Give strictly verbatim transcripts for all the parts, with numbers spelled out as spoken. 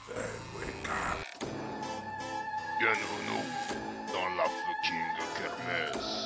Bienvenue dans la fucking kermesse.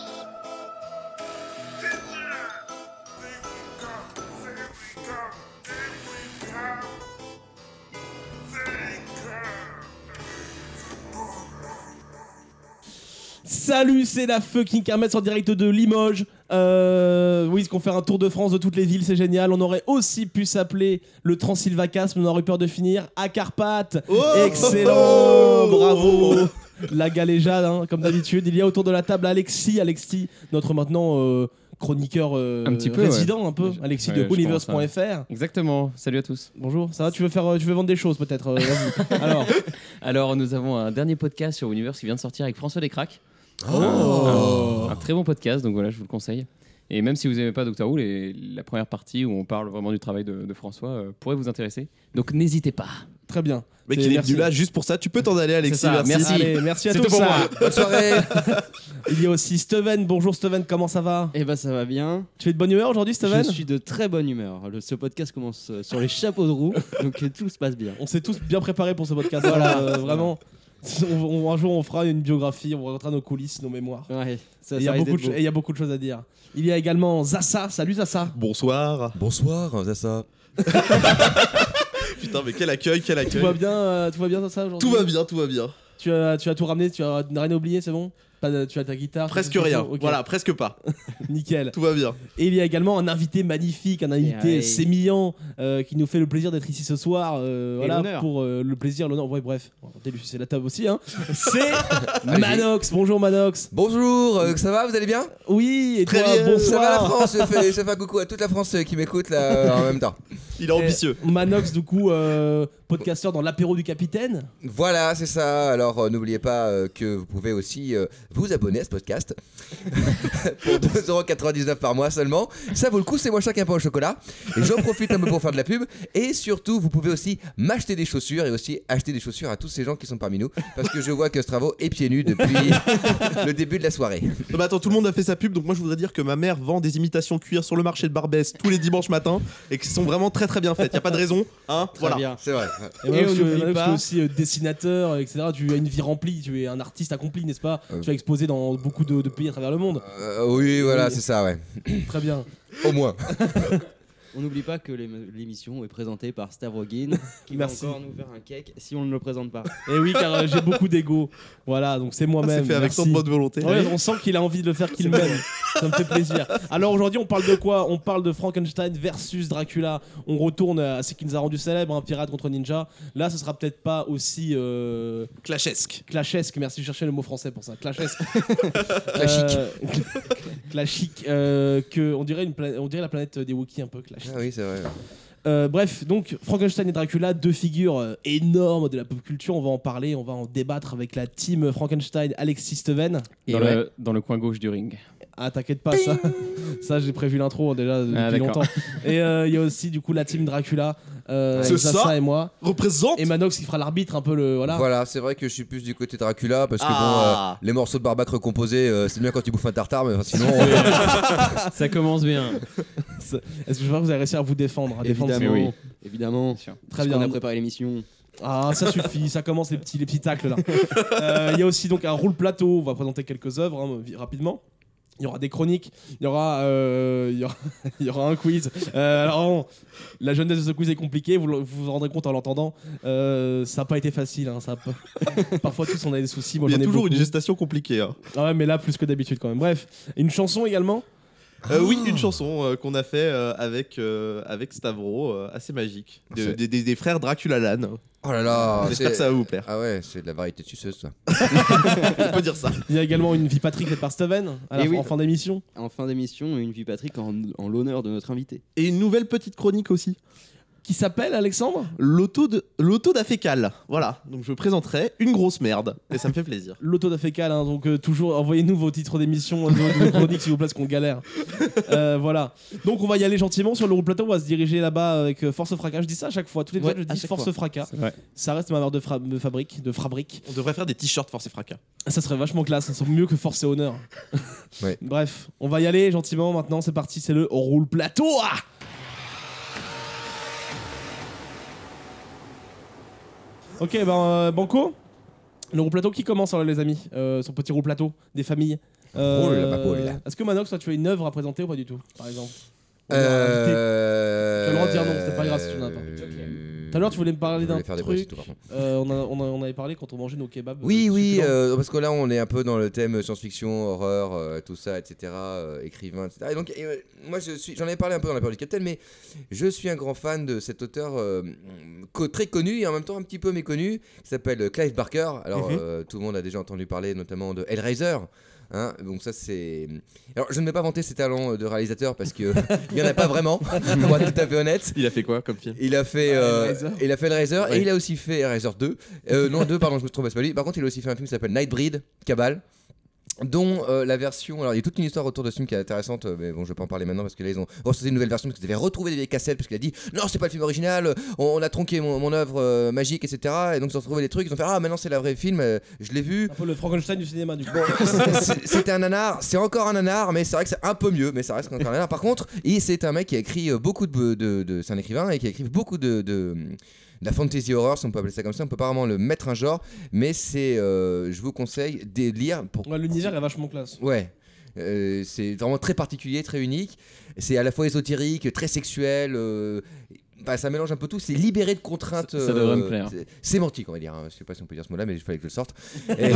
Salut, c'est la fucking kermesse en direct de Limoges. Euh, oui, qu'on fait un tour de France de toutes les villes, c'est génial. On aurait aussi pu s'appeler le Transylvacasme, on aurait eu peur de finir à Carpath. Oh Excellent, oh bravo. La galéjade, hein, comme d'habitude. Il y a autour de la table Alexis, Alexis, notre maintenant euh, chroniqueur euh, un petit peu, résident, ouais. un peu. Alexis Ouais, de je Universe pense, point F R. Exactement, salut à tous. Bonjour, ça va, tu veux, faire, tu veux vendre des choses peut-être euh, vas-y. Alors, Alors nous avons un dernier podcast sur Universe qui vient de sortir avec François Descraques. Oh. un, un très bon podcast, donc voilà, je vous le conseille. Et même si vous n'aimez pas Doctor Who, les- la première partie où on parle vraiment du travail de, de François euh, pourrait vous intéresser. Donc n'hésitez pas. très bien. Mec, C'est- il est merci. venu là juste pour ça. Tu peux t'en aller, Alexis. C'est ça, merci. merci. Allez, merci à C'est tous. tout pour moi. Bonne soirée. Il y a aussi Steven. Bonjour Steven, comment ça va? Eh ben ça va bien. Tu es de bonne humeur aujourd'hui, Steven? Je suis de très bonne humeur. Le- ce podcast commence euh, sur les chapeaux de roue, donc euh, tout se passe bien. On s'est tous bien préparés pour ce podcast. Voilà, euh, vraiment. On- on- un jour, on fera une biographie, on racontera nos coulisses, nos mémoires. Ouais, ça, Et il y ça a risque beaucoup de d'être cho- beau. et il y a beaucoup de choses à dire. Il y a également Zassa. Salut Zassa. Bonsoir. Bonsoir, c'est ça. Putain, mais quel accueil, quel Tout accueil. va bien, euh, tout va bien Zassa aujourd'hui? Tout va bien, tout va bien. Tu as, tu as tout ramené, tu as rien oublié, c'est bon? Pas de- Tu as ta guitare? Presque tout ce qu'il rien. faut? Ok. Voilà, presque pas. Nickel. Tout va bien. Et il y a également un invité magnifique, un invité ouais. sémillant euh, qui nous fait le plaisir d'être ici ce soir. euh, Et voilà, l'honneur. pour euh, le plaisir, l'honneur. Ouais, bref, on va lui sucer la table aussi. Hein. C'est Manox. Bonjour Manox. Bonjour, euh, ça va, vous allez bien? Oui, et Très toi, bien. bonsoir. Ça va la France, je fais, je fais un coucou à toute la France euh, qui m'écoute là euh, en même temps. Il est ambitieux. Et Manox, du coup, euh, podcasteur dans l'apéro du capitaine. Voilà, c'est ça. Alors euh, n'oubliez pas euh, que vous pouvez aussi euh, vous abonner à ce podcast pour deux euros quatre-vingt-dix-neuf par mois seulement. Ça vaut le coup, c'est moins cher qu'un pain au chocolat. Et j'en profite un peu pour faire de la pub. Et surtout, vous pouvez aussi m'acheter des chaussures et aussi acheter des chaussures à tous ces gens qui sont parmi nous. Parce que je vois que Stravo est pieds nus depuis le début de la soirée. Non, mais attends, tout le monde a fait sa pub, donc moi je voudrais dire que ma mère vend des imitations cuir sur le marché de Barbès tous les dimanches matins et qui sont vraiment très très bien faites. Y a pas de raison, hein? Très Voilà. bien. C'est vrai. Et Manox, on tu, n'oublie Manox, pas- tu es aussi euh, dessinateur, et cetera. Tu as une vie remplie, tu es un artiste accompli, n'est-ce pas? Euh. Tu as exposé dans beaucoup de, de pays à travers le monde. Euh, oui, voilà, Oui. c'est ça, ouais. Très bien. Au moins. On n'oublie pas que l'ém- l'émission est présentée par Stavrogin, qui Merci. va encore nous faire un cake si on ne le présente pas. Et oui, car euh, j'ai beaucoup d'ego. Voilà, donc c'est Ah, moi-même. c'est fait avec Merci. tant de bonne volonté. Ouais, on sent qu'il a envie de le faire, qu'il m'aime. Ça me fait plaisir. Alors aujourd'hui, on parle de quoi? On parle de Frankenstein versus Dracula. On retourne à ce qui nous a rendu célèbre, un pirate contre ninja. Là, ce sera peut-être pas aussi euh, Clashesque. clashesque. Merci, je cherchais le mot français pour ça. Clashesque. Classique. Euh, classique. euh, que on dirait une pla- on dirait la planète des Wookiees un peu classique. Ah oui, c'est vrai. Euh, bref, donc Frankenstein et Dracula, deux figures euh, énormes de la pop culture. On va en parler, on va en débattre avec la team Frankenstein, Alexis Steven. Et Dans, ouais. le, dans le coin gauche du ring. Ah, t'inquiète pas, ça, ça j'ai prévu l'intro déjà depuis Ah, d'accord. longtemps. Et euh, il y a aussi du coup la team Dracula, euh, C'est Zassa ça et moi. Représente. Et Manox qui fera l'arbitre un peu le. Voilà. Voilà, c'est vrai que je suis plus du côté Dracula parce que Ah. bon, euh, les morceaux de barbac recomposés, euh, c'est bien quand tu bouffes un tartare, mais enfin, sinon. Ça commence bien. Est-ce que je vois que vous allez réussir à vous défendre, à défendre Évidemment, Mais oui. évidemment. sûr. Très Parce bien. qu'on a préparé l'émission. Ah, ça suffit, ça commence les petits, les petits tacles là. Euh, Il y a aussi donc un roule plateau, on va présenter quelques œuvres hein, vi- rapidement. Il y aura des chroniques, il y aura, euh, il y aura, il y aura un quiz. Euh, alors, bon, la jeunesse de ce quiz est compliquée, vous le- vous vous rendrez compte en l'entendant. Euh, ça n'a pas été facile. Hein, ça a pas- Parfois, tous on a des soucis. Moi, Il y j'en a ai toujours beaucoup. une gestation compliquée. Hein. Ah ouais, mais là, plus que d'habitude quand même. Bref, une chanson également. Euh, oui, une chanson euh, qu'on a fait euh, avec, euh, avec Stavro, euh, assez magique. De- C'est- des, des- des frères Dracula Lan. Oh là là. J'espère c'est- que ça va vous plaire. Ah ouais, c'est de la variété de suceuse, ça. On peut dire ça. Il y a également une vie Patrick faite par Steven à la Et fin- oui. en fin d'émission. En fin d'émission, une vie Patrick en, en l'honneur de notre invité. Et une nouvelle petite chronique aussi. Qui s'appelle Alexandre L'auto de l'auto d'afécal. Voilà. Donc je présenterai une grosse merde. Et ça me fait plaisir. L'auto fécal, hein, donc euh, toujours envoyez-nous vos titres d'émission, euh, vos, vos chroniques s'il vous plaît, parce qu'on galère. Euh, voilà. Donc on va y aller gentiment sur le roule plateau, on va se diriger là-bas avec euh, Force Fracas. Je dis ça à chaque fois, tous les Ouais, épisodes je à dis chaque Force fois. Fracas. C'est vrai. Ça reste ma marque de, fra- de fabrique, de fabrique. On devrait faire des t-shirts Force et Fracas. Ça serait vachement classe, ça serait mieux que Force et Honneur. Ouais. Bref, on va y aller gentiment maintenant, c'est parti, c'est le roule plateau. Ah Ok, ben euh, Banco, le roule plateau qui commence alors les amis, euh, son petit roule plateau des familles. Oh là, ma poule. Est-ce que Manox, toi, tu as une œuvre à présenter ou pas du tout, par exemple? On est invité. Euh... Tu as le droit de dire non, c'est pas grave si tu n'en as pas. Tout à l'heure, tu voulais me parler Je d'un voulais faire des truc. bruits, tout, par contre. Euh, on, a- on, a- on avait parlé quand on mangeait nos kebabs. Oui, euh, oui, succulents. euh, parce que là, on est un peu dans le thème science-fiction, horreur, euh, tout ça, et cetera, euh, écrivain, et cetera. Et donc, euh, moi, je suis, j'en avais parlé un peu dans la période du Capitaine, mais je suis un grand fan de cet auteur euh, co- très connu et en même temps un petit peu méconnu, qui s'appelle Clive Barker. Alors, Mhm. euh, tout le monde a déjà entendu parler notamment de Hellraiser. Hein, donc ça c'est. Alors je ne vais pas vanter ses talents de réalisateur parce que il y en a pas vraiment, pour être tout à fait honnête. Il a fait quoi comme film? Il a fait, Ah, euh, Hellraiser. il a fait Hellraiser Ouais. et il a aussi fait Hellraiser deux. Euh, non deux pardon, je me suis trompé, c'est pas lui. Par contre, il a aussi fait un film qui s'appelle Nightbreed, Cabal, dont euh, la version. Alors il y a toute une histoire autour de ce film qui est intéressante, euh, mais bon je vais pas en parler maintenant parce que là ils ont ressorti une nouvelle version parce qu'ils avaient retrouvé des vieilles cassettes parce qu'il a dit non c'est pas le film original, on, on a tronqué mon, mon œuvre euh, magique et cetera. Et donc ils ont retrouvé des trucs, ils ont fait ah maintenant c'est la vraie film, euh, je l'ai vu. Un peu le Frankenstein du cinéma, du coup. C'est- C'était un nanar, c'est encore un nanar, mais c'est vrai que c'est un peu mieux, mais ça reste encore un nanar. Par contre, et c'est un mec qui a écrit euh, beaucoup de, de, de- c'est un écrivain et qui a écrit beaucoup de, de, de la fantasy horror, si on peut appeler ça comme ça. On peut pas vraiment le mettre un genre, mais c'est, euh, je vous conseille de lire pour. Ouais, l'univers est vachement classe. Ouais. Euh, c'est vraiment très particulier, très unique. C'est à la fois ésotérique, très sexuel. euh, bah, ça mélange un peu tout. C'est libéré de contraintes. Ça- ça devrait me plaire. c'est- Sémantiques, on va dire. hein. Je sais pas si on peut dire ce mot-là, mais il fallait que je le sorte. Et,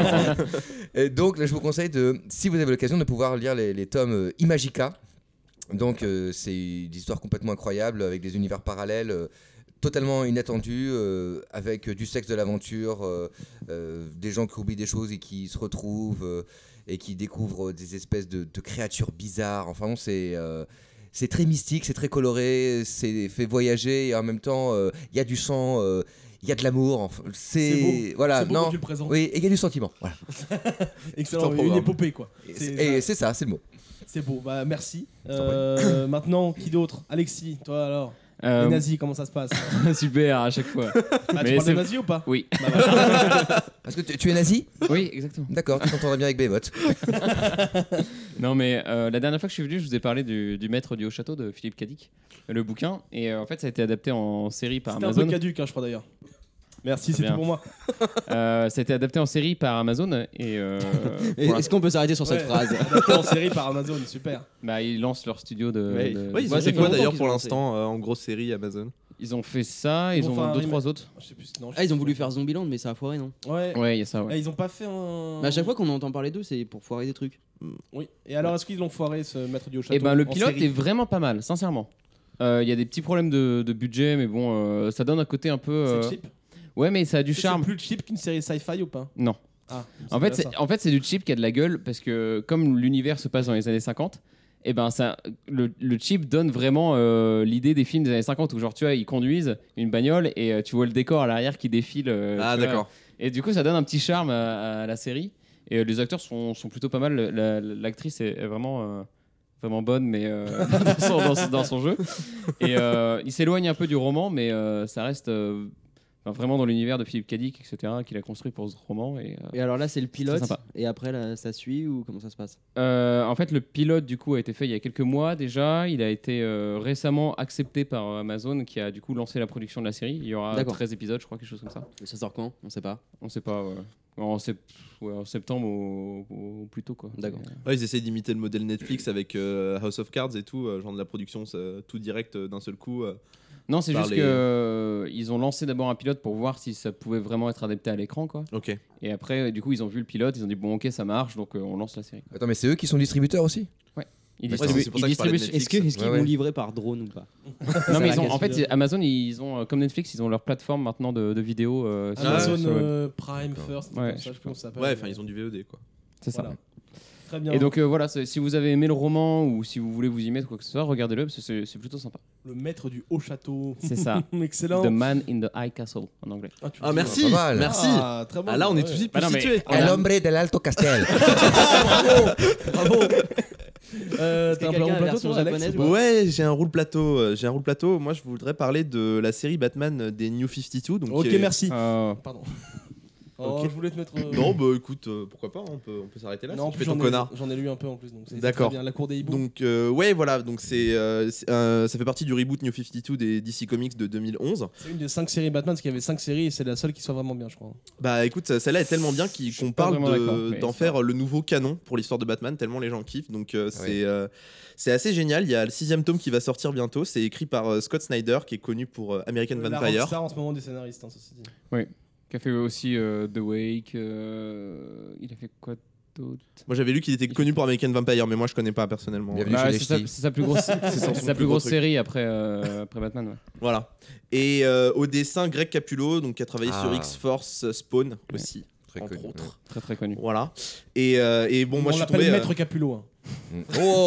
et donc, là, je vous conseille de, si vous avez l'occasion, de pouvoir lire les, les tomes euh, Imagica. Donc, euh, c'est des histoires complètement incroyables avec des univers parallèles. euh, totalement inattendus, euh, avec du sexe, de l'aventure, euh, euh, des gens qui oublient des choses et qui se retrouvent euh, et qui découvrent des espèces de, de créatures bizarres. Enfin bon, c'est euh, c'est très mystique, c'est très coloré, c'est fait voyager et en même temps il y a du sang, il y a de l'amour. Enfin, c'est C'est beau. voilà, C'est beau non. quand tu le présentes. Oui, et il y a du sentiment. Voilà. Excellent, un une programme. épopée quoi. Et C'est- c'est- Et c'est ça, c'est le mot. C'est beau, bah merci. Euh, maintenant, qui d'autre? Alexis, toi alors? Euh, Les nazis, comment ça se passe? Super à chaque fois. Ah, tu mais parles des c'est- nazis ou pas? Oui, Parce que tu, tu es nazi? oui, exactement. D'accord, tu t'entendras bien avec Behemoth. Non, mais euh, la dernière fois que je suis venu, je vous ai parlé du, du Maître du Haut Château de Philippe Cadic, le bouquin. Et euh, en fait, ça a été adapté en série par C'était un peu Amazon. caduc, hein, je crois d'ailleurs. Merci, Très c'est bien. tout pour moi. Euh, ça a été adapté en série par Amazon. Et, euh, Et pour Est-ce qu'on peut s'arrêter sur cette Ouais, phrase? adapté en série par Amazon, super. bah, ils lancent leur studio de. Ouais. de- Oui, ils Ouais, ont ça fait fait quoi longtemps d'ailleurs qu'ils pour ont l'instant euh, en grosse série Amazon? Ils ont fait ça, ils, Ils vont ont faire un deux, remake. trois autres. Je sais plus. Non, je Ah, ils sais ont plus. voulu faire Zombieland, mais ça a foiré, non? Ouais. Ouais, il y a ça, ouais. Ah, ils ont pas fait un. Mais à chaque fois qu'on entend parler d'eux, c'est pour foirer des trucs. Oui. Et alors, est-ce qu'ils l'ont foiré ce maître du haut château? Et ben le en pilote série est vraiment pas mal, sincèrement. Euh, Il y a des petits problèmes de, de budget, mais bon, euh, ça donne un côté un peu. euh, C'est cheap. Ouais, mais ça a du C'est charme. plus cheap qu'une série sci-fi ou pas? Non. Ah. En fait, c'est en fait, c'est du cheap qui a de la gueule parce que comme l'univers se passe dans les années cinquante, et ben ça, le, le cheap donne vraiment euh, l'idée des films des années cinquante où genre tu vois ils conduisent une bagnole et euh, tu vois le décor à l'arrière qui défile. euh, Ah tu vois. d'accord. Et du coup ça donne un petit charme à, à la série et euh, les acteurs sont, sont plutôt pas mal. La- L'actrice est, est vraiment euh, vraiment bonne mais euh, dans, son, dans son- dans son jeu et euh, il s'éloigne un peu du roman mais euh, ça reste euh, enfin, vraiment dans l'univers de Philippe Cadic, et cetera, qu'il a construit pour ce roman. Et, euh, Et alors là, c'est le pilote. sympa. Et après, là, ça suit ou comment ça se passe? euh, en fait, le pilote du coup a été fait il y a quelques mois déjà. Il a été euh, récemment accepté par Amazon, qui a du coup lancé la production de la série. Il y aura D'accord. treize épisodes, je crois, quelque chose comme ça. Et ça sort quand? On sait pas. On sait pas. Ouais. En, sept- ouais, en septembre au, au- au plus tôt quoi. D'accord. Et, Ouais, ils essayent d'imiter le modèle Netflix avec euh, House of Cards et tout, euh, genre de la production ça, tout direct euh, d'un seul coup. euh. Non, c'est Par juste les- que euh, ils ont lancé d'abord un pilote pour voir si ça pouvait vraiment être adapté à l'écran quoi. Ok. Et après, du coup, ils ont vu le pilote, ils ont dit bon ok ça marche, donc euh, on lance la série. Attends, mais c'est eux qui sont distributeurs aussi? Ils Ouais, distribuent. c'est pour ça ils que je parlais de distribuent- Est-ce que- est-ce qu'ils Ouais, vont ouais. livrer par drone ou pas? Non mais ils la ont, en fait question. Amazon ils ont euh, comme Netflix ils ont leur plateforme maintenant de, de vidéos. euh, sur- Amazon sur- euh, Prime D'accord. First, Ouais, comme ça, je pense que ça s'appelle. Ouais, enfin ils ont du V O D quoi. C'est ça. Voilà. Très bien. Et donc euh, voilà, c'est- si vous avez aimé le roman ou si vous voulez vous y mettre quoi que ce soit, regardez-le parce que c'est c'est plutôt sympa. Le maître du haut château. C'est ça. Excellent. The Man in the High Castle en anglais. Ah, tu Ah dis, merci, pas mal. merci. Ah, très bon. Ah là on est Ouais. tout de suite Bah plus non, mais- situé. On a- El hombre del Alto Castel. Bravo. Euh, Est-ce T'as que un quelqu'un plan a la plateau, version toi, Alex, japonaise ou pas? Ouais, j'ai un roule plateau. euh, J'ai un roule plateau. Moi, je voudrais parler de la série Batman des New cinquante-deux. Donc Ok, qui est- merci. Euh, Pardon. Oh, Ok. je voulais te mettre. euh, Non, bah écoute, euh, pourquoi pas, hein, on peut, on peut s'arrêter là. non, en si tu plus, fais ton j'en ai, connard. j'en ai lu un peu en plus. donc c'est- c'est D'accord. très bien. La cour des hiboux. Donc euh, ouais voilà, donc c'est euh, c'est, euh, ça fait partie du reboot New cinquante-deux des D C Comics de deux mille onze. C'est une des cinq séries Batman, parce qu'il y avait cinq séries et c'est la seule qui soit vraiment bien, je crois. Bah écoute, ça- celle-là est tellement bien qu'il- suis qu'on pas parle vraiment d'accord, de- mais d'en c'est faire le nouveau canon pour l'histoire de Batman, tellement les gens kiffent. Donc euh, Oui. c'est euh, c'est assez génial. Il y a le sixième tome qui va sortir bientôt. C'est écrit par euh, Scott Snyder, qui est connu pour euh, American La Vampire. rockstar en ce moment des scénaristes, hein, ceci dit. Qui a fait aussi euh, The Wake. euh, Il a fait quoi d'autre? Moi j'avais lu qu'il était connu pour American Vampire, mais moi je connais pas personnellement. Bienvenue Bah, chez les c'est sa, ch'tis. c'est sa plus grosse, c'est son sa plus plus gros grosse truc. série après, euh, après Batman. Ouais. Voilà. Et euh, au dessin, Greg Capullo, donc qui a travaillé Ah. sur X-Force, euh, Spawn aussi, Très entre connu. autres. Très très connu. Voilà. Et, euh, et bon, moi on je suis l'appelle tombé. euh, Maître Capullo. hein. Mm.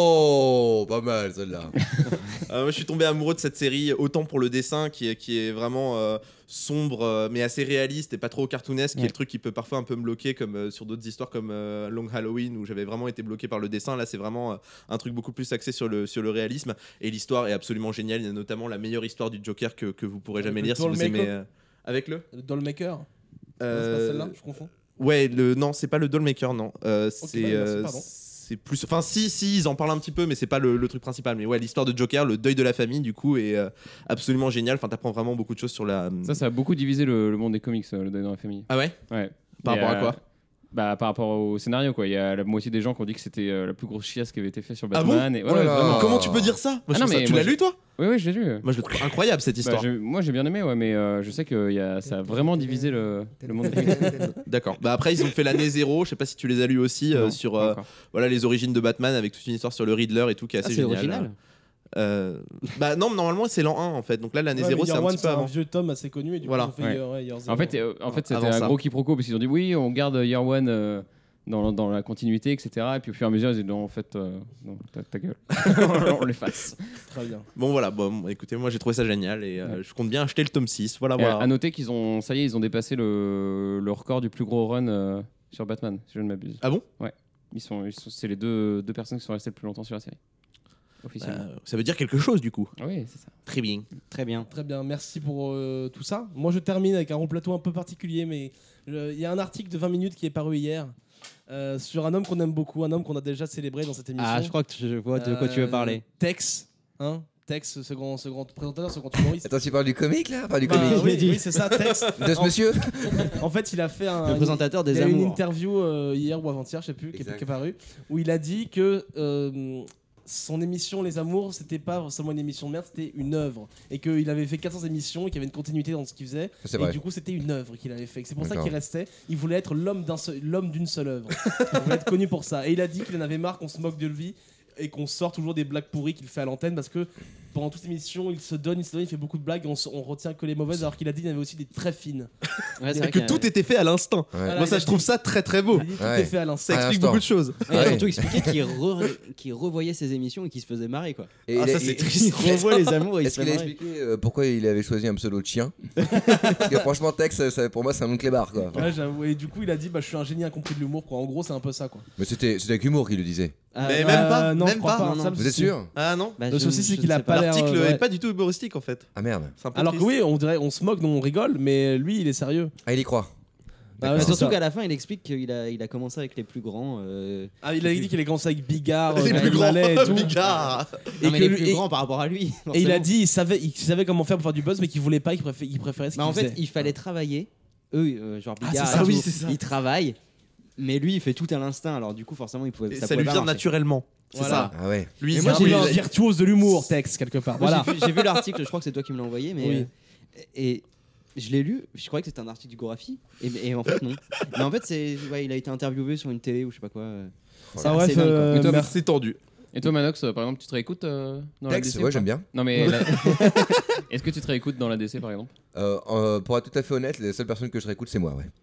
Oh, pas mal celle-là. Euh, moi, je suis tombé amoureux de cette série, autant pour le dessin qui est, qui est vraiment euh, sombre euh, mais assez réaliste et pas trop cartoonesque, qui est Ouais. le truc qui peut parfois un peu me bloquer, comme euh, sur d'autres histoires comme euh, Long Halloween où j'avais vraiment été bloqué par le dessin. Là, c'est vraiment euh, un truc beaucoup plus axé sur le, sur le réalisme et l'histoire est absolument géniale. Il y a notamment la meilleure histoire du Joker que, que vous pourrez Avec jamais le lire si vous Dollmaker aimez. euh, Avec le Le Dollmaker. Non, c'est Euh, pas celle-là, je confonds. Ouais, le non, c'est pas le Dollmaker, non. Euh, c'est bah, merci, euh, pardon. c'est plus. Enfin, si, si, ils en parlent un petit peu, mais c'est pas le, le truc principal. Mais ouais, l'histoire de Joker, le deuil de la famille, du coup, est euh, absolument génial. Enfin, t'apprends vraiment beaucoup de choses sur la. Ça, ça a beaucoup divisé le, le monde des comics, euh, le deuil dans la famille. Ah ouais. Ouais. Par Et, rapport à euh, quoi Bah, par rapport au scénario, quoi. Il y a la moitié des gens qui ont dit que c'était euh, la plus grosse chiasse qui avait été faite sur Ah bon Batman. et... ouais, Oh là ouais, là. vraiment. Comment tu peux dire ça Moi, je Ah non, trouve ça- mais Tu moi, l'as je- lu, toi Oui, oui, je l'ai lu. Moi, je le trouve incroyable cette Bah, histoire. j'ai- moi, j'ai bien aimé, ouais, mais euh, je sais que y a, ça a vraiment divisé le, le monde des comics. D'accord. Bah après, ils ont fait l'année zéro. Je sais pas si tu les as lus aussi euh, Non, sur pas euh, encore. voilà les origines de Batman avec toute une histoire sur le Riddler et tout qui est Ah, assez c'est génial. original. Euh, bah non, normalement c'est l'an un en fait. Donc là, l'année Ouais, zéro, mais c'est un Year petit One, peu c'est un avant. vieux tome assez connu et du Voilà. coup, ils ont fait Ouais. Year- ouais, Year Zero. En fait, euh, en fait c'était Avant un ça. gros quiproquo parce qu'ils ont dit oui, on garde Year One euh, dans, dans la continuité, et cetera. Et puis au fur et à mesure, ils ont dit non, en fait, euh, non, ta, ta gueule. on l'efface. Très bien. Bon voilà, bon, écoutez, moi j'ai trouvé ça génial et euh, je compte bien acheter le tome six. Voilà, Et voilà. à noter qu'ils ont, ça y est, ils ont dépassé le, le record du plus gros run euh, sur Batman, si je ne m'abuse. Ah bon Ils sont, ils sont, c'est les deux, deux personnes qui sont restées le plus longtemps sur la série. Officiellement. Euh, Ça veut dire quelque chose du coup. Ah oui, c'est ça. Très bien. Très bien. Très bien, merci pour euh, tout ça. Moi, je termine avec un rond plateau un peu particulier, mais euh, il y a un article de vingt minutes qui est paru hier euh, sur un homme qu'on aime beaucoup, un homme qu'on a déjà célébré dans cette émission. Ah, je crois que je vois de quoi tu veux Euh, parler. Tex, hein Tex, ce grand, ce grand présentateur, ce grand humoriste. Attends, tu parles du comique là Pas du Bah, comique oui, oui, c'est ça, Tex. De ce en, monsieur en fait, il a fait un. Le présentateur il des y a eu une amours. interview euh, hier ou avant-hier, je sais plus, qui est, Exact. qui est parue, où il a dit que euh, son émission Les Amours, c'était pas seulement une émission de merde, c'était une œuvre. Et qu'il avait fait quatre cents émissions et qu'il y avait une continuité dans ce qu'il faisait. C'est Et vrai. du coup, c'était une œuvre qu'il avait fait. Et c'est pour ça D'accord. qu'il restait. Il voulait être l'homme d'un seul- l'homme d'une seule œuvre. Il voulait être connu pour ça. Et il a dit qu'il en avait marre qu'on se moque de lui et qu'on sort toujours des blagues pourries qu'il fait à l'antenne parce que pendant toute l'émission, il se donne, il se donne, il fait beaucoup de blagues et on, se- on retient que les mauvaises alors qu'il a dit qu'il y en avait aussi des très fines. Ouais, c'est Et vrai Que qu'il y a- tout était fait à l'instant. Ouais. Voilà, Moi il ça a je trouve dit- ça très très beau. Il a dit tout Ouais. est fait à l'instant. Ça À explique l'instant. beaucoup de choses. Il a Ouais. surtout expliqué qu'il re- qu'il revoyait ses émissions et qu'il se faisait marrer quoi. Et Ah, il a- ça, c'est il- triste. Il revoit les amours et il Est-ce se fait qu'il a marrer. expliqué euh, pourquoi il avait choisi un pseudo de chien Parce que franchement, Tex, ça- ça- pour moi, c'est un nom clébard quoi. Ouais, j'avoue. Et du coup, il a dit bah, je suis un génie incompris de l'humour. Quoi. En gros, c'est un peu ça. Quoi. Mais c'était c'était avec humour qu'il le disait. Ah, Mais non, même pas, Euh, non, même je crois pas. pas. non, Ça, non. le Vous êtes souci- sûr Ah non. bah, Le je- souci, c'est je qu'il ne a sais pas l'air, L'article euh, ouais. est pas du tout humoristique en fait. Ah merde. C'est un peu Alors que triste. oui, on dirait, on se moque, nous on rigole, mais lui, il est sérieux. Ah, il y croit. Ah ouais, Mais c'est surtout ça. qu'à la fin, il explique qu'il a, il a commencé avec les plus grands. euh, Ah, il a dit qu'il est commencé avec Bigard, Les euh, plus grands. Mallet et tout. Bigard. Et Non, mais que les lui- plus et- grands par rapport à lui. Et il forcément. a dit il savait, il savait comment faire pour faire du buzz, mais qu'il voulait pas, qu'il préférait, il préférait ce qu'il Bah, en fait, faisait. il fallait travailler. Eux, euh, genre Ah, Bigard, c'est ça, et oui, tout, c'est ça. ils travaillent. Mais lui, il fait tout à l'instinct. Alors du coup, forcément, il pouvait. Et ça ça pouvait lui pas vient marcher. naturellement. C'est Voilà. ça. Ah ouais. Lui, Mais il moi, vient- C'est j'ai un vu- virtuose de l'humour, Tex, quelque part. Moi, Voilà. j'ai vu- J'ai vu l'article, je crois que c'est toi qui me l'as envoyé, mais Oui. euh, et je l'ai lu. Je croyais que c'était un article du Gorafi, et, et en fait non. Mais en fait, c'est ouais, il a été interviewé sur une télé ou je sais pas quoi. euh. Ça, assez bref, dingue, quoi. euh, Mais toi, merci. C'est tendu. Et toi, Manox, euh, par exemple, tu te réécoutes euh, dans la D Tex, C ouais, ou pas j'aime bien. Non, mais la- est-ce que tu te réécoutes dans la D C par exemple? Euh, euh, pour être tout à fait honnête, les seules personnes que je réécoute, c'est moi, ouais.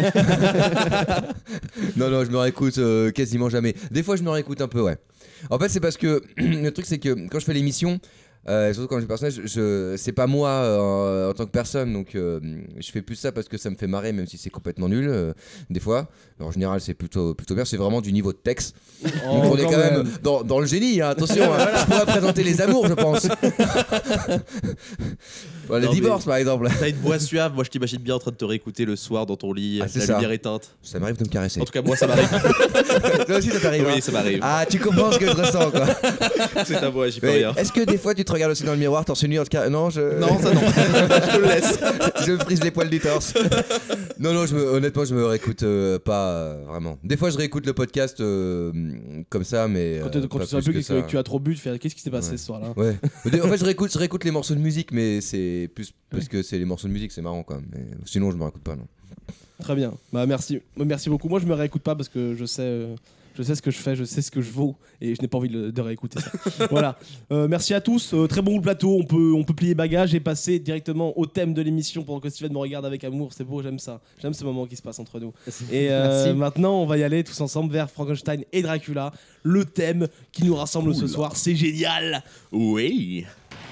non, non, je me réécoute euh, quasiment jamais. Des fois, je me réécoute un peu, ouais. En fait, c'est parce que le truc, c'est que quand je fais l'émission, euh, surtout quand j'ai le personnage, je, c'est pas moi euh, en tant que personne, donc euh, je fais plus ça parce que ça me fait marrer, même si c'est complètement nul, euh, des fois. En général, c'est plutôt, plutôt bien, c'est vraiment du niveau de Tex. Oh, Donc on est quand même dans, dans le génie, hein, attention, hein. Je pourrais présenter les amours, je pense. Bon, le Non, divorce, mais- par exemple. T'as une voix suave, moi je t'imagine bien en train de te réécouter le soir dans ton lit, Ah, c'est la ça. lumière éteinte. Ça m'arrive de me caresser. En tout cas, moi ça m'arrive. Toi aussi, ça t'arrive. hein Oui, ça m'arrive. Ah, tu comprends ce que je ressens, quoi. C'est ta voix, j'y peux Mais rien. Est-ce que des fois tu te regardes aussi dans le miroir, torse nu, en tout cas Non, je. Non, ça non. Je te le laisse. je me frise les poils du torse. non, non, je me- honnêtement, je me réécoute euh, pas euh, vraiment. Des fois, je réécoute le podcast euh, comme ça, mais. Quand, euh, tu- quand pas tu sais plus plus que, que ça. que tu as trop bu, tu fais qu'est-ce qui s'est passé Ouais. ce soir-là. Ouais. En fait, je réécoute, je réécoute les morceaux de musique, mais c'est plus parce que c'est les morceaux de musique, c'est marrant quand même. Mais sinon, je me réécoute pas, non. Très bien. Bah merci. Merci beaucoup. Moi je me réécoute pas parce que je sais euh, je sais ce que je fais, je sais ce que je vaux et je n'ai pas envie de, de réécouter ça. Voilà. Euh, merci à tous. Euh, très bon plateau. On peut on peut plier bagages et passer directement au thème de l'émission pendant que Steven me regarde avec amour. C'est beau, j'aime ça. J'aime ce moment qui se passe entre nous. Et euh, Merci. maintenant, on va y aller tous ensemble vers Frankenstein et Dracula. Le thème qui nous rassemble ce soir, c'est génial. Oui.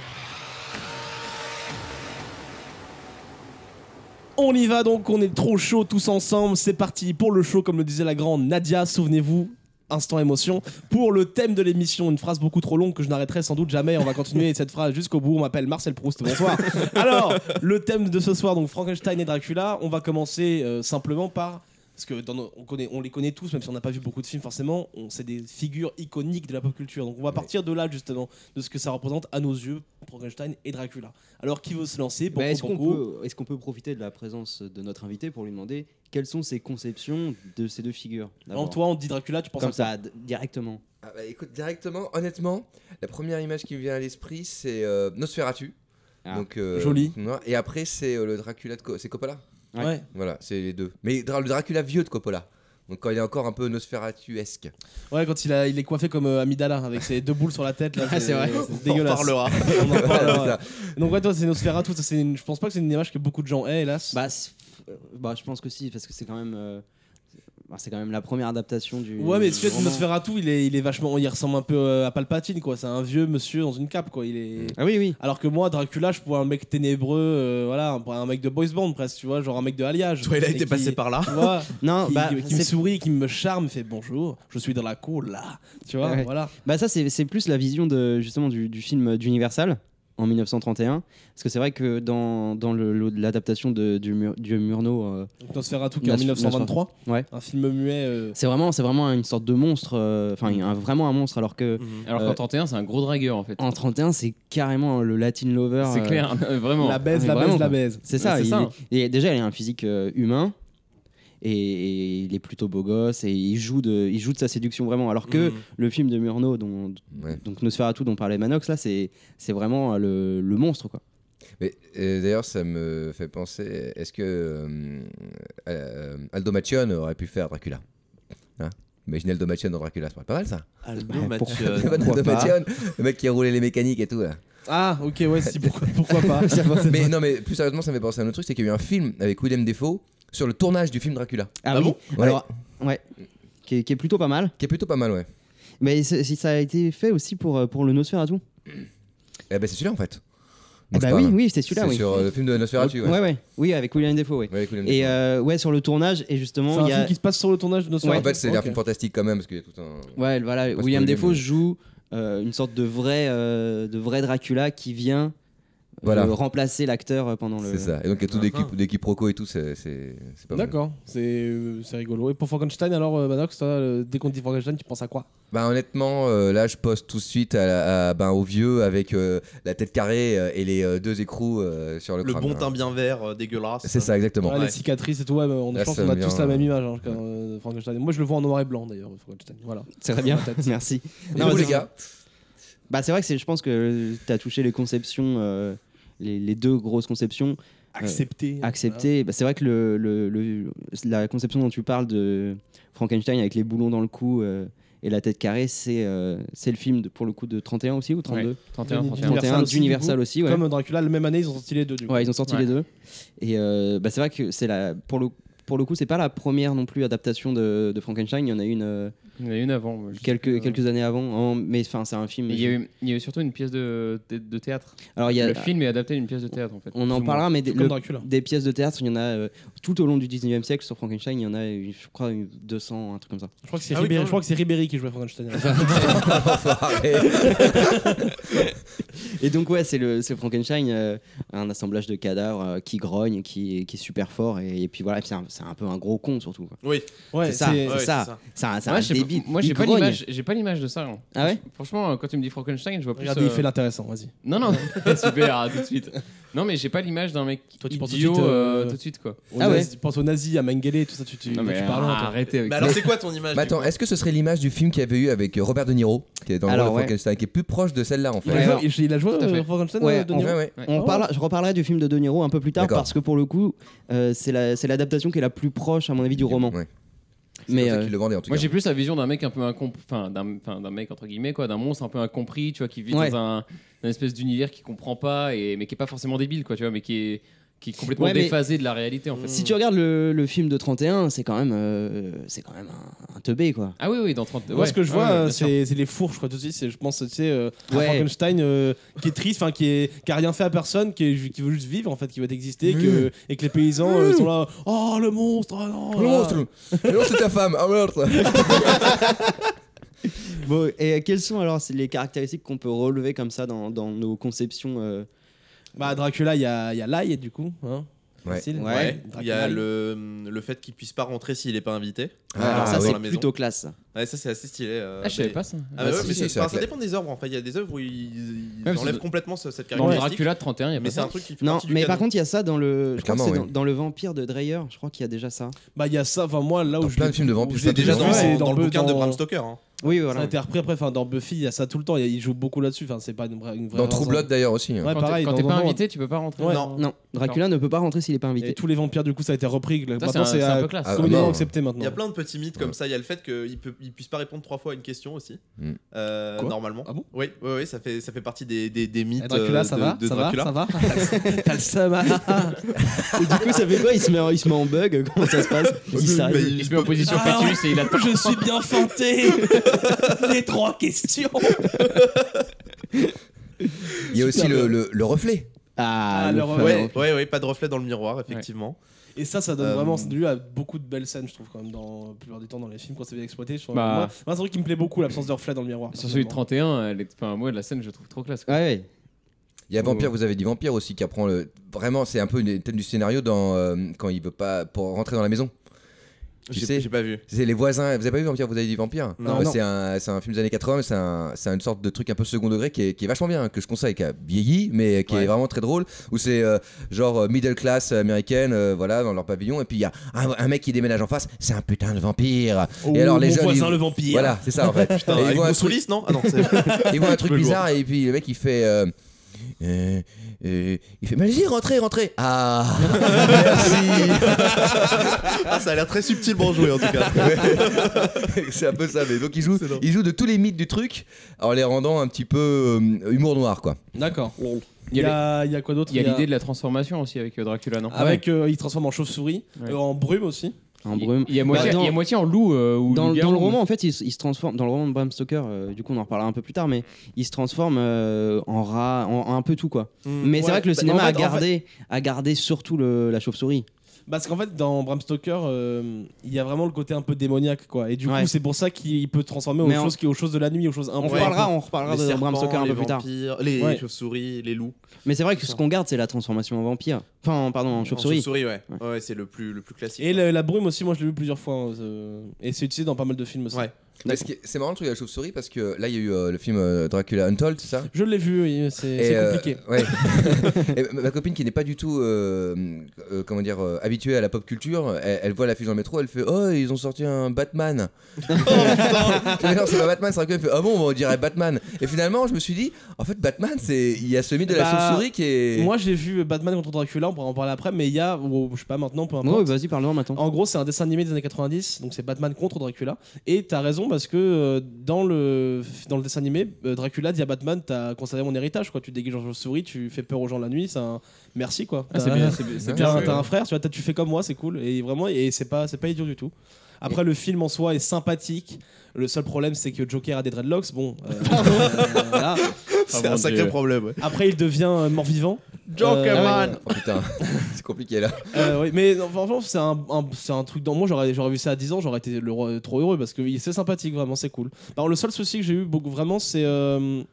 On y va donc, on est trop chaud tous ensemble, c'est parti pour le show comme le disait la grande Nadia, souvenez-vous, instant émotion, pour le thème de l'émission, une phrase beaucoup trop longue que je n'arrêterai sans doute jamais, on va continuer cette phrase jusqu'au bout, on m'appelle Marcel Proust, bonsoir. Alors, le thème de ce soir, donc Frankenstein et Dracula, on va commencer euh, simplement par... Parce que dans nos- on, connaît, on les connaît tous, même si on n'a pas vu beaucoup de films forcément, on- c'est des figures iconiques de la pop culture. Donc on va partir de là justement, de ce que ça représente à nos yeux, Frankenstein et Dracula. Alors qui veut se lancer pour Bah, est-ce qu'on Conco peut, est-ce qu'on peut profiter de la présence de notre invité pour lui demander quelles sont ses conceptions de ces deux figures d'abord. En toi, on te dit Dracula, tu penses Comme à quoi ça, d- directement. Ah bah, écoute, directement, honnêtement, la première image qui me vient à l'esprit, c'est euh, Nosferatu. Ah. Donc, euh, Joli. non, et après, c'est euh, le Dracula de Co- c'est Coppola. Ouais. Ouais. Voilà, c'est les deux. Mais Dra- le Dracula vieux de Coppola. Donc quand il est encore un peu Nosferatu-esque. Ouais, quand il, a, il est coiffé comme euh, Amidala avec ses deux boules sur la tête. Là, Ah, c'est vrai. C'est dégueulasse. On parlera. On en parlera, C'est ça. ouais. Donc, ouais, toi, c'est Nosferatu. Ça, c'est une- je pense pas que c'est une image que beaucoup de gens aient, hélas. Bah, c'est- euh, bah, je pense que si, parce que c'est quand même, euh, bah, c'est quand même la première adaptation du. ouais, mais du celui de roman. Nosferatu, il est, il est vachement. Il ressemble un peu euh, à Palpatine, quoi. C'est un vieux monsieur dans une cape, quoi. Il est. Ah oui, oui. Alors que moi, Dracula, je vois un mec ténébreux, euh, voilà, un, un mec de boys band presque, tu vois, genre un mec de alliage. Toi, il a Et été qui- passé par là. Tu vois, Non, qui, bah, qui- qui me c'est- sourit, qui me charme, fait bonjour, je suis dans la cour là, tu vois, Ouais. voilà. Bah ça c'est c'est plus la vision de justement du, du film d'Universal en mille neuf cent trente et un parce que c'est vrai que dans, dans le- le- l'adaptation de du, Mur- du Murnau euh, Donc Nosferatu qui est en Nos- mille neuf cent vingt-trois, Ouais. un film muet. euh, c'est vraiment c'est vraiment une sorte de monstre euh, enfin un- vraiment un monstre alors que Alors Euh, qu'en trente et un, c'est un gros dragueur en fait. en trente et un c'est carrément le Latin Lover C'est euh, clair, vraiment. La baise, mais la vraiment, baise, la quoi. baise. c'est ça, C'est il, ça. et déjà il a un physique euh, humain et, et il est plutôt beau gosse et il joue de il joue de sa séduction vraiment alors que Mhm. le film de Murnau dont Ouais. donc Nosferatu dont parlait Manox là c'est c'est vraiment euh, le, le monstre quoi. Mais euh, d'ailleurs, ça me fait penser, est-ce que euh, euh, Aldo Macione aurait pu faire Dracula hein Imaginez Aldo Macione dans Dracula, c'est pas mal ça. Aldo Bah, pour- Macione. Pourquoi Aldo pas Macione, le mec qui a roulé les mécaniques et tout là. Ah, ok, ouais, si, pourquoi, pourquoi pas. Mais non, mais plus sérieusement, ça me fait penser à un autre truc, c'est qu'il y a eu un film avec Willem Dafoe sur le tournage du film Dracula, Ah, Ah oui. bon Ouais. Alors, ouais. Qui est, qui est plutôt pas mal. qui est plutôt pas mal, ouais. Mais c'est- si ça a été fait aussi pour, euh, pour le Nosferatu. Eh ben c'est celui-là en fait. Eh Donc, bah c'est oui, pas un- oui, c'était celui-là, C'est oui. sur euh, le film de Nosferatu, ouais. ouais, ouais. Oui, avec William Dafoe, ouais. Ouais, avec Willem Et Dafoe. euh, ouais, sur le tournage, et justement, C'est un il y a. film qui se passe sur le tournage de Nosferatu. En fait, c'est un Ok. film fantastique quand même, parce qu'il y a tout un. Ouais, voilà, Pas William spoiler, Dafoe mais- joue euh, une sorte de vrai, euh, de vrai Dracula qui vient euh, Voilà. remplacer l'acteur pendant le. C'est ça. Et donc il y a tout Ah, des, ah. qui- des quiproquos et tout, c'est c'est- c'est pas mal. D'accord, c'est euh, c'est rigolo. Et pour Frankenstein, alors, euh, Manox, toi, euh, dès qu'on dit Frankenstein, tu penses à quoi? Bah honnêtement, euh, là je poste tout de suite à, la- à- ben, au vieux avec euh, la tête carrée euh, et les euh, deux écrous euh, sur le, Le crâne. bon hein. teint bien vert, euh, dégueulasse. C'est ça, exactement. Ouais, Ouais. Les cicatrices et tout, ouais, on, je Là, pense ça qu'on a me tous vient, la même euh, image, hein, quand, euh, Frankenstein. Moi, je le vois en noir et blanc d'ailleurs, Frankenstein. Voilà. C'est très bien, merci. Et Non, vous mais les c'est- gars Bah, c'est vrai que c'est- je pense que tu as touché les conceptions, euh, les, les deux grosses conceptions. Accepté. Accepté. Bah, c'est vrai que le, le- le- la conception dont tu parles de Frankenstein avec les boulons dans le cou euh, et la tête carrée, c'est euh, c'est le film de, pour le coup de trente et un aussi ou trente-deux Ouais, trente et un, Voilà. trente et un. Universal trente et un aussi, d'Universal du coup. aussi, ouais. Comme Dracula, la même année, ils ont sorti les deux. Du coup. Ouais, ils ont sorti Ouais. les deux. Et euh, bah, c'est vrai que c'est la pour le pour le coup, c'est pas la première non plus adaptation de, de Frankenstein. Il y en a une euh, Il y en a une avant. moi, je sais quelques plus, euh, quelques années avant. En- mais enfin, c'est un film. Il y, a eu, il y a eu surtout une pièce de, de, de théâtre. Alors il y a. Le film est adapté d'une pièce de théâtre en fait. On plus en ou moins. parlera, mais des, Tout comme le- Dracula. des pièces de théâtre, il y en a euh, tout au long du dix-neuvième siècle sur Frankenstein. Il y en a, eu, je crois, eu deux cents, un truc comme ça. Je crois que c'est Ah oui, Ribéry, quand je crois que c'est Ribéry qui jouait Frankenstein. Enfoiré. Et donc ouais, c'est le c'est Frankenstein, euh, un assemblage de cadavres euh, qui grogne, qui, qui est super fort et, et puis voilà, c'est un, c'est un peu un gros con surtout. Quoi. Oui, Ouais, c'est ça, ouais, c'est c'est ça. ça. C'est un, c'est Ouais, un je sais pas- débile. moi, Il j'ai pas grogne. l'image. J'ai pas l'image de ça. hein. Ah ouais. Franchement, quand tu me dis Frankenstein, je vois plus. Regarde, euh, il fait l'intéressant, vas-y. Non, non, super, à tout de suite. Non, mais j'ai pas l'image d'un mec Toi, tu penses tout de idiot suite, euh, euh, tout de suite, quoi. Aux Ah ouais. nazis- Tu penses aux nazis, à Mengele, tout ça, tu, tu, Non, mais tu parles loin, toi. arrêtez avec Mais ça. alors, c'est quoi ton image Bah du coup attends, est-ce que ce serait l'image du film qu'il y avait eu avec euh, Robert De Niro, qui est dans le Alors, rôle de ouais. Frankenstein, qui est plus proche de celle-là en fait. Il a Ouais, joué- alors- il a joué Tout à fait. euh, Frankenstein, Ouais, euh, De en Niro Ouais, ouais. Ouais. On reparlera- je reparlerai du film de De Niro un peu plus tard D'accord. parce que pour le coup, euh, c'est la- c'est l'adaptation qui est la plus proche à mon avis du roman. Ouais. C'est Mais comme ça euh, qu'il le vendait en tout Moi, cas. j'ai plus la vision d'un mec un peu incompris, enfin d'un, enfin, d'un mec entre guillemets quoi, d'un monstre un peu incompris, tu vois, qui vit Ouais. dans un, un espèce d'univers qui comprend pas et mais qui est pas forcément débile, quoi, tu vois, mais qui est qui est complètement Ouais, mais- déphasé de la réalité en fait. si tu regardes le, le film de trente et un, c'est quand même euh, c'est quand même un, un teubé quoi. Ah oui, oui, dans trente. Moi, ouais. ce que je Ouais, vois, ouais, euh, bien sûr. c'est c'est les fourches, quoi. Tout de suite, c'est- je pense, tu sais, euh, à Ouais. Frankenstein euh, qui est triste, enfin, qui, est, qui a rien fait à personne, qui, est, qui veut juste vivre, en fait, qui veut exister, que, et que les paysans euh, sont là, oh le monstre, oh, non, Le là. monstre Le monstre, c'est ta femme. Ah merde. Bon, et quelles sont alors c'est les caractéristiques qu'on peut relever comme ça dans, dans nos conceptions euh, Bah, Dracula, il y a, il y a l'ail, du coup. Hein. Ouais. Facile. Ouais. Ouais, il y a Dracula. le, le fait qu'il puisse pas rentrer s'il est pas invité. Ah, alors ça dans c'est la maison. plutôt classe. ça. Ouais, ça c'est assez stylé. euh, Ah, je savais mais- pas ça. Ah, bah Ah, ouais, si, mais si, c'est- c'est enfin, vrai ça que- dépend des œuvres. Enfin, il y a des œuvres où ils, ils parce enlèvent que- complètement ce- cette Dans caractéristique. Dracula de trente et un, il y a Mais pas c'est un ça. truc qui fait Non, partie du mais canon. par contre il y a ça dans le je crois que Clairement, c'est oui. dans, dans le Vampire de Dreyer, je crois qu'il y a déjà ça. Bah, il y a ça, enfin, moi, là où Dans je plein l'ai- de films de vampires, où je ça l'ai a Déjà toujours vu, dans, vu, c'est dans le Be- bouquin de dans- Bram Stoker. hein. Oui Ça voilà. a été repris après, enfin, dans Buffy, il y a ça tout le temps, il y a- il joue beaucoup là-dessus, enfin, c'est pas une vraie. Une vraie Dans raison. True Blood d'ailleurs aussi. hein. Ouais, Quand pareil. t'es- quand dans- t'es pas dans- invité, tu peux pas rentrer. Ouais. Non. Non, Dracula ne peut pas rentrer s'il est pas Et invité. tous les vampires, du coup, ça a été repris. Ça, Maintenant, c'est un- c'est c'est un euh, peu classe. Ah, communément non. accepté maintenant. Il y a plein de petits mythes comme ça. Il y a le fait qu'il peut, il puisse pas répondre trois fois à une question aussi. Mm. Euh, Quoi normalement. Ah bon Oui, oui, oui, ça fait, ça fait partie des, des, des mythes Eh, Dracula, euh, ça de, va de Ça va Dracula. Ça va T'as le seum, ah, ah. Et du coup ça fait quoi il se, met en, il se met en bug, comment ça se passe Il s'arrête. Il se met en position Ah, fœtus et il attend. Je suis bien fanté. Les trois questions. Il y a aussi Super le, bien. le, le reflet. Ah, Ah, le le fameux- Ouais, ouais, ouais, pas de reflet dans le miroir, effectivement. Et ça, ça donne Euh, vraiment lieu à beaucoup de belles scènes, je trouve, quand même, dans la plupart du temps dans les films, quand c'est bien exploité. Je trouve, Bah. moi, moi, c'est un truc qui me plaît beaucoup, l'absence de reflet dans le miroir. Sur celui de trente et un, elle est... enfin, moi, la scène, je la trouve trop classe. quoi. Ouais, ouais. Il y a Vampire, vous avez dit Vampire aussi qui apprend le. Vraiment, c'est un peu une thème du scénario dans euh, quand il veut pas pour rentrer dans la maison. Tu J'ai sais, j'ai pas vu. c'est les voisins. Vous avez pas vu Vampire? Vous avez dit Vampire? Non. Bah, Non. c'est un, c'est un film des années quatre-vingts, mais c'est un, c'est une sorte de truc un peu second degré qui est, qui est vachement bien, que je conseille, qui a vieilli, mais qui Ouais. est vraiment très drôle. Où c'est euh, genre euh, middle class américaine, euh, voilà, dans leur pavillon, et puis il y a un, un mec qui déménage en face, c'est un putain de vampire. Oh, et alors les mon jeunes, voisin ils- le vampire. Voilà, c'est ça en fait. Putain, Et ils avec voient un Bruce truc- Willis, non? Ah non, c'est. il voit un truc Le lourd. bizarre et puis le mec il fait euh, euh, euh, il fait mais allez-y rentrez rentrez ah merci Ah, ça a l'air très subtilement joué en tout cas. c'est un peu ça mais donc il joue C'est drôle. il joue de tous les mythes du truc en les rendant un petit peu euh, humour noir quoi. D'accord. Il Il y y a, a, il y a quoi d'autre il y a l'idée de la transformation aussi avec euh, Dracula, non Avec, euh, il transforme en chauve-souris, Ouais. euh, en brume aussi. En Il- brume. Il y a moitié, Bah, dans- il y a moitié en loup euh, ou Dans, loup-garou. dans le roman, en fait, il, se- il se transforme. Dans le roman de Bram Stoker, euh, du coup, on en reparlera un peu plus tard, mais il se transforme euh, en rat, en, en un peu tout quoi. Mais Mm, ouais. c'est vrai que le Bah, cinéma en fait- a en fait- gardé, a gardé surtout le, la chauve-souris. Parce qu'en fait, dans Bram Stoker, euh, il y a vraiment le côté un peu démoniaque, quoi. Et du Ouais. coup, c'est pour ça qu'il peut transformer aux Mais en- choses, qui, aux choses de la nuit, aux choses On improbables. reparlera, on reparlera Les de Bram serpents, Stoker un les peu plus tard. vampires, les Ouais. chauves-souris, les loups. Mais c'est vrai que ce qu'on garde, c'est la transformation en vampire. Enfin, pardon, en En chauve-souris. chauve-souris, ouais. Ouais. Ouais, c'est le plus, le plus classique. Et le- la brume aussi, moi je l'ai vu plusieurs fois. hein, euh, et c'est utilisé dans pas mal de films aussi. Ouais. Mais ce qui est- c'est marrant le truc de la chauve-souris parce que là il y a eu euh, le film euh, Dracula Untold c'est ça. Je l'ai vu, oui, c'est Et, c'est euh, compliqué. ouais. Et ma ma copine qui n'est pas du tout euh, euh, comment dire euh, habituée à la pop culture, elle, elle voit l'affiche dans le métro, elle fait oh ils ont sorti un Batman. Oh putain. Mais non c'est pas Batman, c'est vrai qu'elle fait ah bon on dirait Batman. Et finalement je me suis dit en fait Batman c'est il y a ce mythe de la Bah, chauve-souris qui est. Moi j'ai vu Batman contre Dracula, on pourra en parler après, mais il y a, ou je sais pas maintenant, peu Ouais, importe. vas-y, parle-moi maintenant. En gros, c'est un dessin animé des années quatre-vingt-dix, donc c'est Batman contre Dracula. Et t'as raison parce que euh, dans, le, dans le dessin animé, euh, Dracula dit à Batman t'as conservé mon héritage, quoi. Tu te déguises en chauve-souris, tu fais peur aux gens la nuit, c'est un merci, quoi. Ah, c'est T'as- bien, c'est bien. c'est Ouais, T'as bien un, fait. t'as un frère, tu vois, t'as- tu fais comme moi, c'est cool. Et vraiment, et c'est pas, c'est pas idiot du tout. Après, le film en soi est sympathique. Le seul problème, c'est que Joker a des dreadlocks. Bon, euh, euh, voilà. C'est mon un sacré Dieu. problème, ouais. Après, il devient euh, mort-vivant. Joker Euh, Man. Oh putain c'est compliqué là. Euh, oui, mais non, franchement, c'est un, un- c'est un truc dans moi. J'aurais, j'aurais vu ça à dix ans, j'aurais été le roi- trop heureux parce que oui, c'est sympathique, vraiment, c'est cool. Par contre, le seul souci que j'ai eu beaucoup, vraiment, c'est euh,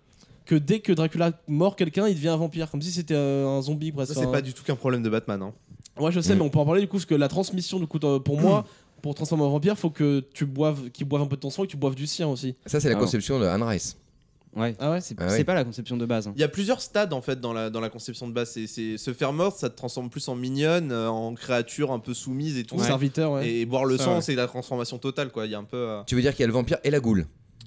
que dès que Dracula mord quelqu'un, il devient un vampire, comme si c'était euh, un zombie presque. Ça, c'est Enfin, pas du tout qu'un problème de Batman. Hein. Ouais, je sais, Mm. mais on peut en parler du coup, parce que la transmission, du coup, euh, pour moi, pour transformer en vampire, faut que tu boives, qu'il boive un peu de ton sang et que tu boives du sien aussi. Ça, c'est la Ah. conception de Anne Rice. Ouais. Ah ouais C'est Ah c'est ouais. pas la conception de base. hein. Il y a plusieurs stades en fait dans la, dans la conception de base. C'est, c'est, se faire mordre, ça te transforme plus en mignonne, euh, en créature un peu soumise et tout. Ou serviteur, ouais. Et boire le Ça, sang, ouais. c'est la transformation totale quoi. Il y a un peu. euh, Tu veux dire qu'il y a le vampire et la goule.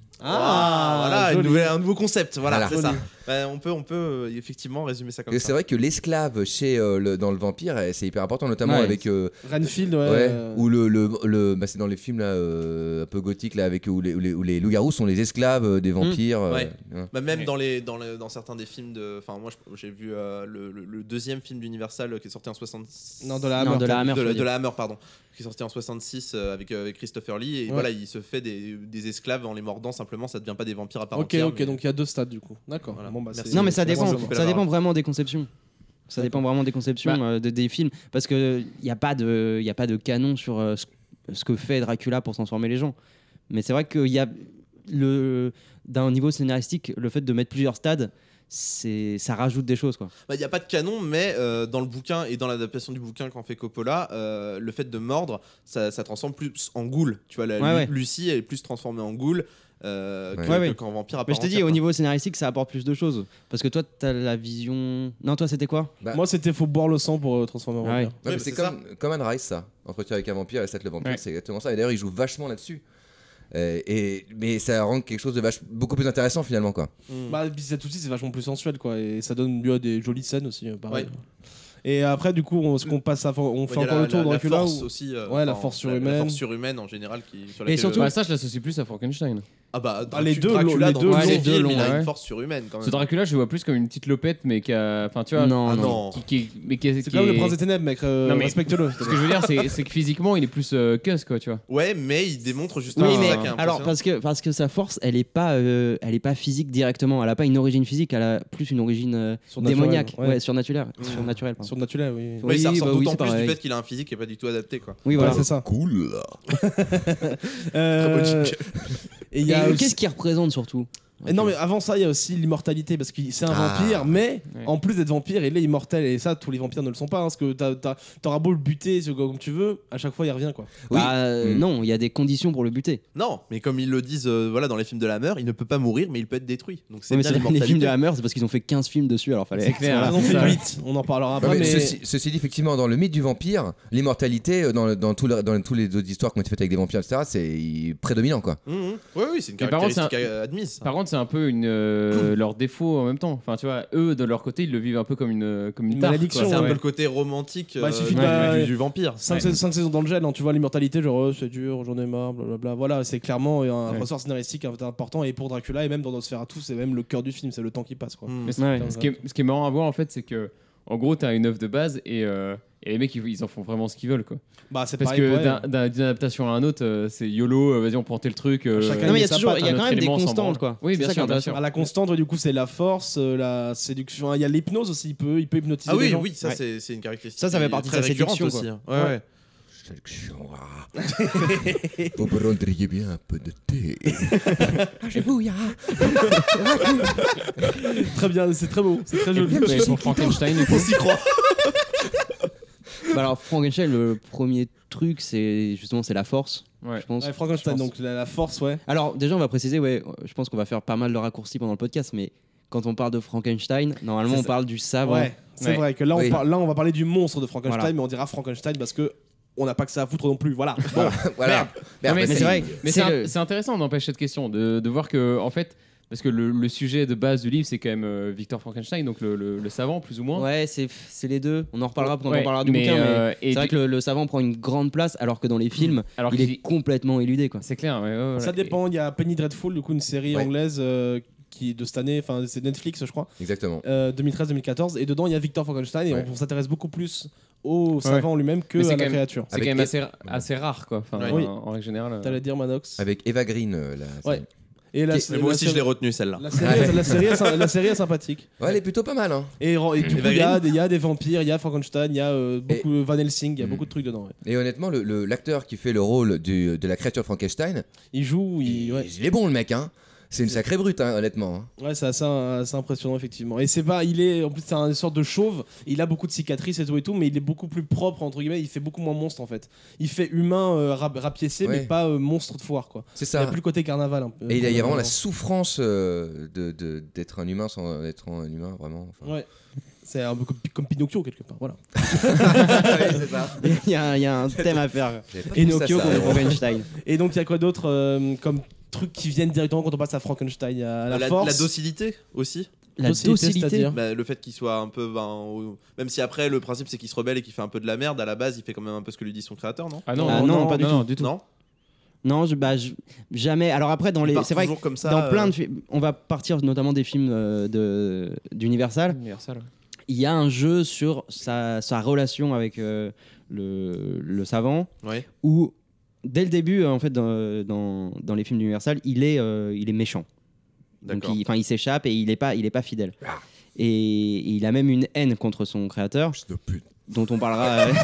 Ah, voilà, une joli. nouvelle- un nouveau concept. Voilà, Voilà. c'est ça. Joli. Bah, on peut, on peut euh, effectivement résumer ça comme Et ça. c'est vrai que l'esclave chez euh, le, dans le vampire, eh, c'est hyper important, notamment Ouais. avec. euh, Renfield, ouais. ouais, euh, ou le, le, le bah, c'est dans les films là, euh, un peu gothiques là, avec où les, où les, où les loups-garous sont les esclaves euh, des vampires. euh, Ouais. hein. Bah, même Ouais. dans, les, dans, les- dans certains des films de. Enfin, moi je- j'ai vu euh, le, le- le deuxième film d'Universal euh, qui est sorti en soixante-six. Non, de la Non, Hammer. de la Hammer. de, je la- veux de dire. la Hammer, pardon, qui est sorti en soixante-six euh, avec, euh, avec Christopher Lee. Et Ouais. voilà, il se fait des, des esclaves en les mordant simplement, ça devient pas des vampires à part Ok, entière. ok, mais- donc il y a deux stades du coup. D'accord. Voilà. Bon, bah, Merci. c'est- Non, mais ça Merci, dépend, Jean-Pierre ça Lara. dépend vraiment des conceptions. Ça dépend vraiment des conceptions Bah. euh, de- des films. Parce qu'il n'y a, pas de- y a pas de canon sur euh, ce, ce que fait Dracula pour transformer les gens. Mais c'est vrai qu'il y a, le, d'un niveau scénaristique, le fait de mettre plusieurs stades, c'est, ça rajoute des choses. Quoi. Bah, il n'y a pas de canon, mais euh, dans le bouquin et dans l'adaptation du bouquin qu'en fait Coppola, euh, le fait de mordre, ça, ça transforme plus en goule. Tu vois, la, Ouais, Lu- ouais. Lucie, elle est plus transformée en goule euh, Ouais. que- Ouais, que- ouais. qu'en vampire à Mais part je te dis, entière, au quoi. niveau scénaristique, ça apporte plus de choses. Parce que toi, tu as la vision. Non, toi, c'était quoi Bah, Moi, c'était faut boire le sang pour euh, transformer en Ah ouais. vampire. ouais, mais mais c'est c'est comme, comme Anne Rice, ça. Entretien avec un vampire et Seth le vampire, Ouais. c'est exactement ça. Et d'ailleurs, il joue vachement là-dessus. Euh, et, mais ça rend quelque chose de vache, beaucoup plus intéressant finalement, quoi. Mm. Bah, puis cet outil, c'est vachement plus sensuel, quoi. Et ça donne lieu à des jolies scènes aussi, euh, pareil. Ouais. Et après, du coup, on, ce qu'on passe à, on Ouais, fait il y a encore la- le tour la- de la Dracula. force ou- aussi, euh, Ouais, la enfin, force La, surhumaine. force surhumaine en général qui, sur Et laquelle, surtout- euh, Bah, ça, je l'associe plus à Frankenstein. ah bah, Ah, les Dracu- deux, Dracula, les dans deux tous longs, ses les deux films, longs, il a ouais. une force surhumaine quand Ce même. Dracula, je le vois plus comme une petite lopette, mais qui a. Enfin, tu vois. Non, Ah non. non. Qui, qui, mais qui, C'est qui quand même est- le prince des ténèbres, mec. euh, Non, mais- Respecte-le. Ce que je veux dire, c'est c'est que physiquement, il est plus euh, cuss, quoi, tu vois. Ouais, mais il démontre justement Oui, c'est mais ça qui est alors impressionnant. parce que parce que sa force, elle est pas euh, elle est pas physique directement. Elle a pas une origine physique. Elle a plus une origine euh, Surnaturel, démoniaque, ouais. ouais, surnaturelle, Mmh. surnaturelle. pardon. Surnaturel, oui. Ouais, Oui, ça ressort bah oui, d'autant c'est plus pareil. du fait qu'il a un physique qui est pas du tout adapté quoi. Oui, Ouais, voilà. c'est ça. Cool. Euh, Très beau jingle. Et il y Et a aussi- qu'est-ce qu'il représente surtout Et non, mais avant ça, il y a aussi l'immortalité parce que c'est un Ah. vampire, mais Ouais. en plus d'être vampire, il est immortel. Et ça, tous les vampires ne le sont pas. Hein, parce que t'as- t'as- t'auras beau le buter c'est comme tu veux, à chaque fois, il revient quoi. Oui. Bah, euh, Mm. non, il y a des conditions pour le buter. Non, mais comme ils le disent euh, voilà dans les films de la Hammer, il ne peut pas mourir mais il peut être détruit. Donc c'est Ouais, mais bien c'est- les l'immortalité. films de Hammer, c'est parce qu'ils ont fait quinze films dessus, alors fallait. C'est clair. Ils en ont c'est fait ça. huit, on en parlera Ouais, après. mais mais ceci, ceci dit, effectivement, dans le mythe du vampire, l'immortalité, euh, dans, dans, tout le- dans tous les autres histoires qui ont été faites avec des vampires, et cetera, c'est prédominant, quoi. Mmh, mmh. Oui, oui, c'est une Mais par contre, caractéristique euh, admise. ça. Par contre, c'est un peu une, euh, leur défaut en même temps. Enfin, tu vois, eux, de leur côté, ils le vivent un peu comme une, comme une, Une tare, malédiction, quoi. C'est un Ouais. peu le côté romantique Bah, il euh, suffit du, de la- du- du vampire. cinq, Ouais. sais- cinq saisons dans le gel, hein, tu vois l'immortalité, genre oh, c'est dur, j'en ai marre, blablabla. Voilà, c'est clairement un Ouais. ressort scénaristique important. Et pour Dracula, et même dans Nosferatu, c'est même le cœur du film, c'est le temps qui passe quoi. Mmh. Mais ce, Ouais. ce qui est, ce qui est marrant à voir, en fait, c'est que, en gros, t'as une œuvre de base et, euh, et les mecs, ils, ils en font vraiment ce qu'ils veulent, quoi. Bah, c'est Parce pareil. que ouais. d'un- d'un- d'une adaptation à un autre, euh, c'est YOLO, euh, vas-y, on prend tel truc. euh, Chacun Non, mais il y a sa toujours, patte, il y a un quand autre même des élément s'en constantes, branle. quoi. Oui, C'est bien ça qui sûr, est bien intéressant. sûr. À la constante, ouais, du coup, c'est la force, euh, la séduction. Il y a l'hypnose aussi, il peut, il peut hypnotiser Ah les oui, gens. oui, ça Ouais. c'est c'est une caractéristique. Ça, ça fait qui est partie de très sa récurrente séduction, aussi. quoi. hein. Ouais, Ouais. ouais. Séduction, ah. Vous prendriez bien un peu de thé. Très bien, c'est très beau, c'est très joli. Mais pour Frankenstein, du coup, On s'y croit. Bah alors Frankenstein, le premier truc, c'est justement c'est la force. ouais. Je pense. Ouais, Frankenstein, Je pense. donc la, la force, ouais. Alors déjà, on va préciser, ouais, je pense qu'on va faire pas mal de raccourcis pendant le podcast, mais quand on parle de Frankenstein, normalement C'est on ça. parle du savant. Ouais, c'est Ouais. vrai que là on, Oui. par- là, on va parler du monstre de Frankenstein, Voilà. mais on dira Frankenstein parce que on n'a pas que ça à foutre non plus. Voilà. Bon. Voilà. Non, mais Mais c'est vrai. Mais c'est c'est le- un- c'est intéressant, n'empêche, cette question, de, de voir que, en fait, parce que le, le sujet de base du livre, c'est quand même euh, Victor Frankenstein, donc le, le- le savant, plus ou moins. Ouais, c'est c'est les deux. On en reparlera quand Ouais, on parlera du mais, bouquin, mais euh, et c'est vrai du- que le, le savant prend une grande place, alors que dans les films, alors il qu'il- est complètement éludé, quoi. C'est clair, ouais, ouais, ouais. Ça dépend. Il y a Penny Dreadful, du coup, une série Ouais. anglaise euh, qui de cette année, enfin c'est Netflix, je crois, Exactement. euh, deux mille treize deux mille quatorze, et dedans il y a Victor Frankenstein et Ouais. on, on s'intéresse beaucoup plus au savant lui-même que Mais c'est à quand la même- créature. C'est Avec quand même Eve- assez, assez rare, quoi. Enfin, Ouais. en, Oui. en règle générale. euh. T'allais dire Manox. Avec Eva Green, euh, la Ouais. série. Et la, Qui- Mais la- moi aussi la- je l'ai retenu celle-là. La série, la, série est, la série est sympathique. Ouais, elle est plutôt pas mal, hein. Et, ren- et du coup, Eva il y, a Green. des- il y a des vampires, il y a Frankenstein, il y a euh, beaucoup Van Helsing, il y a Mm. beaucoup de trucs dedans. ouais. Et honnêtement, le- le- l'acteur qui fait le rôle du- de la créature Frankenstein, Il joue, il, il, ouais. il est bon, le mec, hein. C'est une sacrée brute, hein, honnêtement. hein. Ouais, c'est assez, assez impressionnant effectivement. Et c'est pas, il est, en plus c'est une sorte de chauve. Il a beaucoup de cicatrices et tout et tout, mais il est beaucoup plus propre entre guillemets. Il fait beaucoup moins monstre en fait. Il fait humain euh, rap- rapiécé, Ouais. mais pas euh, monstre de foire quoi. C'est Il y a ça. plus le côté carnaval un peu. Et il y a- il y a vraiment la Ouais. souffrance euh, de, de- d'être un humain sans être un humain, vraiment. enfin. Ouais. C'est un peu comme, comme Pinocchio quelque part. Voilà. Ouais, c'est ça. Il y, a un- il y a un thème à faire. J'avais pas Et pensé à Pinocchio ça, contre ouais. Frankenstein. Et donc il y a quoi d'autre euh, comme trucs qui viennent directement quand on passe à Frankenstein. Il y a la, la, force. la docilité aussi. La Docilité, docilité. c'est-à-dire Bah, le fait qu'il soit un peu. Ben, au- Même si après, le principe c'est qu'il se rebelle et qu'il fait un peu de la merde, à la base, il fait quand même un peu ce que lui dit son créateur, non Ah non, Ah non, pas du non, tout. du tout. Non Non, je, bah, je- jamais. Alors après, dans Il les, part c'est vrai que toujours comme ça. dans plein euh, de films, on va partir notamment des films euh, de d'Universal. Universal. Il y a un jeu sur sa, sa relation avec euh, le, le savant, Ouais. où dès le début, en fait, dans, dans, dans les films d'Universal, il est, euh, il est méchant. Donc, D'accord. il, enfin, il s'échappe et il n'est pas, il est pas fidèle. Et, et il a même une haine contre son créateur, Fils de pute. dont on parlera, euh,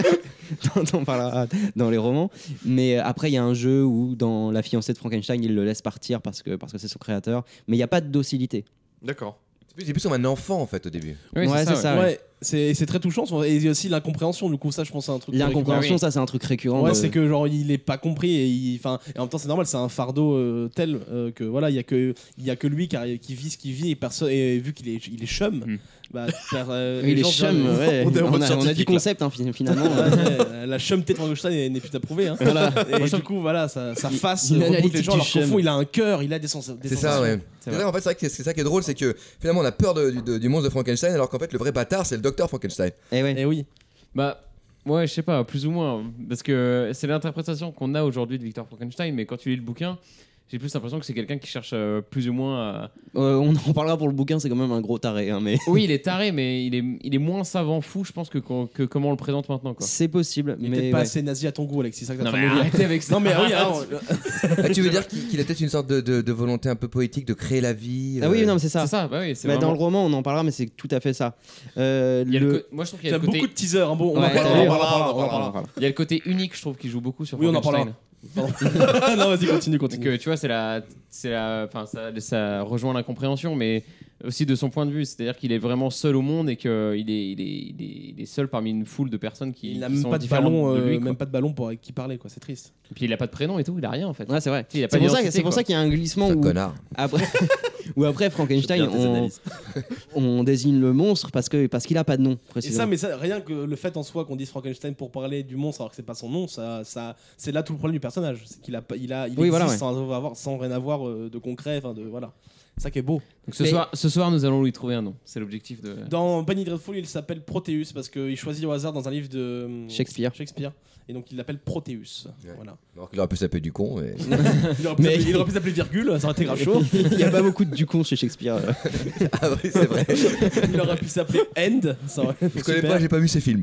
dont on parlera dans les romans. Mais euh, après, il y a un jeu où, dans La fiancée de Frankenstein, il le laisse partir parce que parce que c'est son créateur. Mais il n'y a pas de docilité. D'accord. C'est plus, c'est plus comme un enfant en fait au début. Oui, Ouais, c'est ouais. ça. Ouais, c'est c'est très touchant. Et il y a aussi l'incompréhension. Du coup, ça, je pense, c'est un truc. L'incompréhension, oui. ça, c'est un truc récurrent. Ouais, de- c'est que genre il est pas compris et il, enfin, et en même temps c'est normal, c'est un fardeau euh, tel euh, que voilà, il y a que il y a que lui qui, a- qui vit ce qu'il vit et personne et vu qu'il est il est chum, Mm. bah per- euh, Oui, les gens, chums, genre, ouais. on est en on, mode a, on a du scientifique, là. concept hein, fi- finalement. ouais, la chum Ted Frankenstein n'est n'est plus approuvé hein. Voilà. Et du coup voilà, sa, sa face une rebute analytique les gens du alors qu'au chum. fond il a un cœur, il a des, sens des C'est ça, sensations. ouais. C'est C'est vrai. vrai, en fait, c'est vrai que c'est ça qui est drôle, c'est que finalement on a peur de- de- du monstre de Frankenstein, alors qu'en fait le vrai bâtard c'est le docteur Frankenstein. Et ouais. Et oui. Bah, ouais, je sais pas, plus ou moins. Parce que c'est l'interprétation qu'on a aujourd'hui de Victor Frankenstein, mais quand tu lis le bouquin, j'ai plus l'impression que c'est quelqu'un qui cherche euh, plus ou moins à. Euh, on en parlera pour le bouquin, c'est quand même un gros taré. hein, mais Oui, il est taré, mais il est, il est moins savant fou, je pense, que, qu'on- que comment on le présente maintenant. Quoi. c'est possible. Il est mais peut-être pas ouais. assez nazi à ton goût, Alexis, c'est ça que t'es en Non, train mais de me dire. arrêtez avec ça. Non mais oui, alors, Ah, tu veux dire qu'il qu'il a peut-être une sorte de, de- de volonté un peu poétique de créer la vie Ah oui, euh, non, mais c'est ça. C'est ça, bah oui, c'est Bah, vraiment- Dans le roman, on en parlera, mais c'est tout à fait ça. Euh, il y a le le- co- Moi, je trouve qu'il y il y a a le côté. beaucoup de teasers, hein. Bon, on en Ouais, parlera, t'as on vu en parlera, on en parlera. Il y a le côté unique, je trouve, qui joue beaucoup sur Oui, on en Frankenstein. parlera. Non, vas-y, continue, Donc, continue. euh, tu vois, c'est la, c'est la, enfin, ça, ça rejoint l'incompréhension, mais aussi de son point de vue, c'est-à-dire qu'il est vraiment seul au monde et qu'il est, il est, il est, il est seul parmi une foule de personnes qui, Il n'a qui même sont pas de différentes ballon, de euh, lui. quoi. même pas de ballon pour avec qui parler, quoi. C'est triste. Et puis il a pas de prénom et tout, il a rien en fait. Ouais, c'est vrai. Tu sais, il a C'est pas pour, ça, d'identité, c'est pour quoi. ça qu'il y a un glissement ce où connard. après, où après Frankenstein, J'aime bien tes on, analyses. on désigne le monstre parce que parce qu'il a pas de nom. Et ça, Précisément. mais ça, rien que le fait en soi qu'on dise Frankenstein pour parler du monstre alors que c'est pas son nom, ça, ça, c'est là tout le problème du personnage. C'est qu'il a, pas- il a, il Oui, existe voilà, ouais. sans avoir, sans rien avoir euh, de concret, enfin de voilà. C'est ça qui est beau. Donc ce, Mais- soir, ce soir, nous allons lui trouver un nom. C'est l'objectif de. Dans Penny Dreadful, il s'appelle Proteus parce qu'il choisit au hasard dans un livre de euh, Shakespeare. Shakespeare. Et donc il l'appelle Proteus. Ouais. Voilà. Alors qu'il aurait pu s'appeler du con. Mais... Il aurait pu Mais- s'appeler- il aurait pu s'appeler virgule, ça aurait été grave chaud. Il y a pas beaucoup de du con chez Shakespeare. euh. ah oui, c'est vrai. Il aurait pu s'appeler End. Ça aurait été Je connais super. pas, j'ai pas vu ces films.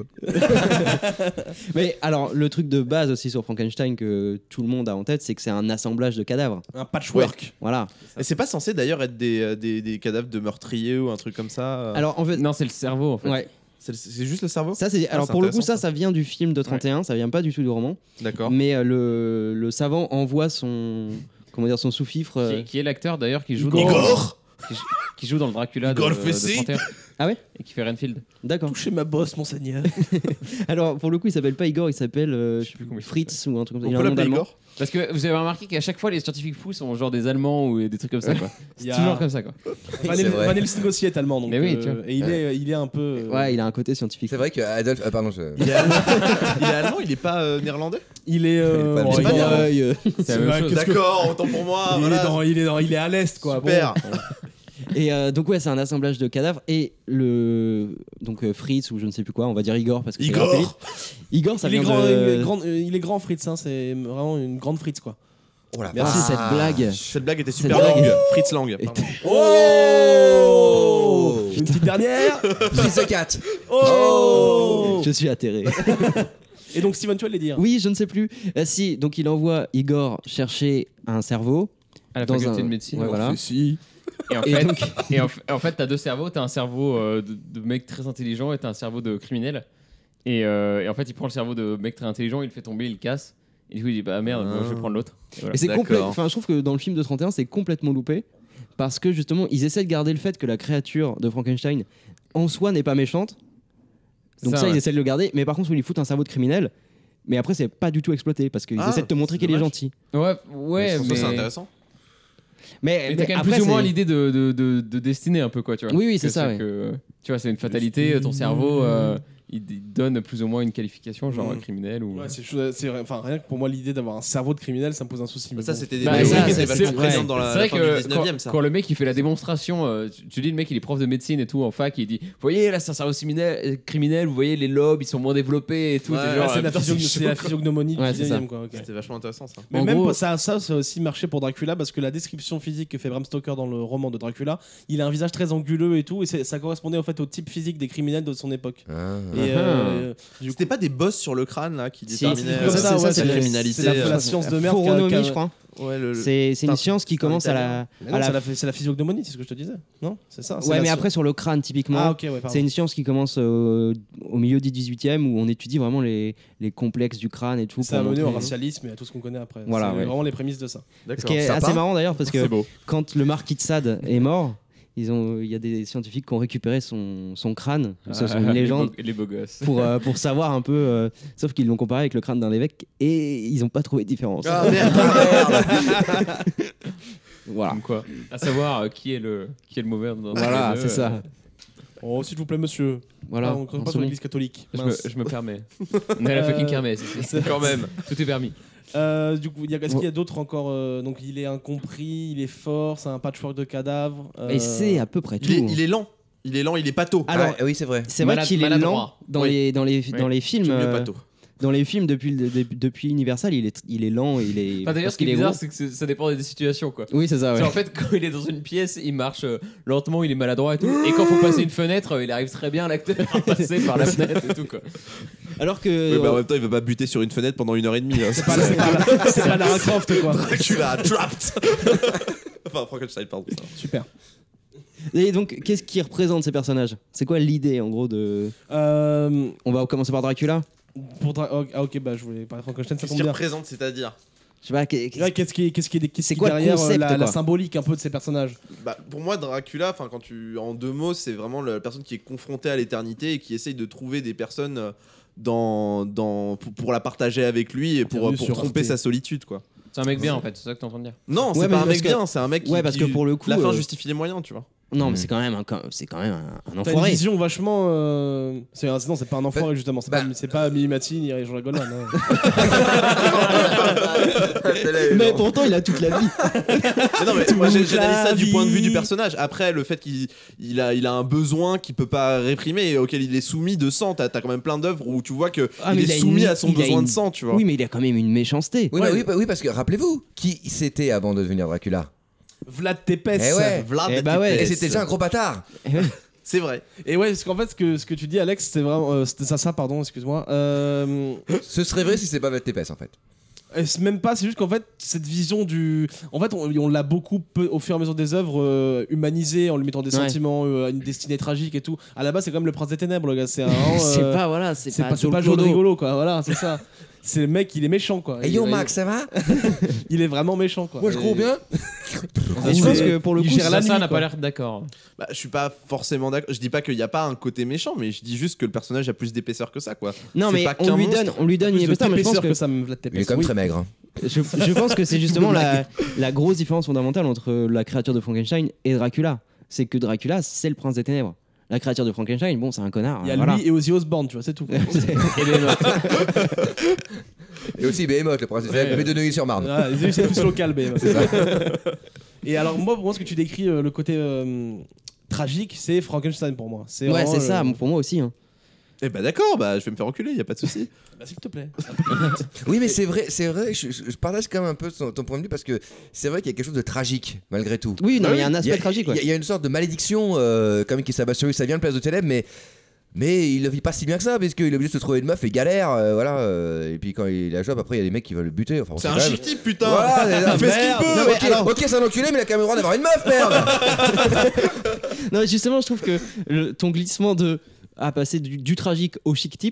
Mais alors, le truc de base aussi sur Frankenstein que tout le monde a en tête, c'est que c'est un assemblage de cadavres. Un patchwork. Voilà. Et c'est pas censé d'ailleurs être des, euh, des, des cadavres de meurtriers ou un truc comme ça euh, Alors en fait, Non, c'est le cerveau en fait. ouais. C'est c'est juste le cerveau Ça c'est. Alors c'est pour le coup, intéressant, ça, ça vient du film de trente et un. Ça vient pas du tout du roman. D'accord. Mais euh, le, le savant envoie son comment dire son sous-fifre. euh, Qui, qui est l'acteur d'ailleurs qui joue dans. Igor qui, qui joue dans le Dracula de, Igor de Fessi. trente et un. Ah ouais Et qui fait Renfield. D'accord. Touchez ma bosse, monseigneur. Alors pour le coup, il s'appelle pas Igor, il s'appelle euh, Je sais plus comment il Fritz ou un truc comme ça. On Il a peut un nom l'appeler d'allemand. Igor Parce que vous avez remarqué qu'à chaque fois, les scientifiques fous sont genre des Allemands ou des trucs comme ça. Quoi. Il C'est y a- toujours comme ça. Quoi. Van C'est Hel- vrai. Van Helsing aussi est allemand. Donc, Mais oui, euh, tu vois. et il, est, il est un peu. euh, Ouais, il a un côté scientifique. C'est vrai que Adolphe. Ah, pardon, je... Il est allemand, il est, allemand, il est pas euh, néerlandais Il est. euh, Il est pas- bon, c'est il pas est- bien. Euh, C'est la vrai, même chose. qu'est-ce que- D'accord, autant pour moi. il, voilà. est dans, il, est dans, il est à l'est, quoi. Bon. Super. Et euh, donc ouais, c'est un assemblage de cadavres et le donc euh, Fritz ou je ne sais plus quoi, on va dire Igor parce que c'est Igor. rapide. Igor, ça Il est, vient grand, de il, est grand, euh, il est grand, Fritz. Hein, c'est vraiment une grande Fritz, quoi. Oh la Merci, vache. cette blague. Cette blague était Cette super blague. longue. Fritz Lang. pardon. Oh Une petite dernière. Fritz Cat. Oh Je suis atterré. Et donc, Steven, tu vas le dire. Oui, je ne sais plus. Euh, si, donc il envoie Igor chercher un cerveau À la dans faculté un de médecine. Ouais, voilà. Si. Et en Et fait, donc- et en, f- en fait, t'as deux cerveaux. T'as un cerveau euh, de, de mec très intelligent et t'as un cerveau de criminel. Et, euh, et en fait, il prend le cerveau de mec très intelligent, il le fait tomber, il le casse. Et du coup, il dit bah merde, moi, je vais prendre l'autre. Et voilà. Et c'est D'accord. complet. Enfin, je trouve que dans le film de trente et un, c'est complètement loupé parce que justement, ils essaient de garder le fait que la créature de Frankenstein en soi n'est pas méchante. Donc ça, Ça, ils ouais. essaient de le garder, mais par contre, ils lui foutent un cerveau de criminel. Mais après, c'est pas du tout exploité parce qu'ils Ah, essaient de te montrer c'est qu'il est dommage. gentil. Ouais, ouais, Je trouve mais. ça, c'est intéressant. Mais, Mais t'as quand même après, plus ou moins c'est- l'idée de, de, de, de destinée un peu quoi, tu vois. Oui, oui, Que c'est ça, ouais. que, tu vois, c'est une fatalité, ton cerveau, euh, il, il donne plus ou moins une qualification, genre Mm. criminel ou. Ouais, c'est chou- c'est vrai. Enfin, rien que pour moi, l'idée d'avoir un cerveau de criminel, ça me pose un souci. mais Ça, bon. c'était des Bah, théories ça, qui c'est- étaient vachement c'est- présentes ouais. dans la, C'est la vrai fin que du dix-neuvième, quand, ça. quand le mec il fait la démonstration, euh, tu, tu dis le mec il est prof de médecine et tout en fac, il dit vous voyez là c'est un cerveau criminel, euh, criminel, vous voyez les lobes ils sont moins développés et tout. Ouais, t'es Ah, genre, c'est la, putain, physio- c'est c'est chaud, la quoi. physiognomonie du Ouais, c'est dix-neuvième, ça. quoi. ok. C'était vachement intéressant, ça. Mais En même gros- pour ça, ça, ça a aussi marché pour Dracula parce que la description physique que fait Bram Stoker dans le roman de Dracula, il a un visage très anguleux et tout, et c'est- ça correspondait en fait au type physique des criminels de son époque. Ah. Et euh, du coup, C'était pas des bosses sur le crâne là qui Si, déterminaient c'est euh, comme ça, ouais, la c'est la- criminalité. c'est la, euh, la science de merde. qu'a- Foronomie, qu'a- je crois. Ouais, le- le- C'est c'est une Putain, science qui c'est un commence à italien. la. Mais à non, la- c'est la, c'est la physiognomonie, c'est ce que je te disais. Non, c'est ça. c'est Ouais, la mais sci- après sur le crâne typiquement. Ah ok, ouais, pardon. C'est une science qui commence euh, au milieu du dix-huitième où on étudie vraiment les, les complexes du crâne et tout. Ça a pour mené au montrer- racialisme et à tout ce qu'on connaît après. Voilà, c'est ouais. vraiment les prémices de ça. Ce D'accord. qui est Sympa. assez marrant d'ailleurs parce que C'est beau. quand le marquis de Sade est mort, ils ont, il y a des scientifiques qui ont récupéré son, son crâne, ce sont une Ah, légende, Les beaux, les beaux gosses. pour, euh, pour savoir un peu. euh, sauf qu'ils l'ont comparé avec le crâne d'un évêque et ils n'ont pas trouvé de différence. Ah merde, merde. Voilà. Comme quoi. À savoir euh, qui est le qui est le mauvais dans Voilà, les deux, c'est euh, ça. Oh, s'il vous plaît, monsieur. Voilà. Ah, on ne compte En pas sur second. l'église catholique. Je Mince. me, je me permets. On est à la Euh, fucking kermesse ici. c'est- Quand même. Tout est permis. Euh, du coup, il y a- est-ce qu'il y a d'autres encore euh, Donc, il est incompris, il est fort, c'est un patchwork de cadavres. euh, Et c'est à peu près tout. Il est, il est lent. Il est lent, il est pato. Alors, Ah, oui, c'est vrai. c'est vrai malade- qu'il est lent maladroit. dans, Oui. les, dans, les, Oui. dans les films. J'aime mieux euh, pato. Dans les films depuis, le- depuis, depuis Universal, il est, il est lent, il est. Enfin, D'ailleurs, parce ce qui est qu'il bizarre, gros. c'est que c'est- ça dépend des situations, quoi. Oui, c'est ça, ouais. Genre, en fait, quand il est dans une pièce, il marche euh, lentement, il est maladroit et tout. Et quand faut passer une fenêtre, euh, il arrive très bien, l'acteur, à passer par la fenêtre et tout, quoi. Alors que. Oui, bah, en même temps, il va pas buter sur une fenêtre pendant une heure et demie. hein. C'est pas, c'est pas, c'est pas Lara Croft, quoi. Dracula trapped. Enfin, Frankenstein, pardon. ça. Super. Et donc, qu'est-ce qui représente ces personnages? C'est quoi l'idée, en gros, de. Euh, On va commencer par Dracula? pour Dra- oh, ah, ok, bah je voulais parler de Frankenstein, ça Qu'est-ce tombe qu'il bien. représente, c'est-à-dire Je sais pas. qu'est- qu'est- Ouais, Qu'est-ce qui est, qu'est-ce qui est, qu'est-ce C'est qui quoi est le derrière euh, concept, la, la quoi symbolique un peu de ces personnages? Bah, pour moi, Dracula, enfin, quand tu, en deux mots, c'est vraiment la personne qui est confrontée à l'éternité et qui essaye de trouver des personnes euh, dans, dans, pour, pour la partager avec lui et pour, Bienvenue pour sur tromper Arte. sa solitude, quoi. C'est un mec bien, en fait, c'est ça que t'es en train de dire. Non, c'est Ouais, mais pas un parce mec que- bien, c'est un mec qui. Ouais, parce qui- que pour le coup, La fin euh, justifie les moyens, tu vois. Non, mais Mm. c'est quand même un, c'est quand même un, un T'as une enfoiré. vision vachement. euh, c'est un- non, c'est pas un enfoiré justement. C'est bah- pas, c'est pas Mimi Mati ni Jean Golan. hein. Mais pourtant, il a toute la vie. Mais non, mais moi j'ai- Toute j'analyse ça la du point de vue du vie. personnage. Après, le fait qu'il il a, il a un besoin qu'il peut pas réprimer et auquel il est soumis de sang. T'as as quand même plein d'œuvres où tu vois que Ah, il mais est il a une- soumis à son il a besoin une- de sang, tu vois. Oui, mais il a quand même une méchanceté. Oui, Ouais. bah oui, bah oui, parce que rappelez-vous, qui c'était avant de devenir Dracula? Vlad Tepes. Eh ouais. Vlad Eh de bah ouais. Tepes. Et c'était déjà un gros bâtard. C'est vrai. Et ouais, parce qu'en fait, ce que, ce que tu dis, Alex, c'était vraiment. euh, c'était ça, ça, pardon, excuse-moi. Euh, Ce serait vrai si c'est pas Vlad Tepes en fait. et c'est même pas, c'est juste qu'en fait, cette vision du. En fait, on, on l'a beaucoup, peu- au fur et à mesure des œuvres, euh, humanisé en lui mettant des Ouais. sentiments, euh, une destinée tragique et tout. À la base, c'est quand même le prince des ténèbres, le gars. C'est un. euh, C'est pas, voilà, c'est C'est pas, pas, c'est sur pas le Joe clodo. rigolo, quoi. Voilà, c'est ça. C'est le mec, il est méchant, quoi. Et Il- yo il- Max, ça va? Il est vraiment méchant, quoi. Moi je Et- cours bien. Et je pense que pour le il coup, gère la Ça, ça nuit, n'a quoi. pas l'air d'accord. Bah, je suis pas forcément d'accord. Je dis pas qu'il y a pas un côté méchant, mais je dis juste que le personnage a plus d'épaisseur que ça, quoi. non, c'est mais pas on qu'un lui monstre. donne, on lui donne une Plus de épaisseur, mais je pense épaisseur que que ça, me Vlad Tepes. Il est quand même Oui. très maigre. hein. je, je pense que c'est justement la, la grosse différence fondamentale entre la créature de Frankenstein et Dracula. C'est que Dracula, c'est le prince des ténèbres. La créature de Frankenstein, bon, c'est un connard. Il y a voilà. lui et Ozzy Osbourne, tu vois, c'est tout. quoi. Et les notes. Et aussi Behemoth, le prince des ténèbres, mais de Neuilly-sur-Marne. Ah, les- c'est plus local, mais c'est ça. Et alors, moi, pour moi, ce que tu décris, euh, le côté euh, tragique, c'est Frankenstein pour moi. C'est Ouais, vraiment, c'est ça, euh, pour moi aussi. hein. Eh bah d'accord, bah je vais me faire enculer, y a pas de souci. Bah, s'il te plaît. Oui, mais c'est vrai, c'est vrai. Je, je- je partage quand même un peu ton, ton point de vue parce que c'est vrai qu'il y a quelque chose de tragique malgré tout. Oui, non, mais il y a un Il y aspect a- tragique. Il Ouais. y, a- il y a une sorte de malédiction euh, quand même qui s'abat sur lui. Ça vient de Place de Ténèbres, mais mais il le vit pas si bien que ça parce qu'il est obligé de se trouver une meuf et galère, euh, voilà. euh, et puis quand il la chope, après il y a des mecs qui veulent le buter. Enfin, on C'est sait un quand même- chic type, putain. Voilà, c'est ça. Il fait ce qu'il Merde. peut. Non, mais ok. ok, ok, c'est un enculé, mais il a quand même le droit d'avoir une meuf, merde. Non, mais justement, je trouve que le- ton glissement de à passer du, du tragique au chic type,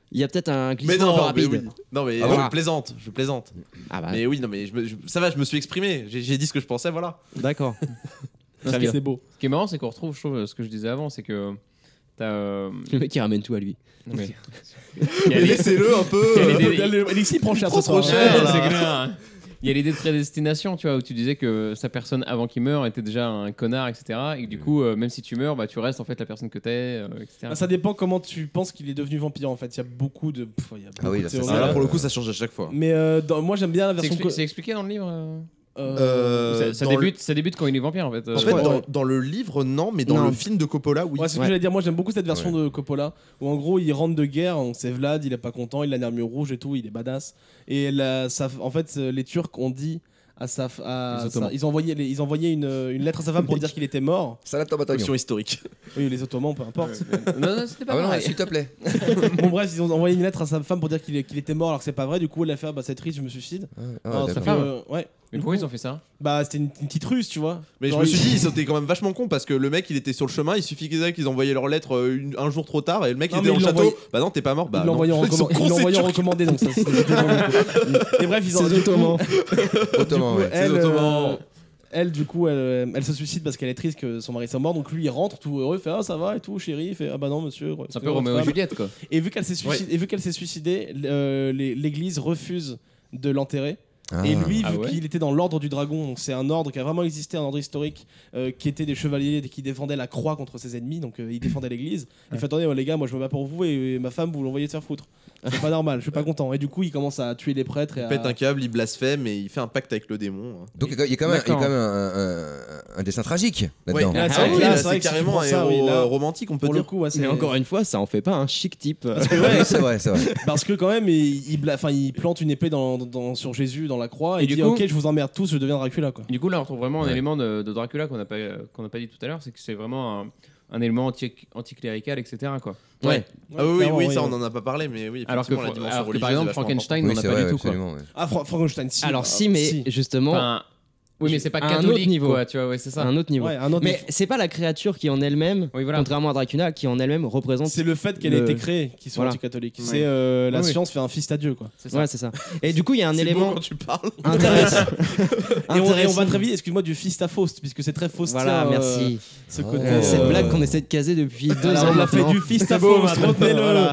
Il y a peut-être un Mais glissement un peu non, mais rapide. oui. Non mais Ah je bon plaisante, je plaisante. Ah bah, Mais oui, non mais je me- je- ça va, je me suis exprimé. J'ai j'ai dit ce que je pensais, voilà. d'accord. Parce que bien. c'est beau. Ce qui est marrant, c'est qu'on retrouve, je trouve, ce que je disais avant, c'est que t'as. euh, Le mec qui ramène tout à lui. non, mais- Il y a les- Laissez-le un peu. Il y a les- Il y a le- Alexis prend cher Trop ce soir. trop hein. cher. Ouais, là. c'est clair. Il y a l'idée de prédestination, tu vois, où tu disais que sa personne avant qu'il meure était déjà un connard, et cetera. Et que du coup, euh, même si tu meurs, bah, tu restes en fait la personne que t'es, euh, et cetera. Ah, ça dépend comment tu penses qu'il est devenu vampire en fait. Il y a beaucoup de. Pff, il y a beaucoup oui, de là, ça, théories. c'est Ah, là Euh, pour le coup, ça change à chaque fois. Mais euh, dans- moi j'aime bien la C'est version. expli- co- c'est expliqué dans le livre euh, euh, Euh, ça, ça dans débute, ça débute quand il est vampire en fait. En euh, fait, Ouais. dans, dans le livre, non, mais dans Non. le film de Coppola, oui. Ouais, c'est ce que Ouais. j'allais dire. Moi, j'aime beaucoup cette version de Coppola où en gros, il rentre de guerre. Donc c'est Vlad, il est pas content, il a l'armure rouge et tout, il est badass. Et la, ça, en fait, euh, les Turcs ont dit à sa, f- à Les sa- Ottomans. ils ont envoyé, les- ils ont envoyé une, une lettre à sa femme pour dire qu'il était mort. Salade ton bataillon. Action historique. Oui, les Ottomans, peu importe. non, non, c'était pas Ah ouais, non, pareil. s'il te plaît. Bon bref, ils ont envoyé une lettre à sa femme pour dire qu'il est- qu'il était mort alors que c'est pas vrai. Du coup, elle a fait ah, bah c'est triste, je me suicide. Ah, Ah, ah, ça d'accord. fait, euh, ouais. Mais Du pourquoi coup, ils ont fait ça Bah c'était une, une petite ruse, tu vois. Mais Genre, je me ils- suis dit, c'était quand même vachement con parce que le mec il était sur le chemin, il suffisait qu'ils envoyaient leur lettre euh, une- un jour trop tard et le mec il Non, était mais dans le ils château. l'envoyaient- Bah non, t'es pas mort. Bah Ils l'ont envoyé en non. Ils sont recommandé, cons, ils l'ont ces envoyé en Turcs. recommandé, donc ça c'était c'était bon, du coup. Et bref, ils ont C'est du coup- Ottoman. Ottoman, ouais. elle, C'est Ottoman. euh, elle, du coup, elle, elle se suicide parce qu'elle est triste que son mari soit mort. Donc lui, il rentre tout heureux, il fait ah ça va et tout, chérie, il fait ah bah non monsieur. C'est un peu Roméo et Juliette quoi. Et vu qu'elle s'est suicidée, et vu qu'elle s'est suicidée, euh, les- l'Église refuse de l'enterrer. Ah. Et lui, Ah vu ouais qu'il était dans l'ordre du dragon, donc c'est un ordre qui a vraiment existé, un ordre historique, euh, qui était des chevaliers qui défendaient la croix contre ses ennemis, donc euh, il défendait l'église. Il fait attendez, ouais, les gars, moi je me bats pour vous et, et ma femme, vous l'envoyez se faire foutre. C'est pas normal, je suis pas content. Et du coup, il commence à tuer les prêtres et Il à. pète un câble, il blasphème et il fait un pacte avec le démon. Donc il y a quand même, il y a D'accord. quand même un, un- un dessin tragique là-dedans. Ouais, c'est Ah vrai oui, que là, là, c'est vrai c'est que si tu carrément prends un ça, héros oui, là, euh, romantique, on peut Pour le dire. coup, ouais, c'est Mais encore une fois, ça en fait pas un chic type. Parce que, ouais, Ouais, c'est vrai, c'est vrai. parce que quand même, il, il, bla- enfin, il plante une épée dans, dans- sur Jésus dans la croix et, Et il du dit coup- ok, je vous emmerde tous, je deviens Dracula quoi. Du coup, là, on retrouve vraiment un Ouais. élément de, de Dracula qu'on n'a pas, qu'on n'a pas dit tout à l'heure, c'est que c'est vraiment un, un élément anti- anticlérical, et cetera. Quoi. Ouais. Ah oui, oui, clairement, oui, oui, ça ouais. on en a pas parlé, mais oui, Alors que, effectivement, la dimension alors que religieuse par est exemple, vachement Frankenstein, Oui, on n'a c'est pas vrai, du tout. Quoi. absolument. ouais. Ah, Fra- Frankenstein, si. Alors Ah, si, mais si. justement, Enfin, oui, mais c'est pas à un autre catholique, niveau. quoi, tu vois, ouais, c'est ça. à un autre niveau. Ouais, un autre. Mais c'est pas la créature qui en elle-même, Oui, voilà. contrairement à Dracula, qui en elle-même représente. C'est le fait qu'elle le- ait été créée qui soit Voilà. anticatholique. Ouais. C'est euh, la Oui, oui. science fait un fils à Dieu quoi. C'est ça. Ouais, c'est ça. Et du coup, il y a un C'est beau élément quand tu parles. intéressant. Et on, et on intéressant. va très vite, excuse-moi, du fist à Faust, puisque c'est très faustien. Voilà, euh, merci. ce Oh. côté. Euh, Cette euh, blague qu'on essaie de caser depuis deux alors, ans on a fait maintenant. du fist à beau, Faust, maintenant. retenez-le. Voilà.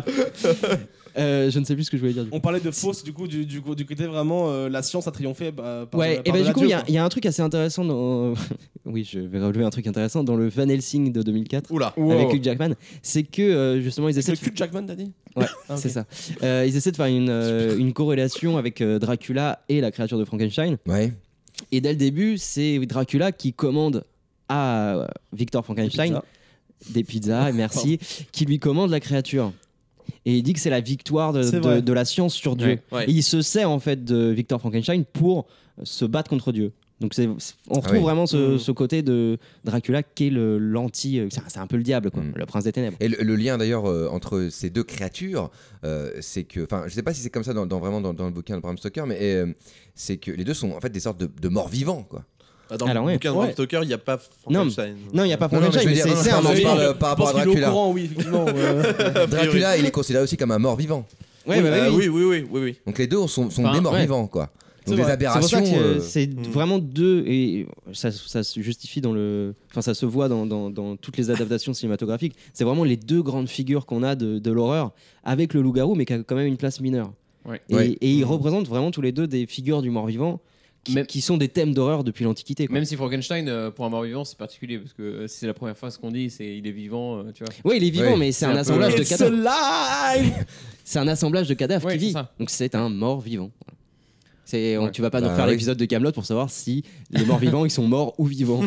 Euh, je ne sais plus ce que je voulais dire. du coup. On parlait de Faust, du coup, du, du, coup- du côté vraiment, euh, la science a triomphé. Bah, par, Ouais, par et bah de du la coup, Dieu, il y, a- quoi. il y a un truc assez intéressant dans. Oui, je vais relever un truc intéressant dans le Van Helsing de deux mille quatre Oula. Wow. avec Hugh Jackman. C'est que euh, justement, ils essaient Le de cul de Jackman, t'as dit Ouais, Ah, ok. c'est ça. Euh, ils essaient de faire une, euh, une corrélation avec euh, Dracula et la créature de Frankenstein. Ouais. Et dès le début, c'est Dracula qui commande à euh, Victor Frankenstein Pizza. des pizzas, merci, qui lui commande la créature. Et il dit que c'est la victoire de, C'est de- vrai. de la science sur Dieu. Ouais. Ouais. Et il se sert en fait de Victor Frankenstein pour se battre contre Dieu. Donc c'est, c'est- on retrouve oui. vraiment ce, Mm. ce côté de Dracula qui est le, l'anti. euh, C'est, c'est un peu le diable, quoi, Mm. le prince des ténèbres. Et le, le lien d'ailleurs euh, entre ces deux créatures, euh, c'est que, enfin, je sais pas si c'est comme ça dans, dans- vraiment dans, dans le bouquin de Bram Stoker, mais euh, c'est que les deux sont en fait des sortes de, de morts vivants, quoi. Ah, Dans Alors, le ouais. bouquin de Ouais. Bram Stoker, il n'y a pas Frankenstein. Non, il n'y a pas Non, non, mais Frankenstein, je mais, veux dire, c'est, non, c'est un non, mort je vivant. parle par Je pense rapport à qu'il est au Dracula. courant, oui, effectivement. ouais. Dracula, il est considéré aussi comme un mort vivant. Ouais, bah, Euh, oui. oui, oui, oui, oui, oui. Donc les deux sont, sont Enfin, des morts ouais. vivants, quoi. C'est Donc des vrai. C'est pour aberrations. ça que euh, c'est Mm. vraiment deux, et ça, ça se justifie dans le. Enfin, ça se voit dans, dans- dans toutes les adaptations cinématographiques. C'est vraiment les deux grandes figures qu'on a de, de l'horreur, avec le loup-garou, mais qui a quand même une place mineure. Ouais. Et, Ouais. et ils représentent vraiment tous les deux des figures du mort-vivant qui, Même- qui sont des thèmes d'horreur depuis l'Antiquité. quoi. Même si Frankenstein, euh, pour un mort-vivant, c'est particulier, parce que euh, si c'est la première fois ce qu'on dit, c'est il est vivant, euh, tu vois. Oui, il est vivant, Ouais. mais c'est C'est un, un peu- assemblage de It's cadavres. alive. C'est un assemblage de cadavres Ouais, qui c'est vit. ça. Donc c'est un mort-vivant. Voilà. C'est, on- Ouais. Tu vas pas nous Bah faire oui. l'épisode de Camelot pour savoir si les morts-vivants ils sont morts ou vivants.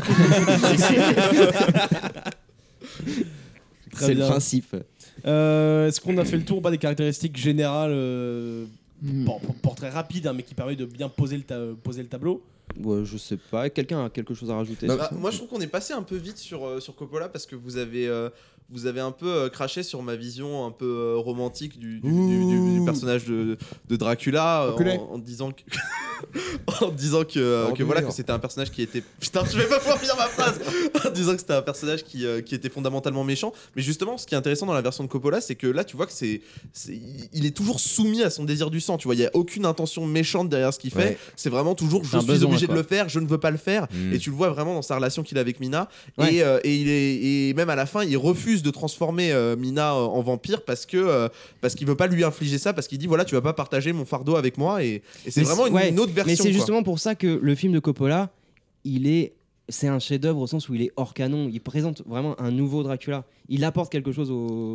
Très c'est le bien. principe. Euh, Est-ce qu'on a fait le tour pas des caractéristiques générales euh, Hmm. por- por- portrait rapide, hein, mais qui permet de bien poser le, ta- poser le tableau. Ouais, je sais pas. Quelqu'un a quelque chose à rajouter Non, sur Bah, ça moi, je trouve qu'on est passé un peu vite sur, euh, sur Coppola parce que vous avez, euh, vous avez un peu euh, craché sur ma vision un peu euh, romantique du, du, du- du- du personnage de, de Dracula euh, Enculé. en, en disant que. en disant que, euh, En que voilà dur. que c'était un personnage qui était putain je vais pas pouvoir finir ma phrase en disant que c'était un personnage qui, euh, qui était fondamentalement méchant, mais justement ce qui est intéressant dans la version de Coppola c'est que là tu vois que c'est, c'est il est toujours soumis à son désir du sang, tu vois, il y a aucune intention méchante derrière ce qu'il fait, Ouais. c'est vraiment toujours je C'est un suis besoin, obligé quoi. de le faire, je ne veux pas le faire, Mm. et tu le vois vraiment dans sa relation qu'il a avec Mina. Ouais. et, euh, et il est et même à la fin il refuse de transformer euh, Mina euh, en vampire parce que euh, parce qu'il veut pas lui infliger ça, parce qu'il dit voilà tu vas pas partager mon fardeau avec moi, et, et c'est Mais vraiment c'est- une, ouais, une autre version Mais c'est quoi. justement pour ça que le film de Coppola, il est, c'est un chef-d'œuvre au sens où il est hors canon. Il présente vraiment un nouveau Dracula. Il apporte quelque chose au,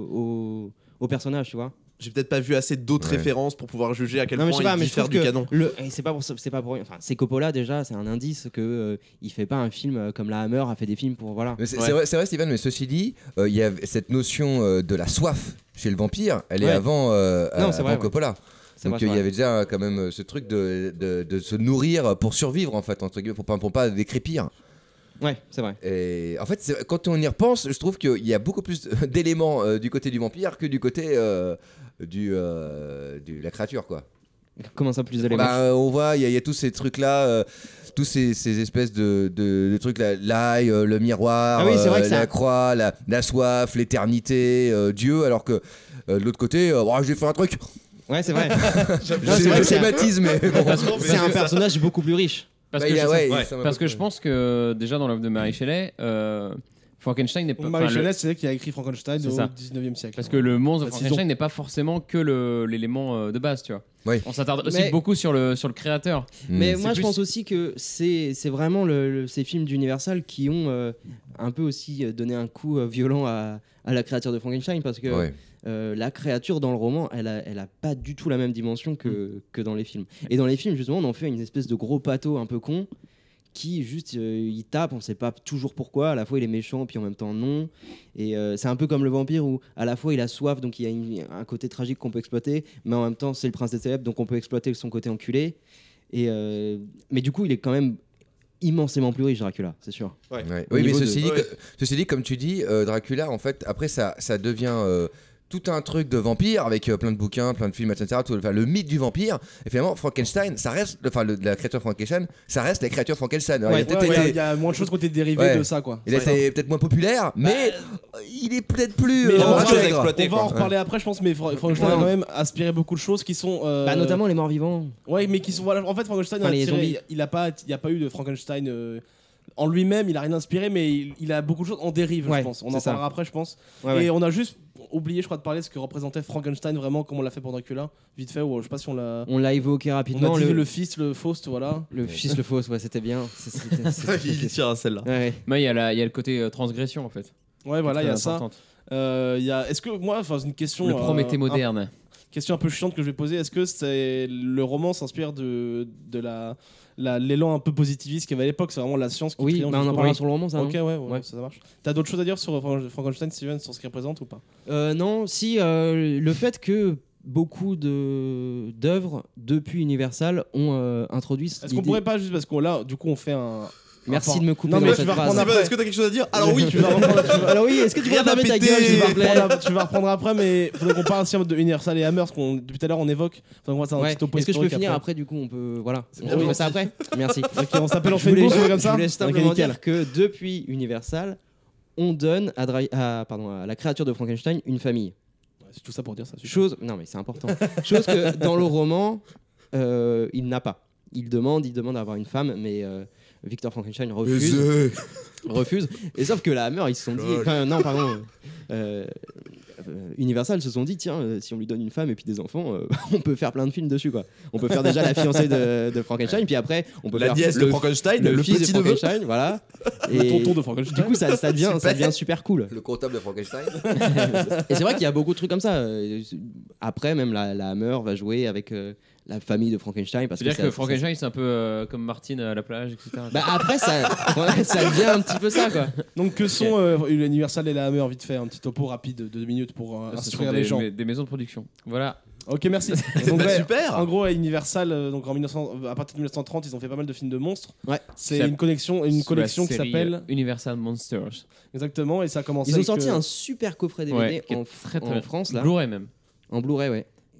au, au personnage, tu vois. J'ai peut-être pas vu assez d'autres Ouais. références pour pouvoir juger à quel Non, mais je point sais pas, il mais je diffère trouve du que canon. le, et c'est pas pour ça- c'est pas pour rien. Enfin, c'est Coppola déjà, c'est un indice que euh, il fait pas un film euh, comme la Hammer a fait des films pour voilà. Mais c'est Ouais. c'est vrai, c'est vrai, Steven, mais ceci dit, euh, il y a cette notion euh, de la soif chez le vampire, elle est Ouais. avant, euh, Non, à- c'est avant vrai, ouais. Coppola. C'est Donc vrai, euh, il c'est y vrai. avait déjà euh, quand même euh, ce truc de, de, de se nourrir pour survivre en fait, entre guillemets, pour pas, pour pas décrépir. Ouais, c'est vrai. Et en fait, c'est- quand on y repense, je trouve qu'il y a beaucoup plus d'éléments euh, du côté du vampire que du côté euh, du, euh, du- la créature, quoi. Comment ça plus d'éléments Bah, euh, on voit, il y, a- il y a tous ces trucs-là, euh, tous ces, ces espèces de, de, de trucs, là, l'ail, euh, le miroir, Ah oui, c'est vrai que euh, ça- la croix, la, la soif, l'éternité, euh, Dieu, alors que euh, de l'autre côté, euh, oh, j'ai fait un truc. Ouais, c'est vrai. Je, Non, c'est vrai je que c'est un- schématise, mais bon. Parce que- C'est un personnage beaucoup plus riche. Parce Bah, que il a- je- ouais, ouais, ça m'a Parce pas- que je pense que déjà dans l'œuvre de Mary Shelley, euh, Frankenstein n'est pas. Marie enfin, le- Shelley, c'est elle qui a écrit Frankenstein C'est au ça. dix-neuvième siècle. Parce que le monstre de Bah, Frankenstein disons. n'est pas forcément que le- l'élément euh, de base, tu vois. Oui. On s'attarde aussi Mais- beaucoup sur le, sur le créateur. Mm. Mais C'est moi, je plus- pense aussi que c'est c'est vraiment le- le- ces films d'Universal qui ont euh, un peu aussi euh, donné un coup euh, violent à, à la créature de Frankenstein parce que Ouais. euh, la créature dans le roman, elle a, elle a pas du tout la même dimension que, Mm. que dans les films. Et dans les films, justement, on en fait une espèce de gros pâteau un peu con qui juste euh, il tape, on sait pas toujours pourquoi. À la fois il est méchant, puis en même temps non. Et euh, c'est un peu comme le vampire où à la fois il a soif, donc il y a une- un côté tragique qu'on peut exploiter, mais en même temps c'est le prince des ténèbres, donc on peut exploiter son côté enculé. Et euh, mais du coup il est quand même immensément plus riche Dracula, c'est sûr. Ouais. Au Oui, mais niveau de- ceci, dit, Ouais. que- ceci dit, comme tu dis, euh, Dracula, en fait, après, ça, ça devient euh, tout un truc de vampire avec euh, plein de bouquins, plein de films, et cetera. Tout, enfin, le mythe du vampire. Et finalement, Frankenstein, ça reste, enfin, le- la créature Frankenstein, ça reste la créature Frankenstein. Alors, il a Ouais, peut-être ouais, il y a- été- il y a moins de choses qui ont été dérivées Ouais. de ça, quoi. il a été peut-être moins populaire, mais euh, il est peut-être plus. Mais euh, on va- intègre. à exploiter, On va quoi. en reparler après, je pense, mais Fra- Frankenstein a Ouais. quand même inspiré beaucoup de choses qui sont. euh, Bah, notamment les morts vivants. Ouais, mais qui sont. Voilà, en fait, Frankenstein Enfin, a les tiré- zombies. il a pas, il y a pas eu de Frankenstein euh, en lui-même. Il a rien inspiré, mais il, il a beaucoup de choses en dérive, Ouais, je pense. On c'est en ça. parlera après, je pense. Ouais, Et ouais. on a juste oublié, je crois, de parler de ce que représentait Frankenstein vraiment, comme on l'a fait pour Dracula, vite fait. Ou je sais pas si on l'a. On l'a évoqué On rapidement. a dit le, le fils, le Faust, voilà. le fils, le fausse, ouais, c'était bien. C'est- c'était- c'était- Il tire à celle-là. Ouais. Mais il y, a la- il y a le côté euh, transgression en fait. Ouais, voilà, il y a ça. Importante. Euh, il y a. Est-ce que moi, enfin, c'est une question. Le euh, Prométhée un- moderne. Question un peu chiante que je vais poser. Est-ce que c'est le roman s'inspire de, de la, la- l'élan un peu positiviste qu'il y avait à l'époque? C'est vraiment la science qui Oui, triomphe bah, on en jusqu'au parlera bout. sur le roman, ça. non Ok, ouais, ouais, Ouais. ça marche. T'as d'autres choses à dire sur Fran- Frankenstein, Steven, sur ce qu'il représente ou pas? Euh, non, si euh, le fait que beaucoup de d'œuvres depuis Universal ont euh, introduit. Est-ce qu'on l'idée- pourrait pas juste parce qu'on là, du coup, on fait un. Merci un- de me couper Non, mais dans tu cette vas phrase. reprendre Steven, après. est-ce que t'as quelque chose à dire? Alors oui, tu vas reprendre, tu vas- Alors oui, est-ce que tu Rien pourrais à fermer ta péter. gueule, s'il tu vas vous plaît reprendre- tu vas reprendre après, mais faudrait qu'on parle aussi de Universal et Hammer, parce qu'on depuis tout à l'heure on évoque. Faudrait qu'on fasse un Ouais. petit topo Est-ce que je peux historique finir après. après du coup on peut voilà. bien On fait gentil. ça après. Merci. Ok, on s'appelle, on Je fait une voulais, pause comme ça. je voulais Ok, simplement nickel. dire que depuis Universal, on donne à, Dra- à- pardon, à la créature de Frankenstein une famille. Ouais, c'est tout ça pour dire ça. suffit. Chose, non mais c'est important. Chose que dans le roman, euh, il n'a pas. Il demande, il demande à avoir une femme, mais euh, Victor Frankenstein refuse. refuse. Et sauf que la Hammer, ils se sont dit, enfin non, pardon, euh, euh, Universal se sont dit, tiens, euh, si on lui donne une femme et puis des enfants, euh, on peut faire plein de films dessus, quoi. On peut faire déjà la fiancée de, de Frankenstein, puis après, on peut la faire nièce le, de Frankenstein, le le, fils de petit neveu. Frankenstein, voilà. Le Et tonton de Frankenstein. du coup, ça, ça devient, ça devient super cool. Le comptable de Frankenstein. Et c'est vrai qu'il y a beaucoup de trucs comme ça. Euh, Après, même la, la Hammer va jouer avec euh, la famille de Frankenstein. Parce que C'est-à-dire ça- que ça- Frankenstein, c'est un peu euh, comme Martine à la plage, et cetera. Bah après, ça, ouais, ça devient un petit peu ça, quoi. Donc que sont euh, Universal et la Hammer, vite fait, un petit topo rapide de deux minutes pour euh, Ce sont instruire des, les gens. mais- des maisons de production. Voilà. Ok, merci. Donc, Bah, ouais, super. En gros, à Universal, euh, donc en mille neuf cents, à partir de mille neuf cent trente, ils ont fait pas mal de films de monstres. Ouais. C'est Ça- une collection, une Sous la collection qui série, s'appelle euh, Universal Monsters. exactement, et ça a commencé. Ils ont avec, sorti euh, un super coffret D V D Ouais, qui est en, très, en très France, là. Blu-ray même. En Blu-ray, ouais.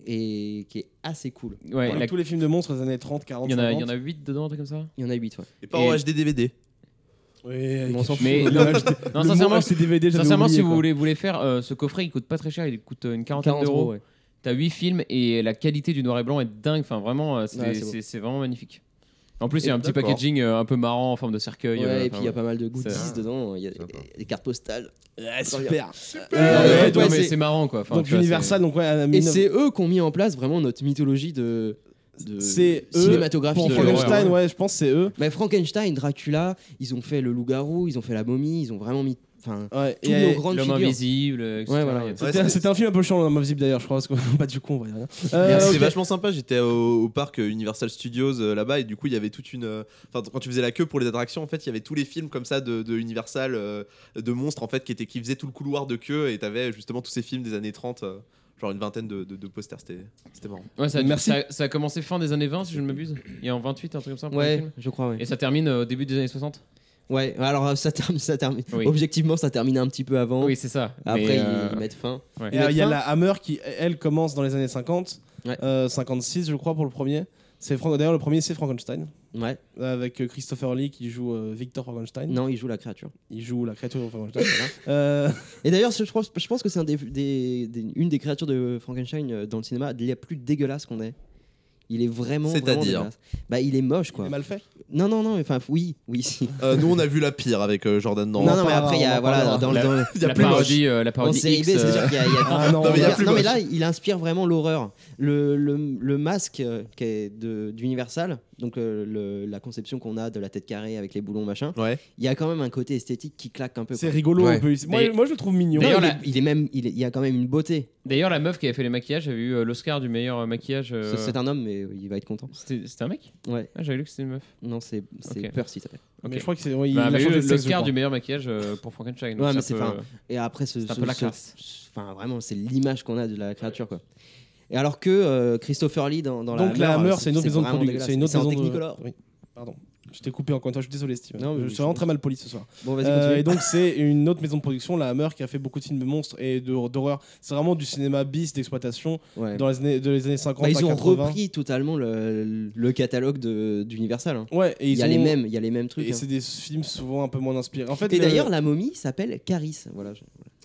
et qui est assez cool. Ouais, Comme la- tous les films de monstres des années trente, quarante, il y en a, il y cinquante. en a huit dedans, un truc comme ça. Il y en a huit, ouais. Et pas Et- en H D D V D. Oui, On s'en fout. Mais- Le non, H D non, le sincèrement, mot H D D V D, j'avais Sincèrement, oublié, si vous quoi. voulez, voulez faire euh, ce coffret, il coûte pas très cher, il coûte euh, une quarantaine quarante d'euros. euros, ouais. T'as huit films et la qualité du noir et blanc est dingue. Enfin, vraiment, euh, c'est Ouais, c'est beau. c'est- c'est vraiment magnifique. En plus, il y a un petit D'accord. packaging euh, un peu marrant en forme de cercueil. Ouais, euh, et enfin, puis il y a ouais. pas mal de goodies C'est- dedans, il y a Sympa. des, des cartes postales. Ouais, super. Euh, Euh, ouais, donc, non, mais c'est- c'est marrant quoi. Enfin, Donc tu vois, Universal, donc ouais, à Et mille- c'est eux qui ont mis en place vraiment notre mythologie de, de C'est eux, cinématographique. pour de Frankenstein, l'horreur, ouais, je pense que c'est eux. Mais Frankenstein, Dracula, ils ont fait le loup-garou, ils ont fait la momie, ils ont vraiment mis. Enfin, Ouais, tous et- nos et- grandes L'homme figures. invisible, et cetera. Ouais, voilà. Il y a tout. Ouais, C'était c'est- c'était un film un peu chiant, l'homme invisible d'ailleurs, je crois, parce que pas du coup, on voit rien. Mais Euh, C'est ok. vachement sympa. J'étais au, au parc euh, Universal Studios euh, là-bas et du coup il y avait toute une. euh, Enfin quand tu faisais la queue pour les attractions en fait il y avait tous les films comme ça de, de Universal euh, de monstres en fait qui étaient qui faisaient tout le couloir de queue et t'avais justement tous ces films des années trente. euh, Genre une vingtaine de, de, de posters, c'était c'était marrant. Ouais, ça, a- Merci. ça, ça a commencé fin des années vingt, si je ne m'abuse. Il y a en vingt-huit, un truc comme ça. le premier Ouais, film. je crois, ouais. Et ça termine euh, au début des années soixante. Ouais, alors euh, ça termine, ça termine. Oui. Objectivement, ça termine un petit peu avant. Oui, c'est ça. Après, Mais, ils euh, mettent fin. ouais. Et, euh, Il y a fin. la Hammer qui, elle, commence dans les années cinquante, Ouais. euh, cinquante-six, je crois, pour le premier. C'est Fran- D'ailleurs, le premier, c'est Frankenstein, Ouais. avec euh, Christopher Lee qui joue euh, Victor Frankenstein. Non, ils jouent la créature. Il joue la créature de Frankenstein. Euh, Et d'ailleurs, je pense, je pense que c'est un des, des- des- une des créatures de Frankenstein euh, dans le cinéma les plus dégueulasses qu'on ait. Il est vraiment, C'est-à-dire vraiment dégueulasse. Bah, il est moche, il quoi. est mal fait. Non, non, non, enfin, oui, oui, si. Euh, nous on a vu la pire avec euh, Jordan dans. non, en non, mais parlera, après, il y on a, en voilà, parlera. dans, le- La- dans le- Il y a La plus moche. parodie, euh, la en parodie série B, X, c'est-à-dire euh, qu'il y a, il y a- Ah non, Non, mais il y a non, plus mais moche. là, il inspire vraiment l'horreur. Le, le, le masque euh, qui est de- d'Universal, donc euh, le- la conception qu'on a de la tête carrée avec les boulons machin, Ouais. il y a quand même un côté esthétique qui claque un peu. C'est quoi. rigolo Ouais. un peu. Moi, Mais- moi, je le trouve mignon. Non, D'ailleurs, il, la- est, il est même, il, est- il y a quand même une beauté. D'ailleurs, la meuf qui avait fait les maquillages avait eu euh, l'Oscar du meilleur euh, maquillage. euh, C'est- C'est un homme, mais il va être content. C'était c'était un mec. Ouais. Ah, j'avais lu que c'était une meuf. Non, c'est c'est Ok. Percy, ça s'appelle. Mais Ok. je crois que c'est. ouais, il Bah, a elle avait changé eu de sexe, je l'Oscar crois. du meilleur maquillage euh, pour Frankenstein. donc Ouais, ça mais c'est peut- fin. Et après, ce, C'est un ce- peu la ce- classe. Enfin, vraiment, c'est l'image qu'on a de la créature, quoi. Et alors que euh, Christopher Lee dans, dans Donc la la Hammer, Hammer, c'est une autre maison de vraiment production. dégueulasse. C'est une autre C'est en maison de. Technicolor. Oui. Pardon. Je t'ai coupé encore une fois. Je suis désolé, Steven. Non, mais je je suis vraiment très mal poli ce soir. Bon, vas-y, Euh, continue. et donc c'est une autre maison de production, la Hammer, qui a fait beaucoup de films de monstres et de- d'horreur. C'est vraiment du cinéma bis d'exploitation Ouais. dans les années, de les années cinquante Bah, à ils ont quatre-vingts. repris totalement le, le catalogue de- d'Universal. hein. Ouais, et Il ils y a ont- les mêmes, il y a les mêmes trucs. Et hein. c'est des films souvent un peu moins inspirés. En fait, Et le- d'ailleurs, la momie s'appelle Caris. Voilà. je-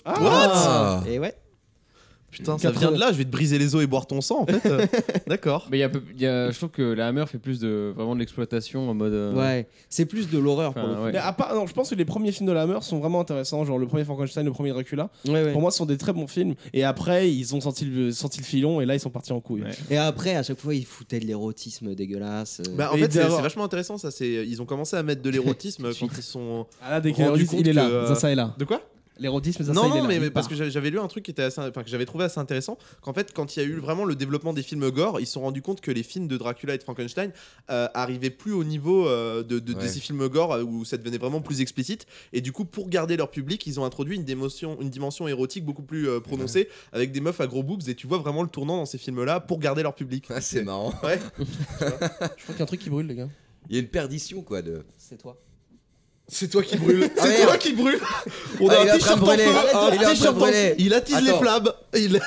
Ah Et ouais. Putain, ça vient de là, je vais te briser les os et boire ton sang en fait. euh, D'accord. Mais il y a peu- il y a- je trouve que la Hammer fait plus de vraiment de l'exploitation en mode. euh, Ouais. C'est plus de l'horreur pour enfin, le coup. ouais. Mais à part, non, je pense que les premiers films de la Hammer sont vraiment intéressants, genre le premier Frankenstein, le premier Dracula. Ouais, ouais. Pour moi, ce sont des très bons films. Et après, ils ont senti le, senti le filon et là, ils sont partis en couille. Ouais. Et après, à chaque fois, ils foutaient de l'érotisme dégueulasse. euh. Bah, en Et fait, c'est d'abord- c'est vachement intéressant ça. C'est ils ont commencé à mettre de l'érotisme quand ils sont. Ah là, dès que Rendu l'érotisme, compte il est là. que, euh, Ça, ça est là. De quoi? L'érotisme, ça, Non, ça, il est non, là. mais, Il mais parce part. que j'avais- j'avais lu un truc qui était assez, enfin que j'avais trouvé assez intéressant. Qu'en fait, quand il y a eu vraiment le développement des films gore, ils se sont rendus compte que les films de Dracula et de Frankenstein euh, arrivaient plus au niveau euh, de, de, de Ouais. ces films gore euh, où ça devenait vraiment plus explicite. Et du coup, pour garder leur public, ils ont introduit une dimension, une dimension érotique beaucoup plus euh, prononcée avec des meufs à gros boobs. Et tu vois vraiment le tournant dans ces films-là pour garder leur public. Ah, c'est marrant. Ouais. Je crois qu'il y a un truc qui brûle, les gars. Il y a une perdition quoi de. C'est toi. C'est toi qui brûle. Ah, C'est merde. toi qui brûle. On Ah, a il est un en train t-shirt de en brûler. feu. Il est en Un train de t-shirt en brûler. feu. Il attise les Attends. flammes. Il-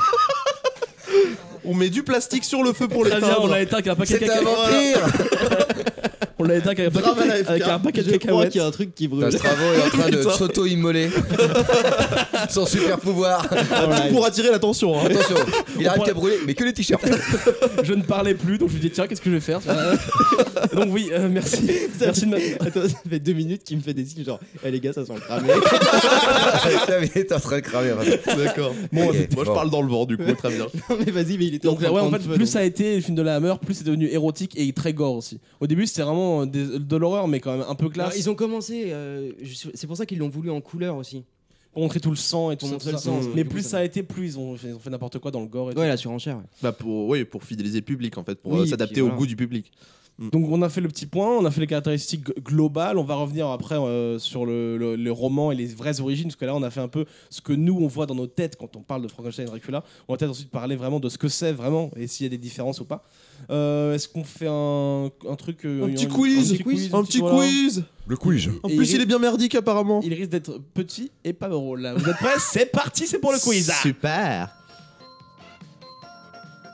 On met du plastique sur le feu pour Très bien, on l'éteindre. l'a éteint avec un paquet de C'est un cacahuètes. vampire. On l'a éteint avec un Drame à la paquet, F K. avec un paquet de Je crois cacahuètes. qu'il y a un truc qui brûle. Putain, Stravo est en train de Putain. s'auto-immoler. Son super pouvoir. Pour attirer l'attention. hein. Attention, il arrête qu'à brûler, mais que les t-shirts. Je ne parlais plus, donc je lui dis tiens, qu'est-ce que je vais faire Donc oui, euh, merci. Merci de m'a- Attends, ça fait deux minutes qu'il me fait des signes genre, eh les gars, ça sent le cramé. Il est en train de cramer. vraiment. D'accord. Bon, Ok, Moi, je bon. parle dans le vent, du coup, très bien. non, mais vas-y, mais il était Donc en train de ouais, en prendre fait, feu, plus donc. ça a été le film de la Hammer, plus c'est devenu érotique et très gore aussi. Au début, c'était vraiment des- de l'horreur, mais quand même un peu Alors, classe. ils ont commencé, euh, je- c'est pour ça qu'ils l'ont voulu en couleur aussi. Pour montrer tout le sang et tout Pour ça, montrer tout le ça. sang, Mais du coup, plus ça ça a été, plus ils ont fait, ils ont fait n'importe quoi dans le gore. Et Ouais, la surenchère. ouais. Bah pour, oui, pour fidéliser le public, en fait, pour Oui, euh, et s'adapter puis au voilà. goût du public. tout. Donc on a fait le petit point, on a fait les caractéristiques g- globales. On va revenir après euh, sur le, le, le roman et les vraies origines, parce que là on a fait un peu ce que nous on voit dans nos têtes quand on parle de Frankenstein et Dracula. On va peut-être ensuite parler vraiment de ce que c'est vraiment et s'il y a des différences ou pas. Euh, Est-ce qu'on fait un, un truc euh, Un petit un- quiz, un petit quiz, Un petit voilà. quiz. Le quiz. En Et plus, il- il est bien merdique, apparemment. Il risque d'être petit et pas drôle. Là. Vous êtes prêts? C'est parti, c'est pour le quiz. Super.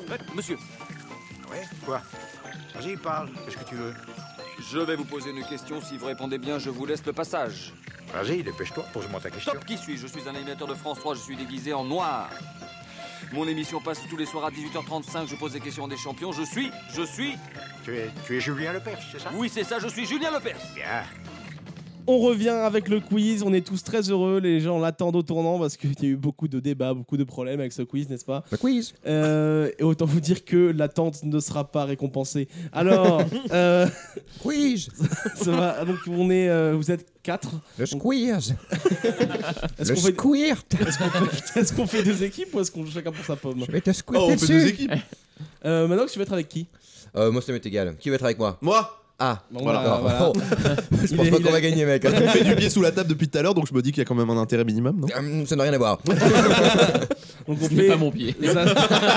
Monsieur. Ouais, quoi? Vas-y, parle. Qu'est-ce que tu veux? Je vais vous poser une question. Si vous répondez bien, je vous laisse le passage. Vas-y, dépêche-toi, pose-moi ta question. Stop, qui suis-je? Je suis un animateur de France trois, je suis déguisé en noir. Mon émission passe tous les soirs à dix-huit heures trente-cinq, je pose des questions à des champions. Je suis, je suis... Tu es, tu es Julien Lepers, c'est ça? Oui, c'est ça, je suis Julien Lepers. Bien. On revient avec le quiz, on est tous très heureux, les gens l'attendent au tournant parce qu'il y a eu beaucoup de débats, beaucoup de problèmes avec ce quiz, n'est-ce pas? Le quiz. Euh, et autant vous dire que l'attente ne sera pas récompensée. Alors, euh, Quiz. ça va, donc on est, euh, vous êtes quatre. Le squeeze. Est-ce Le qu'on fait, squirt. est-ce qu'on fait, est-ce qu'on fait deux équipes ou est-ce qu'on joue chacun pour sa pomme? Je vais te Oh, squirter on fait deux dessus. équipes. euh, Manox, tu vas être avec qui? Euh, moi, ça m'est égal. Qui va être avec moi? Moi, Ah, Bon, Voilà. bah, voilà. Oh. Je Il pense est- pas il qu'on est- va gagner, mec. on fait du pied sous la table depuis tout à l'heure, donc je me dis qu'il y a quand même un intérêt minimum, non? Hum, Ça n'a rien à voir. Donc on Je mets fait, pas mon pied. Za-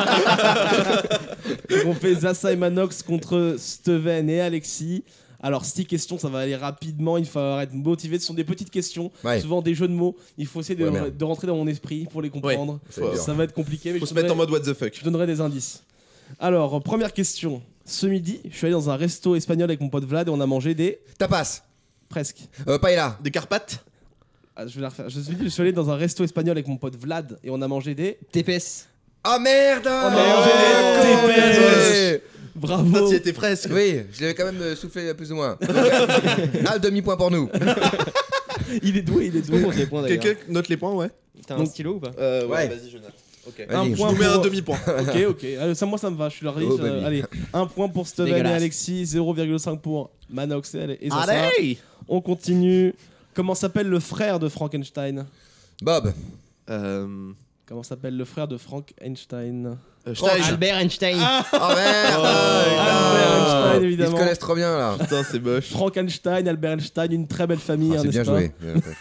Donc on fait Zassa et Manox contre Steven et Alexis. Alors, six questions, ça va aller rapidement. Il faut être motivé. Ce sont des petites questions, Ouais. souvent des jeux de mots. Il faut essayer de, Ouais, merde. de rentrer dans mon esprit pour les comprendre. Ça va être dur. Ça va être compliqué, mais Faut je se mettre en donnerai, mode what the fuck. je donnerai des indices. Alors, euh, première question. Ce midi, je suis allé dans un resto espagnol avec mon pote Vlad et on a mangé des... Tapas. Presque. Euh, paella. Des Carpates? Ah, je vais la refaire. Je suis, je suis allé dans un resto espagnol avec mon pote Vlad et on a mangé des... T P S. Ah merde. On a mangé des Oh, T P S. désolé. Bravo. Ça, t'y étais presque. Oui, je l'avais quand même euh, soufflé plus ou moins. Ah, demi-point pour nous. Il est doué, il est doué. Compte les points d'ailleurs. Quelqu'un note les points, ouais. T'as un Donc- stylo ou pas? Euh, ouais, Ouais. vas-y, je note. Ok. Vas-y. Un Je point nous mets pour- un demi-point. Ok, ok. Allez, ça, moi, ça me va. Je suis là. Oh, je- baby. allez, un point pour Steven et Dégueulasse. Alexis, zéro virgule cinq pour Manox et et Zassa. Allez. On continue. Comment s'appelle le frère de Frankenstein? Bob. Euh... Comment s'appelle le frère de Frankenstein? euh, Stein. Albert Einstein. Oh merde. Albert Einstein, Ils se évidemment. connaissent trop bien là. Putain, c'est moche. Frankenstein, Albert Einstein, une très belle famille, Ah, hein, c'est bien n'est-ce pas? joué.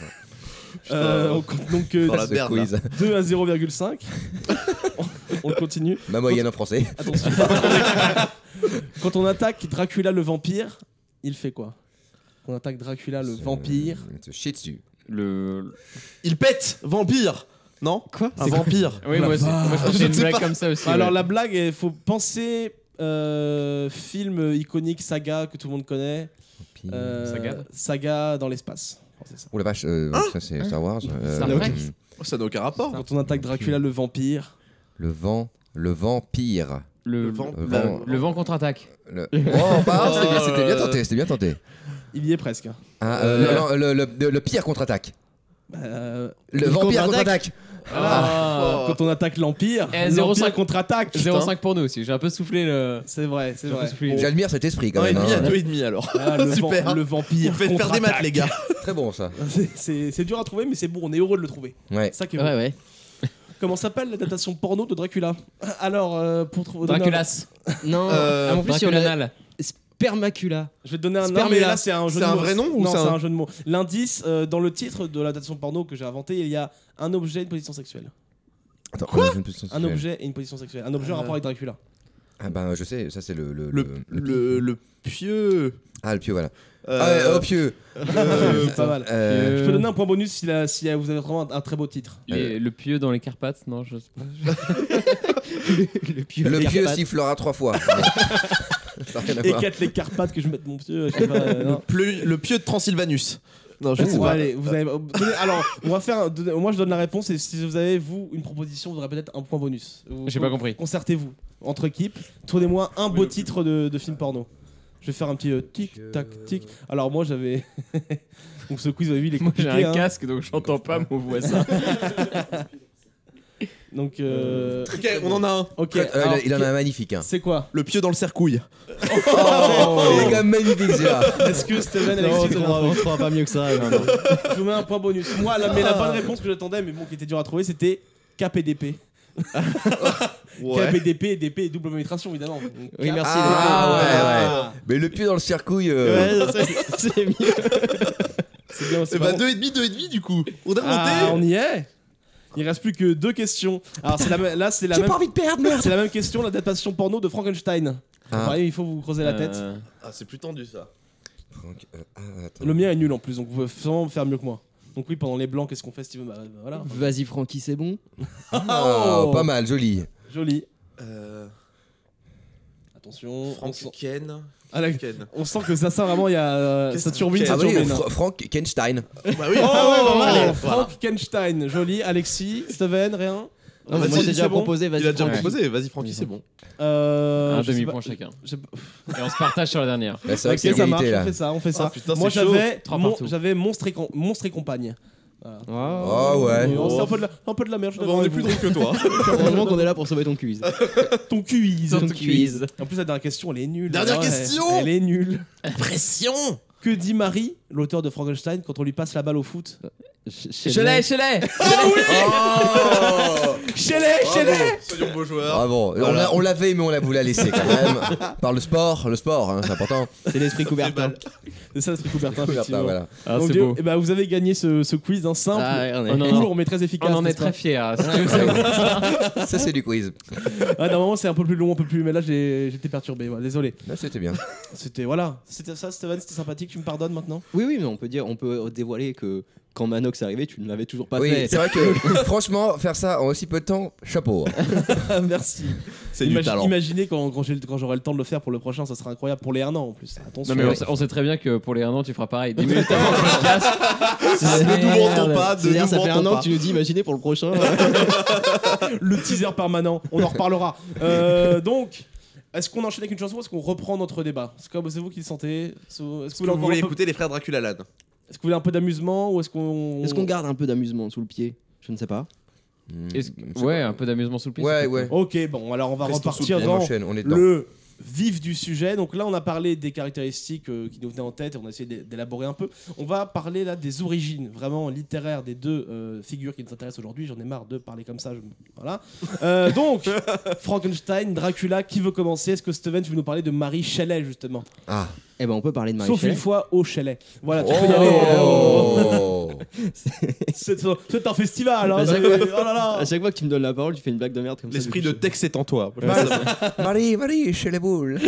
Euh, on compte donc euh, Dans la Ce merde, là. quiz. deux à zéro virgule cinq. on, on continue. Ma moyenne en français. Attention. Quand on attaque Dracula le vampire, il fait quoi? Quand on attaque Dracula le vampire. Se chier dessus. Le. Il pète. Vampire. Non? Quoi? Un vampire. Oui, moi, c'est- moi je pensais Je une sais blague pas. comme ça aussi. Alors ouais. la blague, il faut penser euh, film iconique, saga que tout le monde connaît. Euh, Saga Saga dans l'espace. Pensez ça. Oh la vache, euh, ça c'est Star Wars. euh, Star Trek hum, Oh, ça n'a aucun rapport. Quand on attaque Dracula le vampire. Le vent, le vampire. Le, Le vent- Le la- vent. le vent contre-attaque. Le... Oh, bah, c'était bien, c'était bien tenté, c'était bien tenté. Il y est presque. hein. Ah, euh, non, non, le, le, le, le pire contre-attaque. Euh, Le Il vampire contre-attaque. contre-attaque. Ah. Quand on attaque l'Empire, Eh, zéro l'Empire cinq. contre-attaque. zéro Putain. cinq pour nous aussi. J'ai un peu soufflé le. C'est vrai, c'est J'ai un peu vrai. soufflé. J'admire cet esprit quand Un et même. demi à hein. deux et demi alors. Ah, le, Super. vamp- le vampire. Vous faites faire des maths, les gars. Très bon ça. C'est- C'est c'est dur à trouver, mais c'est bon, on est heureux de le trouver. Ouais. C'est ça qui est beau. Ouais, ouais. Comment s'appelle l'adaptation porno de Dracula? Alors, euh, pour trouver. Draculas. Non, Euh, ah, en plus, il y en a Draculanal. Spermacula. Je vais te donner un nom, Spermula. mais là c'est un jeu C'est de un mots. vrai nom ou Non, c'est c'est un- un jeu de mots. L'indice, euh, dans le titre de l'adaptation porno que j'ai inventé, il y a un objet et une position sexuelle. Attends, quoi une position Un sexuelle. objet et une position sexuelle. Un objet en Euh. rapport avec Dracula. Ah ben je sais, ça c'est le le, Le, le- le, le pieux. Ah le pieu voilà. Euh, Ah ouais, oh pieu. Euh, pas mal. Euh, Je peux donner un point bonus si, la- si vous avez vraiment un, un très beau titre. Les- Le pieu dans les Carpates. Non, je sais pas. Le pieu. le les pieu Carpates. sifflera trois fois. Ça n'a rien à Et voir. quatre les Carpates que je mette mon pieu. Je sais pas, euh, non. Pleu- le pieux de Transylvanus. Non, je sais Bon, pas. allez, vous avez, donnez- alors, on va faire. un- donnez- moi, je donne la réponse et si vous avez vous une proposition, vous aurez peut-être un point bonus. Vous- J'ai pas compris. Concertez-vous entre équipes. Tournez-moi un beau titre de, de film porno. Je vais faire un petit euh, tic tac tic. Alors moi, j'avais. Donc ce quiz, vous avez vu, il est Moi j'ai compliqué. un hein. casque donc j'entends pas mon voisin. Donc. euh, Ok, on en a un. Ok. Euh, il a- alors, il en a un magnifique. Hein. C'est quoi? Le pieux dans le cercouille. Il est quand même magnifique celui-là. Est-ce que Steven et Non, Alexis on ont un trouvera- on truc trouvera pas mieux que ça. non, non. Je vous mets un point bonus. Moi, la, mais la bonne réponse que j'attendais, mais bon, qui était dur à trouver, c'était K P D P. K P D P et D P et double pénétration, évidemment. Donc, Oui, K- merci. Ah, les gars. ouais, ouais. Mais le pieu dans le circuit. euh, Ouais, c'est- c'est mieux. C'est bien, c'est Et pas bah bon. deux et demi, deux et demi du coup. On a Ah, monté. on y est. Il reste plus que deux questions. Alors c'est la même- là c'est la J'ai même pas envie de perdre, merde. c'est la même question, l'adaptation porno de Frankenstein. Ah. Pareil, il faut vous creuser la tête. Euh, Ah, c'est plus tendu ça. Donc, euh, ah, attends. Le mien est nul en plus, donc vous pouvez vraiment faire mieux que moi. Donc oui, pendant les blancs, qu'est-ce qu'on fait Steven? Bah, bah, voilà. Vas-y, Francky, c'est bon. Ah, Oh. pas mal, joli. Joli. Euh... Attention, on Frank sent, Ken. Ah, la- Ken. on sent que ça, ça vraiment, il y a euh, Qu'est-ce ça que- turbine, ça Ah oui, turbine. Fr- Frank Kenstein. Bah oui. Oh, Allez, Frank Kenstein, joli. Alexis, Steven, rien. Non, mais Vas-y, moi, j'ai c'est déjà bon proposé, vas-y. Il a déjà Franck. proposé. Vas-y, Francky, c'est bon. Euh, Un je sais demi-point pas- chacun. je sais pas- Et on se partage sur la dernière. Bah, c'est vrai Ok, que c'est ça marche, égalité on là. fait ça, on fait ça. Ah, putain, Moi c'est chaud. j'avais Trois mon- partout. j'avais monstre et, com- monstre et compagne. Voilà. Ah. Oh ouais. Euh, C'est un peu de la, un peu de la merde. je suis Ah bah, on d'accord est avec plus vous. drôle que toi. Heureusement qu'on est là pour sauver ton quiz. Ton quiz. Ton quiz. En plus la dernière question, elle est nulle. Dernière Ouais, question. Elle est nulle. Pression. Que dit Marie, l'auteur de Frankenstein, quand on lui passe la balle au foot? Je l'ai, je l'ai. Oh Chez-les, chez-les. Soyons beaux joueurs. Bravo. On Voilà. l'a- On l'avait, mais on l'a voulu la laisser quand même. Par le sport, le sport, hein, c'est important. C'est l'esprit Coubertin. C'est ça, l'esprit Coubertin, effectivement. Voilà. Ah, Donc, c'est Dieu, beau. eh ben, vous avez gagné ce, ce quiz, hein, simple, Ah, ouais, on est- Oh, non, non. court, mais très efficace. On en est n'est-ce pas très fiers. hein, si tu veux savoir. Ça, c'est du quiz. Ah, normalement, c'est un peu plus long, un peu plus, mais là, j'ai- j'étais perturbé. Ouais, désolé. Là, c'était bien. C'était, voilà. C'était ça, Steven, c'était sympathique. Tu me pardonnes maintenant? Oui, oui, mais on peut dire, on peut dévoiler que quand Manox est arrivé, tu ne l'avais toujours pas Oui, fait. c'est vrai que franchement, faire ça en aussi peu de temps, chapeau. Merci. C'est du Imagi- talent. Imaginez quand, quand, j'ai le- quand j'aurai le temps de le faire pour le prochain, ça sera incroyable pour les un an en plus. Attention. Non mais on sait, on sait très bien que pour les un an tu feras pareil. dix minutes avant le podcast. Ne nous mentons pas, ne C'est-à-dire, nous ça fait un mentons an pas. que tu nous dis, imaginez pour le prochain. Le teaser permanent, on en reparlera. Euh, donc, est-ce qu'on enchaîne avec une chanson ou est-ce qu'on reprend notre débat? C'est comme c'est vous qui le sentez. Est-ce que vous Est-ce voulez que vous encore voulez un peu- écouter les frères Dracula Land? est-ce que vous voulez un peu d'amusement ou est-ce qu'on Est-ce qu'on garde un peu d'amusement sous le pied? Je ne sais pas. Est-ce que- Ouais, un peu d'amusement sous le pied. Ouais, c'est ouais. Ok, bon, alors on va Restons repartir sous le On dans enchaîne, on est dedans. le vif du sujet. Donc là, on a parlé des caractéristiques euh, qui nous venaient en tête et on a essayé d'é- d'élaborer un peu. On va parler là des origines vraiment littéraires des deux euh, figures qui nous intéressent aujourd'hui. J'en ai marre de parler comme ça. je- Voilà. Euh, donc, Frankenstein, Dracula, qui veut commencer? Est-ce que Steven, tu veux nous parler de Mary Shelley justement? Ah. Eh ben, on peut parler de Marie Sauf Shelley. une fois au Shelley. Voilà, tu peux y aller. euh, Oh. C'est c'est un festival. Hein, À chaque c'est- fois- oh là là. À chaque fois que tu me donnes la parole, tu fais une blague de merde comme ça. L'esprit de depuis- Tex est en toi. Marie, Marie, chez les boules.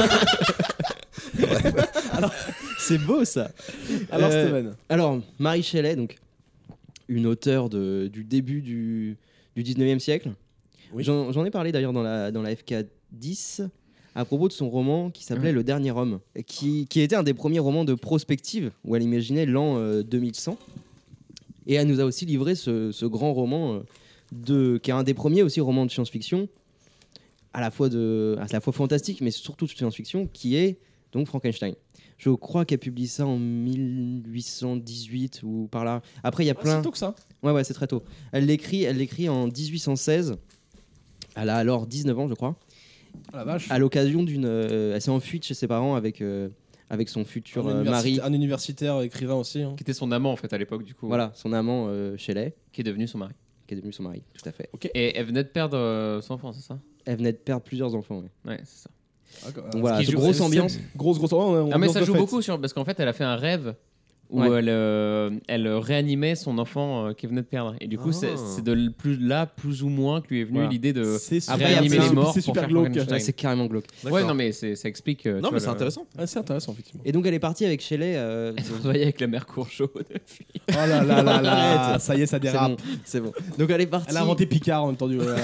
C'est beau ça. Alors, Euh, Steven. Alors, Marie Shelley, donc une auteure de, du début du, du dix-neuvième siècle. Oui. J'en j'en ai parlé d'ailleurs dans la, dans la F K dix à propos de son roman qui s'appelait Le Dernier Homme, qui, qui était un des premiers romans de prospective où elle imaginait l'an euh, deux mille cent. Et elle nous a aussi livré ce, ce grand roman, euh, de, qui est un des premiers aussi romans de science-fiction, à la fois, de, à la fois fantastique, mais surtout de science-fiction, qui est donc Frankenstein. Je crois qu'elle publie ça en mille huit cent dix-huit ou par là. Après, il y a Ah, plein. c'est tôt que ça. Ouais, ouais, c'est très tôt. Elle l'écrit, elle l'écrit en dix-huit cent seize. Elle a alors dix-neuf ans, je crois. Oh la vache. À l'occasion d'une. euh, elle s'est enfuie de chez ses parents avec, euh, avec son futur Un, euh, universita- mari. un universitaire écrivain aussi. hein. Qui était son amant en fait à l'époque du coup. Voilà, son amant euh, Shelley, Qui est devenu son mari. qui est devenu son mari, tout à fait. Et elle venait de perdre euh, son enfant, c'est ça? Elle venait de perdre plusieurs enfants. ouais. Ouais, c'est ça. Ah, quoi. Donc voilà, qui c'est joue- grosse c'est- ambiance. Grosse, grosse. oh, Ah mais ambiance ça de joue fête. beaucoup sur parce qu'en fait elle a fait un rêve où Ouais. elle, euh, elle réanimait son enfant euh, qu'elle venait de perdre et du coup Ah. c'est c'est de l- plus là plus ou moins que lui est venue Voilà. l'idée de C'est super, Après, il y a réanimer plein- les morts c'est pour super faire glauque. Frankenstein. Ouais, c'est carrément glauque. Ouais non mais c'est- ça explique. euh, tu Non, mais vois, c'est le- intéressant. Ah, c'est intéressant, effectivement. Et donc elle est partie avec Shelley. euh, On se voyait avec la Mercourt chaude. Oh là là là là, Arrête. ça y est, ça c'est dérape. bon, c'est bon. Donc elle est partie. Elle a inventé Picard en même temps. Du... voilà.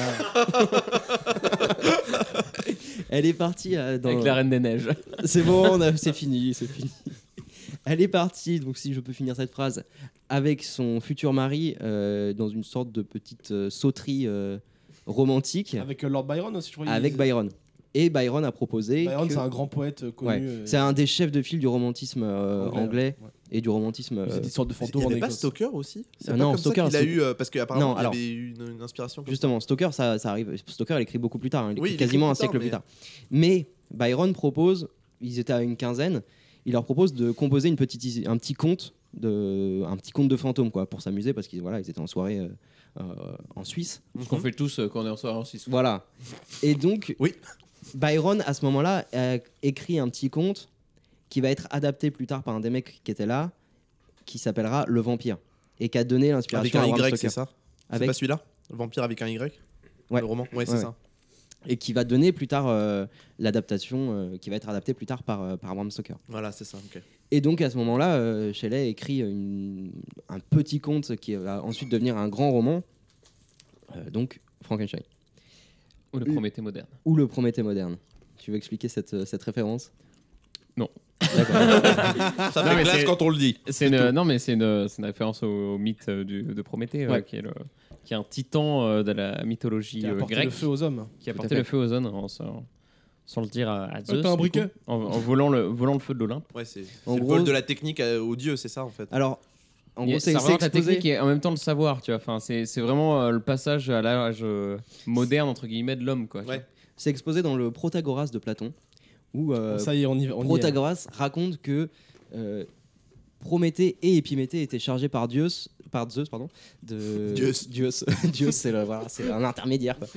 Elle est partie euh, dans. Avec la Reine des Neiges. C'est bon, on a- c'est fini, c'est fini. Elle est partie, donc si je peux finir cette phrase, avec son futur mari euh, dans une sorte de petite euh, sauterie euh, romantique Avec euh, Lord Byron aussi, je crois. avec il- Byron. Et Byron a proposé. Byron, que- c'est un grand poète euh, connu. Ouais, euh, c'est un des chefs de file du romantisme euh, Anglais, anglais, ouais. et du romantisme. Il faisait euh, des sortes de Il fantômes n'y en avait pas Écosse. Stoker aussi? C'est Ah pas non, comme Stoker, ça qu'il a c'est- eu, euh, parce qu'apparemment Non, il alors- avait eu une, une inspiration. comme Justement, Stoker, ça, ça arrive. Stoker, il écrit beaucoup plus tard, hein, il Oui, écrit il écrit quasiment plus un tard, siècle mais- plus tard. Mais Byron propose, ils étaient à une quinzaine, il leur propose de composer une petite, is- un petit conte de, un petit conte de fantômes quoi, pour s'amuser parce qu'ils voilà, ils étaient en soirée euh, euh, en Suisse. ça. Ce qu'on fait tous euh, quand on est en soirée en Suisse. Voilà. Et donc, Oui. Byron, à ce moment-là, a écrit un petit conte qui va être adapté plus tard par un des mecs qui était là, qui s'appellera Le Vampire, et qui a donné Avec l'inspiration un à Bram Y, Stoker. c'est ça? C'est Avec- pas celui-là? Le vampire avec un Y? Ouais. Le roman? Ouais, c'est Ouais, ça. Et qui va donner plus tard euh, l'adaptation, euh, qui va être adaptée plus tard par, euh, par Bram Stoker. Voilà, c'est ça. ok. Et donc à ce moment-là, euh, Shelley écrit une- un petit conte qui va ensuite devenir un grand roman, euh, donc Frankenstein, Ou le Prométhée moderne. ou le Prométhée moderne. Tu veux expliquer cette, cette référence? Non. D'accord. Ça Non, fait mais classe c'est- quand on le dit. C'est une, non, mais c'est une, c'est une référence au, au mythe euh, du- de Prométhée, euh, Ouais. qui, est le, qui est un titan euh, de la mythologie Qui a euh, apporté grecque, le feu aux hommes. qui a Tout à porté fait. le feu aux hommes en, sans, sans le dire à, à Zeus. t'as un du briquet coup, en, en volant, le, volant le feu de l'Olympe. Ouais, c'est En c'est le gros- vol de la technique euh, aux dieux, c'est ça en fait. Alors, en Il y a- gros, c'est ça c'est représente la exposé. technique et en même temps le savoir, tu vois. Enfin, c'est, c'est vraiment euh, le passage à l'âge euh, moderne entre guillemets de l'homme, quoi. tu Ouais. vois. C'est exposé dans le Protagoras de Platon, où euh, Ça y est, on y, on y est. Protagoras raconte que euh, Prométhée et Épiméthée étaient chargés par Zeus, par Zeus pardon, de Zeus. Zeus, Zeus, c'est le- voilà, c'est un intermédiaire. Quoi.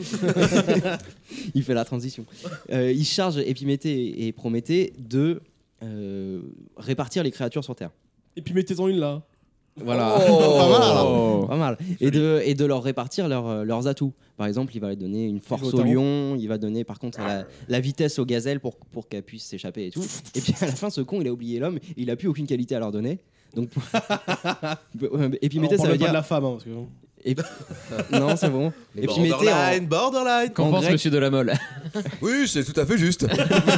Il fait la transition. Euh, il charge Épiméthée et Prométhée de euh, répartir les créatures sur Terre. Et puis mettez-en une là. Voilà. Oh. Pas mal. Oh. Pas mal. Et de, et de leur répartir leurs, euh, leurs atouts. Par exemple, il va leur donner une force au au tarot. lion, il va donner par contre la, la vitesse aux gazelles pour, pour qu'elles puissent s'échapper et tout. Et puis à la fin, ce con, il a oublié l'homme, il a plus aucune qualité à leur donner. Donc, et puis Alors, Mété, on ça parle veut pas dire. de la femme. Hein, parce que... Et- Non, c'est bon. Et puis Mété, en... Borderline, borderline. Qu'en En pense grec- Monsieur de la Mole? Oui, c'est tout à fait juste.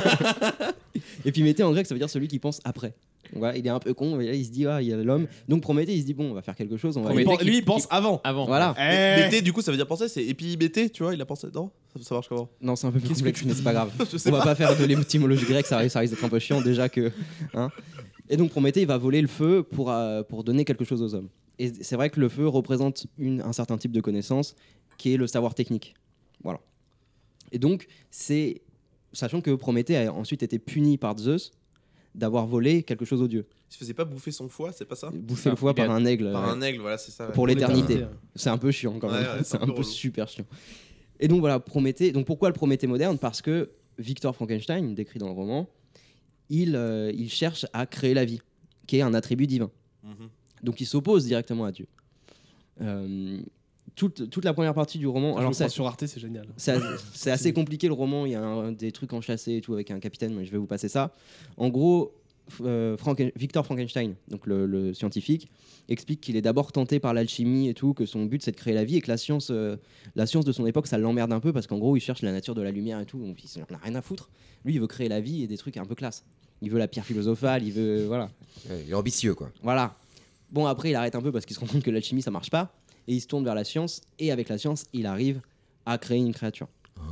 et puis Mété en grec, ça veut dire celui qui pense après. Donc voilà, il est un peu con, mais là, il se dit, ah, il y a l'homme. Donc Prométhée, il se dit, bon, on va faire quelque chose. On va Lui, il Prométhée pense- qui- lui, il pense avant. Avant. Voilà. Eh, Mété, du coup, ça veut dire penser, c'est épibété, tu vois, il a pensé. Non ça, ça marche comment? Non, c'est un peu plus Qu'est-ce que complexe, tu mais dis c'est pas grave. Je sais On va pas. pas faire de l'étymologie grecque, ça risque, ça risque d'être un peu chiant déjà que. Hein. Et donc Prométhée, il va voler le feu pour, euh, pour donner quelque chose aux hommes. Et c'est vrai que le feu représente une, un certain type de connaissance qui est le savoir technique. Voilà. Et donc, c'est. Sachant que Prométhée a ensuite été puni par Zeus d'avoir volé quelque chose aux dieux. Il se faisait pas bouffer son foie, c'est pas ça? Bouffer ça, le foie il est- par un aigle. Par ouais. un aigle, voilà, c'est ça. ouais. Pour l'éternité. ouais. C'est un peu chiant quand même. Ouais, ouais, c'est c'est un un peu peu relou. super chiant. Et donc voilà, Prométhée. Donc pourquoi le Prométhée moderne? Parce que Victor Frankenstein, décrit dans le roman, il, euh, il cherche à créer la vie, qui est un attribut divin. Mhm. Donc il s'oppose directement à Dieu. Euh, toute, toute la première partie du roman. Alors, Alors je le crois c'est sur Arte, c'est génial. c'est assez, c'est assez compliqué le roman. Il y a un- des trucs enchâssés et tout avec un capitaine, mais je vais vous passer ça. En gros, euh, Franken- Victor Frankenstein, donc le, le scientifique, explique qu'il est d'abord tenté par l'alchimie et tout, que son but c'est de créer la vie et que la science, euh, la science de son époque ça l'emmerde un peu parce qu'en gros il cherche la nature de la lumière et tout, donc il en a rien à foutre. Lui il veut créer la vie et des trucs un peu classe. Il veut la pierre philosophale, il veut voilà. Ouais, il est ambitieux, quoi. Voilà. Bon, après, il arrête un peu parce qu'il se rend compte que l'alchimie, ça marche pas. Et il se tourne vers la science. Et avec la science, il arrive à créer une créature.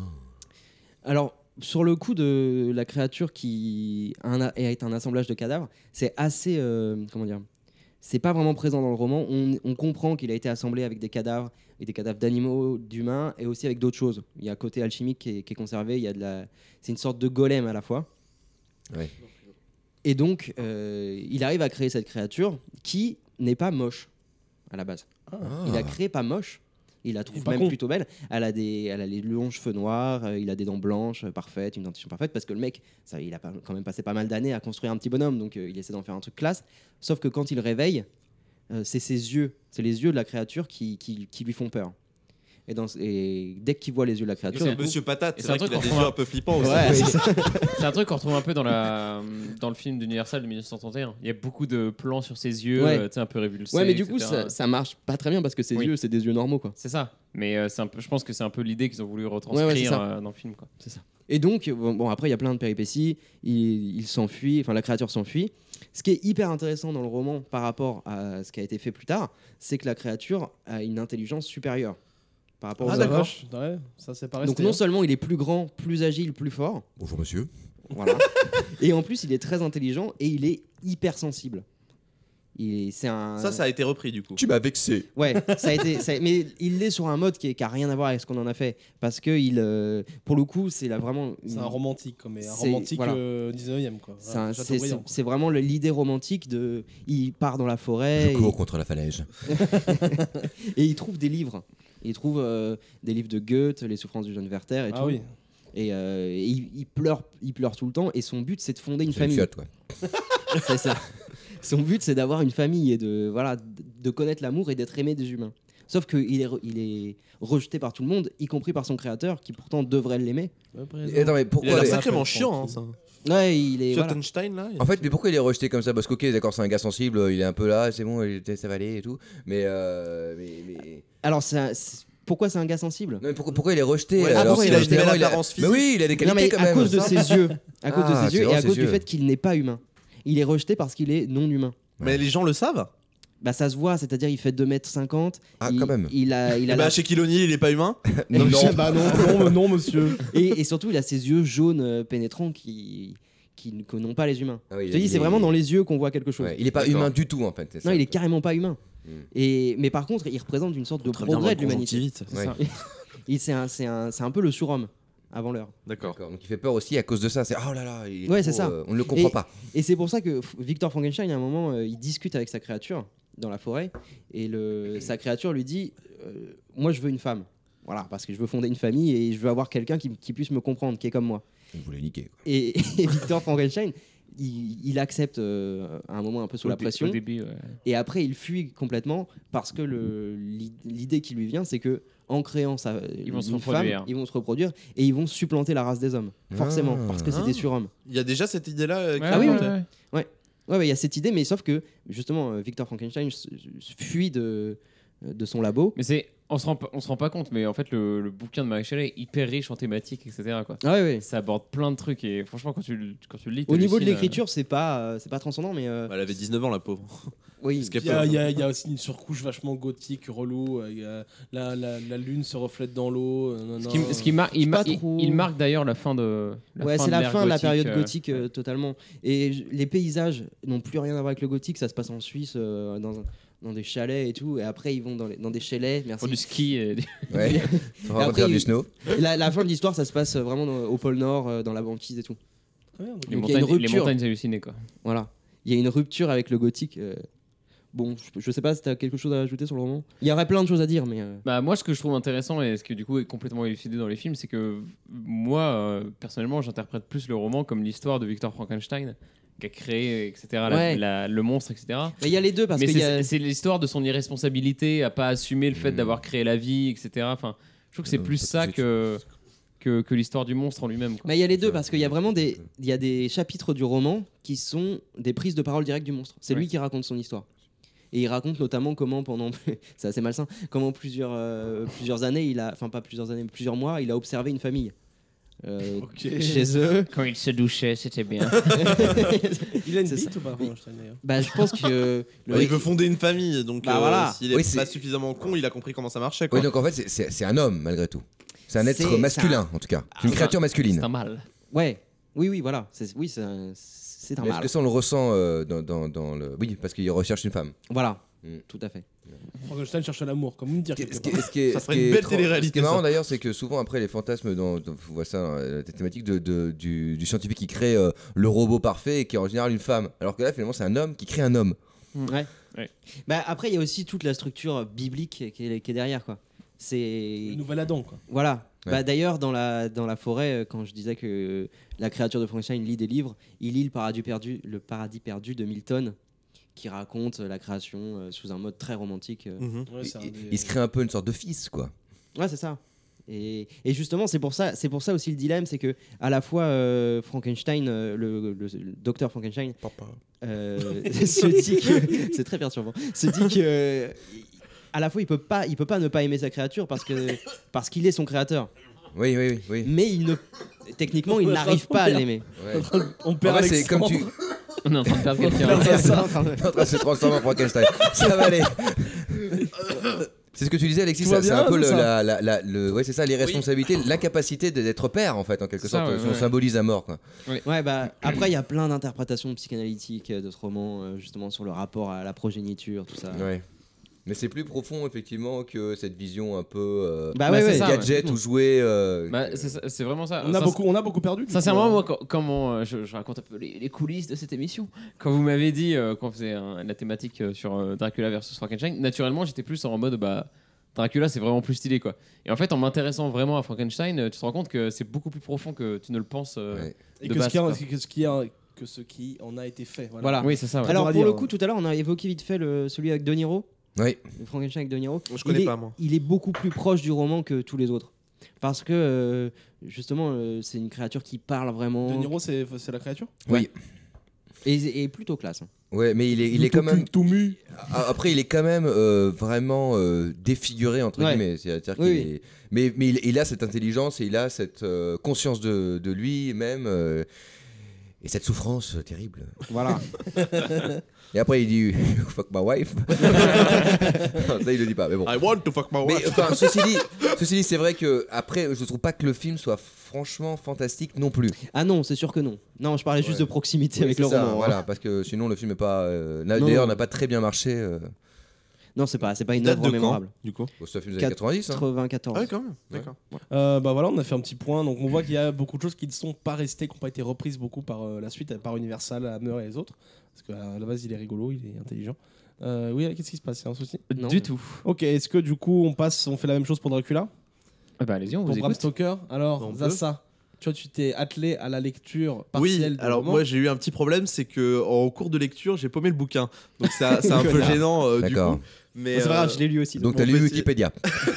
Alors, sur le coup de la créature qui un- est un assemblage de cadavres, c'est assez. euh, comment dire? C'est pas vraiment présent dans le roman. On, on comprend qu'il a été assemblé avec des cadavres, et des cadavres d'animaux, d'humains, et aussi avec d'autres choses. Il y a un côté alchimique qui est, qui est conservé. Il y a de la. C'est une sorte de golem à la fois. Ouais. Et donc, euh, il arrive à créer cette créature qui n'est pas moche à la base. Il a créé pas moche. Il la trouve pas même con. plutôt belle. Elle a, des, elle a les longs cheveux noirs, euh, il a des dents blanches euh, parfaites, une dentition parfaite, parce que le mec, ça, il a pas- quand même passé pas mal d'années à construire un petit bonhomme, donc euh, il essaie d'en faire un truc classe. Sauf que quand il réveille, euh, c'est ses yeux, c'est les yeux de la créature qui, qui, qui lui font peur. Et, dans, et dès qu'il voit les yeux de la créature, C'est du coup- Monsieur Patate, Et c'est c'est un vrai truc qu'il a des qu'on yeux retrouve un peu flippants aussi. Ouais, c'est ça. C'est un truc qu'on retrouve un peu dans, la, dans le film d'Universal de mille neuf cent trente et un. Il y a beaucoup de plans sur ses yeux, Ouais. euh, tu sais, un peu révulsés. Ouais, mais du et coup, cetera. ça, ça marche pas très bien parce que ses Oui. yeux, c'est des yeux normaux, quoi. C'est ça. Mais euh, c'est un peu, je pense que c'est un peu l'idée qu'ils ont voulu retranscrire Ouais, ouais, c'est ça. euh, dans le film. Quoi. Et donc, bon, bon, après, il y a plein de péripéties. Il, il s'enfuit, enfin, la créature s'enfuit. Ce qui est hyper intéressant dans le roman par rapport à ce qui a été fait plus tard, c'est que la créature a une intelligence supérieure par rapport Ah, aux d'accord. hommes. Ouais, ça c'est pas Donc, resté. non hein. seulement il est plus grand, plus agile, plus fort, Bonjour, monsieur. voilà. Et en plus, il est très intelligent et il est hyper sensible. Il est- C'est un. Ça, ça a été repris du coup. Tu m'as vexé. Ouais, ça a été, ça a- mais il l'est sur un mode qui, est- qui a rien à voir avec ce qu'on en a fait, parce que il, euh, pour le coup, c'est là vraiment. C'est un romantique, quoi, mais un C'est- romantique voilà. euh, dix-neuvième. Quoi. C'est Voilà, un- c'est- Chateaubriand, c'est- quoi. c'est vraiment le- l'idée romantique de. Il part dans la forêt Je et, cours contre la falaise. et il trouve des livres. Il trouve euh, des livres de Goethe, Les souffrances du jeune Werther et Ah tout. oui. Et, euh, et il, il pleure, il pleure tout le temps. Et son but, c'est de fonder une C'est une famille. fiotte, ouais. C'est ça. Son but, c'est d'avoir une famille et de, voilà, de connaître l'amour et d'être aimé des humains. Sauf qu'il est, re- il est rejeté par tout le monde, y compris par son créateur, qui pourtant devrait l'aimer. Et attends, mais Il a pourquoi l'air les- sacrément Ouais, chiant, hein, ça. Ouais, il est. Voilà. Schottenstein, là. il- En fait, mais pourquoi il est rejeté comme ça? Parce qu'ok, d'accord, c'est un gars sensible, il est un peu là, c'est bon, il- ça va aller et tout. Mais, euh, mais, mais- Alors, c'est un- c'est- pourquoi c'est un gars sensible. Non, mais pourquoi, pourquoi il est rejeté Ouais, alors ah bon, qu'il il a est une belle évidemment, il a- apparence Mais physique. oui, il a des Non qualités mais quand à même. cause de ses yeux, à cause Ah, de ses c'est yeux et vraiment à ses cause du yeux. fait qu'il n'est pas humain. Il est rejeté parce qu'il est non humain. Mais les gens le savent. Bah ça se voit, c'est-à-dire il fait deux mètres cinquante. Ah, il, quand même. Il a, il a Et la- bah, chez Kiloni, il est pas humain. Non, bah non, non, non, monsieur. et, et surtout il a ses yeux jaunes euh, pénétrants qui, qui que n'ont pas les humains. Ah oui, Je te dis, il c'est est- vraiment dans les yeux qu'on voit quelque chose. Ouais, il est pas D'accord. humain du tout en fait. c'est Non, ça. il est carrément pas humain. Mm. Et, mais par contre, il représente une sorte de progrès de l'humanité. Ouais. Et c'est un, c'est un, c'est un peu le surhomme avant l'heure. D'accord. D'accord. Donc il fait peur aussi à cause de ça. C'est oh là là. Il est Ouais, trop, c'est ça. euh, on ne le comprend Et- pas. Et c'est pour ça que F- Victor Frankenstein, à un moment, euh, il discute avec sa créature dans la forêt. Et le, sa créature lui dit euh, moi, je veux une femme. Voilà, parce que je veux fonder une famille et je veux avoir quelqu'un qui, qui puisse me comprendre, qui est comme moi. On voulait niquer. Quoi. Et, et Victor Frankenstein, il, il accepte euh, à un moment un peu sous Au la dé- pression. Au début, ouais. Et après, il fuit complètement parce que le- l'i- l'idée qui lui vient, c'est que en créant sa, Ils vont se une reproduire. femme, ils vont se reproduire et ils vont supplanter la race des hommes. Forcément, Ah. parce que c'est Ah. des surhommes. Il y a déjà cette idée-là. euh, qui Ouais, est Ah oui, ouais, montée. ouais. Ouais, ouais, il y a cette idée, mais sauf que justement, euh, Victor Frankenstein s- s- fuit de, de son labo. Mais c'est, on se rend pas, on se rend pas compte, mais en fait le, le bouquin de Marie Shelley est hyper riche en thématiques, et cetera. Quoi. Ah ouais, ouais. Ça aborde plein de trucs et franchement quand tu, le- quand tu le lis, Au niveau de t'hallucines, l'écriture, c'est pas, euh, c'est pas transcendant, mais euh, Bah, elle avait dix-neuf ans, la pauvre. oui. Parce qu'elle Il y, a, peut- il y a- il y a aussi une surcouche vachement gothique, relou. euh, il y a- la, la, la lune se reflète dans l'eau. euh, non, Ce non. qui, ce qui mar- il, pas mar- il- trop- il marque d'ailleurs la fin de. La Ouais, fin c'est la l'ère fin de la gothique, période euh, gothique euh, totalement. Et j- les paysages n'ont plus rien à voir avec le gothique, ça se passe en Suisse, euh, dans, un- dans des chalets et tout. Et après, ils vont dans, les- dans des chalets. Merci. Pour du ski. Et du- Ouais. On va après, faire du il- snow. Et la, la fin de l'histoire, ça se passe vraiment dans- au pôle Nord, euh, dans la banquise et tout. Ouais, donc- les, Donc, il y a une montagnes, les rupture. montagnes hallucinées quoi. Voilà. Il y a une rupture avec le gothique. euh, Bon, je, je sais pas si tu as quelque chose à ajouter sur le roman. Il y aurait plein de choses à dire, mais. euh, Bah, moi, ce que je trouve intéressant et ce qui du coup est complètement élucidé dans les films, c'est que moi, euh, personnellement, j'interprète plus le roman comme l'histoire de Victor Frankenstein, qui a créé, et cetera, la- Ouais. la- le monstre, et cetera. Mais il y a les deux parce Mais qu'il c'est y a. c'est l'histoire de son irresponsabilité à pas assumer le fait Mmh. d'avoir créé la vie, et cetera. Enfin, je trouve que c'est Euh, plus pas ça tout de suite. que, que, que l'histoire du monstre en lui-même. quoi. Mais il y a les deux parce qu'il y a vraiment des, il y a des chapitres du roman qui sont des prises de parole directes du monstre. C'est Ouais. lui qui raconte son histoire. Et il raconte notamment comment pendant, c'est assez malsain, comment plusieurs, euh, plusieurs années, il a, enfin pas plusieurs années, mais plusieurs mois, il a observé une famille euh, Ok. chez eux. Quand il se douchait, c'était bien. Il a une C'est bite ça. ou pas, Oui. Frankenstein, d'ailleurs Bah, je pense que euh, le Bah, il veut fonder une famille, donc Bah, euh, voilà. s'il est Oui, c'est- pas suffisamment con, il a compris comment ça marchait. Quoi. Oui, donc en fait, c'est- c'est c'est un homme malgré tout. C'est un être C'est- masculin en tout cas. C'est une Ah, créature masculine. C'est un mal. ouais, oui, oui, voilà, c'est, oui, c'est un, c'est un Mais est-ce mal. que ça on le ressent euh, dans, dans- dans le. Oui, parce qu'il recherche une femme. Voilà, Mm. tout à fait. Frankenstein cherche l'amour, comme vous me dire. Ce qui- quelque ce qui- part. ce qui est- Ça ce serait qui une est belle trop- télé-réalité, Ce qui est marrant ça. d'ailleurs, c'est que souvent après les fantasmes, dans, dans- on voit ça dans la thématique de, de- du, du scientifique qui crée euh, le robot parfait et qui est en général une femme. Alors que là, finalement, c'est un homme qui crée un homme. Ouais. Ouais. Bah, après, il y a aussi toute la structure biblique qui est, qui est derrière, quoi. C'est Le nouvel Adam, quoi. voilà. Ouais. Bah, d'ailleurs, dans la, dans la forêt, euh, quand je disais que la créature de Frankenstein lit des livres, il lit le paradis perdu, le paradis perdu de Milton, qui raconte la création euh, sous un mode très romantique. euh. Mhm. Ouais, c'est un il, des- il se crée un peu une sorte de fils, quoi. Ouais, c'est ça. Et, et justement, c'est pour ça, c'est pour ça aussi le dilemme, c'est que à la fois euh, Frankenstein, euh, le, le- le docteur Frankenstein, euh, se dit que c'est très perturbant, se dit que euh, à la fois il peut pas, il peut pas ne pas aimer sa créature parce que parce qu'il est son créateur, Oui, oui, oui. oui. mais il ne techniquement il n'arrive pas à l'aimer. Ouais. On En perd fait, c'est comme tu. Alexandre. On est en train de perdre quelqu'un. Perdre C'est ça. en train de- en train de se transformer en Frankenstein. Ça va aller. C'est ce que tu disais, Alexis. Tout va ça- C'est bien, un peu c'est le, ça la, la, la- le, ouais, c'est ça, l'irresponsabilité, l'incapacité de- d'être père, en fait, en quelque Ça, sorte. ouais, On ouais. symbolise à mort, quoi. Ouais, bah après il y a plein d'interprétations psychanalytiques euh, de ce roman euh, justement sur le rapport à la progéniture, tout ça. Ouais. Mais c'est plus profond, effectivement, que cette vision un peu euh, Bah, Bah, ouais, c'est ouais. ça, gadget ou jouet. euh, Bah, c'est ça- c'est vraiment ça. On a Ça, beaucoup, on a beaucoup perdu. du Sincèrement, coup, moi, quand, quand mon- euh, je, je raconte un peu les, les coulisses de cette émission. Quand vous m'avez dit, euh, quand on faisait un- la thématique euh, sur euh, Dracula versus Frankenstein, naturellement, j'étais plus en mode, bah, Dracula, c'est vraiment plus stylé, quoi. Et en fait, en m'intéressant vraiment à Frankenstein, euh, tu te rends compte que c'est beaucoup plus profond que tu ne le penses. euh, Ouais. Et de que ce, base, qui a, quoi. que ce qui a- que ce qui en a été fait. Voilà. Voilà. Oui, c'est ça. ouais. Alors dur à pour dire, le hein. coup, tout à l'heure, on a évoqué vite fait le, celui avec De Niro, Oui. le Frankenstein avec De Niro. Je connais il est, pas, moi. Il est beaucoup plus proche du roman que tous les autres. Parce que euh, justement, euh, c'est une créature qui parle vraiment. De Niro, c'est c'est la créature Oui. Et, et plutôt classe. hein. Ouais, mais il est, il est quand même. tout mu. Après, il est quand même euh, vraiment euh, défiguré, entre Ouais. guillemets. C'est-à-dire qu'il Oui, est- Mais, mais il, il a cette intelligence et il a cette euh, conscience de, de lui-même euh, et cette souffrance euh, terrible. Voilà. Et après, il dit fuck my wife. Non, ça, il le dit pas, mais bon. I want to fuck my Mais wife. enfin, ceci dit, ceci dit, c'est vrai que après, je trouve pas que le film soit franchement fantastique non plus. Ah non, c'est sûr que non. Non, je parlais juste Ouais. de proximité Oui, avec c'est le ça, roman. hein. Voilà, parce que sinon le film est pas. euh, n'a- Non, D'ailleurs, non. n'a pas très bien marché. Euh, Non, c'est pas, c'est pas une Date œuvre de mémorable. quand, du coup au stuff des années quatre-vingt-dix. Hein. quatre-vingt-quatorze. Ah oui, quand même. D'accord. Euh, bah voilà, on a fait un petit point. Donc on voit qu'il y a beaucoup de choses qui ne sont pas restées, qui n'ont pas été reprises beaucoup par euh, la suite, par Universal, Hammer et les autres. Parce qu'à la base, il est rigolo, il est intelligent. Euh, oui, qu'est-ce qui se passe? Il y a un souci? Non. Du tout. Ok, est-ce que du coup, on passe, on fait la même chose pour Dracula? Ah bah allez-y, on Pour vous Bram écoute. Stoker? Alors, On peut. Zassa, tu vois, tu t'es attelé à la lecture Oui, partielle du alors roman. moi j'ai eu un petit problème, c'est que en cours de lecture j'ai paumé le bouquin, donc ça- c'est un peu Connard. gênant euh, du D'accord. coup. Mais C'est pas grave, euh, je l'ai lu aussi. Donc Bon, t'as lu bah, c'est- Wikipédia.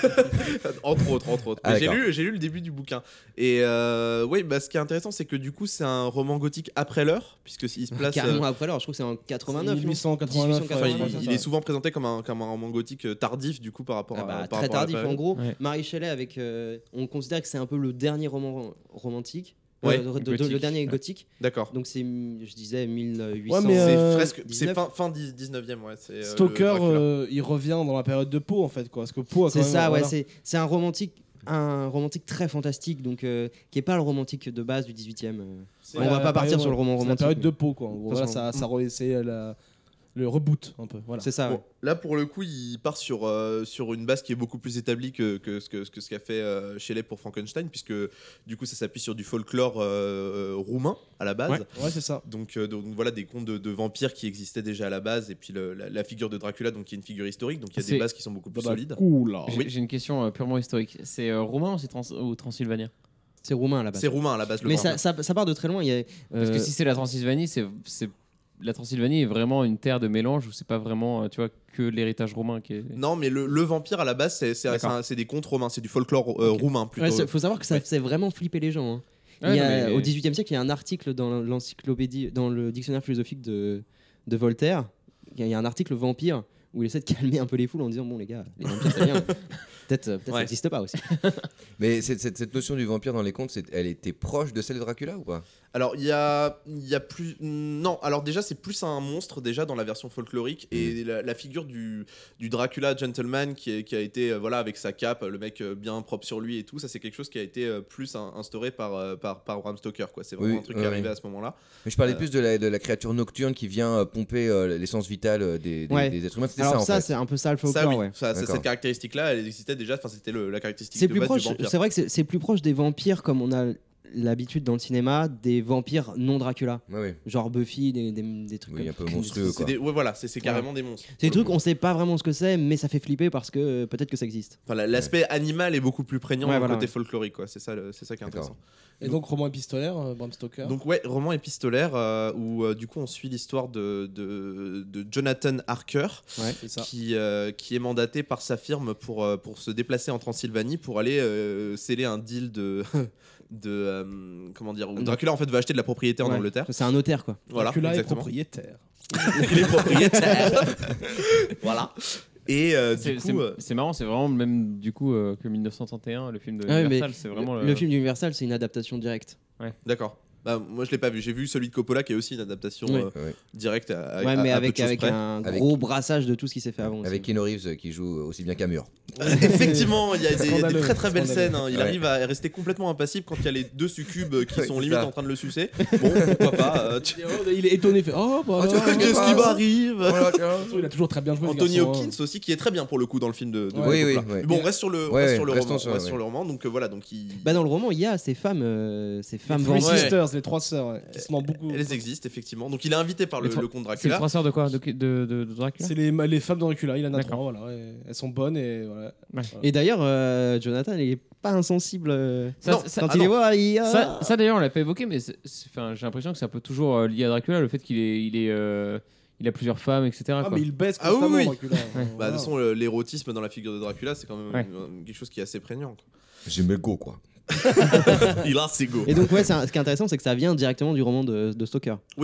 entre autres, entre autres. Ah, Mais j'ai d'accord. lu, j'ai lu le début du bouquin. Et euh, oui, bah, ce qui est intéressant, c'est que du coup, c'est un roman gothique après l'heure, puisque il se place. Carrément euh, après l'heure, je trouve que c'est en quatre-vingt-neuf. mille non huit cent quatre-vingt-neuf, enfin, Ouais, il, c'est il ça. est souvent présenté comme un, comme un roman gothique euh, tardif, du coup, par rapport Ah à. bah, par très rapport à la tardif en période. gros. Ouais. Marie Shelley avec, euh, on considère que c'est un peu le dernier roman ro- romantique, Ouais, Euh, de- de- gothique, le dernier ouais. gothique. D'accord. Donc c'est, je disais, mille huit cents. Ouais, mais, C'est euh, presque. C'est dix-neuf. fin, fin dix- dix-neuvième, ouais. c'est, euh, le Stoker, Dracula. euh, il revient dans la période de Poe en fait, quoi. Parce que Poe a quand C'est même, ça, ouais, voilà. c'est, c'est un romantique, un romantique très fantastique, donc euh, qui est pas le romantique de base du dix-huitième. euh. C'est On va la pas partir période- sur le roman c'est romantique. la période de mais- Poe, quoi. En gros, De voilà, toute ça, façon, ça re- c'est la- le reboot un peu. Voilà. C'est ça. Bon, ouais. là, pour le coup, il part sur, euh, sur une base qui est beaucoup plus établie que, que, ce que, que ce qu'a fait euh, Shelley pour Frankenstein, puisque du coup, ça s'appuie sur du folklore euh, roumain à la base. Ouais, ouais, c'est ça. Donc, euh, donc voilà, des contes de, de vampires qui existaient déjà à la base, et puis le- la, la figure de Dracula, donc qui est une figure historique, donc il y a C'est- des bases qui sont beaucoup plus solides. Cool. là. J'ai j'ai une question euh, purement historique. C'est euh, roumain ou c'est trans ou transylvanien? C'est roumain là-bas. C'est roumain à la base, le Mais vampire. ça, ça, ça part de très loin. Il y a, Parce que euh, si c'est la Transylvanie, c'est c'est- la Transylvanie est vraiment une terre de mélange où c'est pas vraiment, euh, tu vois, que l'héritage romain qui est. Non, mais le, le vampire à la base, c'est c'est- D'accord. c'est un- c'est des contes romains, c'est du folklore euh, Ok. roumain plutôt. ouais, c'est- faut savoir que ça Ouais. faisait vraiment flipper les gens. hein. Ouais, Il y non, a- mais- Au dix-huitième siècle, il y a un article dans l'encyclopédie, dans le dictionnaire philosophique de, de Voltaire. Il y a un article vampire où il essaie de calmer un peu les foules en disant bon les gars, les vampires c'est bien. Peut-être, euh, peut-être ça Ouais. n'existe pas aussi. Mais cette, cette, cette notion du vampire dans les contes, c'est- elle était proche de celle de Dracula ou pas? Alors, il y a, il y a plus. Non, alors déjà, c'est plus un monstre déjà dans la version folklorique. Et la, la figure du, du Dracula gentleman qui, est- qui a été, euh, voilà, avec sa cape, le mec euh, bien propre sur lui et tout, ça, c'est quelque chose qui a été euh, plus un- instauré par, euh, par, par Bram Stoker, quoi. C'est vraiment Oui, un truc ouais, qui est arrivé ouais. à ce moment-là. Mais je parlais Euh. plus de la, de la créature nocturne qui vient euh, pomper euh, l'essence vitale euh, des, des, Ouais. des êtres humains. C'était Alors ça en ça, fait. c'est un peu ça le folklore. Ça, oui, ouais. ça, ça- D'accord. cette caractéristique-là, elle existait déjà. Enfin, c'était le- la caractéristique C'est de plus base proche. du vampire. C'est vrai que c'est- c'est plus proche des vampires comme on a l'habitude dans le cinéma des vampires non Dracula, Ouais, ouais. genre Buffy, des, des, des trucs. Oui, comme- un peu monstrueux C'est quoi. des- ouais, voilà, c'est c'est carrément des monstres. C'est des pour le trucs coup. on sait pas vraiment ce que c'est, mais ça fait flipper parce que euh, peut-être que ça existe. Enfin, la- l'aspect animal est beaucoup plus prégnant Ouais, dans voilà, le côté ouais. folklorique, quoi. C'est ça, le- c'est ça qui est D'accord. intéressant. Et donc, roman épistolaire, euh, Bram Stoker. Donc ouais, roman épistolaire euh, où euh, du coup on suit l'histoire de, de, de Jonathan Harker Ouais. c'est ça. qui, euh, qui est mandaté par sa firme pour, euh, pour se déplacer en Transylvanie pour aller euh, sceller un deal de... de euh, comment dire, où Dracula en fait va acheter de la propriété en Ouais. Angleterre. C'est un notaire quoi. Voilà, Dracula est exactement. propriétaire. Il est propriétaire. Voilà. Et euh, C'est du c'est- coup, euh, c'est marrant, c'est vraiment le même du coup euh, que mille neuf cent trente et un, le film de Ouais, mais Universal. C'est vraiment le, le, le film d'Universal, c'est une adaptation directe. d'accord. Bah, moi je l'ai pas vu. J'ai vu celui de Coppola qui est aussi une adaptation Oui. euh, Ouais. directe. À, à- Ouais, mais à- à avec, peu de choses avec près. un Avec- gros brassage de tout ce qui s'est fait avant. aussi. Avec Keanu Reeves euh, qui joue aussi bien qu'Amur. Effectivement, il y a des, il y a des Scandaleux, très très belles scandaleux. scènes. hein. Il Ouais. arrive à rester complètement impassible quand il y a les deux succubes qui Ouais, sont c'est limite ça. en train de le sucer. Bon, pourquoi pas. euh, tu- Il est étonné, il fait oh, bah, Oh, tu alors, vois, Qu'est-ce qui m'arrive Voilà, tiens. Il a toujours très bien joué. ce Anthony garçon, hein. Hopkins aussi, qui est très bien pour le coup dans le film de. de Ouais. Oui, Coppola. oui, ouais. Mais Bon, on reste sur le, on Ouais, reste sur le restons roman. sur- on reste ouais. sur le roman. Donc euh, voilà, donc il- Bah dans le roman, il y a ces femmes, euh, ces femmes Les Three vampires. Ouais. Sisters, les trois sœurs, ouais, qui se mentent beaucoup. elles existent effectivement. Donc il est invité par le, Les trois- le comte C'est les Dracula. trois sœurs de quoi de, de, de, de Dracula. C'est les, les femmes de Dracula, il en a D'accord. trois, voilà. et elles sont bonnes et voilà. Et d'ailleurs, euh, Jonathan, il est pas insensible. euh, Ça, Non, ça- Quand ah il les non. voit, il. ah. Ça, ça, d'ailleurs, on l'a pas évoqué, mais c'est- c'est- enfin, j'ai l'impression que c'est un peu toujours euh, lié à Dracula, le fait qu'il est, il est, euh, il a plusieurs femmes, et cetera. Ah, quoi. mais il baisse Ah oui, constamment, oui. Dracula. Ouais. Bah, de Voilà. toute façon, le- l'érotisme dans la figure de Dracula, c'est quand même Ouais. euh, quelque chose qui est assez prégnant. quoi. J'aime le go quoi. Il a ses go. Et donc ouais, c'est un- ce qui est intéressant, c'est que ça vient directement du roman de, de Stoker. Oui,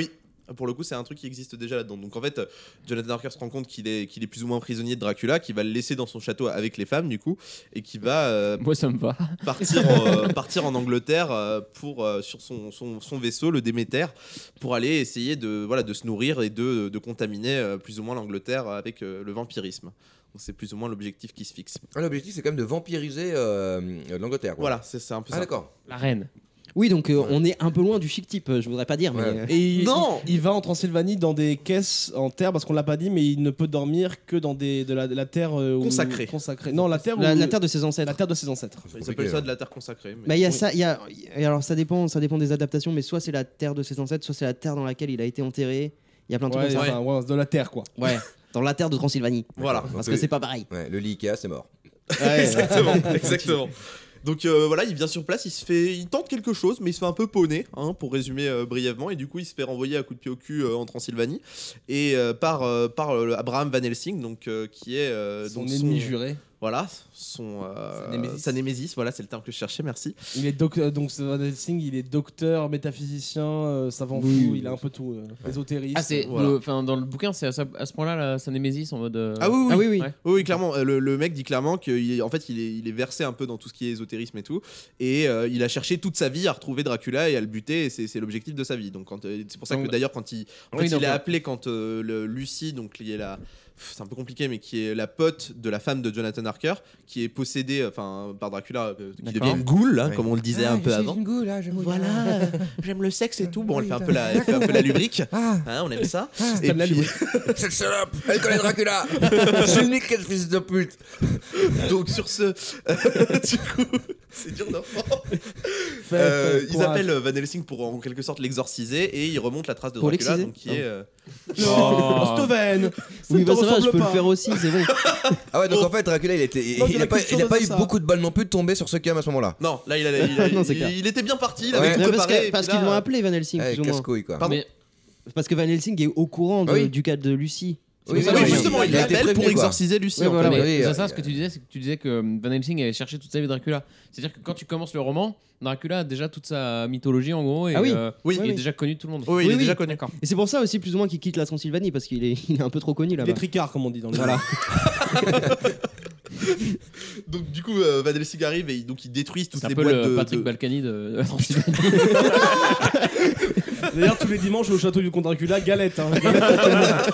Pour le coup, c'est un truc qui existe déjà là-dedans. Donc en fait, euh, Jonathan Harker se rend compte qu'il est, qu'il est plus ou moins prisonnier de Dracula, qu'il va le laisser dans son château avec les femmes, du coup, et qui va euh, Moi, ça me va. partir, en, euh, partir en Angleterre euh, pour, euh, sur son, son, son vaisseau, le Déméter, pour aller essayer de, voilà, de se nourrir et de, de contaminer euh, plus ou moins l'Angleterre avec euh, le vampirisme. Donc c'est plus ou moins l'objectif qui se fixe. Ah, l'objectif, c'est quand même de vampiriser euh, l'Angleterre. quoi. Voilà, c'est, c'est un peu Ah, ça. d'accord. La reine. Oui, donc euh, on est un peu loin du chic type, euh, je voudrais pas dire, mais. Ouais. euh, Et il, Non. il, il va en Transylvanie dans des caisses en terre parce qu'on l'a pas dit, mais il ne peut dormir que dans des, de, la, de la terre euh, où- Consacrée. consacrée. Non, la terre, la, où- la terre de ses ancêtres. la terre de ses ancêtres. C'est Ils compliqué, appellent ça là. de la terre consacrée. mais- Bah, il y a Oui. ça, il y a. Et alors ça dépend, ça dépend des adaptations, mais soit c'est la terre de ses ancêtres, soit c'est la terre dans laquelle il a été enterré. Il y a plein de trucs Ouais, comme ça. enfin, ouais, de la terre quoi. Ouais, dans la terre de Transylvanie. Voilà. Parce Donc, que c'est pas pareil. Ouais, le lit Ikea, c'est mort. exactement, exactement. Donc euh, voilà, il vient sur place, il se fait, il tente quelque chose, mais il se fait un peu poney, hein, pour résumer euh, brièvement, et du coup il se fait renvoyer à coup de pied au cul euh, en Transylvanie, et euh, par euh, par euh, Abraham Van Helsing, donc euh, qui est euh, Son donc ennemi juré. voilà, son euh, Sa némésis. sa némésis, voilà, c'est le terme que je cherchais, merci. Il est doc- euh, donc Van Helsing, il est docteur, métaphysicien, euh, savant Oui, fou, oui. il a un peu tout, euh, ésotériste. Ah, c'est Voilà. le- enfin, dans le bouquin, c'est à, ça- à ce point-là, la- sa némésis en mode. euh, Ah oui, oui, Ah oui, oui. Ouais. Oui, oui, clairement. euh, Le, le mec dit clairement qu'en fait, il est, il est versé un peu dans tout ce qui est ésotérisme et tout. Et euh, il a cherché toute sa vie à retrouver Dracula et à le buter. Et c'est, c'est l'objectif de sa vie. Donc, quand, euh, c'est pour ça que Donc- d'ailleurs, quand il, en Oui, fait, donc, il est euh, appelé quand euh, le, Lucy, donc qui est la. Pff, c'est un peu compliqué, mais qui est la pote de la femme de Jonathan Harker, qui est possédée enfin, par Dracula, euh, qui D'accord. devient une goule, hein, Ouais. comme on le disait Ah, un peu je suis avant. une goule, ah, j'aime Voilà, bien. euh, j'aime le sexe et tout. Bon, elle Oui, fait un t'as- peu la, elle fait un peu la lubrique. Ah, Hein, on aime ça. ah, Et Comme la puis- lubrique. cette salope, elle connaît Dracula. Je nique quel fils de pute. Donc sur ce, du coup, c'est dur d'enfant. Fais, Euh, fais, ils courage. appellent Van Helsing pour en quelque sorte l'exorciser et ils remontent la trace de Pour Dracula, l'exciser donc qui est. euh, Oh, Steven Oui, ne bah te ça va, je ressemble peux le pas. faire aussi, c'est bon. Ah ouais, donc en fait, Dracula, il, était, il, Non, de il la a pas, culture il a de pas eu ça. beaucoup de balles non plus de tomber sur ce cam à ce moment-là. Non, là il, a, il, a- Non, c'est il- clair. il était bien parti, il Ouais. avait tout Mais parce préparé. que- et parce puis qu'ils là, l'ont appelé Van Helsing, Ouais, plus ou moins. casse-couille quoi. Pardon. Mais Parce que Van Helsing est au courant de- Oui. du cas de Lucie. C'est Oui, pour ça Oui, oui, que- oui, justement, il il a été l'appelle pour prévenu, quoi. exorciser Lucie. Ouais, en voilà, fait. ouais. mais oui, c'est euh, ça, ce que tu disais, c'est que tu disais que Van Helsing avait cherché toute sa vie Dracula. C'est-à-dire que quand tu commences le roman, Dracula a déjà toute sa mythologie en gros, et Ah oui. euh, Oui. il Oui, est oui. déjà connu de tout le monde. Oui, il Oui, est oui. déjà connu. Et c'est pour ça aussi, plus ou moins, qu'il quitte la Transylvanie, parce qu'il est, il est un peu trop connu Il là-bas. est tricard, comme on dit dans le Voilà. Donc du coup, euh, Van Helsing arrive et il- donc ils détruisent toutes C'est un les peu boîtes le de. Patrick de- Balkany de, de la Transylvanie. D'ailleurs, tous les dimanches au château du comte Dracula, galette. Hein, galette.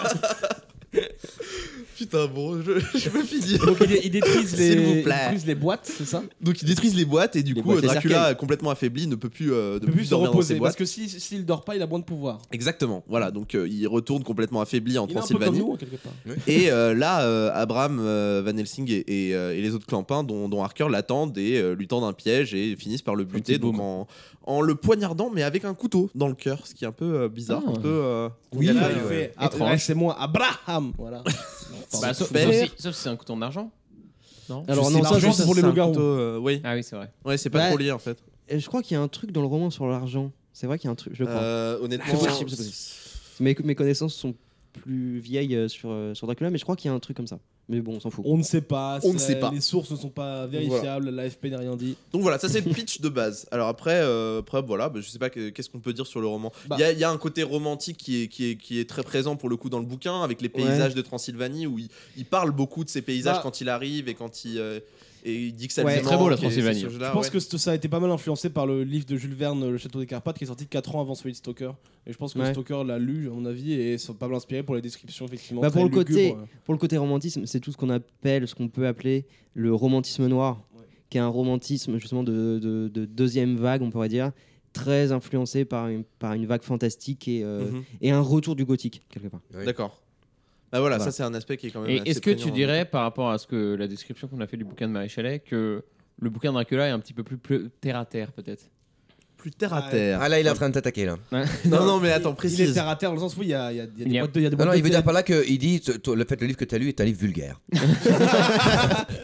Putain, bon, je, je me finis. Donc ils, ils détruisent les, S'il vous ils plaît. détruisent les boîtes, c'est ça Donc ils détruisent les boîtes et du Les coup boîtes, les Dracula, cercueils. complètement affaibli, ne peut plus, euh, ne Il peut plus se dormir dans ses reposer boîtes. parce que si- s'il dort pas, il a moins de pouvoir. Exactement, voilà, donc euh, il retourne complètement affaibli en Il est un peu comme Transylvanie. nous, hein, quelque part. Et euh, là, euh, Abraham euh, Van Helsing et, et, euh, et les autres clampins, dont, dont Harker, l'attendent et euh, lui tendent un piège et finissent par le buter, petit donc baume. en, en le poignardant, mais avec un couteau dans le cœur, ce qui est un peu euh, bizarre, Ah. un peu. euh, Oui, il y a là, là, il euh, fait ah, étrange. ouais, c'est moi, Abraham. Voilà. Bah, sauf, Super. sauf si, sauf si c'est un couteau en argent. Non Alors je non, sais ça, pas, je juste sais- pour les c'est un loups-garous. couteau, euh, oui, Ah oui, c'est vrai. ouais, c'est pas Ouais. trop lié en fait. Et je crois qu'il y a un truc dans le roman sur l'argent. C'est vrai qu'il y a un truc, je crois. Euh, honnêtement, C'est possible, c'est possible. Mes, mes connaissances sont plus vieilles euh, sur, euh, sur Dracula, mais je crois qu'il y a un truc comme ça. Mais bon, on s'en fout. On ne sait pas. On ne c'est- sait pas. Les sources ne sont pas vérifiables. L'A F P n'a rien dit. donc voilà, ça c'est le pitch de base. Alors après, euh, après voilà, bah, je sais pas que- qu'est-ce qu'on peut dire sur le roman. Il Bah. y, a- il y a un côté romantique qui est, qui, est, qui est très présent pour le coup dans le bouquin, avec les paysages de Transylvanie où il, il parle beaucoup de ces paysages Bah. quand il arrive et quand il euh, et il dit que ça Ouais. lui C'est très beau, la manque et Transylvanie. ces choses-là, Je pense ouais. que c- ça a été pas mal influencé par le livre de Jules Verne, Le Château des Carpates, qui est sorti quatre ans avant celui de Stoker. Et je pense que Ouais. Stoker l'a lu, à mon avis, et c'est pas mal inspiré pour les descriptions, effectivement. Bah, très pour le côté- lugubres. Pour le côté romantisme, c'est tout ce qu'on appelle, ce qu'on peut appeler le romantisme noir, Ouais. qui est un romantisme justement de, de- de deuxième vague, on pourrait dire, très influencé par une, par une vague fantastique et, euh, Mhm. et un retour du gothique, quelque part. Oui. D'accord. Bah voilà, Voilà. ça c'est un aspect qui est quand même. Et assez est-ce que tu prégnant, dirais, hein. par rapport à ce que la description qu'on a fait du bouquin de Marie Shelley, que le bouquin de Dracula est un petit peu plus ple- terre à terre, peut-être? plus terre à Ouais. terre Ah là, il est en train de t'attaquer là. Non, non, mais attends, Il est précise. terre à terre, dans le sens où il y a, il y a- il y a Il y des a- boîtes de. il y a des Non, boîtes non, de il veut télé- dire par là qu'il dit t- t- le fait le livre que tu as lu est un livre vulgaire.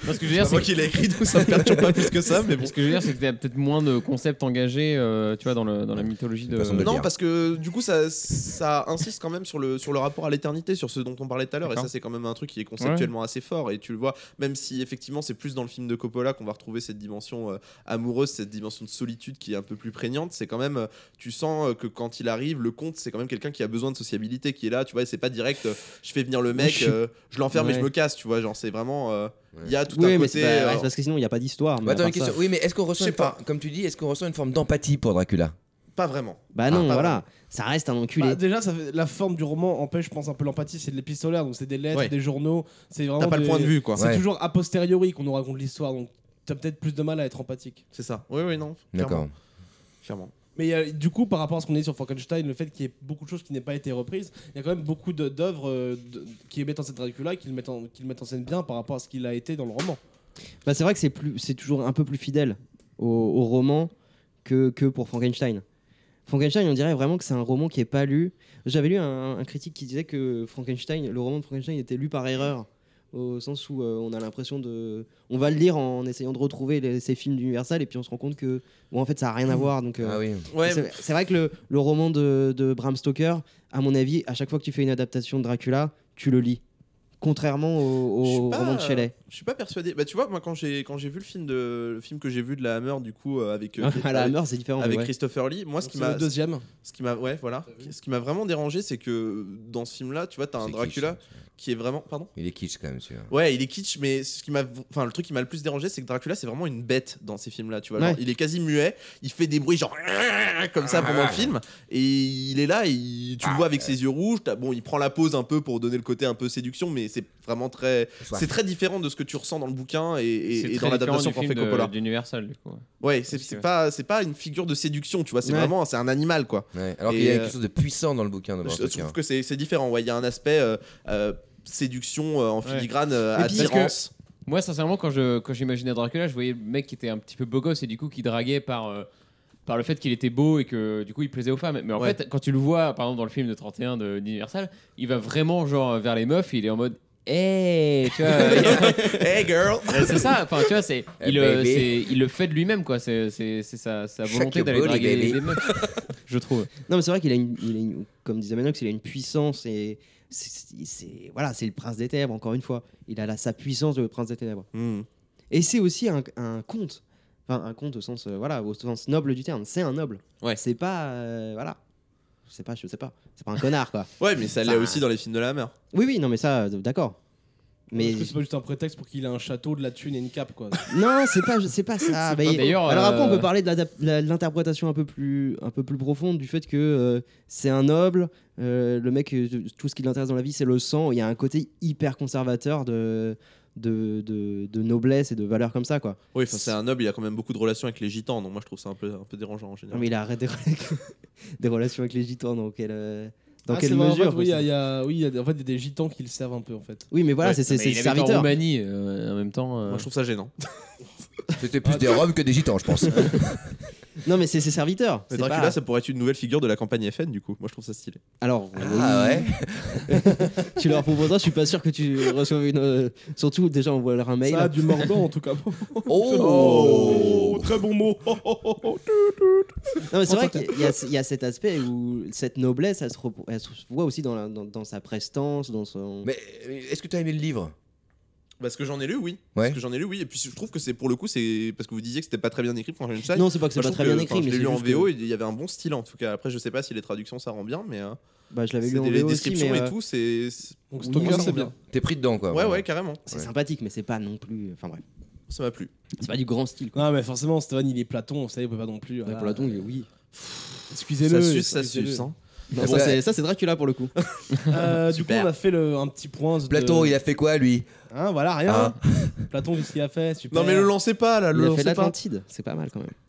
Parce que je veux dire, C'est moi c'est qui l'ai écrit, donc ça me perturbe pas plus que ça, mais bon. ce que je veux dire, c'est que t'as peut-être moins de concepts engagés, euh, tu vois, dans, le, dans la mythologie de. Façon de le Non, dire. parce que du coup, ça, ça insiste quand même sur le, sur le rapport à l'éternité, sur ce dont on parlait tout à l'heure, et D'accord. ça, c'est quand même un truc qui est conceptuellement assez fort, et tu le vois, même si effectivement, c'est plus dans le film de Coppola qu'on va retrouver cette dimension euh, amoureuse, cette dimension de solitude qui est un peu plus prégnante, c'est quand même, euh, tu sens euh, que quand il arrive, le comte, c'est quand même quelqu'un qui a besoin de sociabilité, qui est là, tu vois, et c'est pas direct, euh, je fais venir le mec, Je suis- euh, je l'enferme et je Ouais. me casse, tu vois, genre, c'est vraiment, euh, il y a tout Oui, un mais c'est côté. pas- ouais, euh, c'est parce que sinon il n'y a pas d'histoire. mais Bah, à attends, part une question. ça- Oui, mais est-ce qu'on ressent, Je sais une forme- pas. comme tu dis, est-ce qu'on ressent une forme d'empathie pour Dracula? Pas vraiment. Bah non, Ah, pas voilà, ça reste un enculé. Bah, déjà, ça fait- la forme du roman empêche, je pense, un peu l'empathie. C'est de l'épistolaire, donc c'est des lettres, Ouais. des journaux. C'est vraiment. T'as pas le des- point de vue, quoi. C'est Ouais. toujours a posteriori qu'on nous raconte l'histoire, donc t'as peut-être plus de mal à être empathique. C'est ça. Oui, oui, non. D'accord. Clairement. Clairement. Mais euh, du coup, par rapport à ce qu'on dit sur Frankenstein, le fait qu'il y ait beaucoup de choses qui n'aient pas été reprises, il y a quand même beaucoup de- d'œuvres euh, de- qui mettent en scène Dracula et qui le mettent en, qui le mettent en scène bien par rapport à ce qu'il a été dans le roman. Bah, c'est vrai que c'est plus, c'est toujours un peu plus fidèle au, au roman que, que pour Frankenstein. Frankenstein, on dirait vraiment que c'est un roman qui est pas lu. J'avais lu un, un critique qui disait que Frankenstein, le roman de Frankenstein était lu par erreur, au sens où euh, on a l'impression de, on va le lire en essayant de retrouver les- ces films d'Universal et puis on se rend compte que, bon, en fait, ça a rien à voir. Donc, euh, Ah oui. Ouais, c'est, c'est vrai que le, le roman de, de Bram Stoker, à mon avis, à chaque fois que tu fais une adaptation de Dracula, tu le lis. Contrairement au, Je suis au pas- roman de Shelley. Je suis pas persuadé. Bah tu vois, moi quand j'ai quand j'ai vu le film de le film que j'ai vu de la Hammer du coup euh, avec euh, À la avec, Hammer, c'est différent. mais avec ouais. Christopher Lee, moi ce Donc, qui c'est m'a le deuxième. ce qui m'a ouais voilà, ce qui m'a vraiment dérangé c'est que dans ce film là, tu vois, t'as un C'est Dracula kitsch. qui est vraiment pardon. Il est kitsch quand même, celui-là. Ouais, il est kitsch, mais ce qui m'a, enfin, le truc qui m'a le plus dérangé, c'est que Dracula, c'est vraiment une bête dans ces films-là. Tu vois, genre, Ouais. il est quasi muet, il fait des bruits genre comme ça pendant le film, et il est là, et il- tu le vois avec ses yeux rouges. t'as- Bon, il prend la pause un peu pour donner le côté un peu séduction, mais c'est vraiment très, Soif. c'est très différent de ce que tu ressens dans le bouquin et, et- C'est et très dans l'adaptation différent qu'en du fait film de- Coppola. d'Universal, du coup. Ouais, c'est Parce c'est que- pas, c'est pas une figure de séduction, tu vois, c'est Ouais. vraiment, c'est un animal quoi. Ouais, alors Et, qu'il y a euh, quelque chose de puissant dans le bouquin de Je, Bram je Stoker. trouve que c'est c'est différent. Ouais, il y a un aspect euh, euh, séduction euh, en filigrane, euh, Et puis, parce que- attirance. Moi, sincèrement, quand je quand j'imaginais Dracula, je voyais le mec qui était un petit peu beau gosse et du coup qui draguait par euh, par le fait qu'il était beau et que du coup il plaisait aux femmes. Mais en Ouais. fait, quand tu le vois, par exemple dans le film de trente et un de d'Universal, il va vraiment genre vers les meufs. Il est en mode hey, tu vois. il y a- Hey girl. Ouais, c'est ça. Enfin, tu vois, c'est Hey, il, euh, baby. c'est- il le fait de lui-même, quoi. C'est c'est c'est sa, sa Shake volonté your d'aller booty, draguer baby. des meufs. Je trouve. Non, mais c'est vrai qu'il a une, il a une- comme disait Manox, il a une puissance et c'est, c'est- voilà, c'est le prince des ténèbres. Encore une fois, il a la, sa puissance de prince des ténèbres. Hmm. Et c'est aussi un, un conte, enfin un conte au sens, euh, voilà, au sens noble du terme. C'est un noble. Ouais. C'est pas, euh, voilà, je sais pas, je sais pas. C'est pas un connard, quoi. Ouais, mais ça l'est Enfin, aussi dans les films de la Hammer. Oui, oui, non, mais ça, euh, d'accord. Mais Est-ce que c'est pas juste un prétexte pour qu'il ait un château, de la thune et une cape, quoi? non, c'est pas, c'est pas ça. C'est Mais pas- il- D'ailleurs, alors après, on euh, peut parler de l'adap- la- de l'interprétation un peu plus, un peu plus profonde du fait que euh, c'est un noble. euh, le mec, euh, tout ce qui l'intéresse dans la vie, c'est le sang. Il y a un côté hyper conservateur de, de, de, de noblesse et de valeurs comme ça, quoi. Oui, enfin, c'est un noble, il a quand même beaucoup de relations avec les gitans, donc moi je trouve ça un peu, un peu dérangeant en Non, général. mais il a arrêté des, des relations avec les gitans. Dans quelle, euh, dans Ah, quelle c'est vrai, en fait, mesure oui, il y quoi, a- c'est- il y a, oui, il y a des- en fait, il y a des gitans qui le servent un peu, en fait. Oui, mais voilà, Ouais, c'est c'est Mais c'est il le habite en serviteur. Roumanie euh, en même temps. euh, Moi je trouve ça gênant. C'était plus des Roms que des Gitans, je pense. Non, mais c'est ses serviteurs. Mais C'est Dracula, pas- ça pourrait être une nouvelle figure de la campagne F N du coup. Moi je trouve ça stylé. Alors, Ah ouais. tu leur proposeras. Je suis pas sûr que tu reçoives une. euh, Surtout, déjà, on voit leur un mail. Ça a du mordant, en tout cas. Oh. Oh, très bon mot. Oh, oh, oh, oh. Non, mais c'est vrai qu'il y, a- il y a cet aspect où cette noblesse, elle se, repro- elle se voit aussi dans, la- dans, dans sa prestance, dans son. Mais euh, est-ce que tu as aimé le livre? Parce que j'en ai lu, oui. Ouais. Parce que j'en ai lu, oui. Et puis je trouve que c'est pour le coup, c'est parce que vous disiez que c'était pas très bien écrit, Frankenstein. Non, c'est pas que c'est Moi, je pas très trouve bien que, écrit, enfin, mais je l'ai c'est lu en juste V O que- et il y avait un bon style en tout cas. Après, je sais pas si les traductions ça rend bien, mais euh, Bah, je l'avais c'est lu en des- V les O aussi, descriptions mais et euh, tout, c'est c'est- Donc, Oui, Stalker, ça c'est me bien. T'es pris dedans, quoi. ouais, vraiment. ouais, carrément. c'est Ouais. sympathique, mais c'est pas non plus. Enfin bref, Ça m'a plu. c'est pas du grand style. Quoi. Non, mais forcément, Stéphane, il est Platon, vous savez, il peut pas non plus. Ouais, voilà. pour la tongue, oui. Excusez-le. Ça suce, ça excusez-le. suce. Hein. Non, Parce ça, que- c'est, ça, c'est Dracula pour le coup. Euh, du coup, Super. on a fait le, un petit point. de- Platon, il a fait quoi, lui? Hein, voilà, rien. Ah. Platon, qu'est-ce qu'il a fait? Super. Non, mais le lancez pas là, Il le a fait lancez pas. l'Atlantide, c'est pas mal quand même.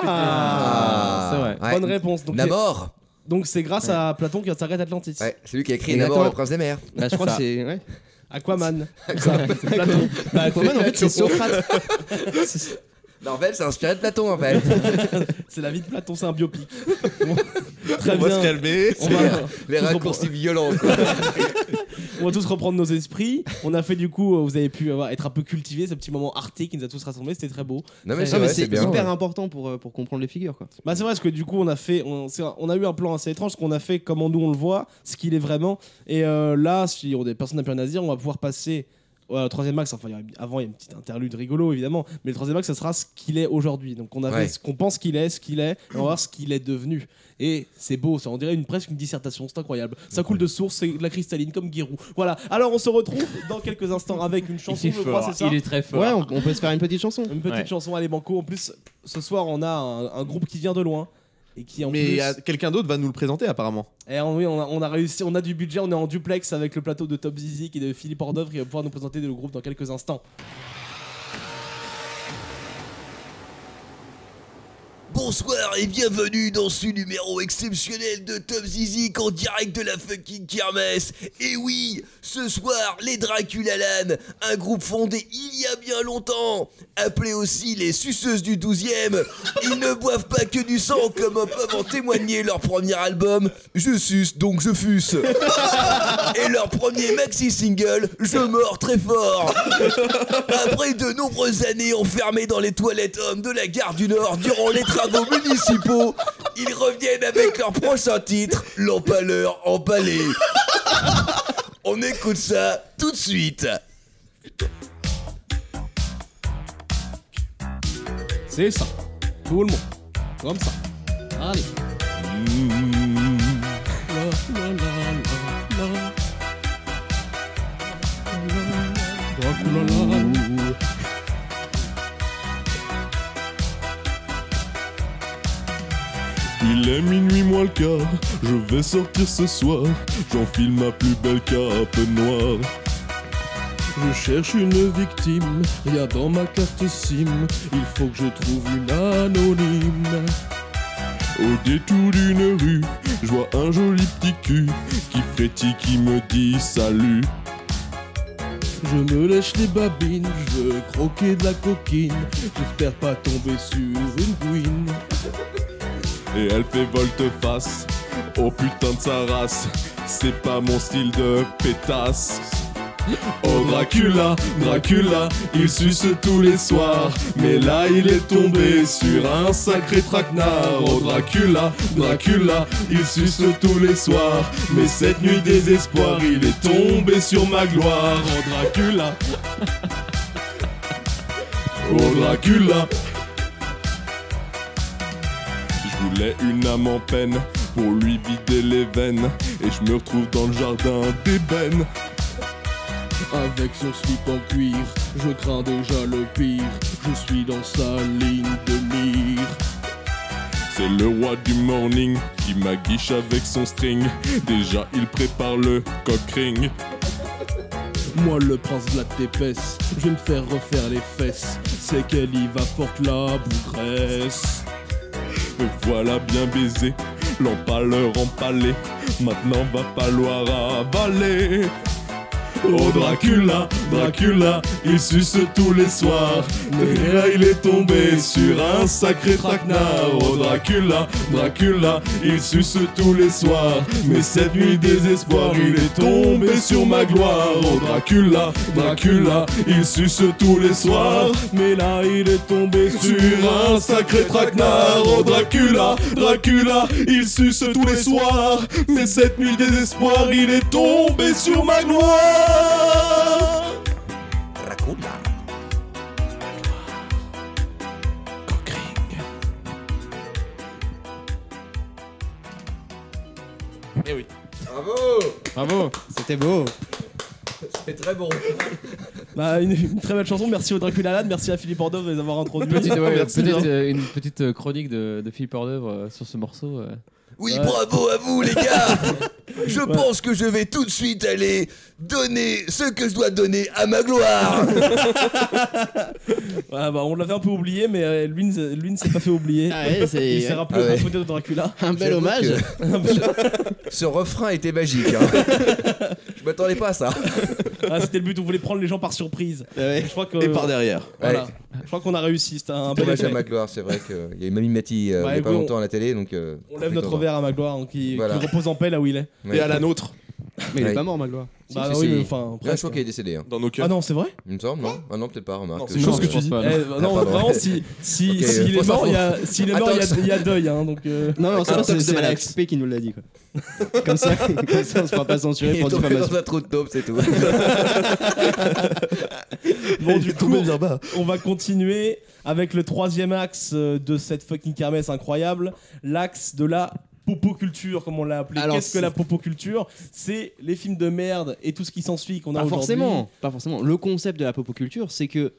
Ah, c'est vrai. Ouais. Bonne réponse. Donc, Namor. c'est- donc c'est grâce à Platon qu'il s'arrête Atlantis. Ouais, c'est lui qui a écrit Et Namor, attends. le prince des mers. Bah, je crois que c'est. Ouais. Aquaman. Ça, Platon. Bah, Aquaman, en fait, c'est Socrate. C'est- Marvel, c'est inspiré de Platon en fait. C'est la vie de Platon, c'est un biopic. Bon, très On va bien. se calmer. On va, Les tous raccourcis violents quoi. on va tous reprendre nos esprits. On a fait du coup, euh, vous avez pu euh, être un peu cultivés, ce petit moment Arte qui nous a tous rassemblés, c'était très beau. Non mais Très- c'est Non, mais vrai, c'est c'est bien. hyper important pour, euh, pour comprendre les figures quoi. Bah c'est vrai parce que du coup on a fait, on, c'est- on a eu un plan assez étrange, ce qu'on a fait comment nous on le voit, ce qu'il est vraiment. Et euh, là, si on des personnes n'a plus rien à dire, on va pouvoir passer au troisième axe. Enfin, il y a- avant il y a une petite interlude rigolo évidemment, mais le troisième axe ça sera ce qu'il est aujourd'hui. Donc on a Ouais. fait ce qu'on pense qu'il est, ce qu'il est, et on va voir ce qu'il est devenu. Et c'est beau, ça on dirait une, presque une dissertation, c'est incroyable. Ça coule de source, c'est de la cristalline comme Giroud. Voilà. Alors on se retrouve dans quelques instants avec une chanson, Il est je crois, fort, c'est ça. il est très fort. Ouais, on, on peut se faire une petite chanson. Une petite Ouais. chanson, allez banco. En plus, ce soir on a un, un groupe qui vient de loin. Et qui en Mais plus... euh, quelqu'un d'autre va nous le présenter apparemment. Et on, oui, on a, on a réussi, on a du budget, on est en duplex avec le plateau de Top Zizi et de Philippe Ordeuvre qui va pouvoir nous présenter le groupe dans quelques instants. Bonsoir et bienvenue dans ce numéro exceptionnel de Top Zizi en direct de la fucking kermesse. Et oui, ce soir, les Dracula Land, un groupe fondé il y a bien longtemps, appelé aussi les suceuses du douzième. Ils ne boivent pas que du sang comme peuvent en témoigner leur premier album, Je suce donc je fusse. Et leur premier maxi-single, Je mords très fort. Après de nombreuses années enfermés dans les toilettes hommes de la gare du Nord durant les travaux municipaux, ils reviennent avec leur prochain titre, L'empaleur empalé. On écoute ça tout de suite. C'est ça. Tout le monde. Comme ça. Allez. La, la, la, la, la. Dracula Land. Il est minuit moins le quart, je vais sortir ce soir, j'enfile ma plus belle cape noire. Je cherche une victime, y'a dans ma carte SIM, il faut que je trouve une anonyme. Au détour d'une rue, je vois un joli petit cul qui frétille, qui me dit salut. Je me lèche les babines, je veux croquer de la coquine, j'espère pas tomber sur une gouine. Et elle fait volte-face, oh putain de sa race, c'est pas mon style de pétasse. Oh Dracula, Dracula, il suce tous les soirs, mais là il est tombé sur un sacré traquenard. Oh Dracula, Dracula, il suce tous les soirs, mais cette nuit désespoir, il est tombé sur ma gloire. Oh Dracula, oh Dracula. Je voulais une âme en peine pour lui vider les veines, et je me retrouve dans le jardin d'ébène. Avec son slip en cuir, je crains déjà le pire, je suis dans sa ligne de mire. C'est le roi du morning qui m'aguiche avec son string, déjà il prépare le cock ring. Moi le prince de la tépesse, je vais me faire refaire les fesses, c'est qu'elle y va forte la bougresse. Me voilà bien baisé, l'empaleur empalé, maintenant va falloir avaler. Oh Dracula, Dracula, il suce tous les soirs, mais là il est tombé sur un sacré traquenard. Oh Dracula, Dracula, il suce tous les soirs, mais cette nuit désespoir, il est tombé sur ma gloire. Oh Dracula, Dracula, il suce tous les soirs, mais là il est tombé sur un sacré traquenard. Oh Dracula, Dracula, il suce tous les soirs, mais cette nuit désespoir, il est tombé sur ma gloire. Dracula. Eh oui. Bravo. Bravo. C'était beau. C'est très bon. Bah, une, une très belle chanson. Merci au Dracula Land, merci à Philippe Ordeuvre de les avoir introduits. Petite, ouais, Merci peut-être bien. euh, une petite euh, chronique de, de Philippe Ordeuvre euh, sur ce morceau. euh. Oui, Ouais. bravo à vous les gars. Je pense que je vais tout de suite aller donner ce que je dois donner à ma gloire. Ouais, bah, on l'avait un peu oublié, mais euh, lui, ne- lui ne s'est pas fait oublier. Ah ouais, c'est Il s'est rappelé Ah ouais. un peu de Dracula. un bel J'avoue hommage. que Ce refrain était magique. Hein. Je m'attendais pas à ça. Ah, c'était le but, on voulait prendre les gens par surprise. Ouais. Je crois que. Et par derrière. Voilà. Ouais. Je crois qu'on a réussi, c'était un bel Dommage à effet. Magloire, c'est vrai qu'il y a eu Mamie Mati euh, Ouais, il y a pas oui, on- longtemps à la télé, donc. euh, On lève profitons-en. notre verre à Magloire hein, qui, Voilà. qui repose en paix là où il est. Ouais. Et à la nôtre. Mais il Ouais. est pas mort, Magloire. Bah si, oui, si. mais enfin. Là, je presque. crois qu'il est décédé. Hein. Dans nos cœurs. Ah non, c'est vrai. Il me semble, non Ah non, peut-être pas, remarque. Non, c'est Euh, une chose Non, que je tu pense dis. pas, Eh, non. non, Ah, pardon. vraiment, si, si, Ok, s'il faut est s'en mort, il y a, foutre. s'il est mort, il y a- Attends, il y, a deuil. Hein, donc, euh, Non, non, ça, un c'est top de c'est la Manax. X P qui nous l'a dit. Quoi. Comme ça, comme ça, on se fera pas censurer Il est pour tombé diffamation. dans un trou de taupe, c'est tout. Bon, du Il est coup, tombé bien bas. on va continuer avec le troisième axe euh, de cette fucking kermesse incroyable, l'axe de la popoculture, comme on l'a appelé. Alors, Qu'est-ce que c'est- la popoculture? C'est les films de merde et tout ce qui s'ensuit qu'on a Pas aujourd'hui. forcément, pas forcément. Le concept de la popoculture, c'est que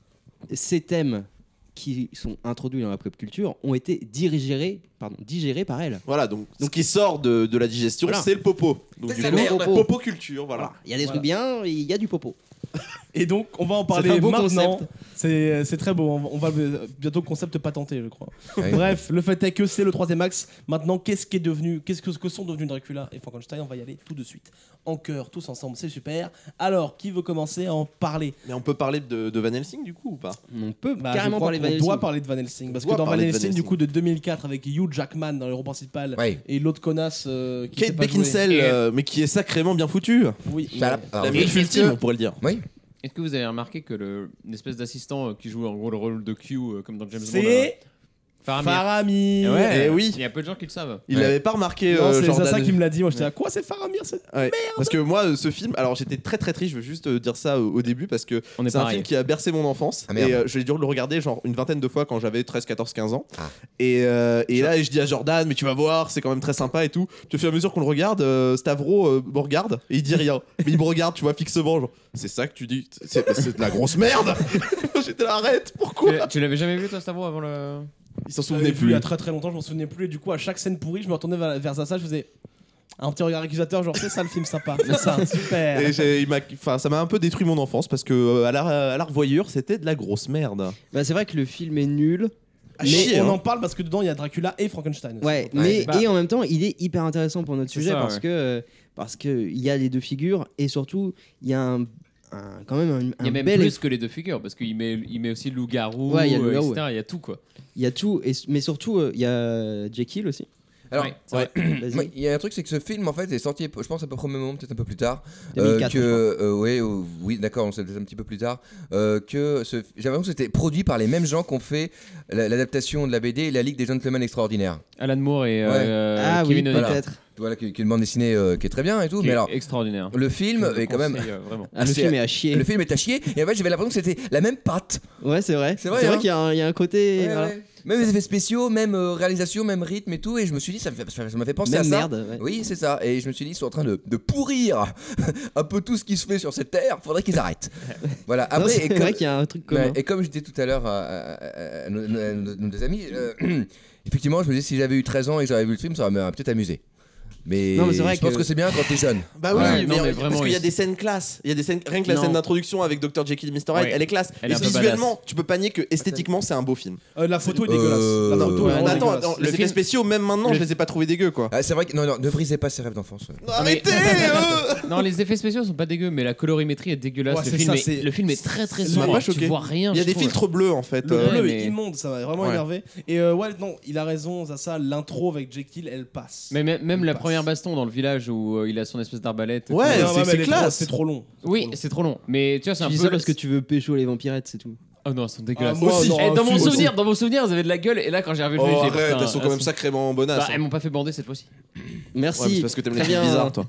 ces thèmes qui sont introduits dans la pop culture ont été digérés, pardon, digérés par elle. Voilà, donc, ce qui sort de, de la digestion, Voilà. c'est le popo. Donc, C'est du la coup, merde. popo culture, voilà. Voilà. Il y a des Voilà. trucs bien, et il y a du popo. Et donc, on va en C'est parler un beau maintenant. concept. C'est c'est très beau. On va, on va euh, bientôt concept patenté, je crois. Ouais. Bref, le fait est que c'est le troisième axe. Maintenant, qu'est-ce qui est devenu, qu'est-ce que, que sont devenus Dracula et Frankenstein? On va y aller tout de suite. En chœur, tous ensemble, c'est super. Alors, qui veut commencer à en parler? Mais on peut parler de, de Van Helsing du coup ou pas? On peut Bah, carrément je crois parler de qu'on Van doit Helsing. parler de Van Helsing parce doit que dans Van parler de Van Helsing, du Helsing. coup, de deux mille quatre avec Hugh Jackman dans le rôle principal Ouais. et l'autre connasse euh, qui sait Kate pas jouer. Beckinsale, Et- euh, mais qui est sacrément bien foutue. Oui. Shut up. La Alors, MILF Et- ultime, est-ce que- on pourrait le dire. Oui. Est-ce que vous avez remarqué que le, une espèce d'assistant euh, qui joue en gros le rôle de Q euh, comme dans James Bond, euh, C'est Faramir. Faramir. Ouais, Eh oui. Il y a peu de gens qui le savent. Il Ouais. l'avait pas remarqué. Non, euh, c'est Jordan. ça qui me l'a dit. Moi, j'étais là, quoi, c'est Faramir c'est- Ouais. Parce que moi, euh, ce film, alors j'étais très très triste, je veux juste euh, dire ça au, au début parce que On est c'est un pareil. film qui a bercé mon enfance. Ah, merde. et euh, j'ai dû le regarder genre une vingtaine de fois quand j'avais treize, quatorze, quinze ans. Ah. Et, euh, et là, je dis à Jordan, mais tu vas voir, c'est quand même très sympa et tout. Puis au fur et à mesure qu'on le regarde, euh, Stavro euh, me regarde et il dit rien. Mais il me regarde, tu vois, fixement. Genre, c'est ça que tu dis C'est c'est de la grosse merde. J'étais là, arrête, pourquoi Tu- Tu l'avais jamais vu toi Stavro avant le. Il s'en Je l'avais souvenait vu plus. il y a très très longtemps, je m'en souvenais plus. Et du coup, à chaque scène pourrie, je me retournais vers, vers ça, je faisais un petit regard accusateur, genre c'est ça le film sympa, c'est ça, super. Et j'ai- il m'a- enfin, ça m'a un peu détruit mon enfance parce que euh, à la, à la revoyure, c'était de la grosse merde. Bah, c'est vrai que le film est nul. À Mais chier, on hein. en parle parce que dedans il y a Dracula et Frankenstein. aussi. Ouais, Donc, mais Bah. et en même temps, il est hyper intéressant pour notre C'est sujet ça, parce ouais. que euh, parce que il y a les deux figures et surtout il y a un, un- quand même un, Il y a un même bel plus que les deux figures parce qu'il met, il met aussi loup-garou, Ouais, il y a le euh, loup-garou, et cetera. Il y a tout quoi. il y a tout et mais surtout euh, il y a Jekyll aussi. Alors, Ouais, c'est vrai. Vas-y. moi, il y a un truc, c'est que ce film, en fait, est sorti, je pense, à peu près au même moment, peut-être un peu plus tard. deux mille quatre, que, euh, ouais, euh, oui, d'accord, on sait peut-être un petit peu plus tard. euh, que ce- J'ai l'impression que c'était produit par les mêmes gens qui ont fait la- l'adaptation de la B D La Ligue des Gentlemen Extraordinaires. Alan Moore et Ouais. euh, ah oui, Kevin O'Neill. peut-être. Voilà, qui, qui est une bande dessinée euh, qui est très bien et tout. Qui Mais est alors, extraordinaire. le film Je vous le est quand même. conseille, euh, vraiment. Ah, le c'est- film est à chier. Le film est à chier. Et en fait, j'avais l'impression que c'était la même patte. Ouais, c'est vrai. C'est vrai, hein. qu'il y, a un- il y a un côté. Ouais, voilà. ouais. Même les effets spéciaux, même euh, réalisation, même rythme et tout. Et je me suis dit, ça me fait- ça m'a fait penser Même à ça. merde. ouais. Oui, c'est ça. Et je me suis dit, ils sont en train de, de pourrir un peu tout ce qui se fait sur cette terre. Faudrait qu'ils arrêtent. Voilà. Non, Après, c'est et comme, vrai qu'il y a un truc commun. ouais, et comme je disais tout à l'heure à, à- à- à nos, à nos- nos deux amis, euh, effectivement, je me disais, si j'avais eu treize ans et que j'avais vu le film, ça m'aurait peut-être amusé. Mais, Non, mais c'est vrai je pense que- que c'est bien quand t'es jeune. Bah oui, Ouais, mais, non, mais parce vraiment, qu'il y a il- des scènes classe. Il y a des scènes, rien que la Non. scène d'introduction avec docteur Jekyll et mister Hyde, Ouais. elle est classe. Elle est et un peu visuellement, tu peux pas nier que esthétiquement, c'est un beau film. Euh, la photo est Euh, dégueulasse. La non, photo ouais, est Non, vraiment attends, dégueulasse. attends, Le les effets film- spéciaux, même maintenant, le- je les ai pas trouvés dégueux quoi. Ah, c'est vrai que non, non, ne brisez pas ses rêves d'enfance. Non, arrêtez euh Non, les effets spéciaux sont pas dégueux, mais la colorimétrie est dégueulasse. Ouais, le, c'est film ça, est, c'est- le film est très très Ça m'a sombre. pas Tu choqué. vois rien. Il y a je des trouve. filtres bleus en fait. Le euh, bleu mais- est immonde, ça m'a vraiment Ouais. énervé. Et euh, ouais, non, il a raison, ça, ça l'intro avec Jekyll, elle passe. Mais même, même Il la passe. première baston dans le village où euh, il a son espèce d'arbalète. et Ouais, tout. Non, c'est- mais c'est elle est trop- classe. C'est trop long. C'est Oui, trop long. c'est trop long. Mais tu vois, c'est Tu un dis peu. ça parce que tu veux pécho les vampirettes, c'est tout. Oh non, elles sont Ah, dégueulasses. moi, Aussi. non, Eh, dans mon aussi. souvenir, dans mon souvenir, elles avaient de la gueule. Et là, quand j'ai revu le Oh film, j'ai dit, arrête, putain, elles sont quand même sacrément bonasses. Bah, hein. elles m'ont pas fait bander cette fois-ci. Merci. Ouais, mais c'est parce que t'aimes les Très films bien. bizarres toi.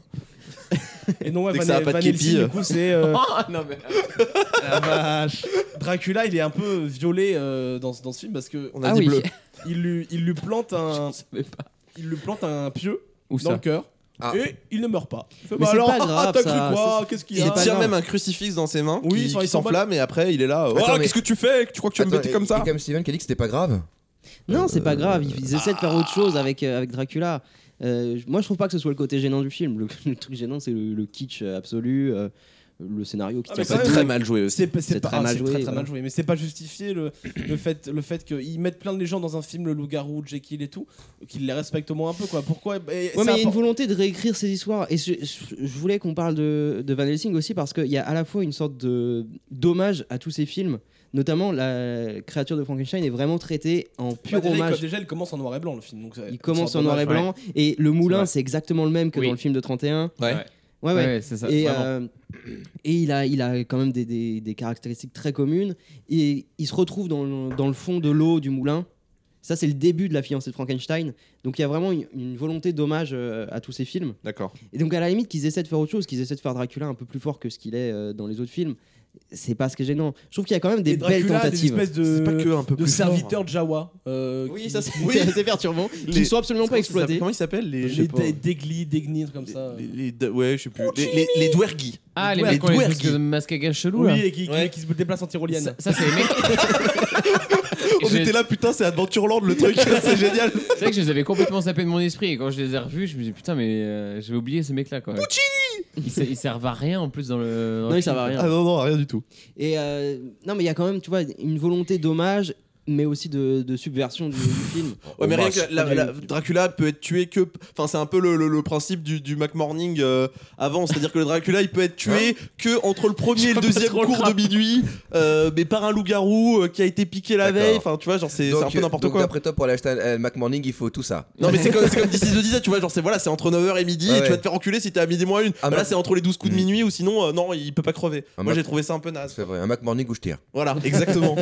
Et non, ouais, Dès que Van, ça a pas de Van képi, Helsing, euh. du coup, c'est. euh, Oh non, mais. la vache. Dracula, il est un peu violé euh, dans, ce- dans ce film parce que On a Ah dit oui. bleu. il lui, il lui plante un, Je savais pas. il lui plante un pieu Où dans ça le cœur Ah. et il ne meurt pas. Il fait, Mais bah c'est alors, pas grave, t'as ça, cru quoi Qu'est-ce qu'il y Il a pas tient grave. même un crucifix dans ses mains Oui, qui, enfin, qui il s'en bat- s'enflamme et après il est là. Oh, Attends, mais- qu'est-ce que tu fais Tu crois que tu vas me Attends, bêter comme il y a ça quand même Steven qui a dit que c'était pas grave. Non, c'est pas grave. Ils, ils essaient de faire autre chose avec, euh, avec Dracula. Euh, moi, je trouve pas que ce soit le côté gênant du film. Le, le truc gênant, c'est le, le kitsch absolu, euh, le scénario qui Ah, tient mais pas c'est du C'est vrai, tout. très mal joué aussi. C'est c'est C'est pas très ah, mal c'est joué, très, très voilà. mal joué, mais c'est pas justifié le, le fait le fait qu'ils mettent plein de légendes dans un film, le loup-garou, Jekyll et tout, qu'ils les respectent au moins un peu quoi. Pourquoi et Ouais, ça mais il y a une apporte- volonté de réécrire ces histoires. Et je, je- je voulais qu'on parle de, de Van Helsing aussi parce qu'il y a à la fois une sorte de d'hommage à tous ces films notamment la créature de Frankenstein est vraiment traitée en pur Bah, déjà, hommage. il, déjà, il commence en noir et blanc le film. Donc ça- Il ça commence sort en noir et dommage, blanc et le moulin vrai. c'est exactement le même que Oui. dans le film de trente et un. Ouais. Ouais, ouais. Ouais, c'est ça. Et, vraiment. euh, et il, a, il a quand même des, des- des caractéristiques très communes. Et il se retrouve dans le, dans le fond de l'eau du moulin. Ça, c'est le début de la fiancée de Frankenstein. Donc il y a vraiment une, une volonté d'hommage euh, à tous ces films. D'accord. Et donc à la limite qu'ils essaient de faire autre chose, qu'ils essaient de faire Dracula un peu plus fort que ce qu'il est euh, dans les autres films, c'est pas ce qui est gênant. Je trouve qu'il y a quand même des Et belles Dracula, tentatives. des espèces de, C'est pas que un peu de plus fort. serviteurs de Jawa. euh, Oui, qui- ça c'est Oui. assez perturbant. Qui Les- ne sont absolument pas Comment ça s'appelle- exploités. Comment ils s'appellent les les dé- déglis, dégnis, trucs comme ça. les, les- les- ouais, je sais plus. Les, les, les dwergis. Ah, les Ouais, mecs qui ont les Dwerghi. trucs de masque à gaz chelou là. Oui, et qui, qui- Ouais. qui se déplacent en tyrolienne. Ça, ça, c'est les mecs. On J'ai- était là, putain, c'est Adventureland le truc, c'est génial. C'est vrai que je les avais complètement zappés de mon esprit et quand je les ai revus, je me dis putain, mais euh, j'avais oublié ces mecs-là quoi. Ils, ser- ils servent à rien en plus dans le. dans Non, le ils servent à film, rien. Ah non, non, rien du tout. Et euh, non, mais il y a quand même, tu vois, une volonté d'hommage, mais aussi de, de subversion du, du film. Ouais, mais rien Hommage. que la- la- la- Dracula peut être tué que. Enfin, c'est un peu le, le- le principe du, du McMorning euh, avant. C'est-à-dire que le Dracula, il peut être tué que entre le premier et le pas deuxième trop le cours de rap. minuit, euh, mais par un loup-garou euh, qui a été piqué la D'accord. veille. Enfin, tu vois, genre, c'est c'est Donc, un peu n'importe donc, quoi. d'après toi, pour aller acheter un, un McMorning, il faut tout ça. Non, mais c'est comme, c'est comme d'ici le disait, tu vois, genre, c'est voilà, c'est entre neuf heures et midi, Ouais, et tu vas ouais. te faire enculer si t'es à midi moins une. Ah, Bah, là, Mac- c'est entre les douze coups de Mm. minuit, ou sinon, euh, non, il peut pas crever. Un Moi, Mac- j'ai trouvé ça un peu naze. C'est vrai, un McMorning où je tire. Voilà, exactement.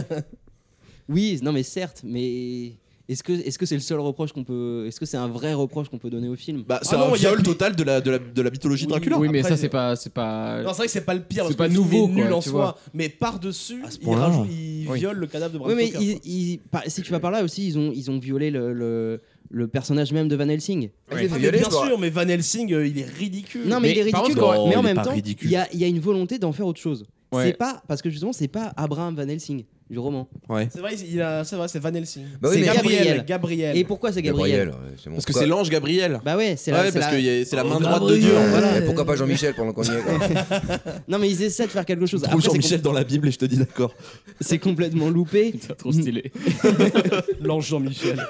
Oui, non, mais certes, mais est-ce que est-ce que c'est le seul reproche qu'on peut. Est-ce que c'est un vrai reproche qu'on peut donner au film Bah, c'est Ah non, un il y a viol plus- total de la, de la, de la mythologie de Oui, Dracula. Oui, mais Après, ça, c'est pas. C'est pas... Non, c'est vrai que c'est pas le pire. C'est parce pas que le film nouveau, est nul quoi, en tu soi. vois. Mais par-dessus, À ce il, point-là. rajoute- il Oui. viole le cadavre de Bram Oui, mais Stoker, ils- quoi. ils- par- si tu vas par là aussi, ils ont, ils ont violé le, le, le personnage même de Van Helsing. Ah, Ouais. il est fait Ah, mais violer, bien je crois. sûr, mais Van Helsing, euh, il est ridicule. Non, mais, Mais il est par ridicule. contre, mais il en est même pas temps, ridicule. il y a, il y a une volonté d'en faire autre chose. Ouais. C'est pas parce que justement, c'est pas Abraham Van Helsing du roman. Ouais. C'est vrai, il a, c'est vrai, c'est Van Helsing. Bah oui, c'est mais- Gabriel. Gabriel. Gabriel. Et pourquoi c'est Gabriel, Gabriel, ouais, c'est bon. Parce que Pourquoi- c'est l'ange Gabriel. Bah ouais, c'est la, Ouais, c'est parce la- que y a- c'est la Oh, main droite de Gabriel. Dieu. Ouais, Voilà. Pourquoi pas Jean-Michel pendant qu'on y est quoi. Non, mais ils essaient de faire quelque chose. Trouve Après, c'est Jean-Michel dans la Bible et je te dis d'accord. com- c'est complètement loupé. Putain, trop stylé. L'ange Jean-Michel.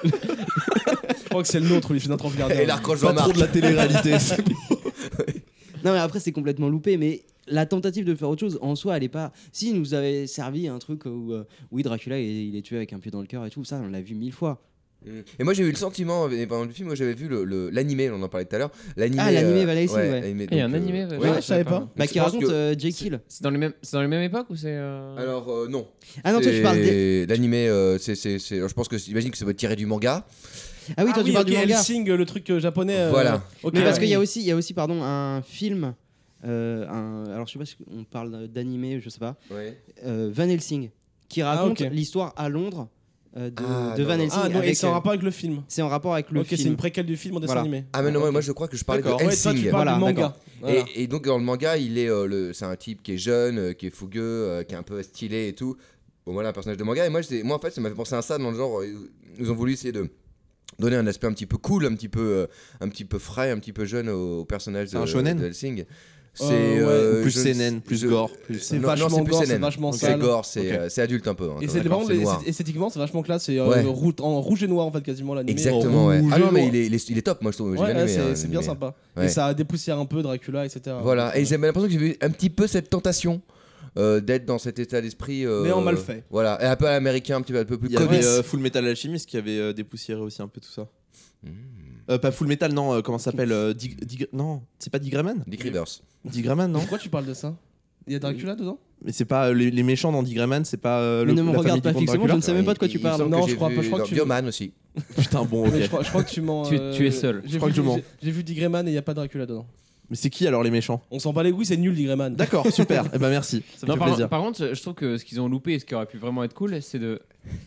Je crois que c'est le nôtre, lui, je notre regardeur. Et l'archange Pas trop Jean-Marc. de la télé-réalité. c'est bon. Non, mais après, c'est complètement loupé. Mais la tentative de faire autre chose, en soi, elle est pas. Si nous avait servi un truc où, euh, oui, Dracula, il, il est tué avec un pied dans le cœur et tout, ça, on l'a vu mille fois. Et moi j'ai eu le sentiment euh, pendant le film, moi j'avais vu le- le- l'animé, on en parlait tout à l'heure. L'animé, Ah, l'animé euh, Van Helsing, ouais. l'animé, Ah, il y a donc, un animé. euh, Ouais, je savais pas. Bah, je qui pense raconte que- euh, Jake Hill. C'est dans les mêmes, c'est dans les mêmes époques ou c'est. euh, Alors euh, non. Ah non, toi, tu C'est- parles des. L'animé, euh, c'est, c'est, c'est- alors, je pense que j'imagine que ça va être tiré du manga. Ah oui, toi, Ah tu parles ok, du manga. Helsing, le truc euh, japonais. euh, Voilà. ok, Mais parce ouais. qu'il y a aussi, il y a aussi, pardon, un film. euh, un- alors, je sais pas si on parle d'animé, je sais pas. Ouais. euh, Van Helsing, qui raconte Ah, ok. l'histoire à Londres euh, de, Ah, de non, Van non. Helsing. Ah, non, et avec, c'est en euh, rapport avec le film. c'est en rapport avec le Ok, c'est film. une préquelle du film en dessin Voilà. animé. Ah mais non, moi, ok. moi je crois que je parlais D'accord. de Ouais, toi, Helsing. tu parles Voilà, du manga. d'accord. Voilà. Et, et donc dans le manga, il est, euh, le, c'est un type qui est jeune, euh, qui est fougueux, euh, qui est un peu stylé et tout. Bon voilà un personnage de manga. Et moi, j'étais- moi en fait, ça m'a fait penser à ça dans le genre, euh, ils ont voulu essayer de donner un aspect un petit peu cool, un petit peu, euh, un petit peu frais, un petit peu jeune au, au personnage C'est de, un shonen de Helsing. C'est ouais. euh, Plus je- seinen, plus je- gore, plus- C'est non, non, vachement c'est plus gore, c'est seinen. vachement C'est sale. gore, c'est Ok. euh, c'est adulte un peu. hein, Et quand c'est même, vraiment c'est les- noir. esthétiquement, c'est vachement classe. C'est euh, Ouais. roux- en rouge et noir en fait quasiment l'animé. Exactement, ouais. Rouge Ah et non, mais noir. il est, il est, il est top, moi je trouve. j'ai Ouais, bien ouais, aimé, hein, c'est c'est bien l'animé. sympa. Ouais. Et ça dépoussière un peu Dracula, et cetera. Voilà, et Ouais. j'ai l'impression que j'ai vu un petit peu cette tentation euh, d'être dans cet état d'esprit. euh, Mais en mal fait. Voilà, et un peu à l'américain, un petit peu, un peu plus Il y avait comics. euh, Full Metal Alchemist qui avait euh, dépoussiéré aussi un peu tout ça. Mmh. Euh, pas Full Metal, non, euh, comment ça s'appelle euh, Dig- Dig- Non, c'est pas Digraman Dick Rivers. Digraman, non. Pourquoi tu parles de ça? Il y a Dracula dedans? Mais c'est pas euh, les, les méchants dans Digraman, c'est pas euh, Mais le ne me la regarde famille pas du comte fixement, Dracula je ne sais même pas de quoi Il- tu il parles. me semble Non, que je j'ai crois pas, vu je crois dans que tu- Bioman aussi. Putain, bon, Mais ok. je, crois, je crois que tu mens. Tu- euh, tu es seul. j'ai Je crois vu- que je mens. j'ai- J'ai vu Digrayman et il n'y a pas Dracula dedans. Mais c'est qui alors les méchants? On s'en bat les couilles, c'est nul Digrayman. D'accord, super. Eh ben merci, ça me Non, fait par, plaisir. par contre, je trouve que ce qu'ils ont loupé et ce qui aurait pu vraiment être cool, c'est de.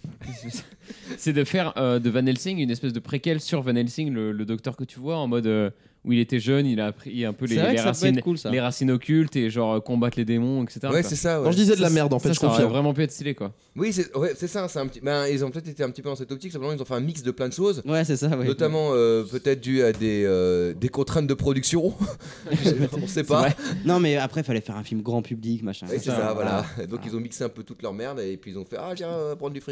c'est de faire euh, de Van Helsing une espèce de préquel sur Van Helsing, le, le docteur que tu vois, en mode euh, où il était jeune, il a appris un peu les, C'est vrai les que ça peut racines, être cool, ça. les racines occultes et genre euh, combattre les démons, et cetera. Ouais, quoi. c'est ça. ouais. Non, je disais de la Ça, merde en fait, ça, je ça aurait confirme. vraiment pu être stylé quoi. Oui, c'est ouais, c'est ça. C'est un petit... ben, ils ont peut-être été un petit peu dans cette optique. Simplement, ils ont fait un mix de plein de choses. Ouais, c'est ça. Ouais. Notamment euh, peut-être dû à des, euh, des contraintes de production. On sait C'est pas. vrai. Non, mais après, il fallait faire un film grand public, machin. Oui, c'est machin, ça, voilà. Donc ils ont mixé un peu toute leur merde et puis ils ont fait ah tiens, on va prendre du fric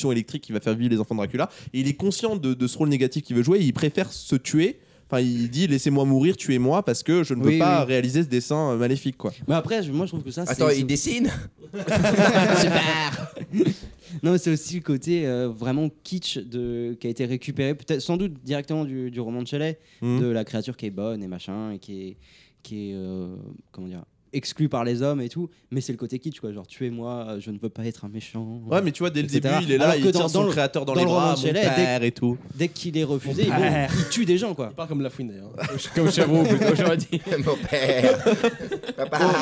pulsion électrique qui va faire vivre les enfants de Dracula. Et il est conscient de, de ce rôle négatif qu'il veut jouer et il préfère se tuer Enfin, il dit laissez-moi mourir, tuez-moi parce que je ne veux Oui, pas oui. réaliser ce dessin euh, maléfique, quoi. Mais après, je- moi je trouve que ça. Attends, c'est, il dessine. Non, mais c'est aussi le côté euh, vraiment kitsch de, qui a été récupéré, peut-être sans doute directement du, du roman de Shelley, Mhm. de la créature qui est bonne et machin, et qui est, qui est euh, comment dire, exclue par les hommes et tout. Mais c'est le côté kitsch, quoi. Genre, tuez-moi, euh, je ne veux pas être un méchant. Ouais, mais tu vois, dès le et cetera. début, il est là, Alors il que tient dans- son dans le- créateur dans, dans les le roman bras, de mon Shelley, père et tout. Dès qu'il est refusé, Mon il, père. il tue des gens, quoi. Il parle comme la fouine d'ailleurs. Comme Chavot, plutôt, j'aurais dit. Mon père. Papa.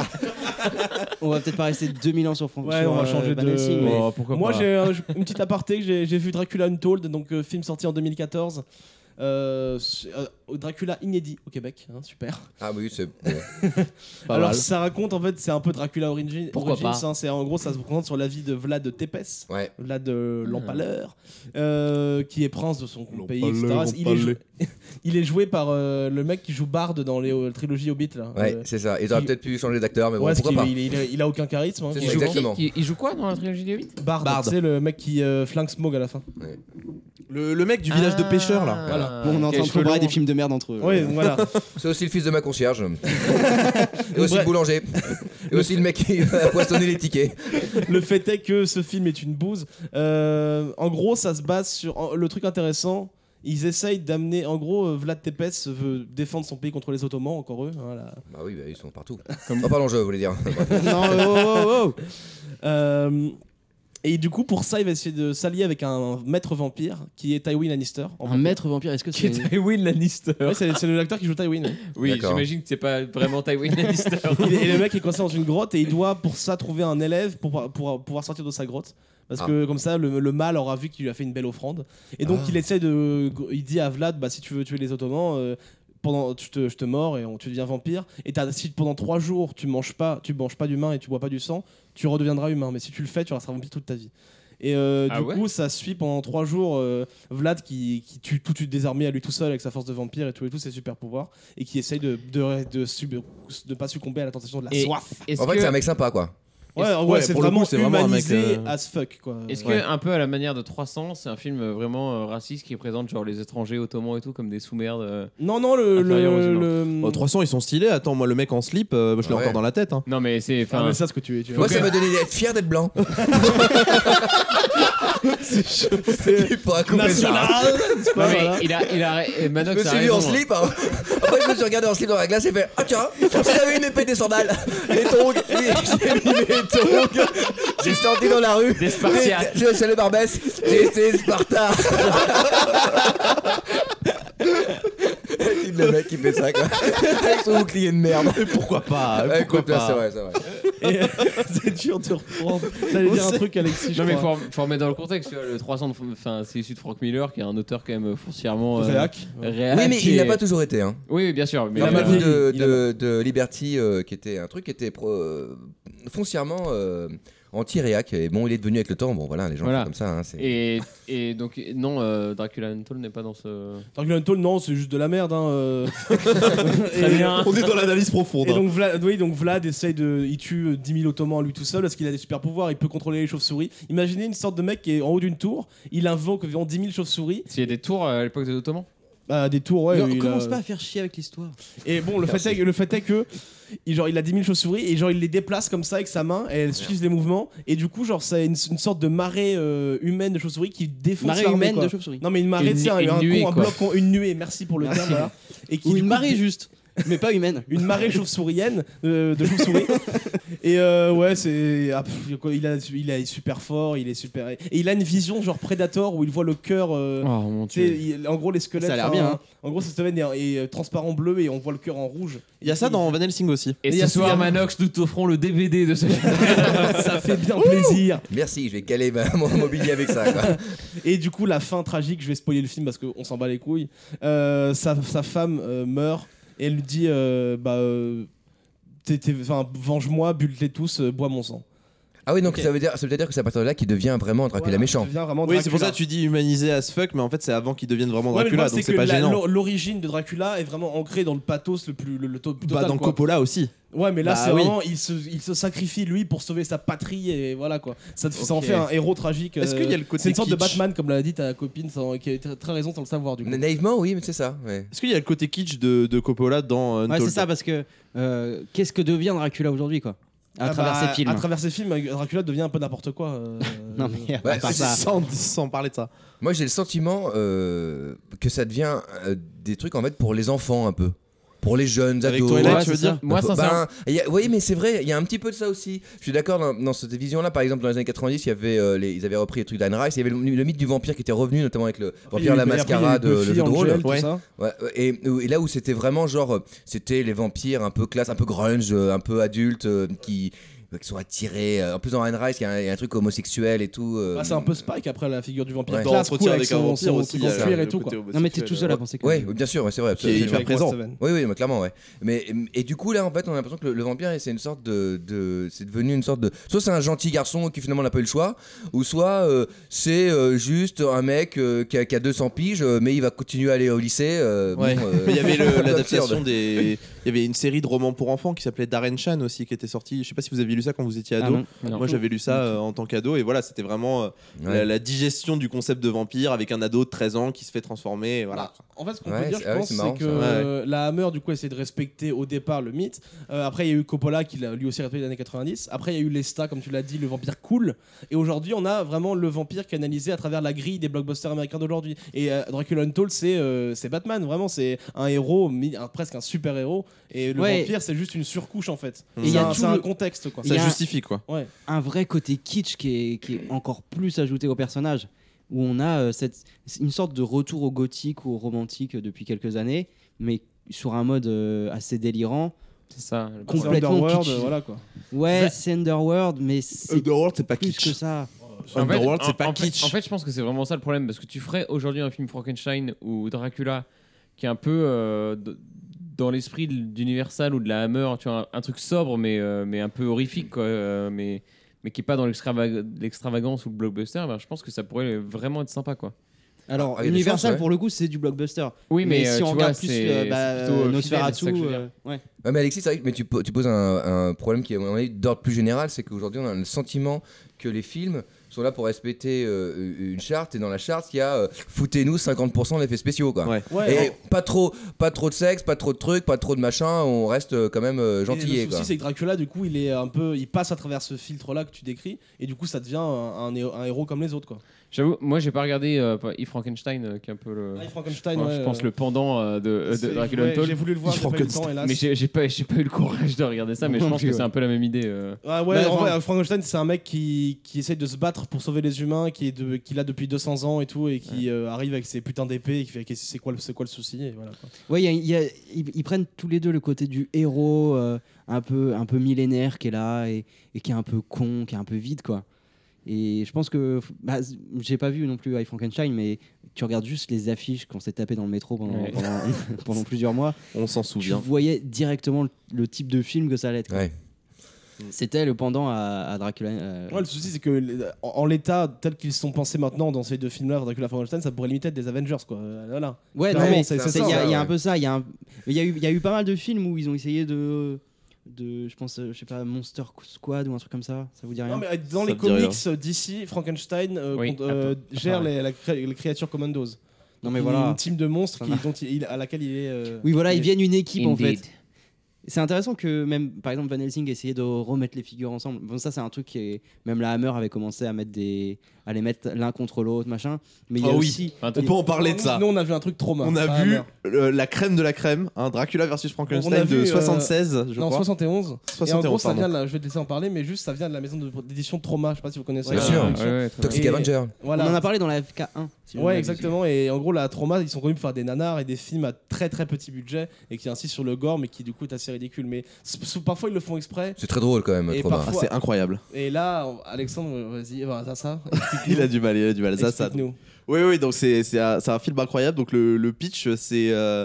On va peut-être pas rester deux mille ans sur France. Ouais, sur, on va euh, changer Van de- Helsing, mais- Oh, pourquoi Moi, pas. j'ai un- une petite aparté que j'ai j'ai vu Dracula Untold, donc euh, film sorti en deux mille quatorze. Euh, c'est- euh, Dracula inédit au Québec, hein, super. Ah oui, c'est. Pas Alors mal. ça raconte en fait, c'est un peu Dracula Origin, Pourquoi Origins, pas hein, c'est en gros ça se présente sur la vie de Vlad Tepes, Ouais. Vlad euh, l'Empaleur, euh, qui est prince de son pays, et L'Empaleur, cetera. Il est, jou- empalé. il est joué par euh, le mec qui joue Bard dans les euh, trilogies Hobbit là. Ouais, Euh, c'est ça. Ils auraient qui- peut-être pu changer d'acteur, mais bon, ouais, parce pourquoi qu'il- pas. il, il, il a aucun charisme. Hein, C'est qui ça, joue. exactement. Il, il joue quoi dans la trilogie des huit Bard, Bard. c'est le mec qui euh, flingue Smaug à la fin. Le, le mec du village de pêcheurs, là. Voilà. Bon, on est en train de comparer des films de merde entre eux. Ouais, voilà. C'est aussi le fils de ma concierge. Et aussi Bref. le boulanger. Et aussi le mec qui va poissonner les tickets. Le fait est que ce film est une bouse. Euh, en gros, ça se base sur en- le truc intéressant. Ils essayent d'amener. En gros, euh, Vlad Tepes veut défendre son pays contre les Ottomans, encore eux. Voilà. Bah oui, bah, ils sont partout. Oh, pardon, je voulais dire. Non, oh, oh, oh. Euh, et du coup, pour ça, il va essayer de s'allier avec un maître vampire qui est Tywin Lannister. en Un vampire. maître vampire, est-ce que Qui c'est. est Tywin Lannister. Ouais, c'est c'est l'acteur qui joue Tywin. Oui, D'accord. j'imagine que c'est pas vraiment Tywin Lannister. Il est- et le mec est coincé dans une grotte et il doit pour ça trouver un élève pour, pour pouvoir sortir de sa grotte. Parce Ah. que comme ça, le, le mal aura vu qu'il lui a fait une belle offrande. Et donc Ah. il essaie de. Il dit à Vlad, bah, si tu veux tuer les Ottomans, euh, pendant, je, te, je te mords et on, tu deviens vampire. Et t'as- si pendant trois jours tu manges pas, tu manges pas d'humain et tu bois pas du sang, tu redeviendras humain. Mais si tu le fais, tu resteras vampire toute ta vie. Et euh, Ah du ouais coup, ça suit pendant trois jours euh, Vlad qui, qui tue tout des armées à lui tout seul avec sa force de vampire et tout et tout ses super pouvoirs et qui essaye de de, de, sub- de pas succomber à la tentation de la Et- soif. Est-ce En fait, que, c'est un mec sympa, quoi. Ouais, Est-ce- ouais, ouais, c'est pour le vraiment coup, c'est vraiment un mec, humanisé euh, as fuck quoi. est-ce Ouais. que un peu à la manière de trois cents, c'est un film euh, vraiment euh, raciste qui présente genre les étrangers ottomans et tout comme des sous-merdes euh. Non non le Inférieur aux le, humains. le- Oh, trois cents, ils sont stylés. Attends, moi, le mec en slip, euh, je l'ai Ouais. encore dans la tête. Hein. Non mais c'est Ah, enfin mais ça ce que tu es. Tu Moi, vois. ça m'a donné d'être fier d'être blanc. C'est Tu pourras couper ça. national. C'est pas Non, mais voilà. il a il a et Je Manox me a suis vu en raison, hein. slip. Hein. Après, je me suis regardé en slip dans la glace et fait ah tiens, si j'avais une épée des sandales, les tongs, oui, j'ai mis les tongs, j'ai sorti dans la rue, Des Spartiates. je suis allé Barbès, j'ai été Sparta. Le mec qui fait ça quoi, avec son bouclier de merde. Et pourquoi pas Ouais, Pourquoi écoute, là, pas c'est vrai, c'est vrai. Et, euh, c'est dur de reprendre. T'allais dire un truc Alexis. je Non mais crois. faut, faut remettre dans le contexte, tu vois, le trois cents de- enfin c'est issu de Frank Miller qui est un auteur quand même foncièrement euh, Réac. réac Oui, mais il et- l'a pas toujours été. Hein. Oui, oui, bien sûr, mais Il a Il y pas a là, mal beaucoup de, vieilli, il a de, de Liberty euh, qui était un truc qui était pro- euh, foncièrement euh, anti-réac. Et bon, il est devenu avec le temps. Bon, voilà, les gens Voilà. font comme ça. Hein, c'est- et, et donc non, euh, Dracula Untold n'est pas dans ce. Dracula Untold, non, c'est juste de la merde. Hein, euh. Très Et- bien. On est dans l'analyse profonde. Et hein. donc Vlad, oui, donc Vlad essaye de, il tue dix mille Ottomans lui tout seul parce qu'il a des super pouvoirs, il peut contrôler les chauves-souris. Imaginez une sorte de mec qui est en haut d'une tour, il invoque environ dix mille chauves-souris, S'il y a des tours à l'époque des Ottomans. bah, des tours, ouais. Non, il a- commence pas à faire chier avec l'histoire. Et bon, le fait, est, que- le fait est que il, genre, il a dix mille chauves-souris et genre il les déplace comme ça avec sa main et elles suivent les mouvements et du coup genre c'est une, une sorte de marée euh, humaine de chauves-souris qui défonce Marée l'armée, humaine quoi. de chauve-souris. Non mais une marée, Une tu sais, un, nu- une un nuée, con, un quoi. bloc con- une nuée, merci pour le terme, voilà. Et qui, Ou du une coup, marée dé- juste, mais pas humaine. une marée chauve-sourienne euh, de chauve-souris. Et euh, ouais, c'est ah, pff, quoi, il a il est super fort, il est super et il a une vision genre Predator où il voit le cœur euh, Oh mon tu sais, dieu. il- en gros les squelettes Ça a l'air enfin, bien, hein. En gros, cette semaine est, est, euh, transparent bleu et on voit le cœur en rouge. Il y a ça dans Van Helsing aussi. Et il y a- ce il y a- soir, Manox, nous t'offrons le D V D de ce film. Ça fait bien plaisir. Merci, je vais caler ma- mon mobilier avec ça. Quoi. Et du coup, la fin tragique, je vais spoiler le film parce qu'on s'en bat les couilles. Euh, sa, sa femme euh, meurt et elle lui dit euh, bah, euh, t'es- t'es- enfin, venge-moi, bulle-les tous, euh, bois mon sang. Ah oui, donc Ok. ça veut dire, ça veut dire que c'est à partir de là qu'il devient vraiment un Dracula Voilà, méchant. ça devient vraiment Oui, c'est pour ça Dracula. que tu dis humanisé as fuck, mais en fait, c'est avant qu'il devienne vraiment Ouais, mais le Dracula, problème, donc c'est que pas la- gênant. l'or- L'origine de Dracula est vraiment ancrée dans le pathos le plus le, le top- Bah, total, dans quoi. Coppola aussi. Ouais, mais là, Bah c'est oui. vraiment, il se, il se sacrifie lui pour sauver sa patrie et voilà quoi. Ça, ça en Ok. fait un héros tragique. Est-ce euh, qu'il y a le côté C'est une sorte de kitsch Batman, comme l'a dit ta copine, sans- qui a très très raison sans le savoir du coup. Naïvement, oui, mais c'est ça. Ouais. Est-ce qu'il y a le côté kitsch de, de Coppola dans Ouais, Untold c'est ça, parce que euh, qu'est-ce que devient Dracula aujourd'hui, quoi, à Ah travers bah, ces films. À travers ces films, Dracula devient un peu n'importe quoi. euh, Non, mais à Ouais, part c'est ça. sans, sans parler de ça. Moi, j'ai le sentiment euh, que ça devient euh, des trucs en fait pour les enfants un peu. Pour les jeunes Avec ados. Twilight, Ouais, tu veux c'est dire ça. Moi, Ben, sincèrement. il y a- oui, mais c'est vrai, il y a un petit peu de ça aussi. Je suis d'accord dans, dans cette vision-là. Par exemple, dans les années quatre-vingt-dix, il y avait, euh, les, ils avaient repris les trucs d'Anne Rice. Il y avait le, le mythe du vampire qui était revenu, notamment avec le après, il y vampire a eu- la après, il y a eu mascarade, Buffy, le jeu de rôle. Angel, tout Ouais. ça. Ouais, et, et là où c'était vraiment genre, euh, c'était les vampires un peu classe, un peu grunge, euh, un peu adultes, euh, qui, qui sont attirés. euh, en plus, dans Anne Rice, il y, a un- il y a un truc homosexuel et tout. euh, Ah, c'est un peu Spike après la figure du vampire. Ouais. Dans Classe, Entretien cool, avec un son- vampire son aussi, truc il y en a cuir le et tout côté quoi. Non, mais t'es tout seul à penser que. Oui, bien sûr, ouais, c'est vrai. Qui est absolument. hyper présent. Oui, oui, mais clairement, ouais. Mais et du coup là, en fait, on a l'impression que le, le vampire, c'est une sorte de, de c'est devenu une sorte de, soit c'est un gentil garçon qui finalement n'a pas eu le choix, ou soit euh, c'est euh, juste un mec euh, qui, a, qui a deux cents piges, euh, mais il va continuer à aller au lycée. euh, Ouais. bon, euh, Mais il y avait le- un peu l'adaptation absurde. des. Il y avait une série de romans pour enfants qui s'appelait Darren Shan aussi, qui était sortie. Je sais pas si vous avez lu ça quand vous étiez Ah ado. non, non. Moi j'avais lu ça euh, en tant qu'ado et voilà, c'était vraiment euh, Ouais. la, la digestion du concept de vampire avec un ado de treize ans qui se fait transformer. Et voilà. En fait, ce qu'on Ouais, peut dire, c'est- je ah oui, pense, c'est c'est marrant, que ça. euh, la Hammer, du coup, essaie de respecter au départ le mythe. Euh, après, il y a eu Coppola qui l'a lui aussi respecté dans les années quatre-vingt-dix. Après, il y a eu Lesta, comme tu l'as dit, le vampire cool. Et aujourd'hui, on a vraiment le vampire canalisé à travers la grille des blockbusters américains d'aujourd'hui. Et euh, Dracula Untold, c'est euh, c'est Batman, vraiment, c'est un héros, mi- un- presque un super héros. Et le Ouais. vampire, c'est juste une surcouche en fait. Et C'est il y a un, tout c'est un le- contexte quoi. Il y Ça a- justifie quoi. Ouais. Un vrai côté kitsch qui est, qui est encore plus ajouté au personnage, où on a euh, cette, une sorte de retour au gothique ou au romantique euh, depuis quelques années, mais sur un mode euh, assez délirant. C'est ça. le C'est Complètement Underworld, kitsch. euh, voilà quoi. Ouais, Ouais. c'est Underworld, mais c'est Underworld, c'est pas plus kitsch. que ça. En fait, Underworld, c'est en- pas en fait- kitsch. En fait, je pense que c'est vraiment ça le problème, parce que tu ferais aujourd'hui un film Frankenstein ou Dracula qui est un peu euh, d- dans l'esprit de- d'Universal ou de la Hammer, tu vois, un, un truc sobre mais, euh, mais un peu horrifique, quoi, euh, mais, mais qui est pas dans l'extravag- l'extravagance ou le blockbuster. Ben, je pense que ça pourrait vraiment être sympa, quoi. Alors, Ah, il y a des Universal, chances, ouais. pour le coup, c'est du blockbuster. Oui, mais, euh, si tu on vois, regarde plus c'est- euh, c'est bah, plutôt, euh, fidèle, Nosferatu, c'est ça que je veux dire. euh, ouais. Ouais, mais Alexis, c'est vrai que mais tu, po- tu poses un, un problème qui est à mon avis, d'ordre plus général, c'est qu'aujourd'hui on a le sentiment que les films sont là pour respecter euh, une charte et dans la charte il y a euh, foutez-nous cinquante pour cent d'effets spéciaux quoi. Ouais. Ouais, Et en- pas trop, pas trop de sexe, pas trop de trucs, pas trop de machin, on reste euh, quand même euh, Et gentillé le quoi. souci, c'est que Dracula, du coup, il est un peu, il passe à travers ce filtre-là que tu décris, et du coup, ça devient un, un hé- un héros comme les autres, quoi. J'avoue, moi j'ai pas regardé euh, pas- Yves Frankenstein, euh, qui est un peu le. Ah, et Frankenstein, Ouais, ouais, je pense euh, le pendant euh, de, euh, de c'est- Dracula ouais, Untold. J'ai voulu le voir, Yves j'ai pas eu le temps, Frankenstein. hélas. Mais j'ai j'ai pas, j'ai pas eu le courage de regarder ça, mais je Non pense plus, que c'est ouais. un peu la même idée. euh. Ah ouais, Bah, en enfin- vrai, Frankenstein, c'est un mec qui, qui essaye de se battre pour sauver les humains, qui est de, qui l'a depuis deux cents ans et tout, et qui euh, arrive avec ses putains d'épées et qui fait qu'est-ce- c'est quoi, le- c'est quoi le souci et voilà, quoi. Ouais, il y a- il y a- ils, ils prennent tous les deux le côté du héros euh, un, peu, un peu millénaire qui est là et, et qui est un peu con, qui est un peu vide, quoi. Et je pense que. Bah, j'ai pas vu non plus I Frankenstein, mais tu regardes juste les affiches qu'on s'est tapé dans le métro pendant, Ouais. pendant, pendant plusieurs mois. On s'en Tu souvient. voyais directement le, le type de film que ça allait être, quoi. Ouais. C'était le pendant à, à Dracula. euh, Ouais, le souci, c'est que euh, en, en l'état tel qu'ils sont pensés maintenant dans ces deux films-là, Dracula et Frankenstein, ça pourrait limiter être des Avengers, quoi. Euh, Voilà. Ouais, non, Clairement, mais c'est- c'est- c'est il y, ça, a- il y a ouais. un peu ça. Il y, a un- il y, a eu- il y a eu pas mal de films où ils ont essayé de. de je pense, euh, je sais pas, Monster Squad ou un truc comme ça. Ça vous dit rien? Non, mais euh, dans Ça les me dit rien. comics euh, d'ici, Frankenstein euh, Oui, compte- euh, à part- à gère part, les, la cré- les créatures Commandos. Non, mais Il- voilà. Une team de monstres Ça qui, marche. dont il- il- à laquelle il est. euh, Oui, voilà, il ils est- viennent une équipe en Indeed. fait. C'est intéressant que même, par exemple, Van Helsing essayait de remettre les figures ensemble. Bon, ça, c'est un truc qui est. Même la Hammer avait commencé à mettre des, à les mettre l'un contre l'autre, machin. Mais il y a Ah oui. aussi. Enfin, On peut en parler de Nous- ça. Nous, on a vu un truc trauma. On a pas vu Hammer. euh, la crème de la crème, hein, Dracula versus Frankenstein On a vu, de euh, soixante-seize, je Non, crois. soixante et onze. Et en soixante et gros, onze, ça pardon. vient de la, je vais te laisser en parler, mais juste ça vient de la maison de- d'édition Trauma. Je sais pas si vous connaissez. Bien la sûr. production. Ouais, ouais, très Toxic Et- Avenger. Voilà. On en a parlé dans la F K un. si je ne Ouais, m'abuse. exactement. Et en gros, la Trauma, ils sont connus pour faire des nanars et des films à très très petit budget et qui insistent sur le gore, mais qui du coup est assez ridicule. Mais s- s- parfois ils le font exprès. C'est très drôle quand même, Et Trauma. Ah, parfois- c'est incroyable. Et là, Alexandre, vas-y, bah, ça, ça. Il a du mal, il a du mal. Ça, ça. Explique-nous. Oui, oui, donc c'est c'est un, c'est un film incroyable. Donc le, le pitch, c'est euh,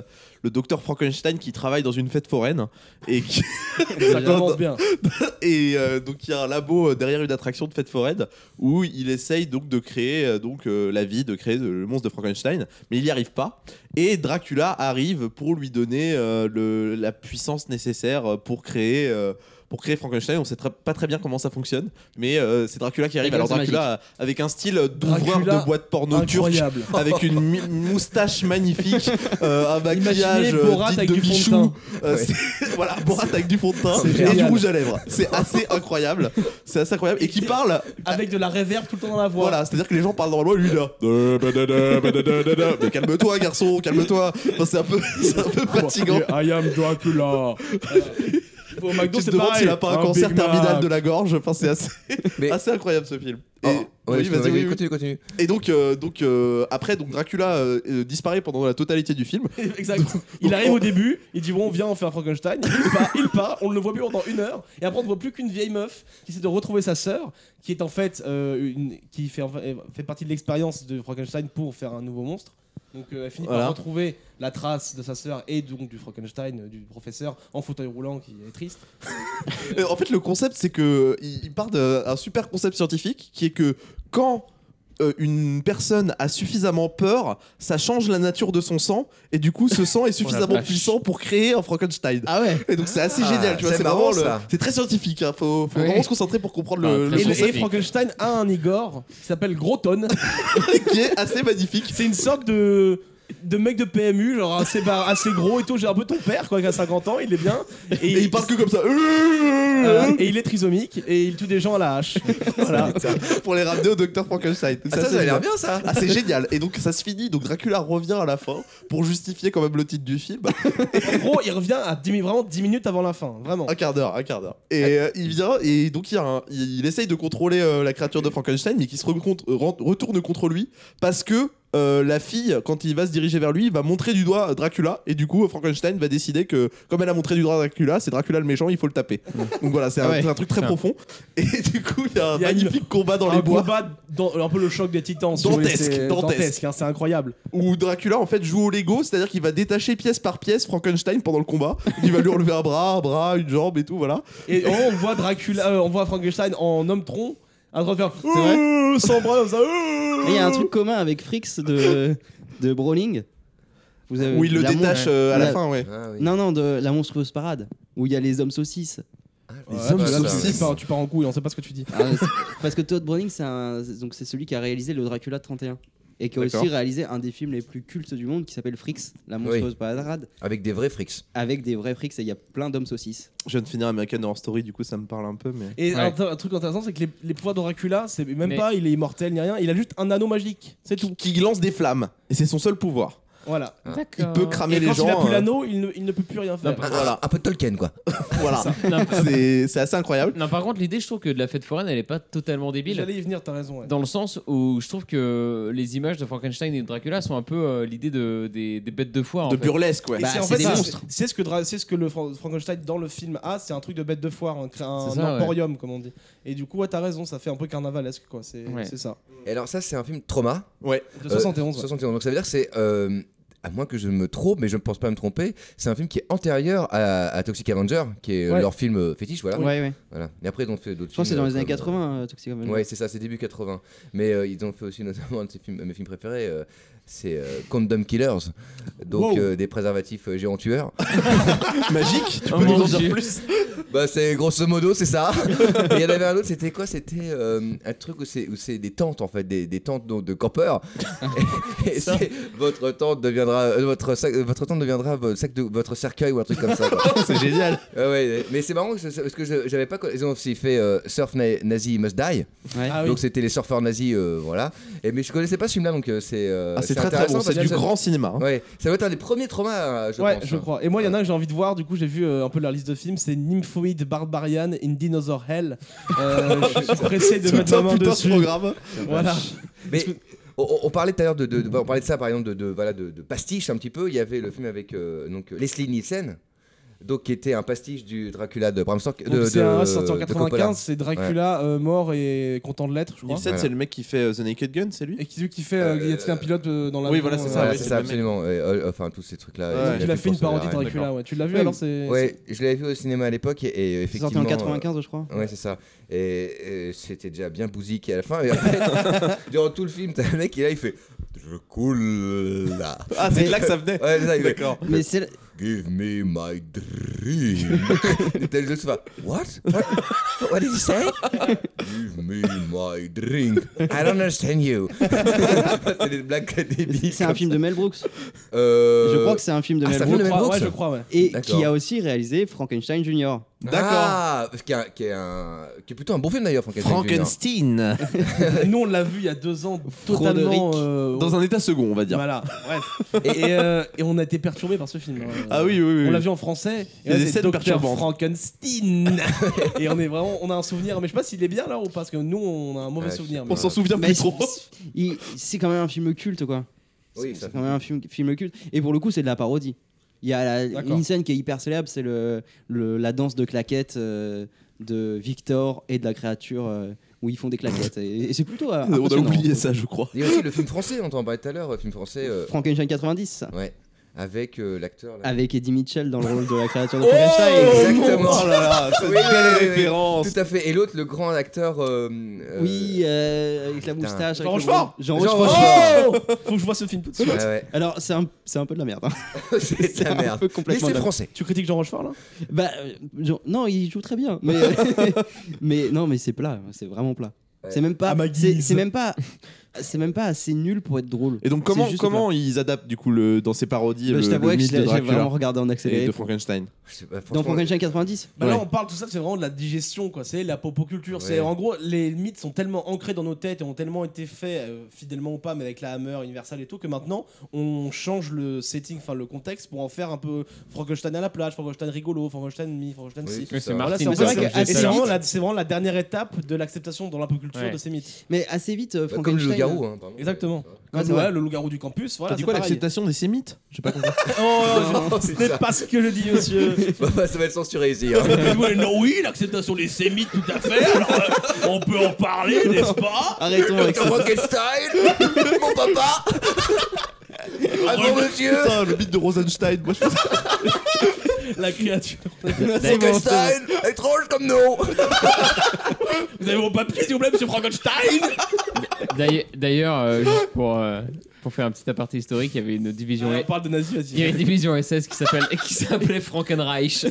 le docteur Frankenstein qui travaille dans une fête foraine et qui Ça commence bien. et euh, donc il y a un labo euh, derrière une attraction de fête foraine où il essaye donc de créer euh, donc euh, la vie, de créer le monstre de Frankenstein, mais il n'y arrive pas. Et Dracula arrive pour lui donner euh, le, la puissance nécessaire pour créer. Euh, Pour créer Frankenstein, on sait très- pas très bien comment ça fonctionne, mais euh, c'est Dracula qui arrive. Avec Alors c'est Dracula a- avec un style d'ouvreur Dracula, de boîte porno turc, incroyable. avec une mi- moustache magnifique, euh, un maquillage Imaginez euh, Borat dit avec de du fond de Michou. teint. Euh, Ouais. c'est- voilà, Borat avec du fond de teint C'est et du génial. rouge à lèvres. C'est assez incroyable. C'est assez incroyable et qui parle. Avec de la réverb tout le temps dans la voix. Voilà, c'est-à-dire que les gens parlent dans le lui là. Mais calme-toi, garçon, calme-toi. Enfin, c'est un peu, c'est un peu fatigant. I am Dracula. Au McDo, Tu te c'est demandes pareil. s'il a pas un, cancer Big Mac. terminal de la gorge. Enfin, c'est assez, Mais- assez incroyable ce film. Et, Oh, ouais, oui, je- vas-y, vas-y, oui, oui. continue, continue. Et donc, euh, donc euh, après, donc Dracula euh, euh, disparaît pendant la totalité du film. Exact. Il arrive au début, il dit bon, viens, on fait un Frankenstein. Il part, il part, on ne le voit plus pendant une heure. Et après, on ne voit plus qu'une vieille meuf qui essaie de retrouver sa sœur, qui est en fait euh, une, qui fait, fait partie de l'expérience de Frankenstein pour faire un nouveau monstre. Donc euh, elle finit Voilà. par retrouver la trace de sa sœur et donc du Frankenstein, euh, du professeur en fauteuil roulant qui est triste. Euh, en fait, le concept, c'est que il il part d'un super concept scientifique qui est que quand euh, une personne a suffisamment peur, ça change la nature de son sang et du coup, ce sang est suffisamment vache. puissant pour créer un Frankenstein. Ah ouais. Et donc c'est assez Ah, génial, tu vois, c'est c'est marrant, vraiment le- ça. c'est très scientifique, hein, faut, faut Oui. vraiment se concentrer pour comprendre le, Ah, le très Et, le- et concept Frankenstein a un Igor qui s'appelle Groton. qui est assez magnifique. C'est une sorte de de mec de P M U, genre assez, bar- assez gros et tout. J'ai un peu ton père, quoi, qui a cinquante ans, il est bien. Et il parle que comme ça. Voilà. Et il est trisomique et il tue des gens à la hache. Voilà. Pour les ramener au docteur Frankenstein. Donc Ah, ça, c'est ça a l'air génial. bien ça. Ah, c'est génial. Et donc ça se finit. Donc Dracula revient à la fin pour justifier quand même le titre du film. En gros, il revient à dix, mi- vraiment dix minutes avant la fin, vraiment. Un quart d'heure, un quart d'heure. Et euh, il vient et donc il, y a un- il, il essaye de contrôler euh, la créature de Frankenstein, mais qui se rencontre- ren- retourne contre lui parce que euh, la fille, quand il va se diriger vers lui, va montrer du doigt Dracula et du coup Frankenstein va décider que comme elle a montré du doigt Dracula, c'est Dracula le méchant, il faut le taper. Donc voilà, c'est un, Ah ouais. c'est un truc très Tiens. profond. Et du coup, il y a un Il y a une- magnifique combat dans un les bois combat dans un peu le choc des titans. si vous voulez, Dantesque, c'est- dantesque. hein, c'est incroyable. où Dracula en fait joue au Lego, c'est-à-dire qu'il va détacher pièce par pièce Frankenstein pendant le combat. Il va lui enlever un bras, un bras, une jambe et tout, voilà. Et on voit Dracula, euh, on voit Frankenstein en homme tronc, en train de faire vrai Euh, sans bras comme ça. Et il y a un truc commun avec Fricks de, de Browning. Vous avez Où il le la mon- détache euh, à la la- fin, ouais. Ah, oui. Non, non, de la monstrueuse parade, où il y a les hommes saucisses. Les Ouais, hommes bah là, saucisses. tu, tu pars, tu pars en couille, on sait pas ce que tu dis. Ah, c'est- parce que Todd Browning, c'est un- c'est- donc c'est celui qui a réalisé le Dracula de trente et un. Et qui a D'accord. aussi réalisé un des films les plus cultes du monde qui s'appelle Fricks, la monstrueuse parade, Avec des vrais frics. avec des vrais Fricks et il y a plein d'hommes saucisses. Je viens de finir American Horror Story, du coup ça me parle un peu, mais. Et Ouais. un, un truc intéressant, c'est que les, les pouvoirs de Dracula, c'est même Mais- pas il est immortel ni rien, il a juste un anneau magique, c'est tout. Qui lance des flammes, et c'est son seul pouvoir. Voilà. Il peut cramer Et les quand gens. il a plus euh, l'anneau, il ne, il ne peut plus rien faire. Ah, Voilà. Un peu de Tolkien quoi. Voilà. Non, C'est c'est assez incroyable. non, par contre, l'idée, je trouve que de la fête foraine, elle est pas totalement débile. J'allais y venir, t'as raison. ouais. Dans le sens où je trouve que les images de Frankenstein et de Dracula sont un peu euh, l'idée de, des, des bêtes de foire. en De fait. burlesque, ouais. Et Bah, c'est en c'est fait des c'est- monstres. c'est ce que Dra- c'est ce que le Fra- Frankenstein dans le film a, c'est un truc de bête de foire, un, un C'est ça, emporium comme on dit. Et du coup, ouais, t'as raison, ça fait un peu carnavalesque quoi. C'est Ouais. c'est ça. Et alors ça c'est un film trauma. Ouais. De Euh, soixante et onze. ouais. soixante et onze. Donc ça veut dire que c'est euh, à moins que je me trompe, mais je ne pense pas me tromper, c'est un film qui est antérieur à, à Toxic Avenger, qui est euh, Ouais. leur film euh, fétiche, voilà. Ouais, ouais. Voilà. Et après ils ont fait d'autres Je pense que c'est films, dans euh, les années comme, quatre-vingts, euh, Toxic Avenger. Ouais, c'est ça, c'est début quatre-vingts. Mais euh, ils ont fait aussi notamment un de ses films, mes films préférés, euh, c'est euh, Condom Killers, donc Wow. euh, des préservatifs euh, géants tueurs. Magique, tu Oh peux nous mon en dire Dieu. plus. Bah c'est grosso modo c'est ça. Et il y en avait un autre, c'était quoi? C'était euh, un truc où c'est où c'est des tentes en fait, des, des tentes donc, de campeurs. et et c'est votre tente deviendra euh, votre sac, votre tente deviendra votre sac de votre cercueil ou un truc comme ça. quoi. C'est génial. Ah ouais, mais c'est marrant parce que- parce que je- j'avais pas. Ils ont aussi fait euh, Surf Na- Nazi Must Die. Ouais. Ah oui. Donc c'était les surfeurs nazis, euh, voilà. Et mais je connaissais pas ce film-là, donc euh, c'est. euh, Ah, c'est très très intéressant bon, c'est parce du que ça- grand cinéma. hein. Ouais, ça va être un des premiers traumas, euh, je ouais, pense. je crois. Et moi, il y en a un que j'ai envie de voir. Du coup, j'ai vu euh, un peu leur liste de films. C'est Nymphoid Barbarian in Dinosaur Hell. Euh, je suis pressé de Tout mettre ma un main putain de dessus. programme. Voilà. Mais on, on parlait tout à l'heure de, de, de- on parlait de ça par exemple de, de, voilà, de, de pastiche un petit peu. Il y avait le film avec euh, donc Leslie Nielsen. donc qui était un pastiche du Dracula de Bram Stoker. Donc De, c'est de- un de sorti en Coppola. quatre-vingt-quinze, c'est Dracula euh, mort et content de l'être, je crois. Nielsen, Voilà. c'est le mec qui fait euh, The Naked Gun, c'est lui Et qui, qui fait, euh, il a fait un pilote euh, dans la. Oui, voilà, c'est ça, Voilà, oui, c'est c'est ça, le même absolument. Ouais, euh, enfin, tous ces trucs-là. Ouais, il Il a tout fait une pour sauver parodie de la reine. Dracula, ouais. Tu l'as vu Ouais. alors c'est. Ouais, je l'avais vu au cinéma à l'époque et, et C'est sorti effectivement. en quatre-vingt-quinze, je crois. euh, Ouais, c'est ça. Et, et c'était déjà bien bousik à la fin. Et en fait, durant tout le film, t'as le mec qui est là, il fait Dracula. Ah, c'est de là que ça venait. Ouais, c'est ça, il fait, D'accord. Mais c'est Give me my dream. Et t'as les autres qui font What? What? What did you say? Give me my drink. I don't understand you. C'est des blagues débiles. c'est un comme film de Mel Brooks. Euh, Je crois que c'est un film de ah, Mel c'est un film Brooks. de Mel Ouais, Brooks je crois, ouais. Et D'accord. qui a aussi réalisé Frankenstein Junior. Ah, qui est, un, qui, est un, qui est plutôt un bon film d'ailleurs, Frankenstein. Frankenstein. Nous on l'a vu il y a deux ans, Froderick. totalement. euh, Dans un état second, on va dire. Voilà, bref. Et, et, euh, et on a été perturbés par ce film. hein. Ah oui, oui, oui. On l'a vu en français. Il y a Et là, des c'est scènes Docteur perturbantes. Frankenstein. Et on est vraiment, on a un souvenir. Mais je sais pas s'il est bien là ou pas, parce que nous on a un mauvais Ouais, souvenir. je- mais- On s'en souvient Mais plus c'est- trop. il- C'est quand même un film culte, quoi. Oui, c'est ça quand même un film, film culte. Et pour le coup, c'est de la parodie. Il y a la- D'accord. une scène qui est hyper célèbre, c'est le, le- la danse de claquettes euh, de Victor et de la créature euh, où ils font des claquettes. Et, et c'est plutôt. euh, On a impressionnant. oublié ça, je crois. Il y a aussi le film français, on t'en parlait tout à l'heure, film français. euh, Frankenstein quatre-vingt-dix, Ouais, avec euh, l'acteur. là. avec Eddie Mitchell dans le rôle de la créature de Oh Frankenstein. Exactement. Oh là là, cette Oui, oui, belle oui, oui, référence. Tout à fait. Et l'autre, le grand acteur. euh, euh, Oui, euh, avec la putain. moustache. Jean avec le- Rochefort Jean Jean Rochefort. Rochefort. Oh Faut que je vois ce film tout de suite. Ouais, ouais. Alors, c'est un, c'est un peu de la merde. hein. C'est de la un merde. peu Mais complètement c'est de la- français. Tu critiques Jean Rochefort là Bah, euh, Jean- non, il joue très bien. Mais, mais non, mais c'est plat. C'est vraiment plat. Ouais. C'est même pas. À ma C'est guise. c'est même pas. C'est même pas assez nul pour être drôle. Et donc comment C'est juste comment ils adaptent du coup le dans ces parodies Bah, le, je le t'avouerais que mythe je de l'ai j'ai Dracula vraiment regardé en et accéléré. de Frankenstein. Je sais pas, Dans franchement, Frankenstein quatre-vingt-dix. Bah Ouais. là on parle tout ça, c'est vraiment de la digestion quoi, c'est la popoculture, Ouais. c'est en gros les mythes sont tellement ancrés dans nos têtes et ont tellement été faits euh, fidèlement ou pas mais avec la Hammer, Universal et tout que maintenant on change le setting, enfin le contexte pour en faire un peu Frankenstein à la plage, Frankenstein rigolo, Frankenstein mi, Frankenstein Oui, si. c'est Ouais, ça. c'est Voilà, Martin c'est en qui fait, a c'est- vrai et qu'assez c'est vraiment, vite- la- c'est vraiment la dernière étape de l'acceptation dans la pop culture Ouais. de ces mythes. Mais assez vite, euh, bah, comme le Frankenstein. loup-garou. Hein, pardon. Exactement. Ouais, Comme c'est ouais, vrai. le loup-garou du campus, voilà. T'as dit c'est quoi, pareil. l'acceptation des sémites? J'ai pas compris. Oh, Non, je- ce c'est n'est ça. pas ce que je dis, monsieur. Bah, ça va être censuré ici. Hein. Ouais, non, oui, l'acceptation des sémites, tout à fait. Alors, euh, on peut en parler, n'est-ce pas Arrêtons avec ça. Frankenstein, mon papa. Ah bon, monsieur. Putain, le beat de Rosenstein. Moi, je fais La créature. Frankenstein, étrange comme nous. Vous avez mon papier, s'il vous plaît, monsieur Frankenstein D'ailleurs- D'ailleurs, euh, juste pour, euh, pour faire un petit aparté historique, il y avait une division, Ouais, On parle de nazis, il y avait vas-y. une division S S qui s'appelle qui s'appelait Frankenreich.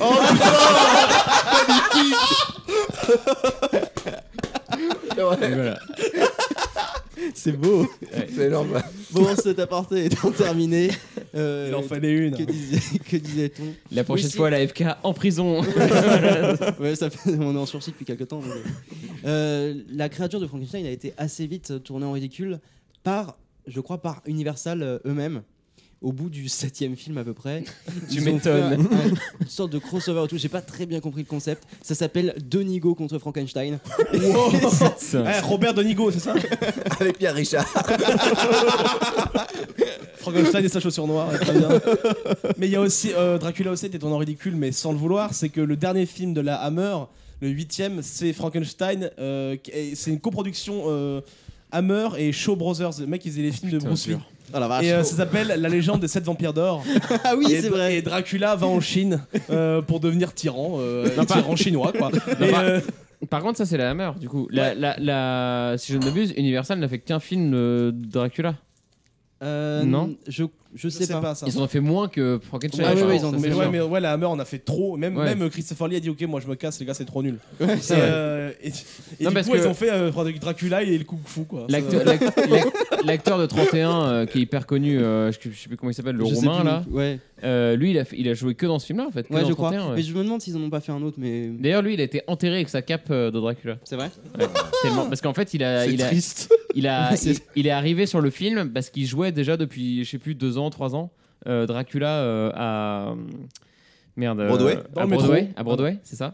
Et voilà. C'est beau. C'est énorme. Bon, cet aparté étant terminé. euh, Il en fallait une. Que disait- que disait-on La prochaine Oui, si. fois, la F K en prison. Ouais, ça fait, on est en sursis depuis quelques temps. mais- Euh, la créature de Frankenstein a été assez vite tournée en ridicule par, je crois, par Universal euh, eux-mêmes. Au bout du septième film à peu près, Tu ils ont fait m'étonnes. un- un- une sorte de crossover et tout. J'ai pas très bien compris le concept. Ça s'appelle Donigo contre Frankenstein. Eh, Robert Donigo, c'est ça Avec Pierre Richard. Frankenstein et sa chaussure noire, ouais, très bien. Mais il y a aussi euh, Dracula aussi était tourné en ridicule, mais sans le vouloir. C'est que le dernier film de la Hammer, le huitième, c'est Frankenstein. euh, qui est- c'est une coproduction euh, Hammer et Shaw Brothers. Le mec, ils faisaient les films de Putain, Bruce Lee. dur. Oh la vache. Et euh, ça s'appelle La légende des sept vampires d'or. Ah oui, et, c'est vrai. Et Dracula va en Chine euh, pour devenir tyran, euh, Non, pas- tyran chinois quoi. Et, pas- euh, Par contre, ça c'est la Hammer, du coup. La, la, la- si je ne m'abuse, Universal n'a fait qu'un film de Dracula. Euh, Non. je, je sais pas. ça. Ils en ont fait moins que Frankenstein. Ah oui, je oui, pense, ils en ça, ont c'est Mais sûr. ouais, mais ouais, la Hammer on a fait trop. Même, Ouais. même euh, Christopher Lee a dit ok, moi je me casse, les gars, c'est trop nul. C'est Et, vrai. euh, et, et Non, du parce coup, que- ils ont fait euh, Dracula et le Kung Fu quoi. L'acteur Ça- l'ac- l'ac- l'acteur de trente et un euh, qui est hyper connu, euh, je, je sais plus comment il s'appelle, le Je sais roumain plus. là, Ouais, euh, lui il a, fait- il a joué que dans ce film là en fait. que ouais dans je crois. trente et un, ouais. Mais je me demande s'ils en ont pas fait un autre, mais. D'ailleurs, lui il a été enterré avec sa cape euh, de Dracula. C'est vrai. Tellement- Parce qu'en fait, il a, C'est il a, triste. il a, C'est- il, il est arrivé sur le film parce qu'il jouait déjà depuis, je sais plus, deux ans, trois ans, euh, Dracula euh, à merde, euh, Broadway. Dans à le métro. Broadway, à Broadway, c'est ça.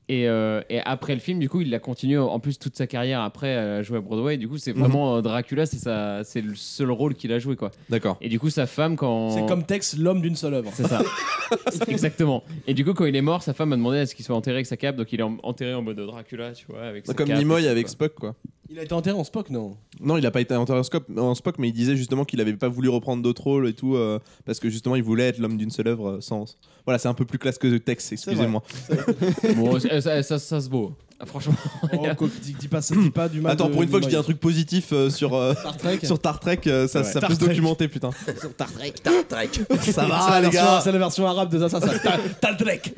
Et, euh, et après le film, du coup, il a continué en plus toute sa carrière après à jouer à Broadway. Du coup, c'est vraiment euh, Dracula, c'est sa, c'est le seul rôle qu'il a joué, quoi. D'accord. Et du coup, sa femme, quand C'est comme Tex, l'homme d'une seule œuvre. c'est ça, exactement. Et du coup, quand il est mort, sa femme a demandé à ce qu'il soit enterré avec sa cape, donc il est en- enterré en mode Dracula, tu vois, avec sa Comme cape et Nimoy tout, avec quoi. Spock, quoi. Il a été enterré en Spock, non? Non, il a pas été enterré en Spock, en Spock, mais il disait justement qu'il avait pas voulu reprendre d'autres rôles et tout, euh, parce que justement il voulait être l'homme d'une seule œuvre euh, sans. Voilà, c'est un peu plus classe que Tex, excusez-moi. Bon, ça, ça, ça, ça se vaut. Ah, franchement. Oh, quoi, dis, dis pas, dis pas du mal. Attends, de pour une fois que je dis un Nimoy. truc positif euh, sur, euh, Star Trek. sur Star Trek, euh, ça, Ouais. ça Star peut se Trek. documenter, putain. Star Trek. Star Trek. Ça va, C'est la les version- gars. C'est la version arabe de ça, ça, ça. Ta- Tal Trek.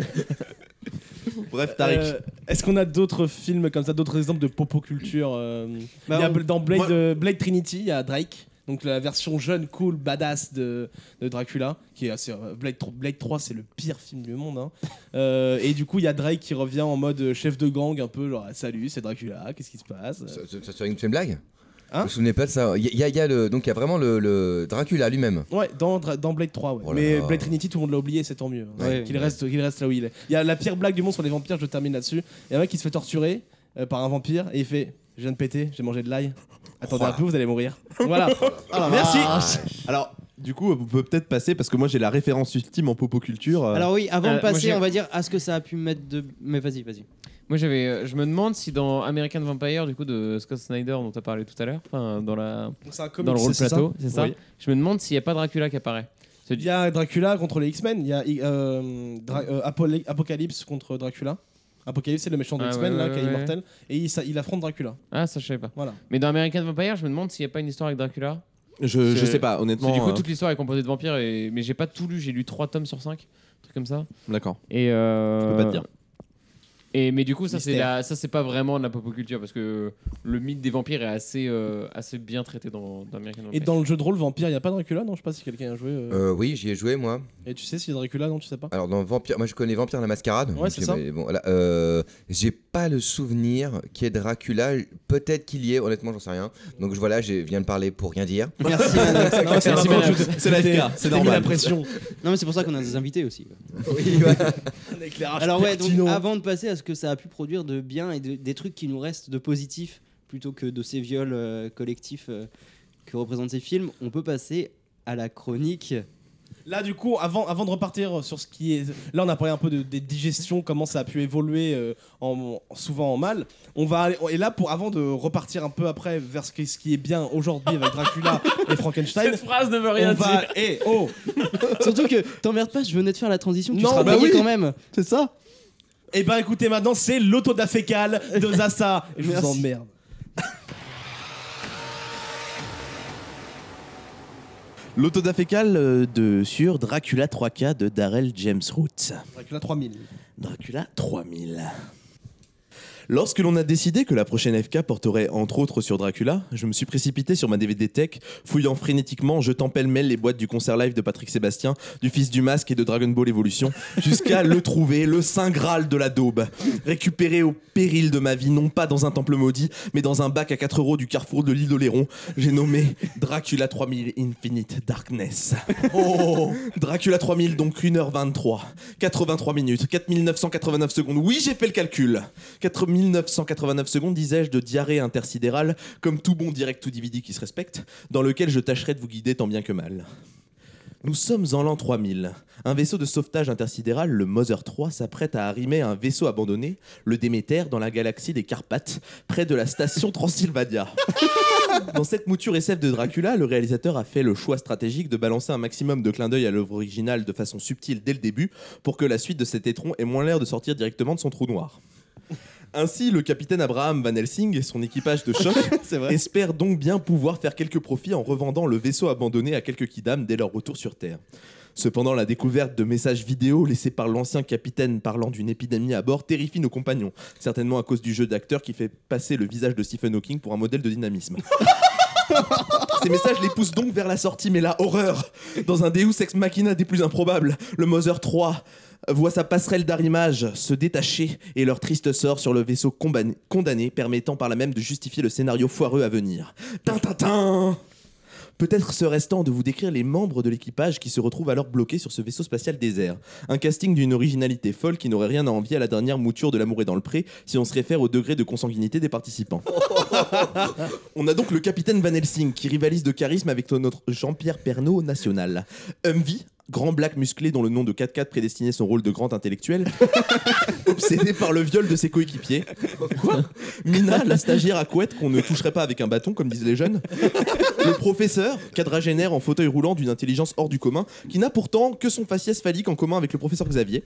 Bref, Tariq. Euh, Est-ce qu'on a d'autres films comme ça, d'autres exemples de popoculture euh, Bah, il y a on- Dans Blade, Moi- euh, Blade Trinity, il y a Drake. Donc la version jeune, cool, badass de, de Dracula, qui est assez. euh, Blade, trois- Blade trois, c'est le pire film du monde. Hein. Euh, et du coup, il y a Drake qui revient en mode chef de gang, un peu genre salut, c'est Dracula, qu'est-ce qui se passe? Ça, ça, ça serait une, c'est une blague Hein Je me souvenais pas de ça. Il y, a- il y a le, donc il y a vraiment le, le Dracula lui-même. Ouais, dans, Dra- dans Blade trois, ouais. Oh là Mais là. Blade Trinity, tout le monde l'a oublié, c'est tant mieux. hein. Ouais. qu'il reste, qu'il reste là où il est. Il y a la pire blague du monde sur les vampires, je termine là-dessus. Il y a un mec qui se fait torturer euh, par un vampire et il fait je viens de péter, j'ai mangé de l'ail. Attendez un peu, vous allez mourir. Voilà. Ah, Merci. vache. Alors, du coup, on peut peut-être passer parce que moi j'ai la référence ultime en popoculture. euh, Alors oui, avant Euh, de moi, passer, j'ai- on va dire à ce que ça a pu mettre de. Mais vas-y, vas-y. Moi, j'avais, euh, je me demande si dans American Vampire, du coup, de Scott Snyder, dont tu as parlé tout à l'heure, enfin, dans, la, Donc, c'est un comics, dans le rôle c'est ça plateau, c'est ça, Oui. je me demande s'il n'y a pas Dracula qui apparaît. C'est Il y a Dracula contre les X-Men, il y a euh, Dra- euh, Apol- Apocalypse contre Dracula. Apocalypse, c'est le méchant de Ah, X-Men ouais, là, ouais, qui est ouais. immortel. Et il, ça- il affronte Dracula. Ah, ça, je savais pas. Voilà. Mais dans American Vampire, je me demande s'il n'y a pas une histoire avec Dracula. je, je c'est- sais pas, Parce honnêtement. que du coup, euh, toute l'histoire est composée de vampires, et... mais j'ai pas tout lu, j'ai lu trois tomes sur cinq, un truc comme ça. D'accord. Et euh... Je peux pas te dire. Et mais du coup, ça c'est Mystère. la... ça c'est pas vraiment de la popoculture parce que le mythe des vampires est assez euh, assez bien traité dans, dans American Vampire. Et dans le jeu de rôle Vampire, il n'y a pas Dracula? Non, je sais pas si quelqu'un a joué. euh. Euh, oui, j'y ai joué moi. Et tu sais s'il y a Dracula? Non, tu sais pas. Alors dans Vampire, moi je connais Vampire la Mascarade. Ouais, c'est Ok, ça. mais Bon, là, euh, j'ai pas le souvenir qu'il y ait Dracula. Peut-être qu'il y ait, honnêtement, j'en sais rien. Donc voilà, je viin de parler pour rien dire. Merci. Manox. Non, c'est Merci, pas Manox. grave, je- C'est la je t'ai- F K, c'est je t'ai mis normal. la pression. Non, mais c'est pour ça qu'on a des invités aussi. Oui, ouais. Un éclairage Alors ouais, donc pertinent. avant de passer à ce que ça a pu produire de bien et de- des trucs qui nous restent de positif plutôt que de ces viols euh, collectifs euh, que représentent ces films, on peut passer à la chronique. Là, du coup, avant, avant de repartir sur ce qui est. Là, on a parlé un peu de, des digestions, comment ça a pu évoluer, euh, en, souvent en mal. On va aller- et là, pour, avant de repartir un peu après vers ce qui, ce qui est bien aujourd'hui avec Dracula et Frankenstein, Cette phrase ne veut on rien va. dire. Eh, oh Surtout que t'emmerdes pas, je venais de faire la transition, tu Non, seras bah payé oui. quand même. C'est ça. Eh ben, écoutez, maintenant, c'est l'autoda fécale de Zassa. Et je vous Merci. emmerde. L'autoda fécale euh, de sur Dracula trois K de Darrell James Root. Dracula trois mille. Dracula trois mille. Lorsque l'on a décidé que la prochaine F K porterait entre autres sur Dracula, je me suis précipité sur ma D V D Tech, fouillant frénétiquement, jetant pêle-mêle les boîtes du concert live de Patrick Sébastien, du Fils du Masque et de Dragon Ball Evolution, jusqu'à le trouver, le Saint Graal de la daube. Récupéré au péril de ma vie, non pas dans un temple maudit, mais dans un bac à quatre euros du carrefour de l'île d'Oléron, j'ai nommé Dracula trois mille Infinite Darkness. Oh, Dracula trois mille, donc une heure vingt-trois, quatre-vingt-trois minutes, quatre mille neuf cent quatre-vingt-neuf secondes. Oui, j'ai fait le calcul. quatre mille neuf cent quatre-vingt-neuf secondes, disais-je, de diarrhée intersidérale, comme tout bon direct to D V D qui se respecte, dans lequel je tâcherai de vous guider tant bien que mal. Nous sommes en l'an trois mille. Un vaisseau de sauvetage intersidéral, le Mother trois, s'apprête à arrimer un vaisseau abandonné, le Déméter, dans la galaxie des Carpates, près de la station Transylvania. Dans cette mouture S F de Dracula, le réalisateur a fait le choix stratégique de balancer un maximum de clins d'œil à l'œuvre originale de façon subtile dès le début, pour que la suite de cet étron ait moins l'air de sortir directement de son trou noir. Ainsi, le capitaine Abraham Van Helsing et son équipage de choc espèrent donc bien pouvoir faire quelques profits en revendant le vaisseau abandonné à quelques kidams dès leur retour sur Terre. Cependant, la découverte de messages vidéo laissés par l'ancien capitaine parlant d'une épidémie à bord terrifie nos compagnons, certainement à cause du jeu d'acteur qui fait passer le visage de Stephen Hawking pour un modèle de dynamisme. Ces messages les poussent donc vers la sortie, mais la horreur. Dans un Deus Ex Machina des plus improbables, le Mother trois voit sa passerelle d'arrimage se détacher et leur triste sort sur le vaisseau combané- condamné, permettant par là même de justifier le scénario foireux à venir. Tintintin. Peut-être serait-ce temps de vous décrire les membres de l'équipage qui se retrouvent alors bloqués sur ce vaisseau spatial désert. Un casting d'une originalité folle qui n'aurait rien à envier à la dernière mouture de L'amour est dans le pré si on se réfère au degré de consanguinité des participants. On a donc le capitaine Van Helsing qui rivalise de charisme avec notre Jean-Pierre Pernaut national. Humvee, grand black musclé dont le nom de quatre quatre prédestinait son rôle de grand intellectuel, obsédé par le viol de ses coéquipiers. Quoi ? Mina, la stagiaire à couette qu'on ne toucherait pas avec un bâton, comme disent les jeunes. Le professeur, quadragénaire en fauteuil roulant d'une intelligence hors du commun, qui n'a pourtant que son faciès phallique en commun avec le professeur Xavier.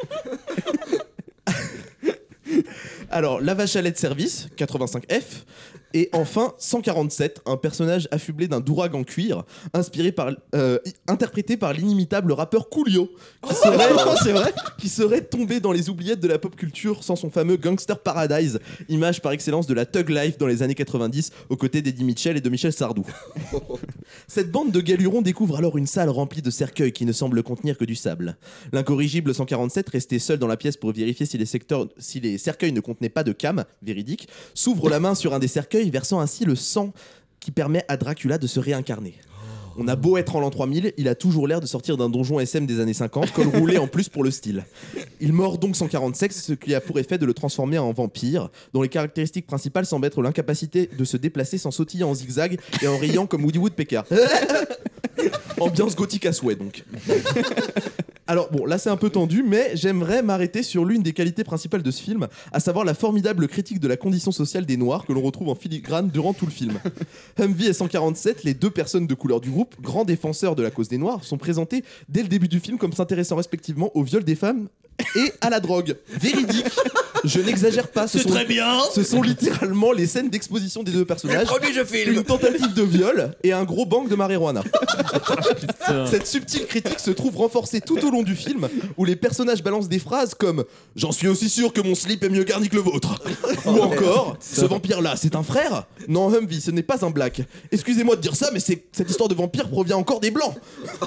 Alors, la vache à lait de service, quatre-vingt-cinq F. Et enfin, cent quarante-sept, un personnage affublé d'un dourag en cuir, inspiré par, euh, interprété par l'inimitable rappeur Coolio, qui serait, c'est vrai, qui serait tombé dans les oubliettes de la pop culture sans son fameux Gangster Paradise, image par excellence de la Thug Life dans les années quatre-vingt-dix, aux côtés d'Eddie Mitchell et de Michel Sardou. Cette bande de galurons découvre alors une salle remplie de cercueils qui ne semblent contenir que du sable. L'incorrigible cent quarante-sept, resté seul dans la pièce pour vérifier si les, secteurs, si les cercueils ne contenaient pas de cam, véridique, s'ouvre la main sur un des cercueils, versant ainsi le sang qui permet à Dracula de se réincarner. On a beau être en l'an trois mille, il a toujours l'air de sortir d'un donjon S M des années cinquante, col roulé en plus pour le style. Il mord donc cent quarante-sept, ce qui a pour effet de le transformer en vampire, dont les caractéristiques principales semblent être l'incapacité de se déplacer sans sautiller en zigzag et en riant comme Woody Woodpecker. Ambiance gothique à souhait donc. Alors bon, là c'est un peu tendu, mais j'aimerais m'arrêter sur l'une des qualités principales de ce film, à savoir la formidable critique de la condition sociale des Noirs que l'on retrouve en filigrane durant tout le film. Humvee et cent quarante-sept, les deux personnes de couleur du groupe, grands défenseurs de la cause des Noirs, sont présentés dès le début du film comme s'intéressant respectivement au viol des femmes et à la drogue. Véridique. Je n'exagère pas. Ce C'est sont, très bien. Ce sont littéralement les scènes d'exposition des deux personnages. Le premier je filme. Une tentative de viol et un gros bang de marijuana. Cette subtile critique se trouve renforcée tout au long du film, où les personnages balancent des phrases comme « J'en suis aussi sûr que mon slip est mieux garni que le vôtre » ou encore « Ce vampire-là, c'est un frère ? Non, Humvee, ce n'est pas un black. Excusez-moi de dire ça, mais c'est, cette histoire de vampire provient encore des blancs. »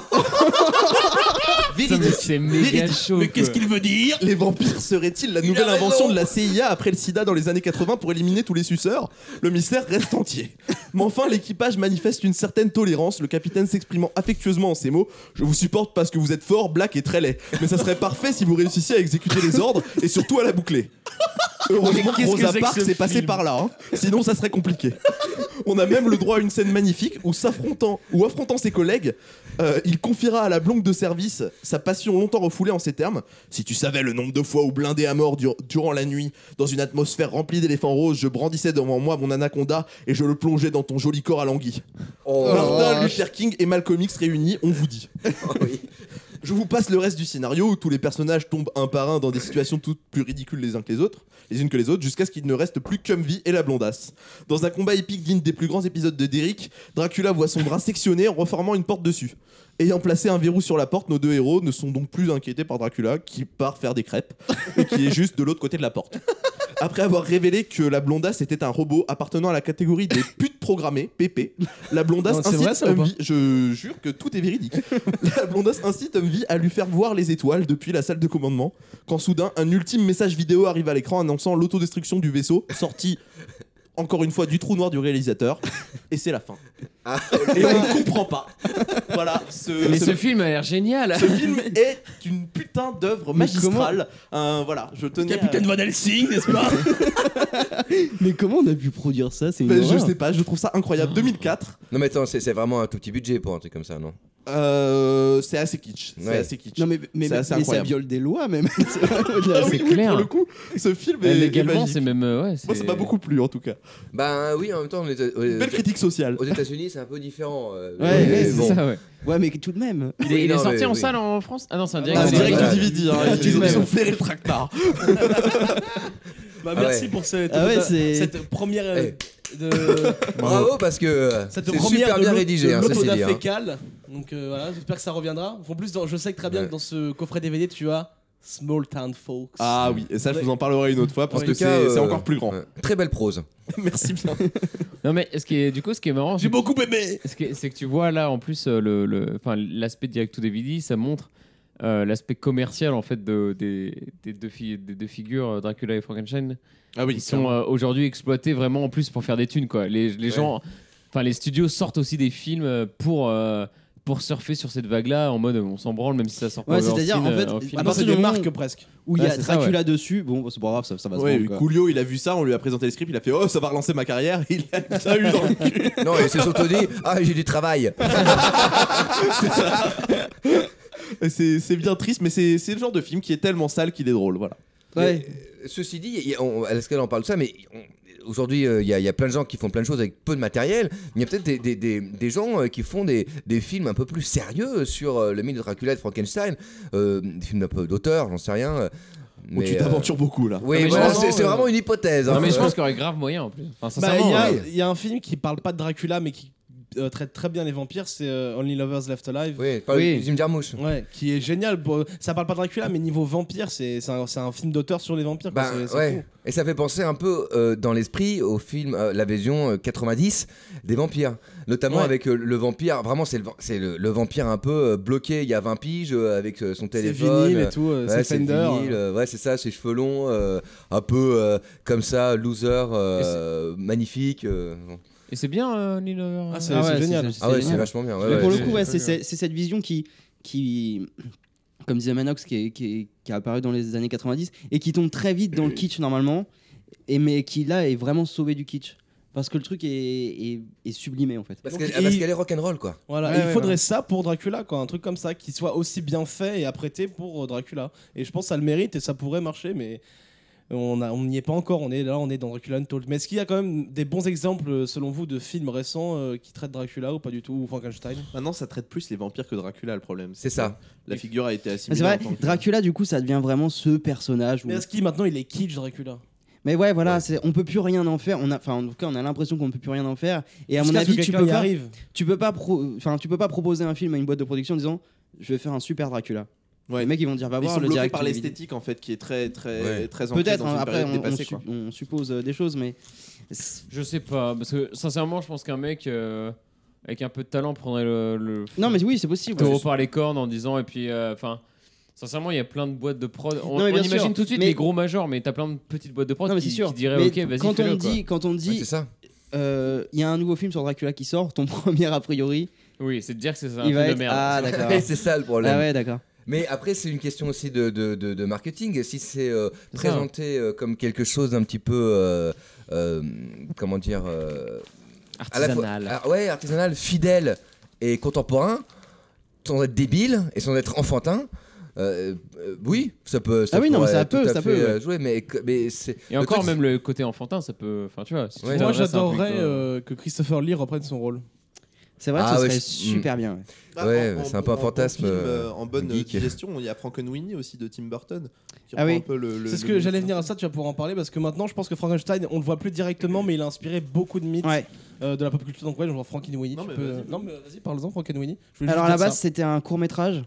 Véridique. C'est méga Véridique. chaud. Mais qu'est-ce quoi. qu'il veut dire ? Les vampires seraient-ils la nouvelle a invention raison. de la C I A après le sida dans les années quatre-vingts pour éliminer tous les suceurs ? Le mystère reste entier. Mais enfin, l'équipage manifeste une certaine tolérance, le capitaine s'exprimant affectueusement en ces mots « Je vous supporte parce que vous êtes fort, black et très laid. Mais ça serait parfait si vous réussissiez à exécuter les ordres et surtout à la boucler. » Heureusement que qu'est-ce que Rosa c'est que Parks ce est passé film par là, hein. Sinon ça serait compliqué. On a même le droit à une scène magnifique où s'affrontant ou affrontant ses collègues, euh, il confiera à la blonde de service sa passion longtemps refoulée en ces termes. Si tu savais le nombre de fois où blindé à mort dur- durant la nuit, dans une atmosphère remplie d'éléphants roses, je brandissais devant moi mon anaconda et je le plongeais dans ton joli corps alangui. Oh. Martin Luther King et Malcolm X réunis, on vous dit. Oui. Je vous passe le reste du scénario où tous les personnages tombent un par un dans des situations toutes plus ridicules les uns que les autres, les unes que les autres, jusqu'à ce qu'il ne reste plus qu'Humvee et la blondasse. Dans un combat épique digne des plus grands épisodes de Derrick, Dracula voit son bras sectionné en reformant une porte dessus. Ayant placé un verrou sur la porte, nos deux héros ne sont donc plus inquiétés par Dracula, qui part faire des crêpes, et qui est juste de l'autre côté de la porte. Après avoir révélé que la blondasse était un robot appartenant à la catégorie des putes programmées, P P, la blondasse Non, c'est incite vrai, ça, ou pas Humvee, je jure que tout est véridique, la blondasse incite Humvee à lui faire voir les étoiles depuis la salle de commandement, quand soudain un ultime message vidéo arrive à l'écran annonçant l'autodestruction du vaisseau, sorti encore une fois du trou noir du réalisateur, et c'est la fin. Ah, Et on ne comprend pas. Voilà, ce, Mais ce- ce film a l'air génial. ce film est une putain d'œuvre magistrale. Euh, voilà, je tenais. Capitaine Van Helsing, n'est-ce pas ? Mais comment on a pu produire ça? C'est une Ben, je horreur. sais pas, je trouve ça incroyable. deux mille quatre, Non mais attends, c'est c'est vraiment un tout petit budget pour un truc comme ça, non? euh, c'est assez kitsch. C'est Ouais. assez kitsch. Non mais, mais, C'est assez mais ça incroyable. viole des lois même. Ah oui, c'est oui, clair. pour le coup, ce film Euh, est, est Légalement, magique. c'est même. euh, Ouais, Moi, ça m'a beaucoup plu en tout cas. Bah oui, en même temps, on est, aux, Belle critique sociale. aux États-Unis, c'est un peu différent. euh, Ouais, mais ouais, c'est bon. ça, ouais. Ouais, mais tout de même. Il est, Oui, il est non, sorti mais en oui. salle en France? Ah non, c'est un direct. Ah, c'est direct vrai. du D V D, hein. Ouais. ils, ont, ils ont Ouais. flairé le tractard. Bah, Ah merci ouais. pour cette, Ah ouais, c'est- cette première euh, Eh. de Bravo parce que euh, cette c'est première super de bien l'au- rédigé, de hein, ça c'est l'autoda dit. hein. fécale. Donc euh, voilà, j'espère que ça reviendra. En plus, dans- je sais que très bien Ouais. que dans ce coffret D V D, tu as Small Town Folks. Ah oui, et ça, je vous en parlerai une autre fois parce En que tout c'est cas, c'est euh, encore plus grand. ouais. Très belle prose. Merci bien. Non, mais ce qui est, du coup, ce qui est marrant, J'ai c'est beaucoup aimé. ce qui est- c'est que tu vois là, en plus, euh, le, le, enfin, l'aspect direct to D V D, ça montre euh, l'aspect commercial en fait de, des, des, deux fi- des deux figures, euh, Dracula et Frankenstein, Ah oui, qui sont euh, aujourd'hui exploités vraiment en plus pour faire des thunes quoi. Les, les Ouais. gens, enfin, les studios sortent aussi des films pour. Euh, pour surfer sur cette vague-là en mode on s'en branle même si ça sort pas Ouais, c'est-à-dire en fait, euh, en film. à Ah non, partir c'est du des moment marques presque. où il y Ouais, a c'est ça, Dracula dessus, bon, c'est pas grave, ça, ça va se Ouais, vendre, quoi. Coolio, il a vu ça, on lui a présenté le script, il a fait oh ça va relancer ma carrière, il a ça eu dans le cul. Non, il s'est surtout dit ah j'ai du travail. C'est ça. Et c'est, c'est bien triste, mais c'est, c'est le genre de film qui est tellement sale qu'il est drôle, voilà. Ouais. Mais, ceci dit, il y a- on, à l'escale on parle de ça, mais on- aujourd'hui il y, a- il y a plein de gens qui font plein de choses avec peu de matériel. Il y a peut-être des, des- des- des gens euh, qui font des, des films un peu plus sérieux sur euh, le mythe de Dracula et de Frankenstein, euh, des films un peu d'auteur, j'en sais rien. euh, Où tu mais, t'aventures beaucoup là. Oui, Non, mais voilà, je pense- c'est, c'est vraiment une hypothèse. Non hein. mais je pense qu'il y aurait grave moyen en plus. Enfin, Bah, il sincèrement, y, a- ouais. il y a un film qui parle pas de Dracula mais qui euh, traite très bien les vampires, c'est euh, Only Lovers Left Alive. Oui, par Oui. Jim Jarmusch. Ouais, qui est génial. Bon, ça parle pas de Dracula, mais niveau vampire, c'est, c'est, un, c'est un film d'auteur sur les vampires. quoi. Bah, C'est- c'est ouais. fou. Et ça fait penser un peu euh, dans l'esprit au film euh, La Vision euh, quatre-vingt-dix des vampires, notamment Ouais. avec euh, le vampire. Vraiment, c'est le, va- c'est le, le vampire un peu euh, bloqué il y a vingt piges euh, avec euh, son C'est téléphone. vinyle euh, et tout, euh, ouais, c'est Fender. vinyle, euh, ouais, c'est ça, ses cheveux longs, euh, un peu euh, comme ça, loser, euh, magnifique. euh, bon. Et c'est bien euh, Lil Lover. Ah, c'est, Ah c'est ouais, génial. c'est- Ah ouais, c'est génial. vachement bien. ouais, Mais ouais, pour le c'est- coup, ouais, c'est c'est, très c'est, c'est cette vision qui, qui, comme disait Manox, qui est, qui, est, qui est apparue dans les années quatre-vingt-dix et qui tombe très vite dans le kitsch normalement, et mais qui là est vraiment sauvé du kitsch. Parce que le truc est, est, est sublimé en fait. Parce, Donc, que- ah, parce il- qu'elle est rock'n'roll quoi. Voilà, Ouais, et il ouais, faudrait ouais. ça pour Dracula, quoi, un truc comme ça qui soit aussi bien fait et apprêté pour euh, Dracula. Et je pense que ça le mérite et ça pourrait marcher, mais on a- on n'y est pas encore. On est là, on est dans Dracula Untold. Mais est-ce qu'il y a quand même des bons exemples, euh, selon vous, de films récents euh, qui traitent Dracula ou pas du tout, ou Frankenstein? Maintenant, ça traite plus les vampires que Dracula, le problème. C'est ça. La figure a été Mais assimilée. c'est vrai, en tant que- Dracula du coup ça devient vraiment ce personnage. Où... Mais est-ce qu'il maintenant il est kitsch Dracula? Mais ouais, voilà, Ouais. c'est, on peut plus rien en faire. On a, enfin, en tout cas, on a l'impression qu'on ne peut plus rien en faire. Et à mon Jusqu'à ce avis, que tu quelqu'un peux y pas, arrive. tu peux pas, pro- enfin, tu peux pas proposer un film à une boîte de production en disant, je vais faire un super Dracula. Ouais. Les mecs, ils vont dire, va Mais ils voir sont le bloqués direct. par l'esthétique en fait, qui est très très Ouais. très ancrée Peut-être. dans hein, une après, période on, on dépassée, su- quoi. on suppose euh, des choses, mais Je sais pas parce que sincèrement je pense qu'un mec euh, avec un peu de talent prendrait le, le non, mais oui, c'est possible. taureau Ouais. par les cornes en disant et puis enfin sincèrement il y a plein de boîtes de prod on, Non, mais on bien imagine sûr, tout de suite mais- les gros majors mais t'as plein de petites boîtes de prod Non, mais qui, c'est sûr. qui diraient Mais ok vas-y quand fais-le on quoi. dit, quand on Ouais, dit, c'est ça. euh, il y a un nouveau film sur Dracula qui sort, ton premier a priori, Oui c'est de dire que c'est un il film va de être. merde. Ah d'accord. Et c'est ça le problème. Ah ouais, d'accord. Mais après, c'est une question aussi de, de, de, de marketing. Si c'est euh, C'est ça. présenté euh, comme quelque chose d'un petit peu, euh, euh, comment dire, euh, à la fois- Artisanal. ah, ouais, artisanal, fidèle et contemporain, sans être débile et sans être enfantin. euh, euh, oui, ça peut. Ça Ah oui, non, mais pourrait ça tout peut, à ça fait, peut, euh, ouais. jouer, mais, mais c'est. Et le encore truc, même le côté enfantin ça peut enfin tu vois si tu Ouais. Moi t'adresses à un j'adorerais public, euh, euh, que Christopher Lee reprenne son rôle. C'est vrai, Ah ce ouais, serait je- super bien. ouais. Ah, Ouais, en- c'est en- un peu un en bon fantasme, film, euh, euh, en bonne geek. digestion, il y a Frankenweenie aussi de Tim Burton. Qui Ah reprend oui. un peu le- le- C'est ce le- que j'allais venir à ça, tu vas pouvoir en parler parce que maintenant je pense que Frankenstein, on le voit plus directement, mais il a inspiré beaucoup de mythes Ouais. euh, de la pop culture. Donc ouais, je vois Frankenweenie. Non, tu mais peux- vas-y. non mais vas-y, parle-en Frankenweenie. Je voulais Alors à juste la dire base, ça. c'était un court métrage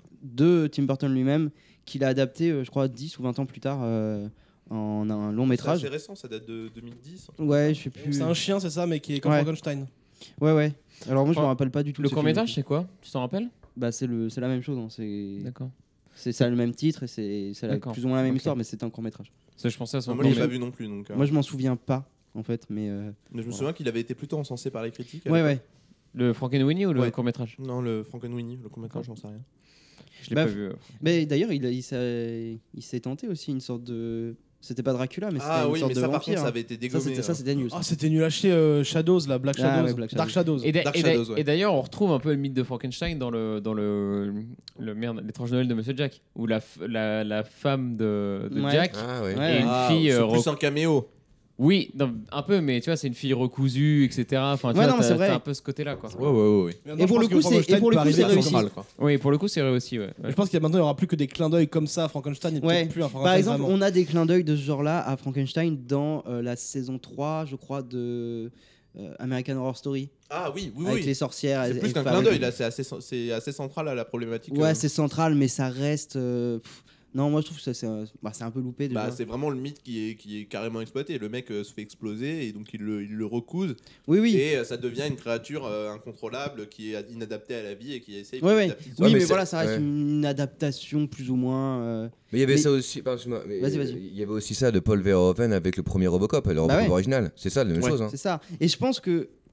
de Tim Burton lui-même qu'il a adapté, euh, je crois, dix ou vingt ans plus tard euh, en un long C'est métrage. assez récent, ça date de deux mille dix. Ouais, je sais plus. C'est un chien, c'est ça, mais qui est comme Ouais. Frankenstein. Ouais, ouais. Alors moi, je me Enfin, rappelle pas du tout. le de ce court film. métrage c'est quoi tu t'en rappelles Bah c'est le, c'est la même chose. hein, C'est, d'accord c'est ça le même titre et c'est, c'est la- D'accord. plus ou moins la même Ok. histoire, mais c'est un court métrage. ça je pensais à son Moi, je l'ai Mais pas je- vu non plus, donc. euh, Moi, je m'en souviens pas en fait, mais euh, mais je me souviens qu'il avait été plutôt encensé par les critiques. à ouais, l'époque. ouais. le Frankenweenie ou le Ouais. court métrage Non, le Frankenweenie, le court-métrage, j'en sais rien. je l'ai Bah, pas vu euh. Mais d'ailleurs, il, a- il, s'est, il s'est tenté aussi une sorte de. C'était pas Dracula, mais c'était Ah une oui, sorte mais de ça par vampire. contre, ça hein. avait été Ça, dégommé. c'était, ça, euh. c'était news. Ah, c'était nul à chier, euh, Shadows, là, Black Ah, Shadows. ouais, Black Dark Shadows. Shadows. Et d'a- Dark et d'a- Shadows, ouais. et d'ailleurs, on retrouve un peu le mythe de Frankenstein dans le dans le, le merde, l'étrange Noël de Monsieur Jack, où la, f- la, la femme de, de Ouais. Jack Ah ouais. Ouais. est une Ah, fille. c'est euh, plus rec- un caméo. Oui, non, un peu, mais tu vois, c'est une fille recousue, et cetera. Enfin, tu Ouais, vois, non, mais t'as- c'est vrai. t'as un peu ce côté-là, quoi. Ouais, ouais, ouais. Mais Et maintenant, pour je le pense coup, que c'est- Frankenstein et pour le peut coup, arriver c'est à réussi. Central, quoi. Oui, pour le coup, c'est réussi, ouais. Je pense qu'il y a maintenant, il y aura plus que des clins d'œil comme ça à Frankenstein et Ouais. peut-être plus un Frankenstein Par exemple, vraiment. on a des clins d'œil de ce genre-là à Frankenstein dans euh, la saison trois, je crois, de euh, American Horror Story. Ah oui, oui, avec oui. les sorcières. C'est et- plus et qu'un femmes. clin d'œil, là, c'est assez, c'est assez central à la problématique. Ouais, euh. c'est central, mais ça reste. euh, pff, Non, moi je trouve que ça, c'est un, bah, c'est un peu loupé déjà. Bah, c'est vraiment le mythe qui est, qui est carrément exploité. Le mec euh, se fait exploser et donc il le, il le recouse. oui, oui. Et euh, ça devient une créature euh, incontrôlable qui est inadaptée à la vie et qui essaye Ouais, petit ouais. à petit de Oui, se- mais mais, c'est- voilà, ça reste ouais. une adaptation plus ou moins. euh, Mais il y avait Mais- ça aussi. pardon, excuse-moi, mais, Vas-y, euh, vas-y. Il y avait aussi ça de Paul Verhoeven avec le premier Robocop, le Robocop Bah ouais. original. C'est ça, la même Ouais. chose. hein. C'est ça. Et je pense que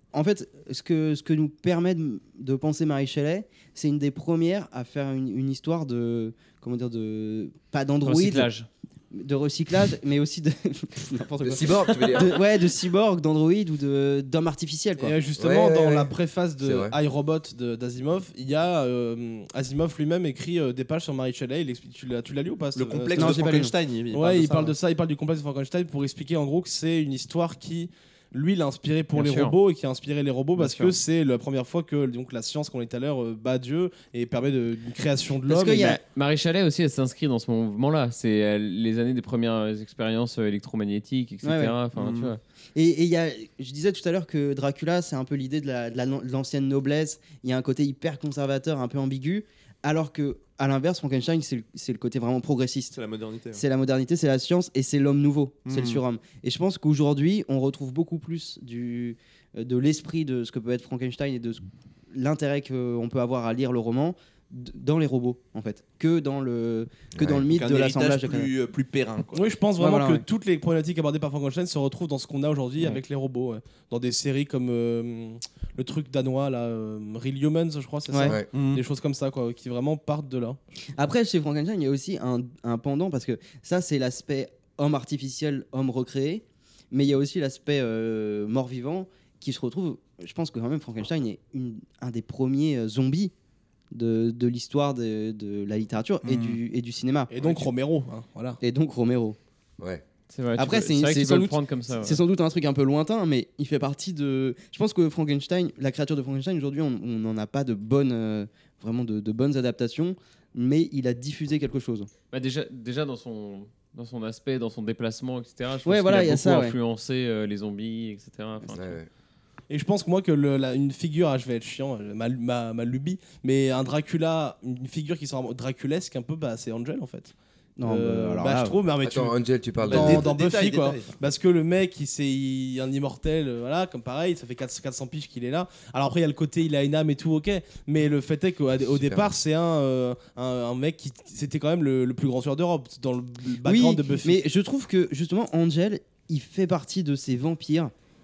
en fait, ce que, ce que nous permet de, de penser Mary Shelley, c'est une des premières à faire une, une histoire de. Comment dire de, Pas d'androïde. Recyclage. De recyclage, mais aussi de. N'importe De quoi. cyborg, tu veux dire. De, ouais, de cyborg, d'androïde ou de, d'homme artificiel. Quoi. Et euh, justement, Ouais, ouais, dans ouais. la préface C'est de vrai. iRobot de- d'Asimov, il y a euh, Asimov lui-même écrit euh, des pages sur Mary Shelley. Il explique, tu l'as, tu l'as lu ou pas Le ce- complexe non, de j'ai pas lu. Frankenstein. Il, Ouais, il parle de ouais. ça, il parle du complexe de Frankenstein pour expliquer en gros que c'est une histoire qui, lui, l'a inspiré pour Bien les sûr. robots et qui a inspiré les robots Bien parce sûr. que c'est la première fois que donc, la science, qu'on a dit tout à l'heure, euh, bat Dieu et permet de, d'une création de Parce l'homme. qu'il et y a- de- Marie Chalet aussi, elle s'inscrit dans ce mouvement-là. C'est euh, les années des premières expériences euh, électromagnétiques, et cetera. Ouais, ouais. Enfin, Mhm. tu vois. Et et il y a, je disais tout à l'heure que Dracula, c'est un peu l'idée de, la- de la- de l'ancienne noblesse. Il y a un côté hyper conservateur, un peu ambigu. Alors que, à l'inverse, Frankenstein, c'est le, c'est le côté vraiment progressiste. C'est la modernité. ouais. C'est la modernité, c'est la science et c'est l'homme nouveau, c'est le Mhm. surhomme. Et je pense qu'aujourd'hui, on retrouve beaucoup plus du, euh, de l'esprit de ce que peut être Frankenstein et de ce- l'intérêt qu'on peut avoir à lire le roman d- dans les robots, en fait, que dans le, que Ouais. dans le mythe Donc de un l'assemblage. héritage de- plus, euh, plus périn. Quoi. Oui, je pense Ouais, vraiment voilà, que ouais. toutes les problématiques abordées par Frankenstein se retrouvent dans ce qu'on a aujourd'hui Ouais. avec les robots. ouais. Dans des séries comme euh, le truc danois, là, euh, Real Humans, je crois, c'est Ouais. ça. Ouais. Mhm. Des choses comme ça, quoi, qui vraiment partent de là. Après, chez Frankenstein, il y a aussi un, un pendant, parce que ça, c'est l'aspect homme artificiel, homme recréé, mais il y a aussi l'aspect euh, mort-vivant qui se retrouve. Je pense que quand même Frankenstein est une- un des premiers euh, zombies de, de l'histoire de, de la littérature et, Mhm. du, et du cinéma. Et donc Romero, hein, voilà. Et donc Romero. Ouais. C'est vrai. tu Après, peux- c'est une- vrai que c'est tu sans peux le doute- prendre comme ça. ouais. C'est sans doute un truc un peu lointain, mais il fait partie de. Je pense que Frankenstein, la créature de Frankenstein, aujourd'hui, on n'en a pas de bonnes, euh, vraiment de, de bonnes adaptations, mais il a diffusé quelque chose. Bah, déjà, déjà dans son dans son aspect, dans son déplacement, et cetera. Je pense Ouais, qu'il voilà, a il y a beaucoup ça, ouais. influencé euh, les zombies, et cetera. Enfin, Ouais, ouais. Et je pense que moi que le- la- une figure, ah, je vais être chiant, euh, ma, ma, ma lubie, mais un Dracula, une figure qui sera draculesque un peu, bah, c'est Angel en fait. Non, Euh, bah, alors bah, là, je trouve, mais, mais tu- Attends, Angel, tu parles dans, de. Dé- dans détail, Buffy quoi, détail. parce que le mec il c'est il- un immortel, euh, voilà, comme pareil, ça fait quatre cents piges qu'il est là. Alors après il y a le côté il a une âme et tout, ok, mais le fait est qu'au au Super. départ c'est un, euh, un un mec qui c'était quand même le, le plus grand tueur d'Europe dans le background de Buffy. mais je trouve que justement Angel, il fait partie de ces vampires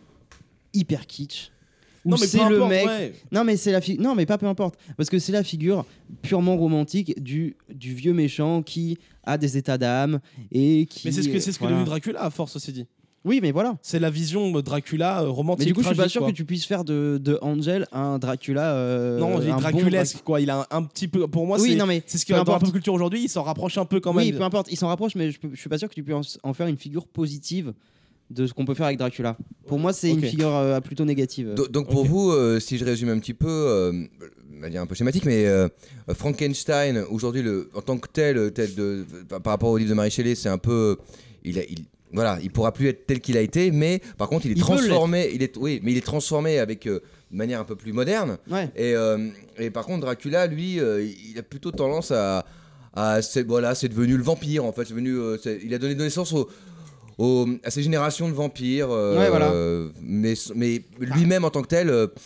hyper kitsch. où non mais c'est peu le importe, mec. ouais. Non mais c'est la fi- non mais pas peu importe parce que c'est la figure purement romantique du du vieux méchant qui a des états d'âme et qui. Mais c'est ce que c'est ce que est voilà. devenu Dracula à force aussi dit. Oui mais voilà. C'est la vision de Dracula euh, romantique. Mais du coup je suis pas tragique, sûr quoi. que tu puisses faire de, de Angel un Dracula. euh, Non, j'ai un bon Draculesque quoi. Il a un, un petit peu. Pour moi, Oui, c'est non, mais c'est ce qui peu dans la importe. pop culture aujourd'hui. Il s'en rapproche un peu quand même. Oui peu importe, il s'en rapproche mais je, peux- je suis pas sûr que tu puisses en faire une figure positive de ce qu'on peut faire avec Dracula. Pour moi c'est Ok. une figure euh, plutôt négative. Do- Donc pour Ok. vous, euh, si je résume un petit peu, euh, de manière un peu schématique, mais euh, Frankenstein, aujourd'hui, le- en tant que tel, tel de, par par rapport au livre de Mary Shelley, c'est un peu... Il, a- il, voilà, il pourra plus être tel qu'il a été, mais par contre, il est Il peut transformé. Il est, oui, mais il est transformé avec euh, de manière un peu plus moderne. Ouais. Et, euh, et par contre, Dracula, lui, euh, il a plutôt tendance à... à c'est, voilà, c'est devenu le vampire, en fait. C'est devenu, euh, c'est- il a donné naissance au... au- à ces générations de vampires, euh, Ouais, voilà. euh, mais, mais lui-même en tant que tel, euh,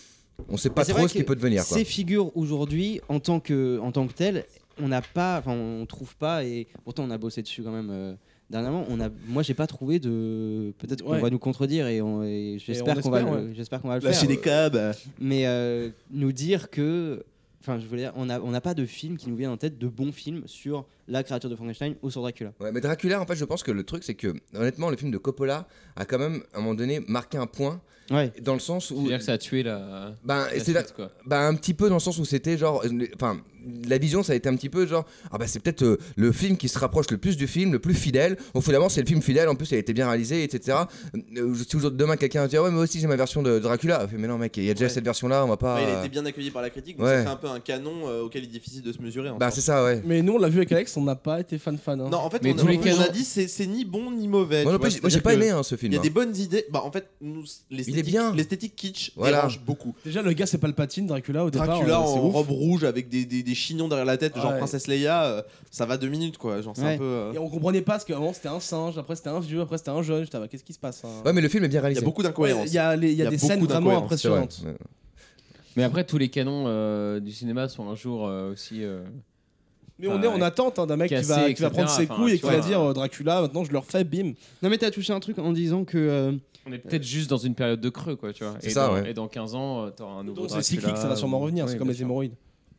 on sait pas Mais c'est trop vrai ce qu'il que peut devenir. Quoi. Ces figures aujourd'hui, en tant que, en tant que telles, on n'a pas, enfin, on trouve pas, et pourtant on a bossé dessus quand même euh, dernièrement. On a, moi, j'ai pas trouvé de. Peut-être qu'on Ouais. va nous contredire et, on- et j'espère on qu'on va, espère, le- j'espère qu'on va le Lâcher faire. des câbles. Mais euh, nous dire que, enfin, je voulais dire, on a, on n'a pas de film qui nous viennent en tête de bons films sur la créature de Frankenstein ou sur Dracula. Ouais, mais Dracula, en fait, je pense que le truc, c'est que honnêtement, le film de Coppola a quand même, à un moment donné, marqué un point, Ouais. dans le sens où. C'est-à-dire que ça a tué la. Ben, la c'est la- suite, quoi. bah, un petit peu dans le sens où c'était genre. euh, Enfin, la vision, ça a été un petit peu genre. Ah, bah, c'est peut-être euh, le film qui se rapproche le plus du film, le plus fidèle. Au finalement, c'est le film fidèle, en plus, il a été bien réalisé, et cetera. Euh, si aujourd'hui, demain, quelqu'un va dire, ouais, mais aussi, j'ai ma version de Dracula. Ah, mais non, mec, il y a déjà Ouais. cette version-là, on va pas. Ouais, il a euh, été bien accueilli par la critique, donc Ouais. ça fait un peu un canon euh, auquel il est difficile de se mesurer. en Bah, sorte. c'est ça, ouais. Mais nous, on l'a vu avec Alex, on n'a pas été fan fan. hein. Non, en fait, Mais on, tous a, les on canons- a dit c'est c'est ni bon ni mauvais. Moi, tu non plus, vois, j'ai- moi, j'ai c'est-à-dire pas que aimé hein, ce film. Il y a hein. des bonnes idées. Bah, en fait, nous, l'esthétique, bien. l'esthétique kitsch Voilà. dérange beaucoup. Déjà, le gars, c'est Palpatine, Dracula au départ. Dracula euh, c'est en ouf. robe rouge avec des, des, des chignons derrière la tête, genre Ouais. Princesse Leia, euh, ça va deux minutes quoi. Genre, c'est Ouais. un peu. euh, Et on comprenait pas parce qu'à un moment c'était un singe, après c'était un vieux, après c'était un jeune. J'étais, ah, bah, qu'est-ce qui se passe hein Ouais, mais le film est bien Il y réalisé. a beaucoup Ouais, d'incohérences. Il y a, les- il y a Il y a des scènes beaucoup vraiment d'incohérences, C'est vrai. impressionnantes. Ouais. Mais après, tous les canons euh, du cinéma sont un jour euh, aussi. euh, Mais on est en attente hein, d'un mec qui Cassé, va, qui va et cetera. prendre ses Enfin, couilles et tu qui va vois. dire euh, Dracula, maintenant je le refais, bim. Non, mais t'as touché un truc en disant que. euh, On est peut-être juste dans une période de creux, quoi, tu vois. C'est Et, ça, dans, ouais. et dans quinze ans, euh, t'auras un nouveau Donc c'est Dracula. cyclique, ça va sûrement revenir, Oui, c'est comme bien les sûr. hémorroïdes.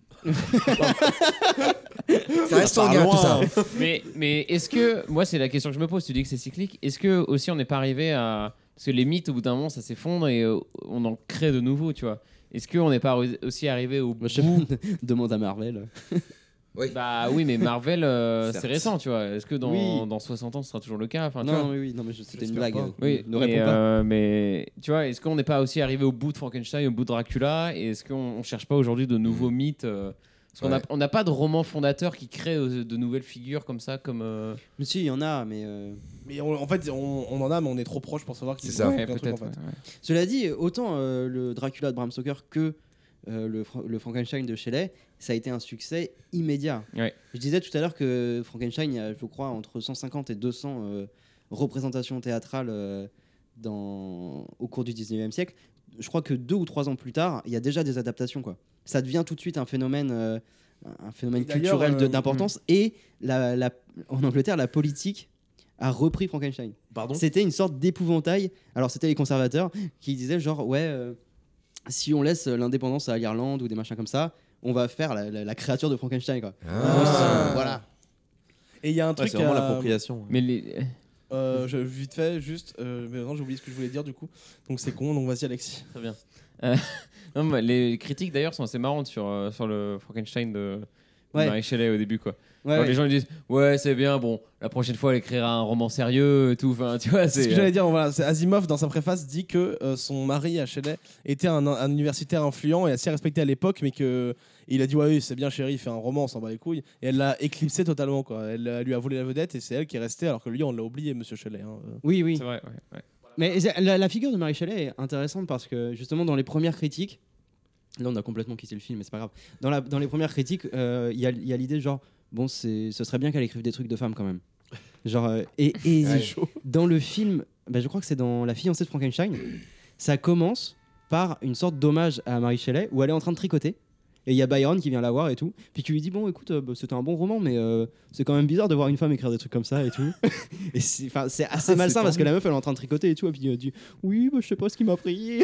Ça reste sanguin tout ça. mais mais est-ce que moi c'est la question que je me pose, tu dis que c'est cyclique, est-ce que aussi on n'est pas arrivé à parce que les mythes au bout d'un moment ça s'effondre et euh, on en crée de nouveaux, tu vois. Est-ce qu'on n'est pas aussi arrivé au Moi, je sais bout pas, demande à Marvel. Bah oui, mais Marvel euh, Certes. c'est récent, tu vois. Est-ce que dans, Oui. dans soixante ans ce sera toujours le cas, enfin, tu Non, vois. non, mais oui, non, mais je- c'était une J'espère blague. pas. Oui, ne mais, réponds pas. euh, mais tu vois, est-ce qu'on n'est pas aussi arrivé au bout de Frankenstein, au bout de Dracula, et est-ce qu'on on cherche pas aujourd'hui de nouveaux mythes euh, parce qu'on Ouais. a- on n'a pas de roman fondateur qui crée euh, de nouvelles figures comme ça, comme. euh, Mais si, il y en a, mais. euh, Mais on- en fait, on, on en a, mais on est trop proche pour savoir qui C'est ça. ouais, un truc, peut-être. en fait. ouais, ouais. Cela dit, autant euh, le Dracula de Bram Stoker que euh, le, Fra- le Frankenstein de Shelley, ça a été un succès immédiat. Ouais. Je disais tout à l'heure que Frankenstein, il y a, je crois, entre cent cinquante et deux cents euh, représentations théâtrales euh, dans, au cours du dix-neuvième siècle. Je crois que deux ou trois ans plus tard, il y a déjà des adaptations, quoi. Ça devient tout de suite un phénomène, euh, un phénomène D'ailleurs, culturel de- euh, d'importance. Et la, la- en Angleterre, la politique a repris Frankenstein. Pardon. C'était une sorte d'épouvantail. Alors, c'était les conservateurs qui disaient genre, ouais, euh, si on laisse l'indépendance à l'Irlande ou des machins comme ça, on va faire la, la- la créature de Frankenstein, quoi. Ah. Voilà. Et il y a un Ouais, truc. c'est vraiment euh, l'appropriation. Mais les... euh, je- vite fait, juste. euh, mais non, j'ai oublié ce que je voulais dire du coup. Donc c'est con, donc vas-y, Alexis. Très bien. Euh, non, mais les critiques d'ailleurs sont assez marrantes sur, euh, sur le Frankenstein de, de Ouais. Mary Shelley au début, quoi. Ouais, Genre, ouais. Les gens ils disent ouais c'est bien, bon la prochaine fois elle écrira un roman sérieux et tout, enfin tu vois C'est c'est. ce que j'allais dire. Voilà, c'est Asimov dans sa préface dit que euh, son mari à Shelley était un, un universitaire influent et assez respecté à l'époque, mais que il a dit ouais oui, c'est bien chéri, il fait un roman, on s'en bat les couilles. Et elle l'a éclipsé totalement quoi. Elle, euh, lui a volé la vedette et c'est elle qui est restée alors que lui on l'a oublié, Monsieur Shelley. hein. Euh, Oui, oui. C'est vrai, ouais, ouais. Mais la, la figure de Mary Shelley est intéressante parce que justement dans les premières critiques, là on a complètement quitté le film, mais c'est pas grave. Dans, la, dans les premières critiques, euh, il y a, il y a l'idée genre bon, c'est, ce serait bien qu'elle écrive des trucs de femmes quand même. Genre euh, et, et Ouais. dans le film, bah, je crois que c'est dans La fiancée de Frankenstein, ça commence par une sorte d'hommage à Mary Shelley où elle est en train de tricoter. Et il y a Byron qui vient la voir et tout. Puis qui lui dit bon écoute, euh, bah, c'était un bon roman, mais euh, c'est quand même bizarre de voir une femme écrire des trucs comme ça et tout. et c'est, 'fin, c'est assez malsain parce que la meuf elle est en train de tricoter et tout. Et puis elle dit oui, bah, je sais pas ce qui m'a pris.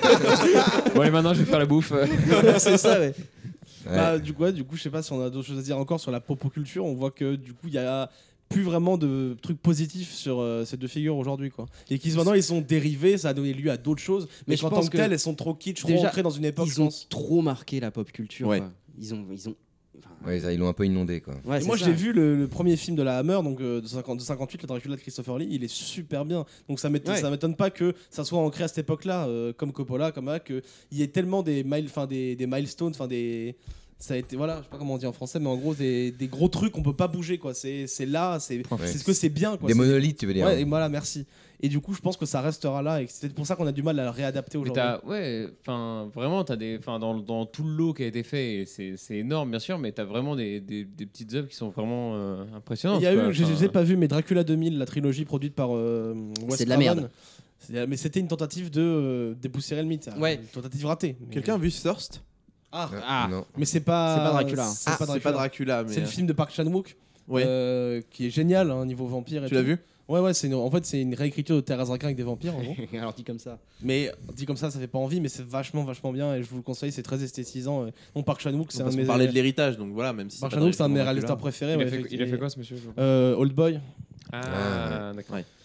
Bon allez maintenant je vais faire la bouffe. c'est ça, ouais. Ouais. Bah, du coup, ouais, du coup, je sais pas si on a d'autres choses à dire encore sur la pop culture. On voit que du coup, il y a plus vraiment de trucs positifs sur euh, ces deux figures aujourd'hui, quoi. Et qu'ils maintenant ils sont dérivés, ça a donné lieu à d'autres choses. Mais, Mais je qu'en pense tant que que telles, elles sont trop kitsch, trop déjà, ancrées dans une époque. je Ils ont pense. trop marqué la pop culture. Ouais. quoi. Ils ont, ils ont. enfin, Ouais, ça, ils l'ont un peu inondé quoi. ouais, Et c'est moi, ça. j'ai vu le, le premier film de la Hammer, donc euh, de, cinquante, de cinquante-huit, le Dracula de Christopher Lee. Il est super bien. Donc ça m'étonne, Ouais. ça m'étonne pas que ça soit ancré à cette époque-là, euh, comme Coppola, comme là, qu'il y ait tellement des, mile, fin, des, des milestones, enfin des. Ça a été, voilà, je sais pas comment on dit en français, mais en gros, des, des gros trucs qu'on peut pas bouger, quoi. C'est, c'est là, c'est, c'est ce que c'est bien, quoi. Des C'est- monolithes, tu veux dire. Ouais, et voilà, merci. Et du coup, je pense que ça restera là, et que c'est pour ça qu'on a du mal à le réadapter Mais aujourd'hui. t'as, ouais, enfin, vraiment, t'as des, enfin, dans, dans tout le lot qui a été fait, et c'est, c'est énorme, bien sûr, mais t'as vraiment des, des, des petites œuvres qui sont vraiment euh, impressionnantes. Il y a quoi. eu, je Enfin, les ai pas vu, mais Dracula deux mille, la trilogie produite par euh, Wes C'est de la Craven. merde. C'est- Mais c'était une tentative de euh, dépoussiérer le mythe. Ouais. Une tentative ratée. Mais- Quelqu'un a vu Thirst? Ah, Euh, Ah. non. mais c'est pas. C'est pas Dracula. C'est Ah, pas c'est Dracula. pas Dracula, mais. C'est le film de Park Chan-wook, Ouais. euh, qui est génial, hein, niveau vampire. Et Tu l'as tout. vu? Ouais, ouais, c'est une- en fait, c'est une réécriture de Terrace Draquin avec des vampires, en gros. Alors dit comme ça. Mais dit comme ça, ça fait pas envie, mais c'est vachement, vachement bien, et je vous le conseille, c'est très esthétisant. Bon, Park Chan-wook, c'est un Parce de qu'on mes. parlait de l'héritage, donc voilà, même si. Park c'est pas Chan-wook, c'est un de mes directement réalisateurs Dracula. préférés. il, a ouais, fait, il a effectivement. fait quoi ce monsieur? euh, Old Boy. Ah, d'accord. Ouais.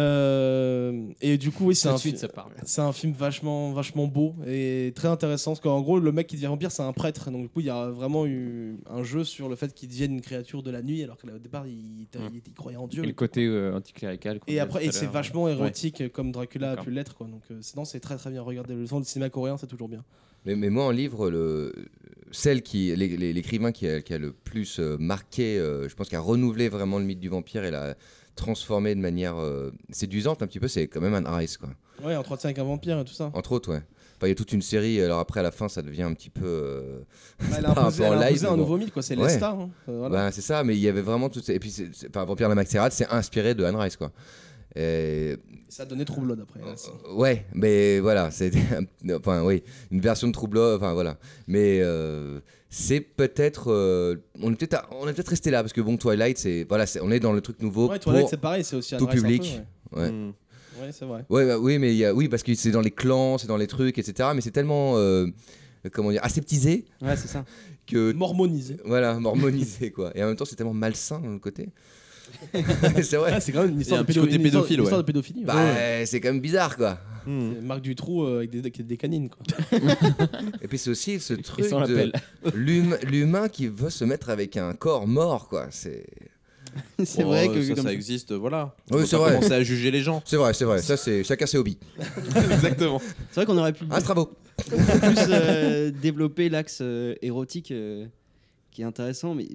Euh, et du coup, oui, c'est Tout un, de suite, fi- ça parle. c'est un film vachement, vachement beau et très intéressant. Parce qu'en gros, le mec qui devient vampire, c'est un prêtre. Donc, du coup, il y a vraiment eu un jeu sur le fait qu'il devienne une créature de la nuit, alors qu'au départ, il, il- Hum. il croyait en Dieu. Et le côté euh, anticlérical. qu'on Et disait après, tout et à c'est l'heure. vachement érotique, comme Dracula a D'accord. pu l'être. Quoi. Donc, euh, sinon, c'est très très bien. Regardez le son du cinéma coréen, c'est toujours bien. Mais, mais moi, en livre, le, celle qui, l'é- l'é- l'écrivain qui a, qui a le plus euh, marqué, euh, je pense, qui a renouvelé vraiment le mythe du vampire et l'a transformé de manière euh, séduisante un petit peu, c'est quand même Anne Rice, quoi. Ouais, entretien avec un vampire et tout ça. Entre autres, ouais. Enfin, il y a toute une série, alors après, à la fin, ça devient un petit peu. euh, Elle a pas un imposé, peu en elle a imposé live, un mais bon. nouveau mythe, quoi. C'est Ouais. Lestat. Hein. Euh, voilà. Bah, c'est ça, mais il y avait vraiment tout. Et puis, c'est, c'est- enfin, Vampire la Mascarade, c'est inspiré de Anne Rice, quoi. Euh, Ça a donné True Blood après. Hein, euh, ouais, mais voilà, c'est enfin oui, une version de True Blood, enfin voilà. Mais euh, c'est peut-être euh, on est peut-être à- on est peut-être resté là parce que bon Twilight c'est voilà, c'est, on est dans le truc nouveau Ouais, Twilight pour c'est pareil, c'est aussi tout adresse un public. peu, Ouais. Mm. ouais. Ouais, c'est vrai. Ouais, bah, oui, mais il y a, oui, parce que c'est dans les clans, c'est dans les trucs, et cetera. Mais c'est tellement, euh, comment dire, aseptisé Ouais, c'est ça. que, Mormonisé. voilà, mormonisé quoi. Et en même temps, c'est tellement malsain de l'autre côté. c'est vrai. Ah, c'est quand même une histoire un de, petit pédo- côté une histoire- pédophile, une histoire ouais. de pédophilie. Bah, ouais. euh, c'est quand même bizarre quoi. Mm. C'est Marc Dutroux euh, avec des, des, des canines quoi. Et puis c'est aussi ce truc sans de l'appel. l'hum- l'humain qui veut se mettre avec un corps mort quoi. C'est, C'est Oh, vrai que ça, comme ça existe, voilà. Oui, On c'est va vrai. commencer à juger les gens. c'est vrai, c'est vrai. Ça, c'est chacun ses hobbies. Exactement. c'est vrai qu'on aurait pu Un Strabo. plus euh, développer l'axe euh, érotique euh, qui est intéressant, mais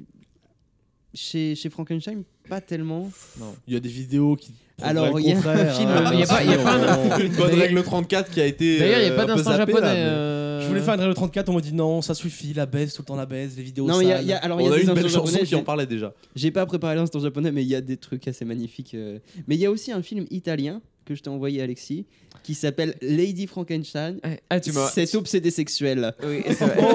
chez, chez Frankenstein, pas tellement. Il y a des vidéos qui. Alors, prouvent il y a le contraire, un film, hein, il y a pas- il y a pas un- on- Une bonne D'ailleurs- règle trente-quatre qui a été. D'ailleurs, il n'y a euh, pas un peu d'instinct zappée, japonais. là, mais- euh, Je voulais faire une règle trente-quatre, on m'a dit non, ça suffit, la baisse, tout le temps la baisse, les vidéos. Non, mais il y a, sales. il y a- alors il y On a a des eu une instants belle chanson japonais. qui en j'ai- parlait déjà. J'ai pas préparé l'instant japonais, mais il y a des trucs assez magnifiques. euh. Mais il y a aussi un film italien que je t'ai envoyé, Alexis, qui s'appelle Lady Frankenstein. Ah, tu m'as. Cet obsédé sexuel. Oui, c'est vrai.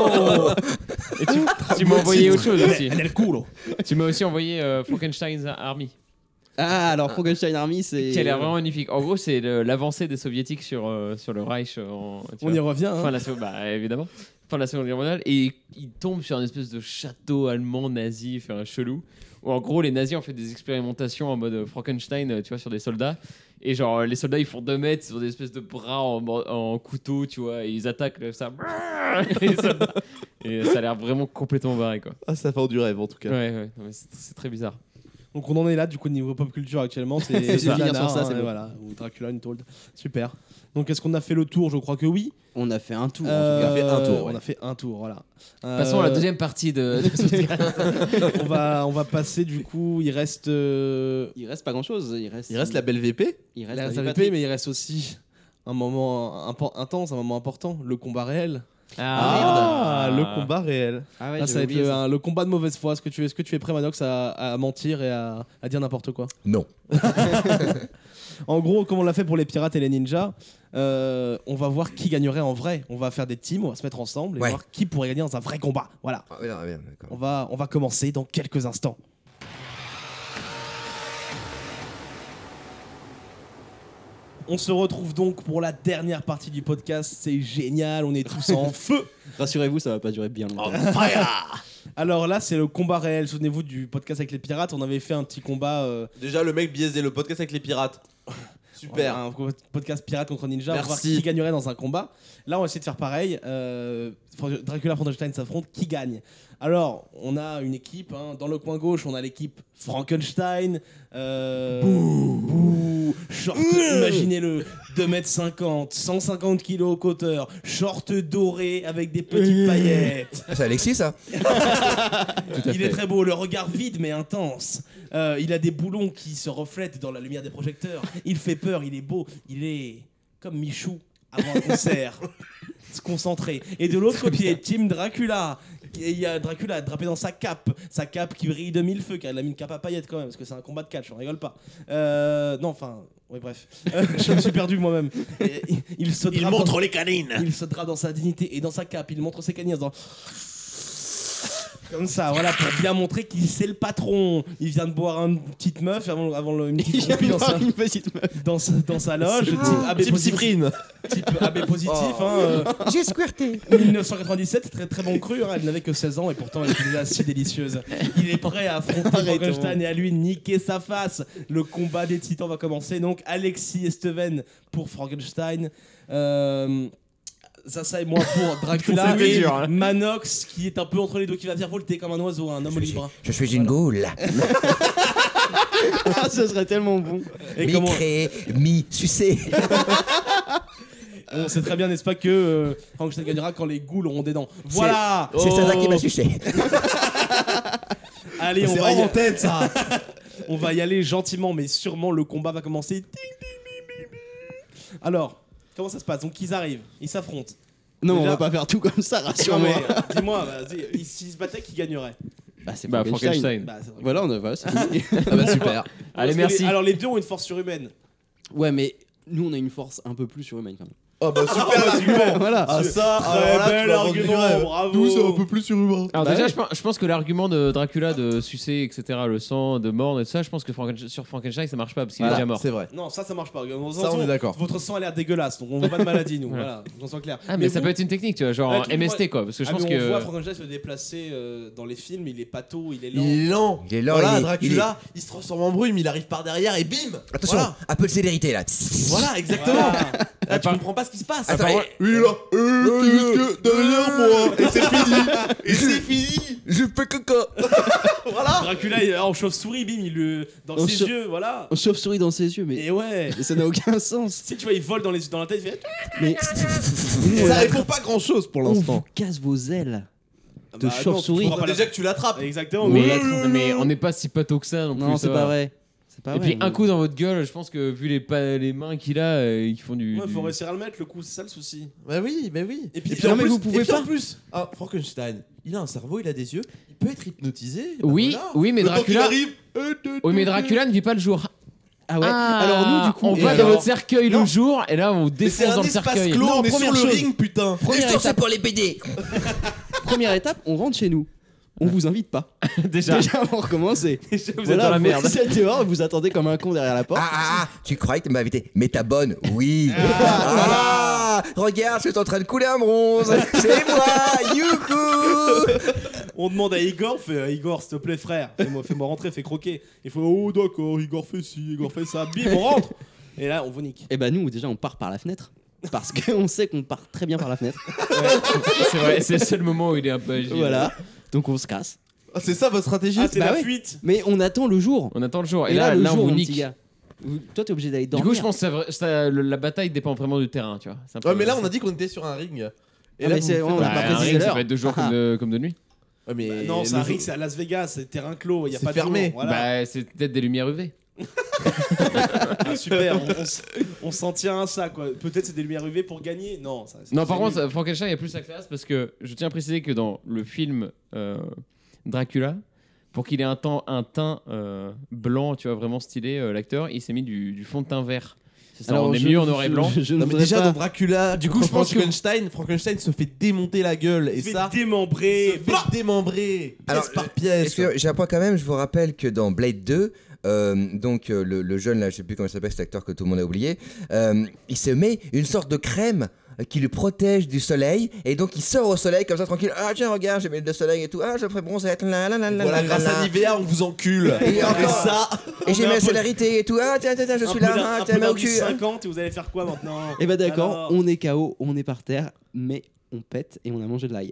Et tu, tu m'as envoyé autre chose aussi. Elle est le culo. Tu m'as aussi envoyé euh, Frankenstein's Army, Ah, alors Frankenstein Army, c'est. qui a l'air vraiment magnifique. En gros, c'est le- l'avancée des soviétiques sur, euh, sur le Reich. euh, En, tu On vois. y revient. hein. Fin de la seconde- bah, évidemment. Fin de la Seconde Guerre mondiale. Et ils tombent sur un espèce de château allemand nazi, enfin chelou. Où en gros, les nazis ont fait des expérimentations en mode euh, Frankenstein, euh, tu vois, sur des soldats. Et genre, euh, les soldats, ils font deux mètres, ils ont des espèces de bras en, en couteau, tu vois, et ils attaquent comme ça. les soldats. Et ça a l'air vraiment complètement barré, quoi. Ah, ça fait du rêve en tout cas. Ouais, ouais, non, mais c'est c'est très bizarre. Donc on en est là, du coup, niveau pop culture actuellement, c'est C'est c'est ça. Nanar, Sur ça, c'est hein, bon. voilà, ou Dracula Untold. Super. Donc est-ce qu'on a fait le tour? Je crois que oui. On a fait un tour. en Euh, tout cas. a fait un tour, ouais. On a fait un tour, voilà. Passons à la Euh, deuxième partie de, de ce podcast. on va on va passer du coup. Il reste euh, Il reste pas grand chose. Il reste. Il reste la belle V P. Il reste la la S A V P, Patrick. mais il reste aussi un moment impo- intense, un moment important, le combat réel. Ah, le combat réel. Ah ouais, Là, j'avais ça va être oublié le, ça. un- le combat de mauvaise foi. Est-ce que tu, est-ce que tu es prêt, Manox, à, à mentir et à, à dire n'importe quoi? Non. En gros, comme on l'a fait pour les pirates et les ninjas, euh, on va voir qui gagnerait en vrai. On va faire des teams, on va se mettre ensemble et Ouais. voir qui pourrait gagner dans un vrai combat. Voilà. Ah, ouais, non, bien, d'accord. On va, on va commencer dans quelques instants. On se retrouve donc pour la dernière partie du podcast. C'est génial, on est tous en feu. Rassurez-vous, ça va pas durer bien longtemps. Alors là, c'est le combat réel. Souvenez-vous du podcast avec les pirates. On avait fait un petit combat. euh, Déjà, le mec biaisait le podcast avec les pirates. Super. Un podcast pirate contre ninja. On va voir Merci. qui gagnerait dans un combat. Là, on va essayer de faire pareil. Euh, Dracula Frankenstein s'affrontent. Qui gagne? Alors, on a une équipe. hein. Dans le coin gauche, on a l'équipe Frankenstein. Euh, bouh. Short, imaginez-le. deux mètres cinquante, cent cinquante kilos au cutter. Short doré avec des petites paillettes. Ah, c'est Alexis ça. Il est très beau, le regard vide mais intense. Euh, il a des boulons qui se reflètent dans la lumière des projecteurs. Il fait peur, il est beau, il est comme Michou avant un concert. Se concentrer. Et de l'autre côté, Team Dracula. Et il y a Dracula drapé dans sa cape, sa cape qui brille de mille feux, car il a mis une cape à paillettes quand même, parce que c'est un combat de catch, on rigole pas. Euh, non, enfin, oui, bref. Euh, je me suis perdu moi-même. Et il, il se Il drape montre dans- les canines. il se drape dans sa dignité et dans sa cape, il montre ses canines dans... Comme ça, voilà, pour bien montrer qu'il c'est le patron. Il vient de boire une petite meuf avant, avant le, une petite groupie dans sa, une petite meuf. dans, sa, dans sa loge. Type A B Type positif. Cyprine. Type A B positif. Oh. Hein, euh, J'ai squirté. dix-neuf cent quatre-vingt-dix-sept, très très bon cru. Hein, elle n'avait que seize ans et pourtant elle était déjà si délicieuse. Il est prêt à affronter Frankenstein et à lui niquer sa face. Le combat des titans va commencer. Donc Alexis et Steven pour Frankenstein. Euh, Zaza et moi pour Dracula. C'était Et dur, hein. Manox qui est un peu entre les deux, qui va venir volter comme un oiseau, un homme libre. Je suis une goule. Ah, ce serait tellement bon. Et Mi comment créé, mi sucé. on sait très bien, n'est-ce pas, que euh, Frankenstein gagnera quand les ghouls auront des dents. Voilà. C'est ça qui m'a sucé. Allez, on C'est va y hors en tête ça. On va y aller gentiment, mais sûrement le combat va commencer. Ding, ding, ding, ding, ding. Alors, comment ça se passe? Donc ils arrivent, ils s'affrontent. Non, Déjà- on va pas faire tout comme ça, Non, rassure-moi. mais, euh, dis-moi, vas-y, s'ils se battaient, qui gagnerait? Bah, c'est Bah, Frankenstein. Frankenstein. Bah, c'est vrai. Voilà, on a va. c'est fini. Ah bah super. Parce Allez, que merci. les- alors les deux ont une force surhumaine. Ouais, mais nous, on a une force un peu plus surhumaine quand même. Oh bah super argument. Voilà. Ah ça, Très alors là, tu bel vas vendre du argument, rêve. bravo. Nous c'est un peu plus surhumain. Alors Bah déjà, ouais. je, pense, je pense que l'argument de Dracula de sucer, et cetera, le sang, de mordre et tout ça, je pense que Franken- sur Frankenstein, ça marche pas parce qu'il est Voilà, déjà mort. c'est vrai. Non, ça, ça marche pas. Ça, on est d'accord. Votre sang a l'air dégueulasse, donc on veut pas de maladie, nous. Voilà. Voilà, qu'on soit clair. Ah, mais, ça peut être une technique, tu vois, genre Ouais, tu- M S T quoi, parce que je Ah, pense mais on que. voit Frankenstein se déplacer euh, dans les films, il est pâteau, il est lent. Il est lent. Il est lent, Voilà, il est- Dracula, il, se transforme en brume, il arrive par derrière et bim. Attention, Voilà, un peu de célérité là. voilà exactement. Voilà. Là, tu comprends pas ce qui se passe. Attends, Attends, et- il est là. Euh, qu'est-ce que derrière moi. Et c'est fini. Et c'est fini. je fais caca. Voilà. Dracula, il est en chauve-souris, bim, il le dans En ses chau- yeux, voilà. On chauve-souris dans ses yeux, mais, Et ouais. mais ça n'a aucun sens. Si tu vois, il vole dans, les, dans la tête, il fait. Mais Ça répond pas grand chose pour on vous l'instant. casse vos ailes de Bah, non, chauve-souris. tu pourras pas Déjà que tu l'attrapes. Exactement. Mais, Ouais. mais on n'est pas si pato que ça non plus. Non, ça c'est va. pas vrai. C'est pas Et vrai. puis un coup dans votre gueule, je pense que vu les, pa- les mains qu'il a, euh, ils font du. Ouais, du- faut réussir à le mettre, le coup, c'est ça le souci. Bah oui, bah oui. Et puis- en non, mais plus- vous pouvez et puis pas. en plus, ah, Frankenstein, il a un cerveau, il a des yeux, il peut être hypnotisé. bah Oui, voilà. oui, mais Le temps qu'il Dracula- arrive, euh, de- Oui, mais de- Dracula ne vit pas le jour. Ah ouais. Ah, Alors nous, du coup, on et va alors dans votre cercueil Non. le jour et là on vous Mais c'est défonce un dans le espace cercueil. clos, Non, on est sur première le chose. ring, putain. Première L'histoire, c'est étape, pour les B D. première étape, on rentre chez nous. On vous invite pas. Déjà, Déjà pour commencer. Déjà, vous êtes Voilà, dans la merde. Vous êtes dehors et vous attendez comme un con derrière la porte. Ah, ah, ah, tu croyais que tu m'as invité. Mais t'as bonne, oui. Ah, regarde, je suis en train de couler un bronze. C'est moi, youhou. On demande à Igor, fait euh, Igor, s'il te plaît, frère, fais-moi fais-moi rentrer, fais croquer. Il faut, oh d'accord, Igor fait ci, Igor fait ça, bim, on rentre. Et là, on vous nique. Et bah nous, déjà, on part par la fenêtre. Parce qu'on sait qu'on part très bien par la fenêtre. C'est vrai, c'est le seul moment où il est un peu agile. Voilà. Donc on se casse. Ah, c'est ça votre stratégie. Ah, c'est Bah la ouais. fuite. Mais on attend le jour. On attend le jour. Et, Et là, là, le là, jour, on vous mon nique. petit gars. Vous- Toi, t'es obligé d'aller Du dormir. coup, je pense que ça- ça- le- la bataille dépend vraiment du terrain, tu vois. C'est un peu- Ouais, mais là, on a dit qu'on était sur un ring. Et Ah, là, mais vous c'est- me on faites- a Bah, pas un précisé ring, ça l'heure. peut être de jour Ah. comme de, comme de nuit. Ouais, mais Bah, non, c'est le un jour- ring, c'est à Las Vegas, c'est terrain clos, il y a C'est pas de fermé. jour, voilà. Bah, c'est peut-être des lumières U V. Ah, super, on, on s- on s'en tient à ça, quoi. Peut-être c'est des lumières U V pour gagner. Non, ça, c'est- Non, par c'est contre, nul. euh, Frankenstein, il y a plus sa classe parce que je tiens à préciser que dans le film euh, Dracula, pour qu'il ait un, temps, un teint euh, blanc, tu vois, vraiment stylé, euh, l'acteur, il s'est mis du, du fond de teint vert. C'est ça, on est je- mieux en noir et je- blanc. Je, je ne Non, mais voudrais déjà pas- dans Dracula, Du du coup, coup, je pense que- Frankenstein, Frankenstein se fait démonter la gueule et Il se fait ça, démembrer. il se fait démembrer Alors, pièce par Est-ce pièce. que j'ai un point quand même, je vous rappelle que dans Blade deux, euh, donc euh, le, le jeune là, je sais plus comment il s'appelle cet acteur que tout le monde a oublié, euh, il se met une sorte de crème euh, qui le protège du soleil et donc il sort au soleil comme ça tranquille. Ah tiens regarde, j'ai mis le soleil et tout. Ah je ferai bronzette. La, la, la, la, Voilà, la, grâce la. à Nivea, on vous encule. Et Et encore- ça, Et j'ai met mis un la peu- célérité et tout. Ah tiens tiens, tiens je Un suis peu là. d'un- Ah un tiens peu mets au d'indice cul. cinquante et vous allez faire quoi maintenant? Et bah d'accord, Alors on est K O, on est par terre, mais on pète et on a mangé de l'ail.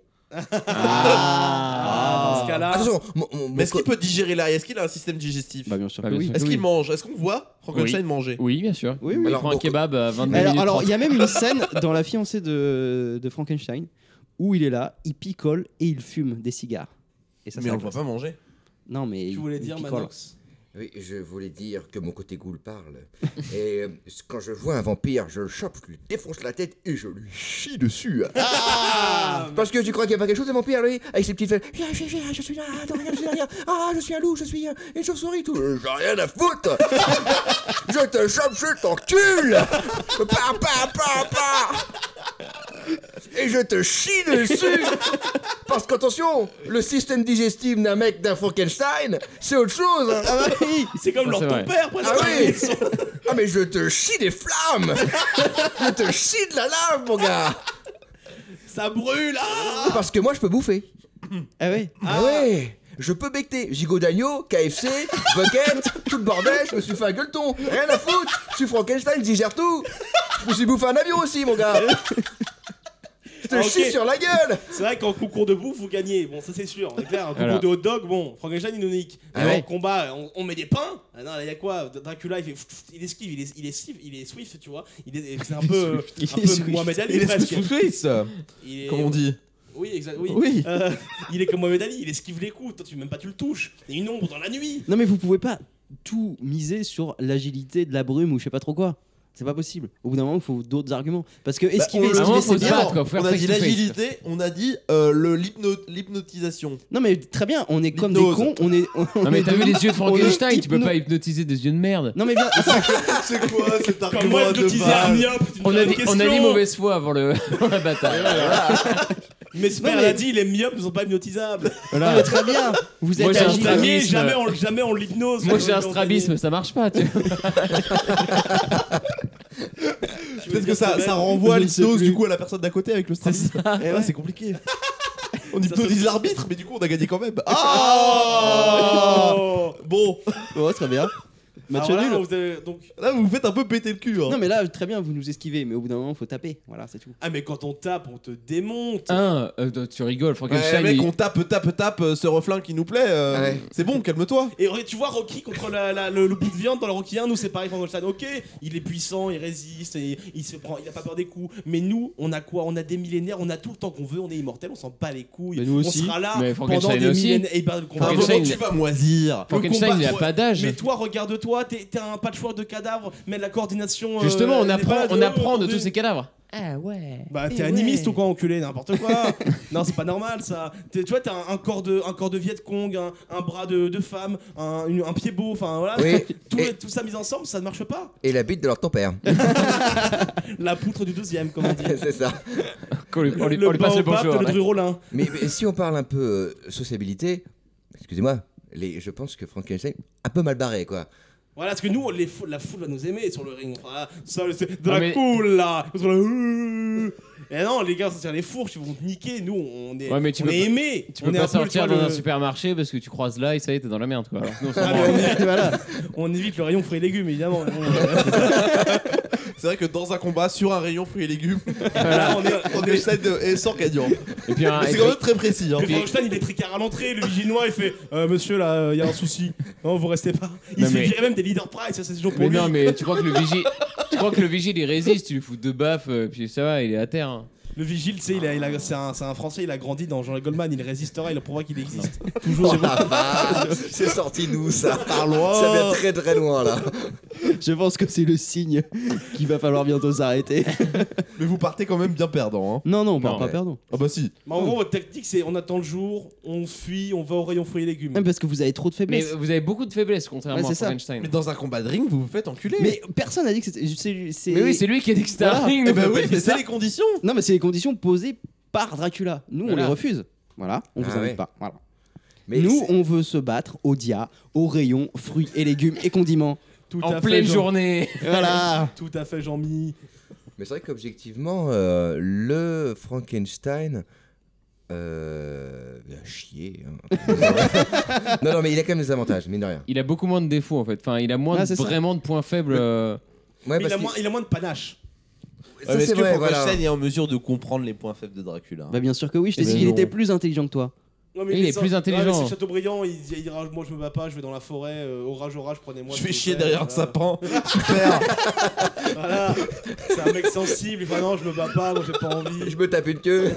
Ah, dans ce cas-là. Attention, mon- mon- mon mais est-ce co- qu'il peut digérer l'ail? Est-ce qu'il a un système digestif? Bah bien sûr Bah, que bien oui. sûr. Est-ce oui. qu'il mange? Est-ce qu'on voit Frankenstein manger? Oui, bien sûr. Oui, oui. Il Alors, prend un donc- kebab à vingt-deux Alors, minutes alors, il trente. y a même une scène dans La fiancée de, de Frankenstein où il est là, il picole et il fume des cigares. Et ça, Mais ça on le voit pas manger. Non, mais. Tu voulais il dire, picole. Manox? Oui, je voulais dire que mon côté ghoul parle. Et euh, quand je vois un vampire, je le chope, je lui défonce la tête et je lui chie dessus. Ah, Parce que tu crois qu'il n'y a pas quelque chose de vampire, lui? Avec ses petites feuilles. Je, je, je, je suis là, attends, regarde, je suis derrière. Ah, je suis un loup, je suis euh, une chauve-souris, tout. Euh, J'ai rien à foutre. Je te chope, je t'encule. Pa, pa, pa, pa. Et je te chie dessus. Parce qu'attention, le système digestif d'un mec d'un Frankenstein, c'est autre chose. hein. Ah bah oui. c'est comme Ça, leur c'est ton vrai. père, presque. Ah oui. Ah mais je te chie des flammes. Je te chie de la lave, mon gars. Ça brûle, ah. Parce que moi, je peux bouffer. Ah oui. Ah ouais. Je peux becter gigot d'agneau, K F C, bucket, tout le bordel, je me suis fait un gueuleton, rien à foutre, je suis Frankenstein, je digère tout. Je me suis bouffé un avion aussi, mon gars. Je te Ah, ok. chie sur la gueule. C'est vrai qu'en concours de bouffe, vous gagnez. Bon, ça c'est sûr. On est clair. Un concours Voilà. de hot dog, bon, Frankenstein il nous nique. Ah Mais ouais. en combat, on, on met des pains. Ah non, là, il y a quoi? Dracula, il fait, il esquive, il est, il est, swift, il est swift, tu vois. Il est, c'est un peu, euh, Il un est peu swift. Mohamed Ali Il est presque. Suisse, Il est- comme on dit. Oui, exact. Oui. Oui. Euh, il est comme Mohamed Ali. Il esquive les coups. Toi, tu même pas tu le touches. Il y a une ombre dans la nuit. Non, mais vous pouvez pas tout miser sur l'agilité de la brume ou je sais pas trop quoi. C'est pas possible. Au bout d'un moment, il faut d'autres arguments. Parce que Bah, esquiver, on- esquiver, moment, c'est faut se bien. battre, quoi. Faut faire On a face dit to face, l'agilité, on a dit euh, le l'hypno- l'hypnotisation. Non, mais très bien, on est comme des L'hypnose. cons. On est, on Non mais est t'as vu deux- les yeux de Frankenstein, tu peux hypno- pas hypnotiser des yeux de merde. Non, mais bien. C'est quoi cet Comme argument moi, de hypnotiser un balle myope, tu me On poses a, une dit, on a dit question. mauvaise foi avant le avant la bataille. Mais ce Non, père mais- a dit les myopes ne sont pas hypnotisables. Non, mais très bien. Vous Moi, êtes j'ai un agile. strabisme. Jamais, jamais on, jamais on l'hypnose. Moi j'ai un On- on- strabisme, ça marche pas. Tu vois. Peut-être que ça, ça renvoie l'hypnose du coup à la personne d'à côté avec le strabisme. Et ouais, c'est compliqué. On hypnotise l'arbitre, mais du coup on a gagné quand même. Ah Oh Bon, Oh, très bien. Match Alors là, nul. vous avez- donc... là vous vous faites un peu péter le cul. Hein. Non, mais là, très bien, vous nous esquivez. Mais au bout d'un moment, faut taper. Voilà, c'est tout. Ah, mais quand on tape, on te démonte. Un, euh, tu rigoles, Ouais, Frankenstein. mec, il- on tape, tape, tape euh, ce refrain qui nous plaît. euh, Ouais. C'est bon, calme-toi. Et tu vois Rocky contre la- la- le, le bout de viande dans le Rocky un, nous c'est pareil Frankenstein. Ok, il est puissant, il résiste, et il se prend, il a pas peur des coups. Mais nous, on a quoi? On a des millénaires, on a tout le temps qu'on veut, on est immortel, on s'en bat les couilles. Mais nous on aussi. sera là Mais pendant Frankenstein des aussi. millénaires. Et ben, le À un combat- Frankenstein, moment, tu vas moisir. le Frankenstein, combat- il a pas d'âge. Mais toi, regarde-toi, t'es t'es un patchwork de cadavres, mais la coordination. euh, Justement, on elle est apprend, pas on apprend de de- tous ces cadavres. Ah ouais. Bah t'es animiste ou quoi, enculé, n'importe quoi. Non, c'est pas normal ça. T'es- tu vois, t'as un, un corps de un corps de Viet Cong, un, un bras de, de femme, un, une- un pied beau, enfin voilà. Oui. Tout, Et- tout ça mis ensemble, ça ne marche pas. Et la bite de leur ton père. La poutre du deuxième, comme on dit. C'est ça. On lui, on lui- le on lui passe le baobab bonjour. de là. Dru Rollin. Mais, mais si on parle un peu euh, sociabilité, excusez-moi, les, je pense que Frankenstein un peu mal barré quoi. Voilà, parce que nous, les fou- la foule va nous aimer sur le ring. Voilà, ça, c'est de Ah, la mais- cool là. Ils sont là, euh. Et non, les gars, ça tient les fourches, ils vont te niquer. Nous, on est, Ouais, mais tu on peux est pas- aimés. Tu on peux est pas un peu, sortir tu vois, dans le- un supermarché parce que tu croises là et ça y est, t'es dans la merde quoi. Alors que nous, on s'en Ah, branle. mais on, voilà. On évite le rayon fruits et légumes, évidemment. C'est vrai que dans un combat sur un rayon fruits et légumes, Voilà, on est, on est- Frankenstein est sans gagnant. Et puis un- Mais et c'est puis- quand même très précis. Hein. Le Frankenstein, il est tricard à l'entrée, le viginois il fait euh, Monsieur là, il y a un souci, non vous restez pas. Il Non, se fait mais- virer même des leaders price, ça c'est toujours pour Mais lui. non, mais tu crois que le vigile, tu crois que le vigile il résiste, tu lui fous deux baffes, euh, puis ça va, il est à terre. hein. Le vigile, tu sais, il a, il a- c'est un, c'est un français, il a grandi dans Jean Goldman, il résistera, il prouvera qu'il existe. Oh la vache, c'est sorti d'où ça? Par loin. Ça vient très très loin là. Je pense que c'est le signe qu'il va falloir bientôt s'arrêter. Mais vous partez quand même bien perdant. Hein. Non, non, on part Non, pas ouais. perdant. Ah bah si. Mais en gros, votre tactique, c'est on attend le jour, on fuit, on va au rayon fruits et légumes. Même parce que vous avez trop de Mais faiblesses. vous avez beaucoup de faiblesses contrairement Ouais, c'est à ça. Frankenstein. Mais dans un combat de ring, vous vous faites enculer. Mais personne n'a dit que c'était. c'est- c'est- Mais oui, c'est lui qui a dit que c'était un Voilà. ring. Eh nous, bah on oui, a pas mais dit ça. c'est les conditions. Non, mais c'est les conditions posées par Dracula. Nous, on Voilà. les refuse. Voilà, on vous Ah invite ouais. pas. Voilà. Mais Nous, c'est- on veut se battre au dia, au rayon, fruits et légumes et condiments. Tout En à fait, pleine Jean- Journée. Voilà. Tout à fait, Jean-Mi. Mais c'est vrai qu'objectivement, euh, le Frankenstein. Euh. Il a chier. hein. non, non, mais il a quand même des avantages, mine de rien. Il a beaucoup moins de défauts en fait. Enfin, il a moins Ah, de- c'est ça. vraiment de points faibles. euh, Ouais, Mais il parce a, que- moins, il a moins de panache. ça, Est-ce c'est que vrai, Frankenstein voilà. est en mesure de comprendre les points faibles de Dracula? Bah, bien sûr que oui, je t'ai Mais dit qu'il non. était plus intelligent que toi. Non, Il les est ça- plus ouais, intelligent. mais c'est Chateaubriand, il, il dira moi je me bats pas, je vais dans la forêt, euh, orage, orage, prenez-moi. Je s'il fais vous chier plaît, derrière un voilà. sapin. Super. Voilà, c'est un mec sensible, il fait non, je me bats pas, moi j'ai pas envie. Je me tape une queue.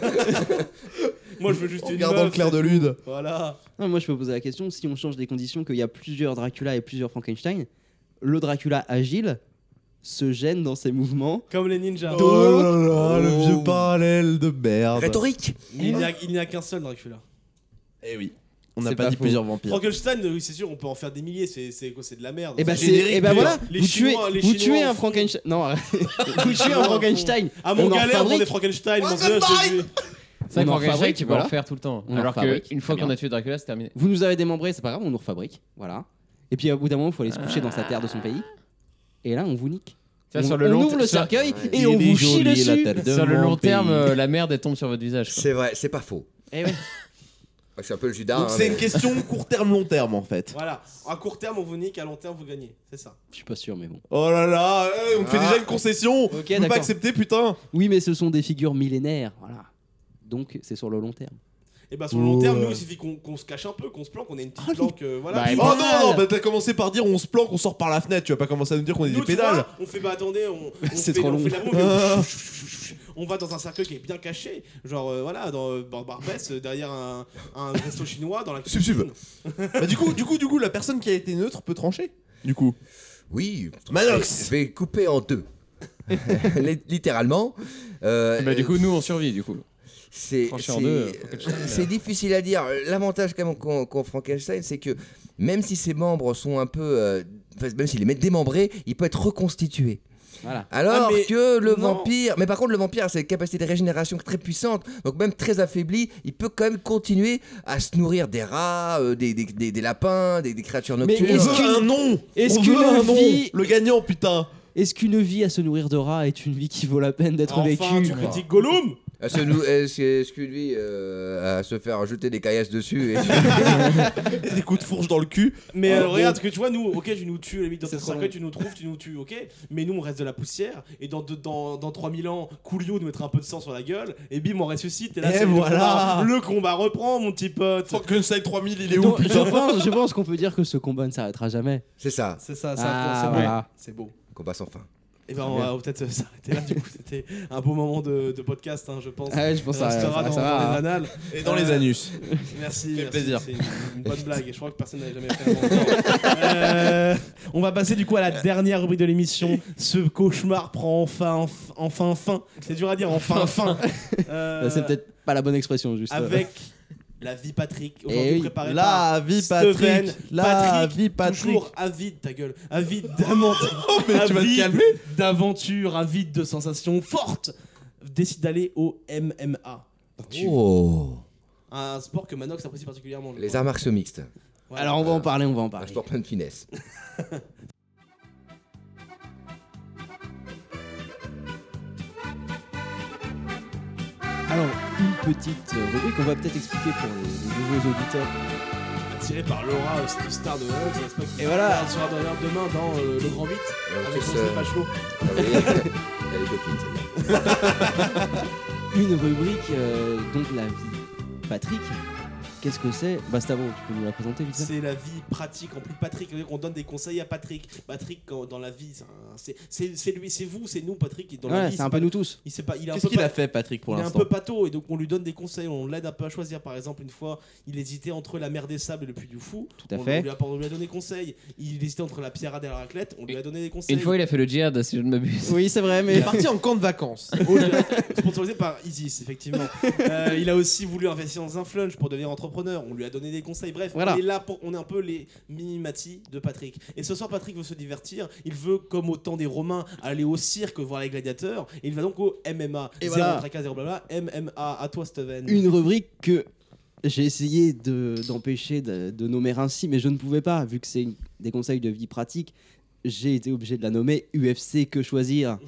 Moi je veux juste En une regardant meuf, le clair c'est de tout. lune. Voilà. Non, moi, je peux poser la question si on change des conditions, qu'il y a plusieurs Dracula et plusieurs Frankenstein, le Dracula agile se gêne dans ses mouvements. Comme les ninjas. Oh là là, le Oh. vieux parallèle de merde. Rhétorique. Il n'y a, il n'y a qu'un seul Dracula. Eh oui. On n'a C'est pas, pas dit faux. plusieurs vampires. Frankenstein, oui, c'est sûr, on peut en faire des milliers, c'est c'est quoi, c'est de la merde. Et bah, C'est c'est, générique, et bah mais voilà, les vous, Chinois- tuez, les vous Chinois tuez en un font. Frankenstein. Non, arrête. vous tuez Chinois un en Frankenstein. Ah On mon en galère, on fabrique. des Frankenstein, mon What's dieu, the j'ai vu. C'est vrai que On en Frankenstein, fabrique, tu peux voilà. en refaire tout le temps. On en Alors fabrique, qu'une fois très qu'on bien. a tué Dracula, c'est terminé. Vous nous avez démembré, c'est pas grave, on nous refabrique. Voilà. Et puis, au bout d'un moment, il faut aller se coucher dans sa terre de son pays. Et là, on vous nique. Ça, on sur le on long ouvre le sur- cercueil Ouais. et on vous chie dessus. Sur le long terme, euh, la merde elle tombe sur votre visage. quoi. C'est vrai, c'est pas faux. Eh ouais. Je suis un peu le Judas. Donc hein, c'est mais- une question court terme, long terme en fait. Voilà, à court terme on vous nique, à long terme vous gagnez, c'est ça. Je suis pas sûr, mais bon. Oh là là, eh, on te fait Ah. déjà une concession. Ok, On peut d'accord. pas accepter, putain. Oui, mais ce sont des figures millénaires. Voilà. Donc, c'est sur le long terme. Et bah sur le long terme, Ouais. nous il suffit qu'on qu'on se cache un peu, qu'on se planque, qu'on ait une petite Oh, planque, euh, voilà. Bah, Puis et Oh voilà. bah, non, non, bah t'as commencé par dire on se planque, on sort par la fenêtre. Tu vas pas commencer à nous dire qu'on est Nous, des tu pédales. vois, on fait bah attendez, on, on C'est fait, trop on long. fait la roue, Ah. on va dans un cercueil qui est bien caché, genre euh, voilà, dans, dans Barbès, euh, derrière un, un resto chinois, dans la Sub, sub. cuisine. Bah du coup, du coup, du coup, la personne qui a été neutre peut trancher. Du coup. Oui. Manox. Je vais couper en deux. littéralement. Euh, Bah, du coup, nous, on survit, du coup. C'est, Franchi en c'est- deux, Frankenstein, c'est euh. difficile à dire. L'avantage quand même qu'ont qu'ont Frankenstein, c'est que même si ses membres sont un peu, euh, enfin, même s'il les met démembrés, il peut être reconstitué. Voilà. Alors Ah, mais que le non. vampire, mais par contre le vampire a cette capacité de régénération très puissante, donc même très affaibli, il peut quand même continuer à se nourrir des rats, euh, des, des, des, des lapins, des, des créatures Mais nocturnes. est-ce On veut qu'une- un nom est-ce On qu'une veut un nom vie- Le gagnant, putain Est-ce qu'une vie à se nourrir de rats est une vie qui vaut la peine d'être Enfin, vécue tu critiques Gollum. À se nou- Est-ce est-ce qu'une vie euh, à se faire jeter des caillasses dessus et... Et des coups de fourche dans le cul. Mais Ah, euh, bon. regarde, parce que tu vois, nous, ok, tu nous tues, à la limite, dans C'est ton ça. cercueil, tu nous trouves, tu nous tues, ok. Mais nous, on reste de la poussière. Et dans, deux- dans, dans trois mille ans, Coolio nous mettra un peu de sang sur la gueule. Et bim, on ressuscite. Et là, Et c'est le voilà. combat. Le combat reprend, mon petit pote. Frankenstein trois mille, il est où, Donc, je putain pense, je pense qu'on peut dire que ce combat ne s'arrêtera jamais. C'est ça, C'est ça, ça, Ah, c'est beau. voilà. C'est beau. combat sans fin. Et ben, on va peut-être s'arrêter là. Du coup, c'était un beau moment de, de podcast, hein, je pense. Ah ouais, je pense Ça que ça- restera ça- dans, ça dans va, les hein. annales. Et dans les Euh, anus. Merci, Fait merci, plaisir. c'est une, une bonne blague et je crois que personne n'avait jamais fait avant encore. Euh, on va passer du coup à la dernière rubrique de l'émission. Ce cauchemar prend enfin enfin fin. C'est dur à dire, enfin fin. Euh, Bah, c'est peut-être pas la bonne expression, juste. avec la vie Patrick. Eh Aujourd'hui oui. préparée La par vie Steven. Patrick. La Patrick, vie Patrick. toujours avide, ta gueule, avide d'aventure, Oh, mais tu vas te calmer. d'aventure, avide de sensations fortes, décide d'aller au M M A. Oh. Un sport que Manox apprécie particulièrement. je Les crois. arts martiaux mixtes, Voilà. Alors on va en parler, on va en un parler. sport plein de finesse. Alors, une petite euh, rubrique qu'on va peut-être expliquer pour les, les nouveaux auditeurs. Tiré par Laura, euh, star de Hollywood, c'est pas qui Et voilà. sera demain dans euh, le Grand huit Euh, avec c'est Roselyne ça. Bachelot. Ah oui. Elle est copine, celle-là. Une rubrique, euh, donc la vie. Patrick, qu'est-ce que c'est Bastavo, tu peux nous la présenter vite fait? C'est la vie pratique en plus Patrick. On donne des conseils à Patrick. Patrick quand- dans la vie, c'est un- c'est c'est- c'est lui, c'est vous, c'est nous, Patrick. Dans la Ouais, vie, c'est un pas- peu nous tous. Il sait pas, il est un Qu'est-ce peu qu'il pas- a fait, Patrick, pour il est un l'instant peu pâteau et donc on lui donne des conseils, on l'aide un peu à choisir. Par exemple, une fois, il hésitait entre la mer des sables et le puits du fou. Tout à on, fait. On lui, a, on lui a donné conseil. Il hésitait entre la pierrade et la raclette. On lui a donné des conseils. Une fois, il a fait le djihad, si je ne m'abuse. Oui, c'est vrai, Il mais. est parti en camp de vacances. Sponsorisé par Isis, effectivement. Euh, il a aussi voulu investir dans un flunch pour devenir entrepreneur. On lui a donné des conseils. Bref, Voilà. on est là pour, on est un peu les mini-matis de Patrick. Et ce soir, Patrick veut se divertir. Il veut, comme au temps des Romains, aller au cirque voir les gladiateurs. Et il va donc au M M A. Et Zéro voilà. tracas, zéro blabla. M M A. À toi, Steven. Une rubrique que j'ai essayé de- d'empêcher de, de nommer ainsi, mais je ne pouvais pas, vu que c'est une- des conseils de vie pratique. J'ai été obligé de la nommer U F C Que Choisir.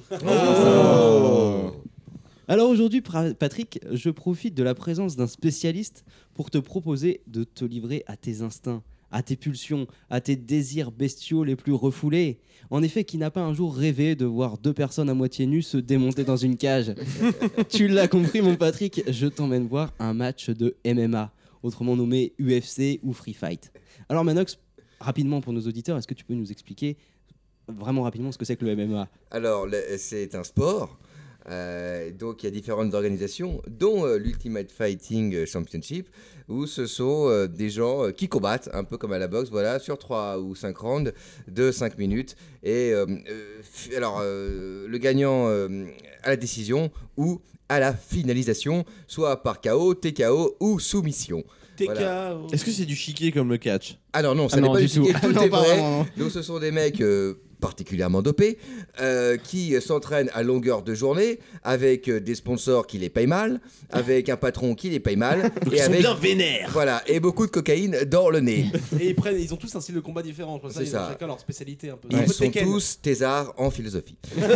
Oh. Alors aujourd'hui, Pra- Patrick, je profite de la présence d'un spécialiste pour te proposer de te livrer à tes instincts, à tes pulsions, à tes désirs bestiaux les plus refoulés. En effet, qui n'a pas un jour rêvé de voir deux personnes à moitié nues se démonter dans une cage? Tu l'as compris, mon Patrick, je t'emmène voir un match de M M A, autrement nommé U F C ou Free Fight. Alors Manox, rapidement pour nos auditeurs, est-ce que tu peux nous expliquer vraiment rapidement ce que c'est que le M M A? Alors, le- c'est un sport. Euh, donc, il y a différentes organisations, dont euh, l'Ultimate Fighting Championship, où ce sont euh, des gens euh, qui combattent, un peu comme à la boxe, voilà, sur trois ou cinq rounds de cinq minutes. Et euh, euh, f- alors, euh, le gagnant euh, à la décision ou à la finalisation, soit par K O, T K O ou soumission. T K. Voilà. Est-ce que c'est du chiquet comme le catch? Alors non, ça Ah n'est non, pas du du tout. tout. Tout Non, est pas vrai. vraiment, non. Donc ce sont des mecs euh, particulièrement dopés euh, qui s'entraînent à longueur de journée avec euh, des sponsors qui les payent mal, avec un patron qui les paye mal Donc et ils sont avec bien vénères. voilà et beaucoup de cocaïne dans le nez. Et ils prennent, ils ont tous un style de combat différent. Je crois. Ça, C'est ils ont ça. chacun leur spécialité un peu. Ils Un peu sont Tekken. tous thésards en philosophie.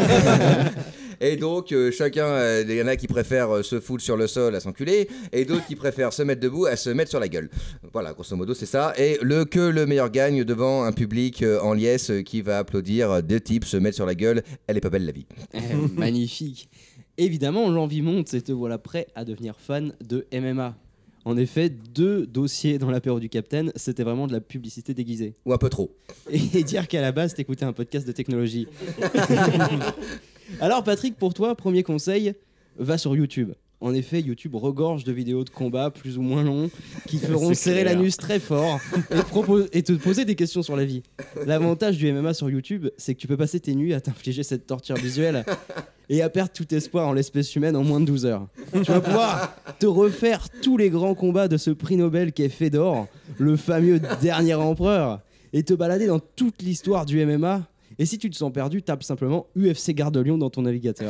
Et donc euh, chacun, euh, il y en a qui préfèrent euh, se foutre sur le sol à s'enculer et d'autres qui préfèrent se mettre debout à se mettre sur la gueule. Voilà, grosso modo c'est ça. Et le que le meilleur gagne devant un public euh, en liesse euh, qui va applaudir euh, deux types se mettre sur la gueule. Elle est pas belle la vie. Eh, magnifique. Évidemment, l'envie monte et te voilà prêt à devenir fan de M M A. En effet, deux dossiers dans l'apéro du Capitaine, c'était vraiment de la publicité déguisée. Ou un peu trop. Et dire qu'à la base, t'écoutais un podcast de technologie. Alors Patrick, pour toi, premier conseil, va sur YouTube. En effet, YouTube regorge de vidéos de combat plus ou moins longs qui feront serrer clair. l'anus très fort et, propos- et te poser des questions sur la vie. L'avantage du M M A sur YouTube, c'est que tu peux passer tes nuits à t'infliger cette torture visuelle et à perdre tout espoir en l'espèce humaine en moins de douze heures. Tu vas pouvoir te refaire tous les grands combats de ce prix Nobel qu'est Fedor, le fameux dernier empereur, et te balader dans toute l'histoire du M M A. Et si tu te sens perdu, tape simplement U F C Gare de Lyon dans ton navigateur.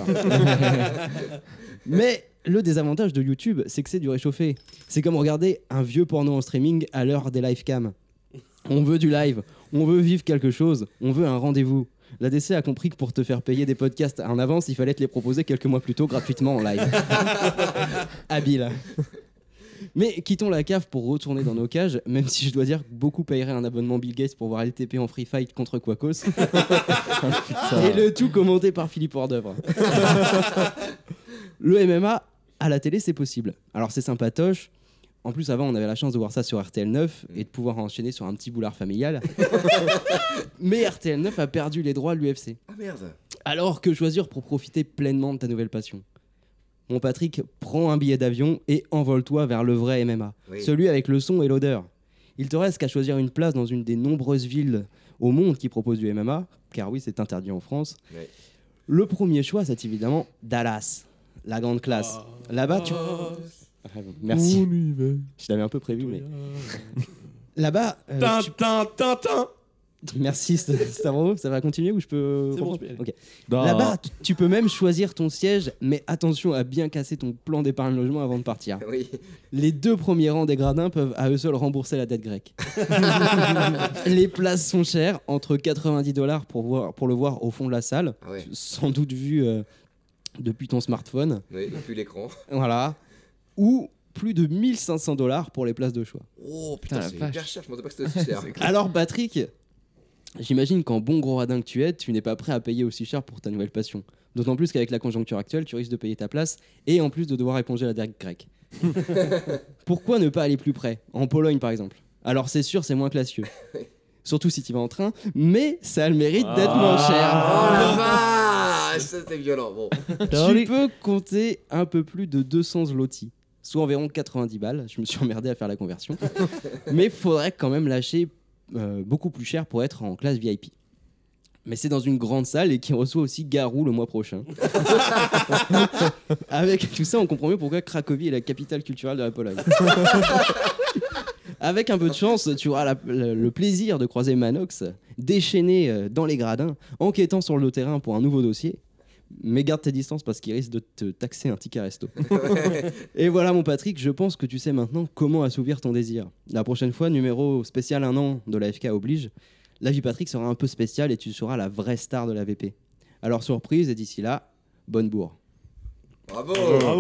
Mais le désavantage de YouTube, c'est que c'est du réchauffé. C'est comme regarder un vieux porno en streaming à l'heure des live cam. On veut du live, on veut vivre quelque chose, on veut un rendez-vous. L'A D C a compris que pour te faire payer des podcasts en avance, il fallait te les proposer quelques mois plus tôt gratuitement en live. Habile. Mais quittons la cave pour retourner dans nos cages, même si je dois dire que beaucoup paieraient un abonnement Bill Gates pour voir L T P en free fight contre Quacos. Et le tout commenté par Philippe Hordevre. Le M M A à la télé, c'est possible. Alors c'est sympatoche. En plus, avant, on avait la chance de voir ça sur R T L neuf et de pouvoir enchaîner sur un petit boulard familial. Mais R T L neuf a perdu les droits de l'U F C. Ah merde. Alors que choisir pour profiter pleinement de ta nouvelle passion? Mon Patrick, prends un billet d'avion et envole-toi vers le vrai M M A. Oui. Celui avec le son et l'odeur. Il te reste qu'à choisir une place dans une des nombreuses villes au monde qui proposent du M M A, car oui, c'est interdit en France. Oui. Le premier choix, c'est évidemment Dallas, la grande classe. Là-bas, tu... Ah, merci. Je l'avais un peu prévu, mais... Là-bas... euh, tu- Tintin, Tintin. Merci, Stavro. Ça va continuer ou je peux... C'est bon, reprendre je peux y aller. Ok. Non. Là-bas, tu- tu peux même choisir ton siège, mais attention à bien casser ton plan d'épargne logement avant de partir. Oui. Les deux premiers rangs des gradins peuvent à eux seuls rembourser la dette grecque. Les places sont chères, entre quatre-vingt-dix dollars pour, voir, pour le voir au fond de la salle, Ah ouais. sans doute vu euh, depuis ton smartphone. Oui, depuis l'écran. Voilà. Ou plus de mille cinq cents dollars pour les places de choix. Oh putain, Putain, la c'est vache. hyper cher. Je pensais pas que c'était aussi cher. Alors Patrick, j'imagine qu'en bon gros radin que tu es, tu n'es pas prêt à payer aussi cher pour ta nouvelle passion. D'autant plus qu'avec la conjoncture actuelle, tu risques de payer ta place et en plus de devoir éponger la dette grecque. Pourquoi ne pas aller plus près? En Pologne par exemple. Alors c'est sûr, c'est moins classieux. Surtout si tu vas en train, mais ça a le mérite d'être moins Oh cher. la vache, ça c'était violent. Bon. Tu peux compter un peu plus de deux cents zlotys, soit environ quatre-vingt-dix balles. Je me suis emmerdé à faire la conversion. Mais faudrait quand même lâcher euh, beaucoup plus cher pour être en classe V I P. Mais c'est dans une grande salle et qui reçoit aussi Garou le mois prochain. Avec tout ça, on comprend mieux pourquoi Cracovie est la capitale culturelle de la Pologne. Avec un peu de chance, tu auras la- le, le plaisir de croiser Manox, déchaîné euh, dans les gradins, enquêtant sur le terrain pour un nouveau dossier. Mais garde tes distances parce qu'il risque de te taxer un ticket resto. Et voilà mon Patrick, je pense que tu sais maintenant comment assouvir ton désir. La prochaine fois, numéro spécial un an de la F K oblige, la vie Patrick sera un peu spéciale et tu seras la vraie star de la V P. Alors surprise et d'ici là, bonne bourre. Bravo. Bravo.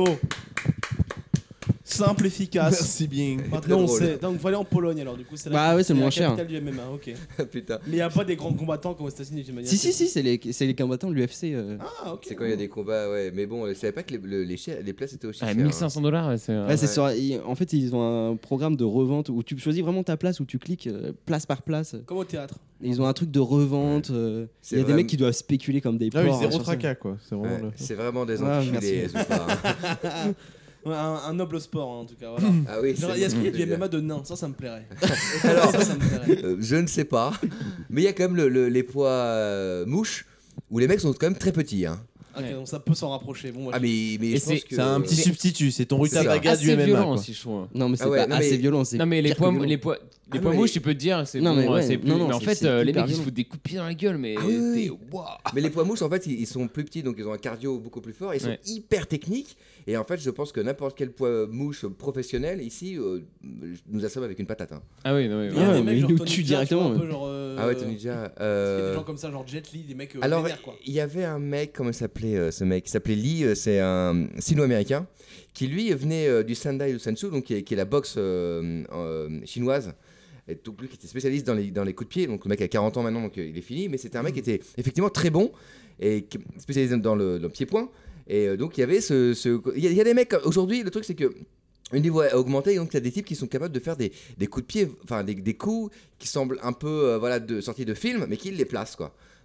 Simple, efficace. Merci bien. Maintenant, on drôle. sait. Donc, faut aller en Pologne alors. Du coup, c'est la, Bah ouais, c'est le moins la cher. capitale du M M A. Ok. Putain. Mais il n'y a pas des grands combattants comme aux États-Unis, j'imagine. Si, si, si, c'est les, c'est les combattants de l'U F C. euh. Ah, ok. C'est quand il y a des combats, ouais. Mais bon, je savais pas que les, le- les, chais- les places étaient aussi Ah, chères. mille cinq cents dollars, ouais, c'est. euh, Ouais, c'est ouais. sur- ils- en fait, ils ont un programme de revente où tu choisis vraiment ta place, où tu cliques euh, place par place. Comme au théâtre. Et ils ont un truc de revente. euh, C'est Il y a des vraiment- mecs qui doivent spéculer comme des Ah oui, porcs. zéro sur scène. tracas quoi. C'est vraiment Ouais, le. c'est vraiment des Ouais, enculés, merci. les Zoufa, hein. Ouais, un, un noble sport, hein, en tout cas. Voilà. Ah oui, Genre, c'est il y a ce bon, truc c'est du bien. M M A de nain, ça, ça me plairait. Alors, ça, ça me plairait. euh, je ne sais pas. Mais il y a quand même le- le- les poids euh, mouches où les mecs sont quand même très petits. Hein. Ok, donc ça peut s'en rapprocher. Bon, moi, Ah, je- mais, mais Et je pense c'est- que. C'est un petit euh, substitut, c'est ton C'est ça. Rutadaga du assez M M A. violent quoi. aussi, je trouve. Non, mais c'est Ah ouais, pas non, mais- assez violent. C'est Non mais les pire poids, que violent. les poids, les Ah, poids mais- mouches, tu peux te dire, c'est Non, bon, mais ouais, c'est plus. non, non, mais en c'est- fait, c'est euh, les hyper mecs ils se violent. foutent des coups de pied dans la gueule, mais Ah oui, oui, t'es- oui. Ouah. Mais les poids mouches, en fait, ils, ils sont plus petits, donc ils ont un cardio beaucoup plus fort. Ils sont Ouais. hyper techniques. Et en fait, je pense que n'importe quel poids mouche professionnel ici euh, nous assomme avec une patate. Hein. Ah oui, non, oui. Il y a Ouais, des mais mecs il genre nous Tony tue Jaa, tu vois, directement, un peu ouais. genre, euh, Ah ouais, Tony Jaa. Il y a euh, des gens comme ça, genre Jet Li, des mecs euh, Alors, vénères, quoi. il y avait un mec, comment il s'appelait euh, ce mec Il s'appelait Lee, euh, c'est un sino-américain, qui lui venait euh, du Sendai Usensu, donc qui est, qui est la boxe euh, euh, chinoise. Et donc lui qui était spécialiste dans les, dans les coups de pied, donc le mec a quarante ans maintenant, donc euh, il est fini, mais c'était un mec qui était effectivement très bon et qui- spécialisé dans le, le pied-point. Et euh, donc il y avait ce. ce- Il y, a- il y a des mecs, aujourd'hui, le truc c'est que. Le niveau a augmenté, donc il y a des types qui sont capables de faire des, des coups de pied, enfin des, des coups qui semblent un peu euh, voilà, de, sortis de film, mais qui les placent quoi.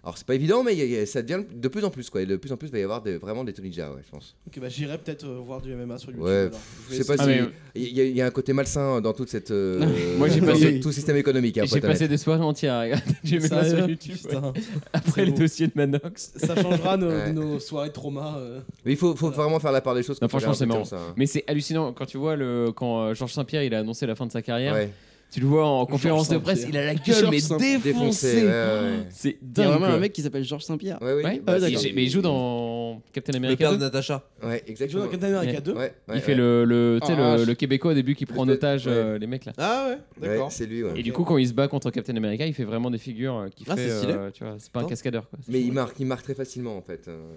Alors c'est pas évident, mais y a- y a- ça devient de plus en plus quoi. Et de plus en plus, il va y avoir des- vraiment des Tony Jaa, ouais, je pense. Ok, bah j'irai peut-être euh, voir du M M A sur YouTube. Ouais, alors. je vais sais pas essayer. si. Ah, mais- Il y, a- il y a un côté malsain dans toute cette. euh, Moi, j'ai dans passé- ce- tout système économique. Hein, J'ai faut être passé honnête. des soirées entières à regarder du M M A sur Sérieux YouTube. ouais. Putain. Après C'est les beau. dossiers de Manox. Ça changera nos, Ouais. nos soirées de trauma. euh. Mais il faut, faut vraiment faire la part des choses. Non, quand on franchement, regarde c'est un truc marrant. comme ça, hein. Mais c'est hallucinant quand tu vois le quand euh, Georges Saint-Pierre il a annoncé la fin de sa carrière. Ouais. Tu le vois en conférence de presse, Saint-Pierre. il a la gueule Georges mais Saint-Pierre. Défoncé. défoncée. ouais, ouais. C'est Il y a dingue. vraiment quoi. un mec qui s'appelle Georges Saint-Pierre. Ouais, oui. Ouais, bah, Ah, il- d'accord. mais il joue dans Captain Le America père de deux. Natacha. Ouais, Il joue exactement. dans Captain America Ouais. deux. Ouais, ouais, Il ouais. fait le, le, tu sais, Ah, le, je- le Québécois au début qui prend en Le- otage ouais. euh, les mecs là. Ah ouais, Ouais, d'accord. c'est lui. Ouais. Et du coup, quand il se bat contre Captain America, il fait vraiment des figures euh, qui Ah, fait. c'est stylé. euh, tu vois, c'est pas un Non. cascadeur quoi. C'est Mais il chouette. marque, il marque très facilement en fait. euh,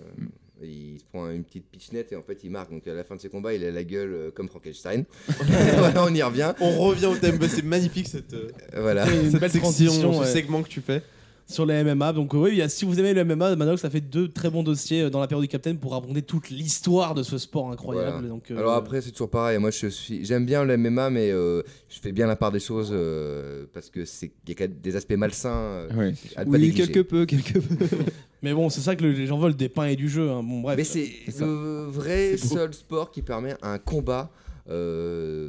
Il se prend une petite pitchnette et en fait il marque. Donc à la fin de ses combats, il a la gueule euh, comme Frankenstein. Voilà, on y revient. On revient au thème, c'est magnifique cette, euh, Voilà. Une cette belle section, transition, ce ouais. segment que tu fais. Sur les M M A. Donc euh, oui, il y a- si vous aimez le M M A, Manox a fait deux très bons dossiers euh, dans la période du Captain pour raconter toute l'histoire de ce sport incroyable. Voilà. Donc, euh, Alors après c'est toujours pareil. Moi je suis, j'aime bien le M M A, mais euh, je fais bien la part des choses euh, parce que c'est il y a quand même des aspects malsains euh, Ouais. à ne pas Oui, négliger. quelque peu, quelque peu. mais bon, c'est ça que le- les gens veulent, des pains et du jeu. hein. Bon bref. Mais c'est c'est ça. le vrai C'est beau. seul sport qui permet un combat euh,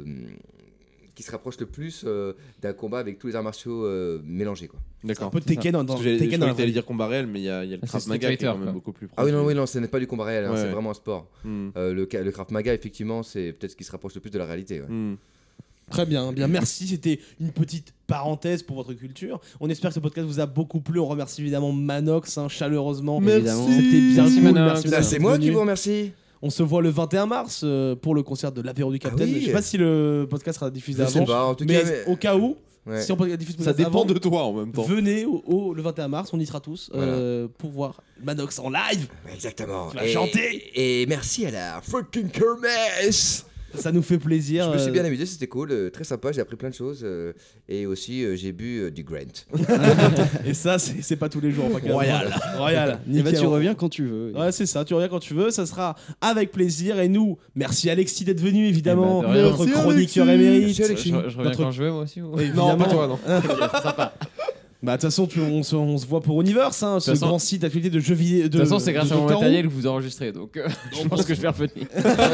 qui se rapproche le plus euh, d'un combat avec tous les arts martiaux euh, mélangés quoi. un D'accord. peu Tekken dans, dans Parce que j'allais- je Tekken dans croyais la que t'allais vraie- dire combat réel, mais il y a, il y a le Ah, Krav c'est Maga Street qui est quand Fighter, même quoi. beaucoup plus proche. Ah oui non oui non ce n'est pas du combat réel, hein, Ouais, c'est ouais. vraiment un sport. Hmm. Euh, le, ca- le Krav Maga effectivement c'est peut-être ce qui se rapproche le plus de la réalité. Ouais. Hmm. Très bien, bien merci. C'était une petite parenthèse pour votre culture. On espère que ce podcast vous a beaucoup plu. On remercie évidemment Manox hein, chaleureusement. Évidemment. C'était bien Merci, cool. Manox. Merci, Ça, Manox, c'est d'être moi venu. qui vous remercie. On se voit le vingt et un mars euh, pour le concert de l'apéro du Captain. Ah oui. Je sais pas si le podcast sera diffusé Je sais avant. pas en tout mais cas. mais- au cas où, Ouais. si on diffuse le Ça podcast dépend avant, de toi en même temps. venez au, au- le vingt et un mars, on y sera tous euh, pour voir Manox en live. Exactement. Tu vas et, chanter. Et merci à la fucking kermesse. Ça nous fait plaisir. Je me suis euh, bien amusé, c'était cool, euh, très sympa, j'ai appris plein de choses euh, et aussi euh, j'ai bu euh, du Grant. Et ça, c'est c'est pas tous les jours. enfin, Royal. Royal. Et bah, Nickel. tu reviens quand tu veux. Ouais, c'est ça, tu reviens quand tu veux, ça sera avec plaisir. Et nous, merci Alexis d'être venu, évidemment, Eh ben, de rien. notre Merci, chroniqueur Alexis. émérite. Merci, Alexis. Je, je reviens Notre- quand je veux moi aussi. ou- Oui, Non, évidemment. pas toi, non. Sympa. Bah, de toute façon, tu- on, se, on se voit pour Universe, hein, ce façon- grand site d'actualité de jeux vidéo. De toute façon, c'est grâce de à mon Doctor Who. matériel que vous enregistrez, donc euh, je pense que je vais revenir.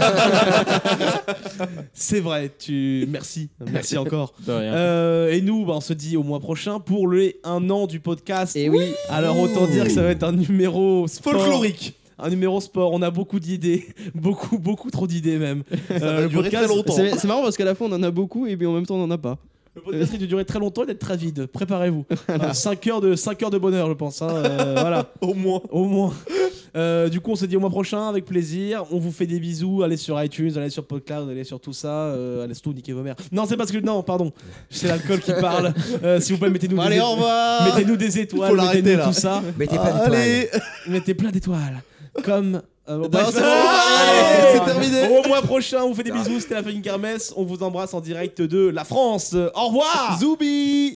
C'est vrai, tu. Merci, merci encore. De rien. Euh, et nous, bah, on se dit au mois prochain pour les un an du podcast. Et oui. Alors, autant dire que ça va être un numéro sport. Folklorique. Un numéro sport, on a beaucoup d'idées, beaucoup, beaucoup trop d'idées même. Ça Euh, va le durer podcast- très longtemps. C'est c'est marrant parce qu'à la fin on en a beaucoup et puis en même temps on en a pas. Le podcast risque de durer très longtemps et d'être très vide. Préparez-vous. cinq heures de cinq heures de bonheur, je pense. hein. Euh, voilà, Au moins. au moins. Euh, du coup, on se dit au mois prochain avec plaisir. On vous fait des bisous. Allez sur iTunes, allez sur PodCloud, allez sur tout ça. Euh, allez surtout niquer vos mères. Non, c'est parce que non, pardon. C'est l'alcool qui parle. Euh, S'il vous plaît, mettez-nous des Allez, étoiles. au revoir. Mettez-nous des étoiles. Faut l'arrêter, mettez-nous là. tout ça. Mettez pas d'étoiles. Allez. Mettez plein d'étoiles. Comme. euh, bon, Non, bref. c'est bon. Allez, C'est terminé. Au mois prochain, on vous fait des bisous. C'était la fucking kermesse. On vous embrasse en direct de la France. Au revoir. Zoubi.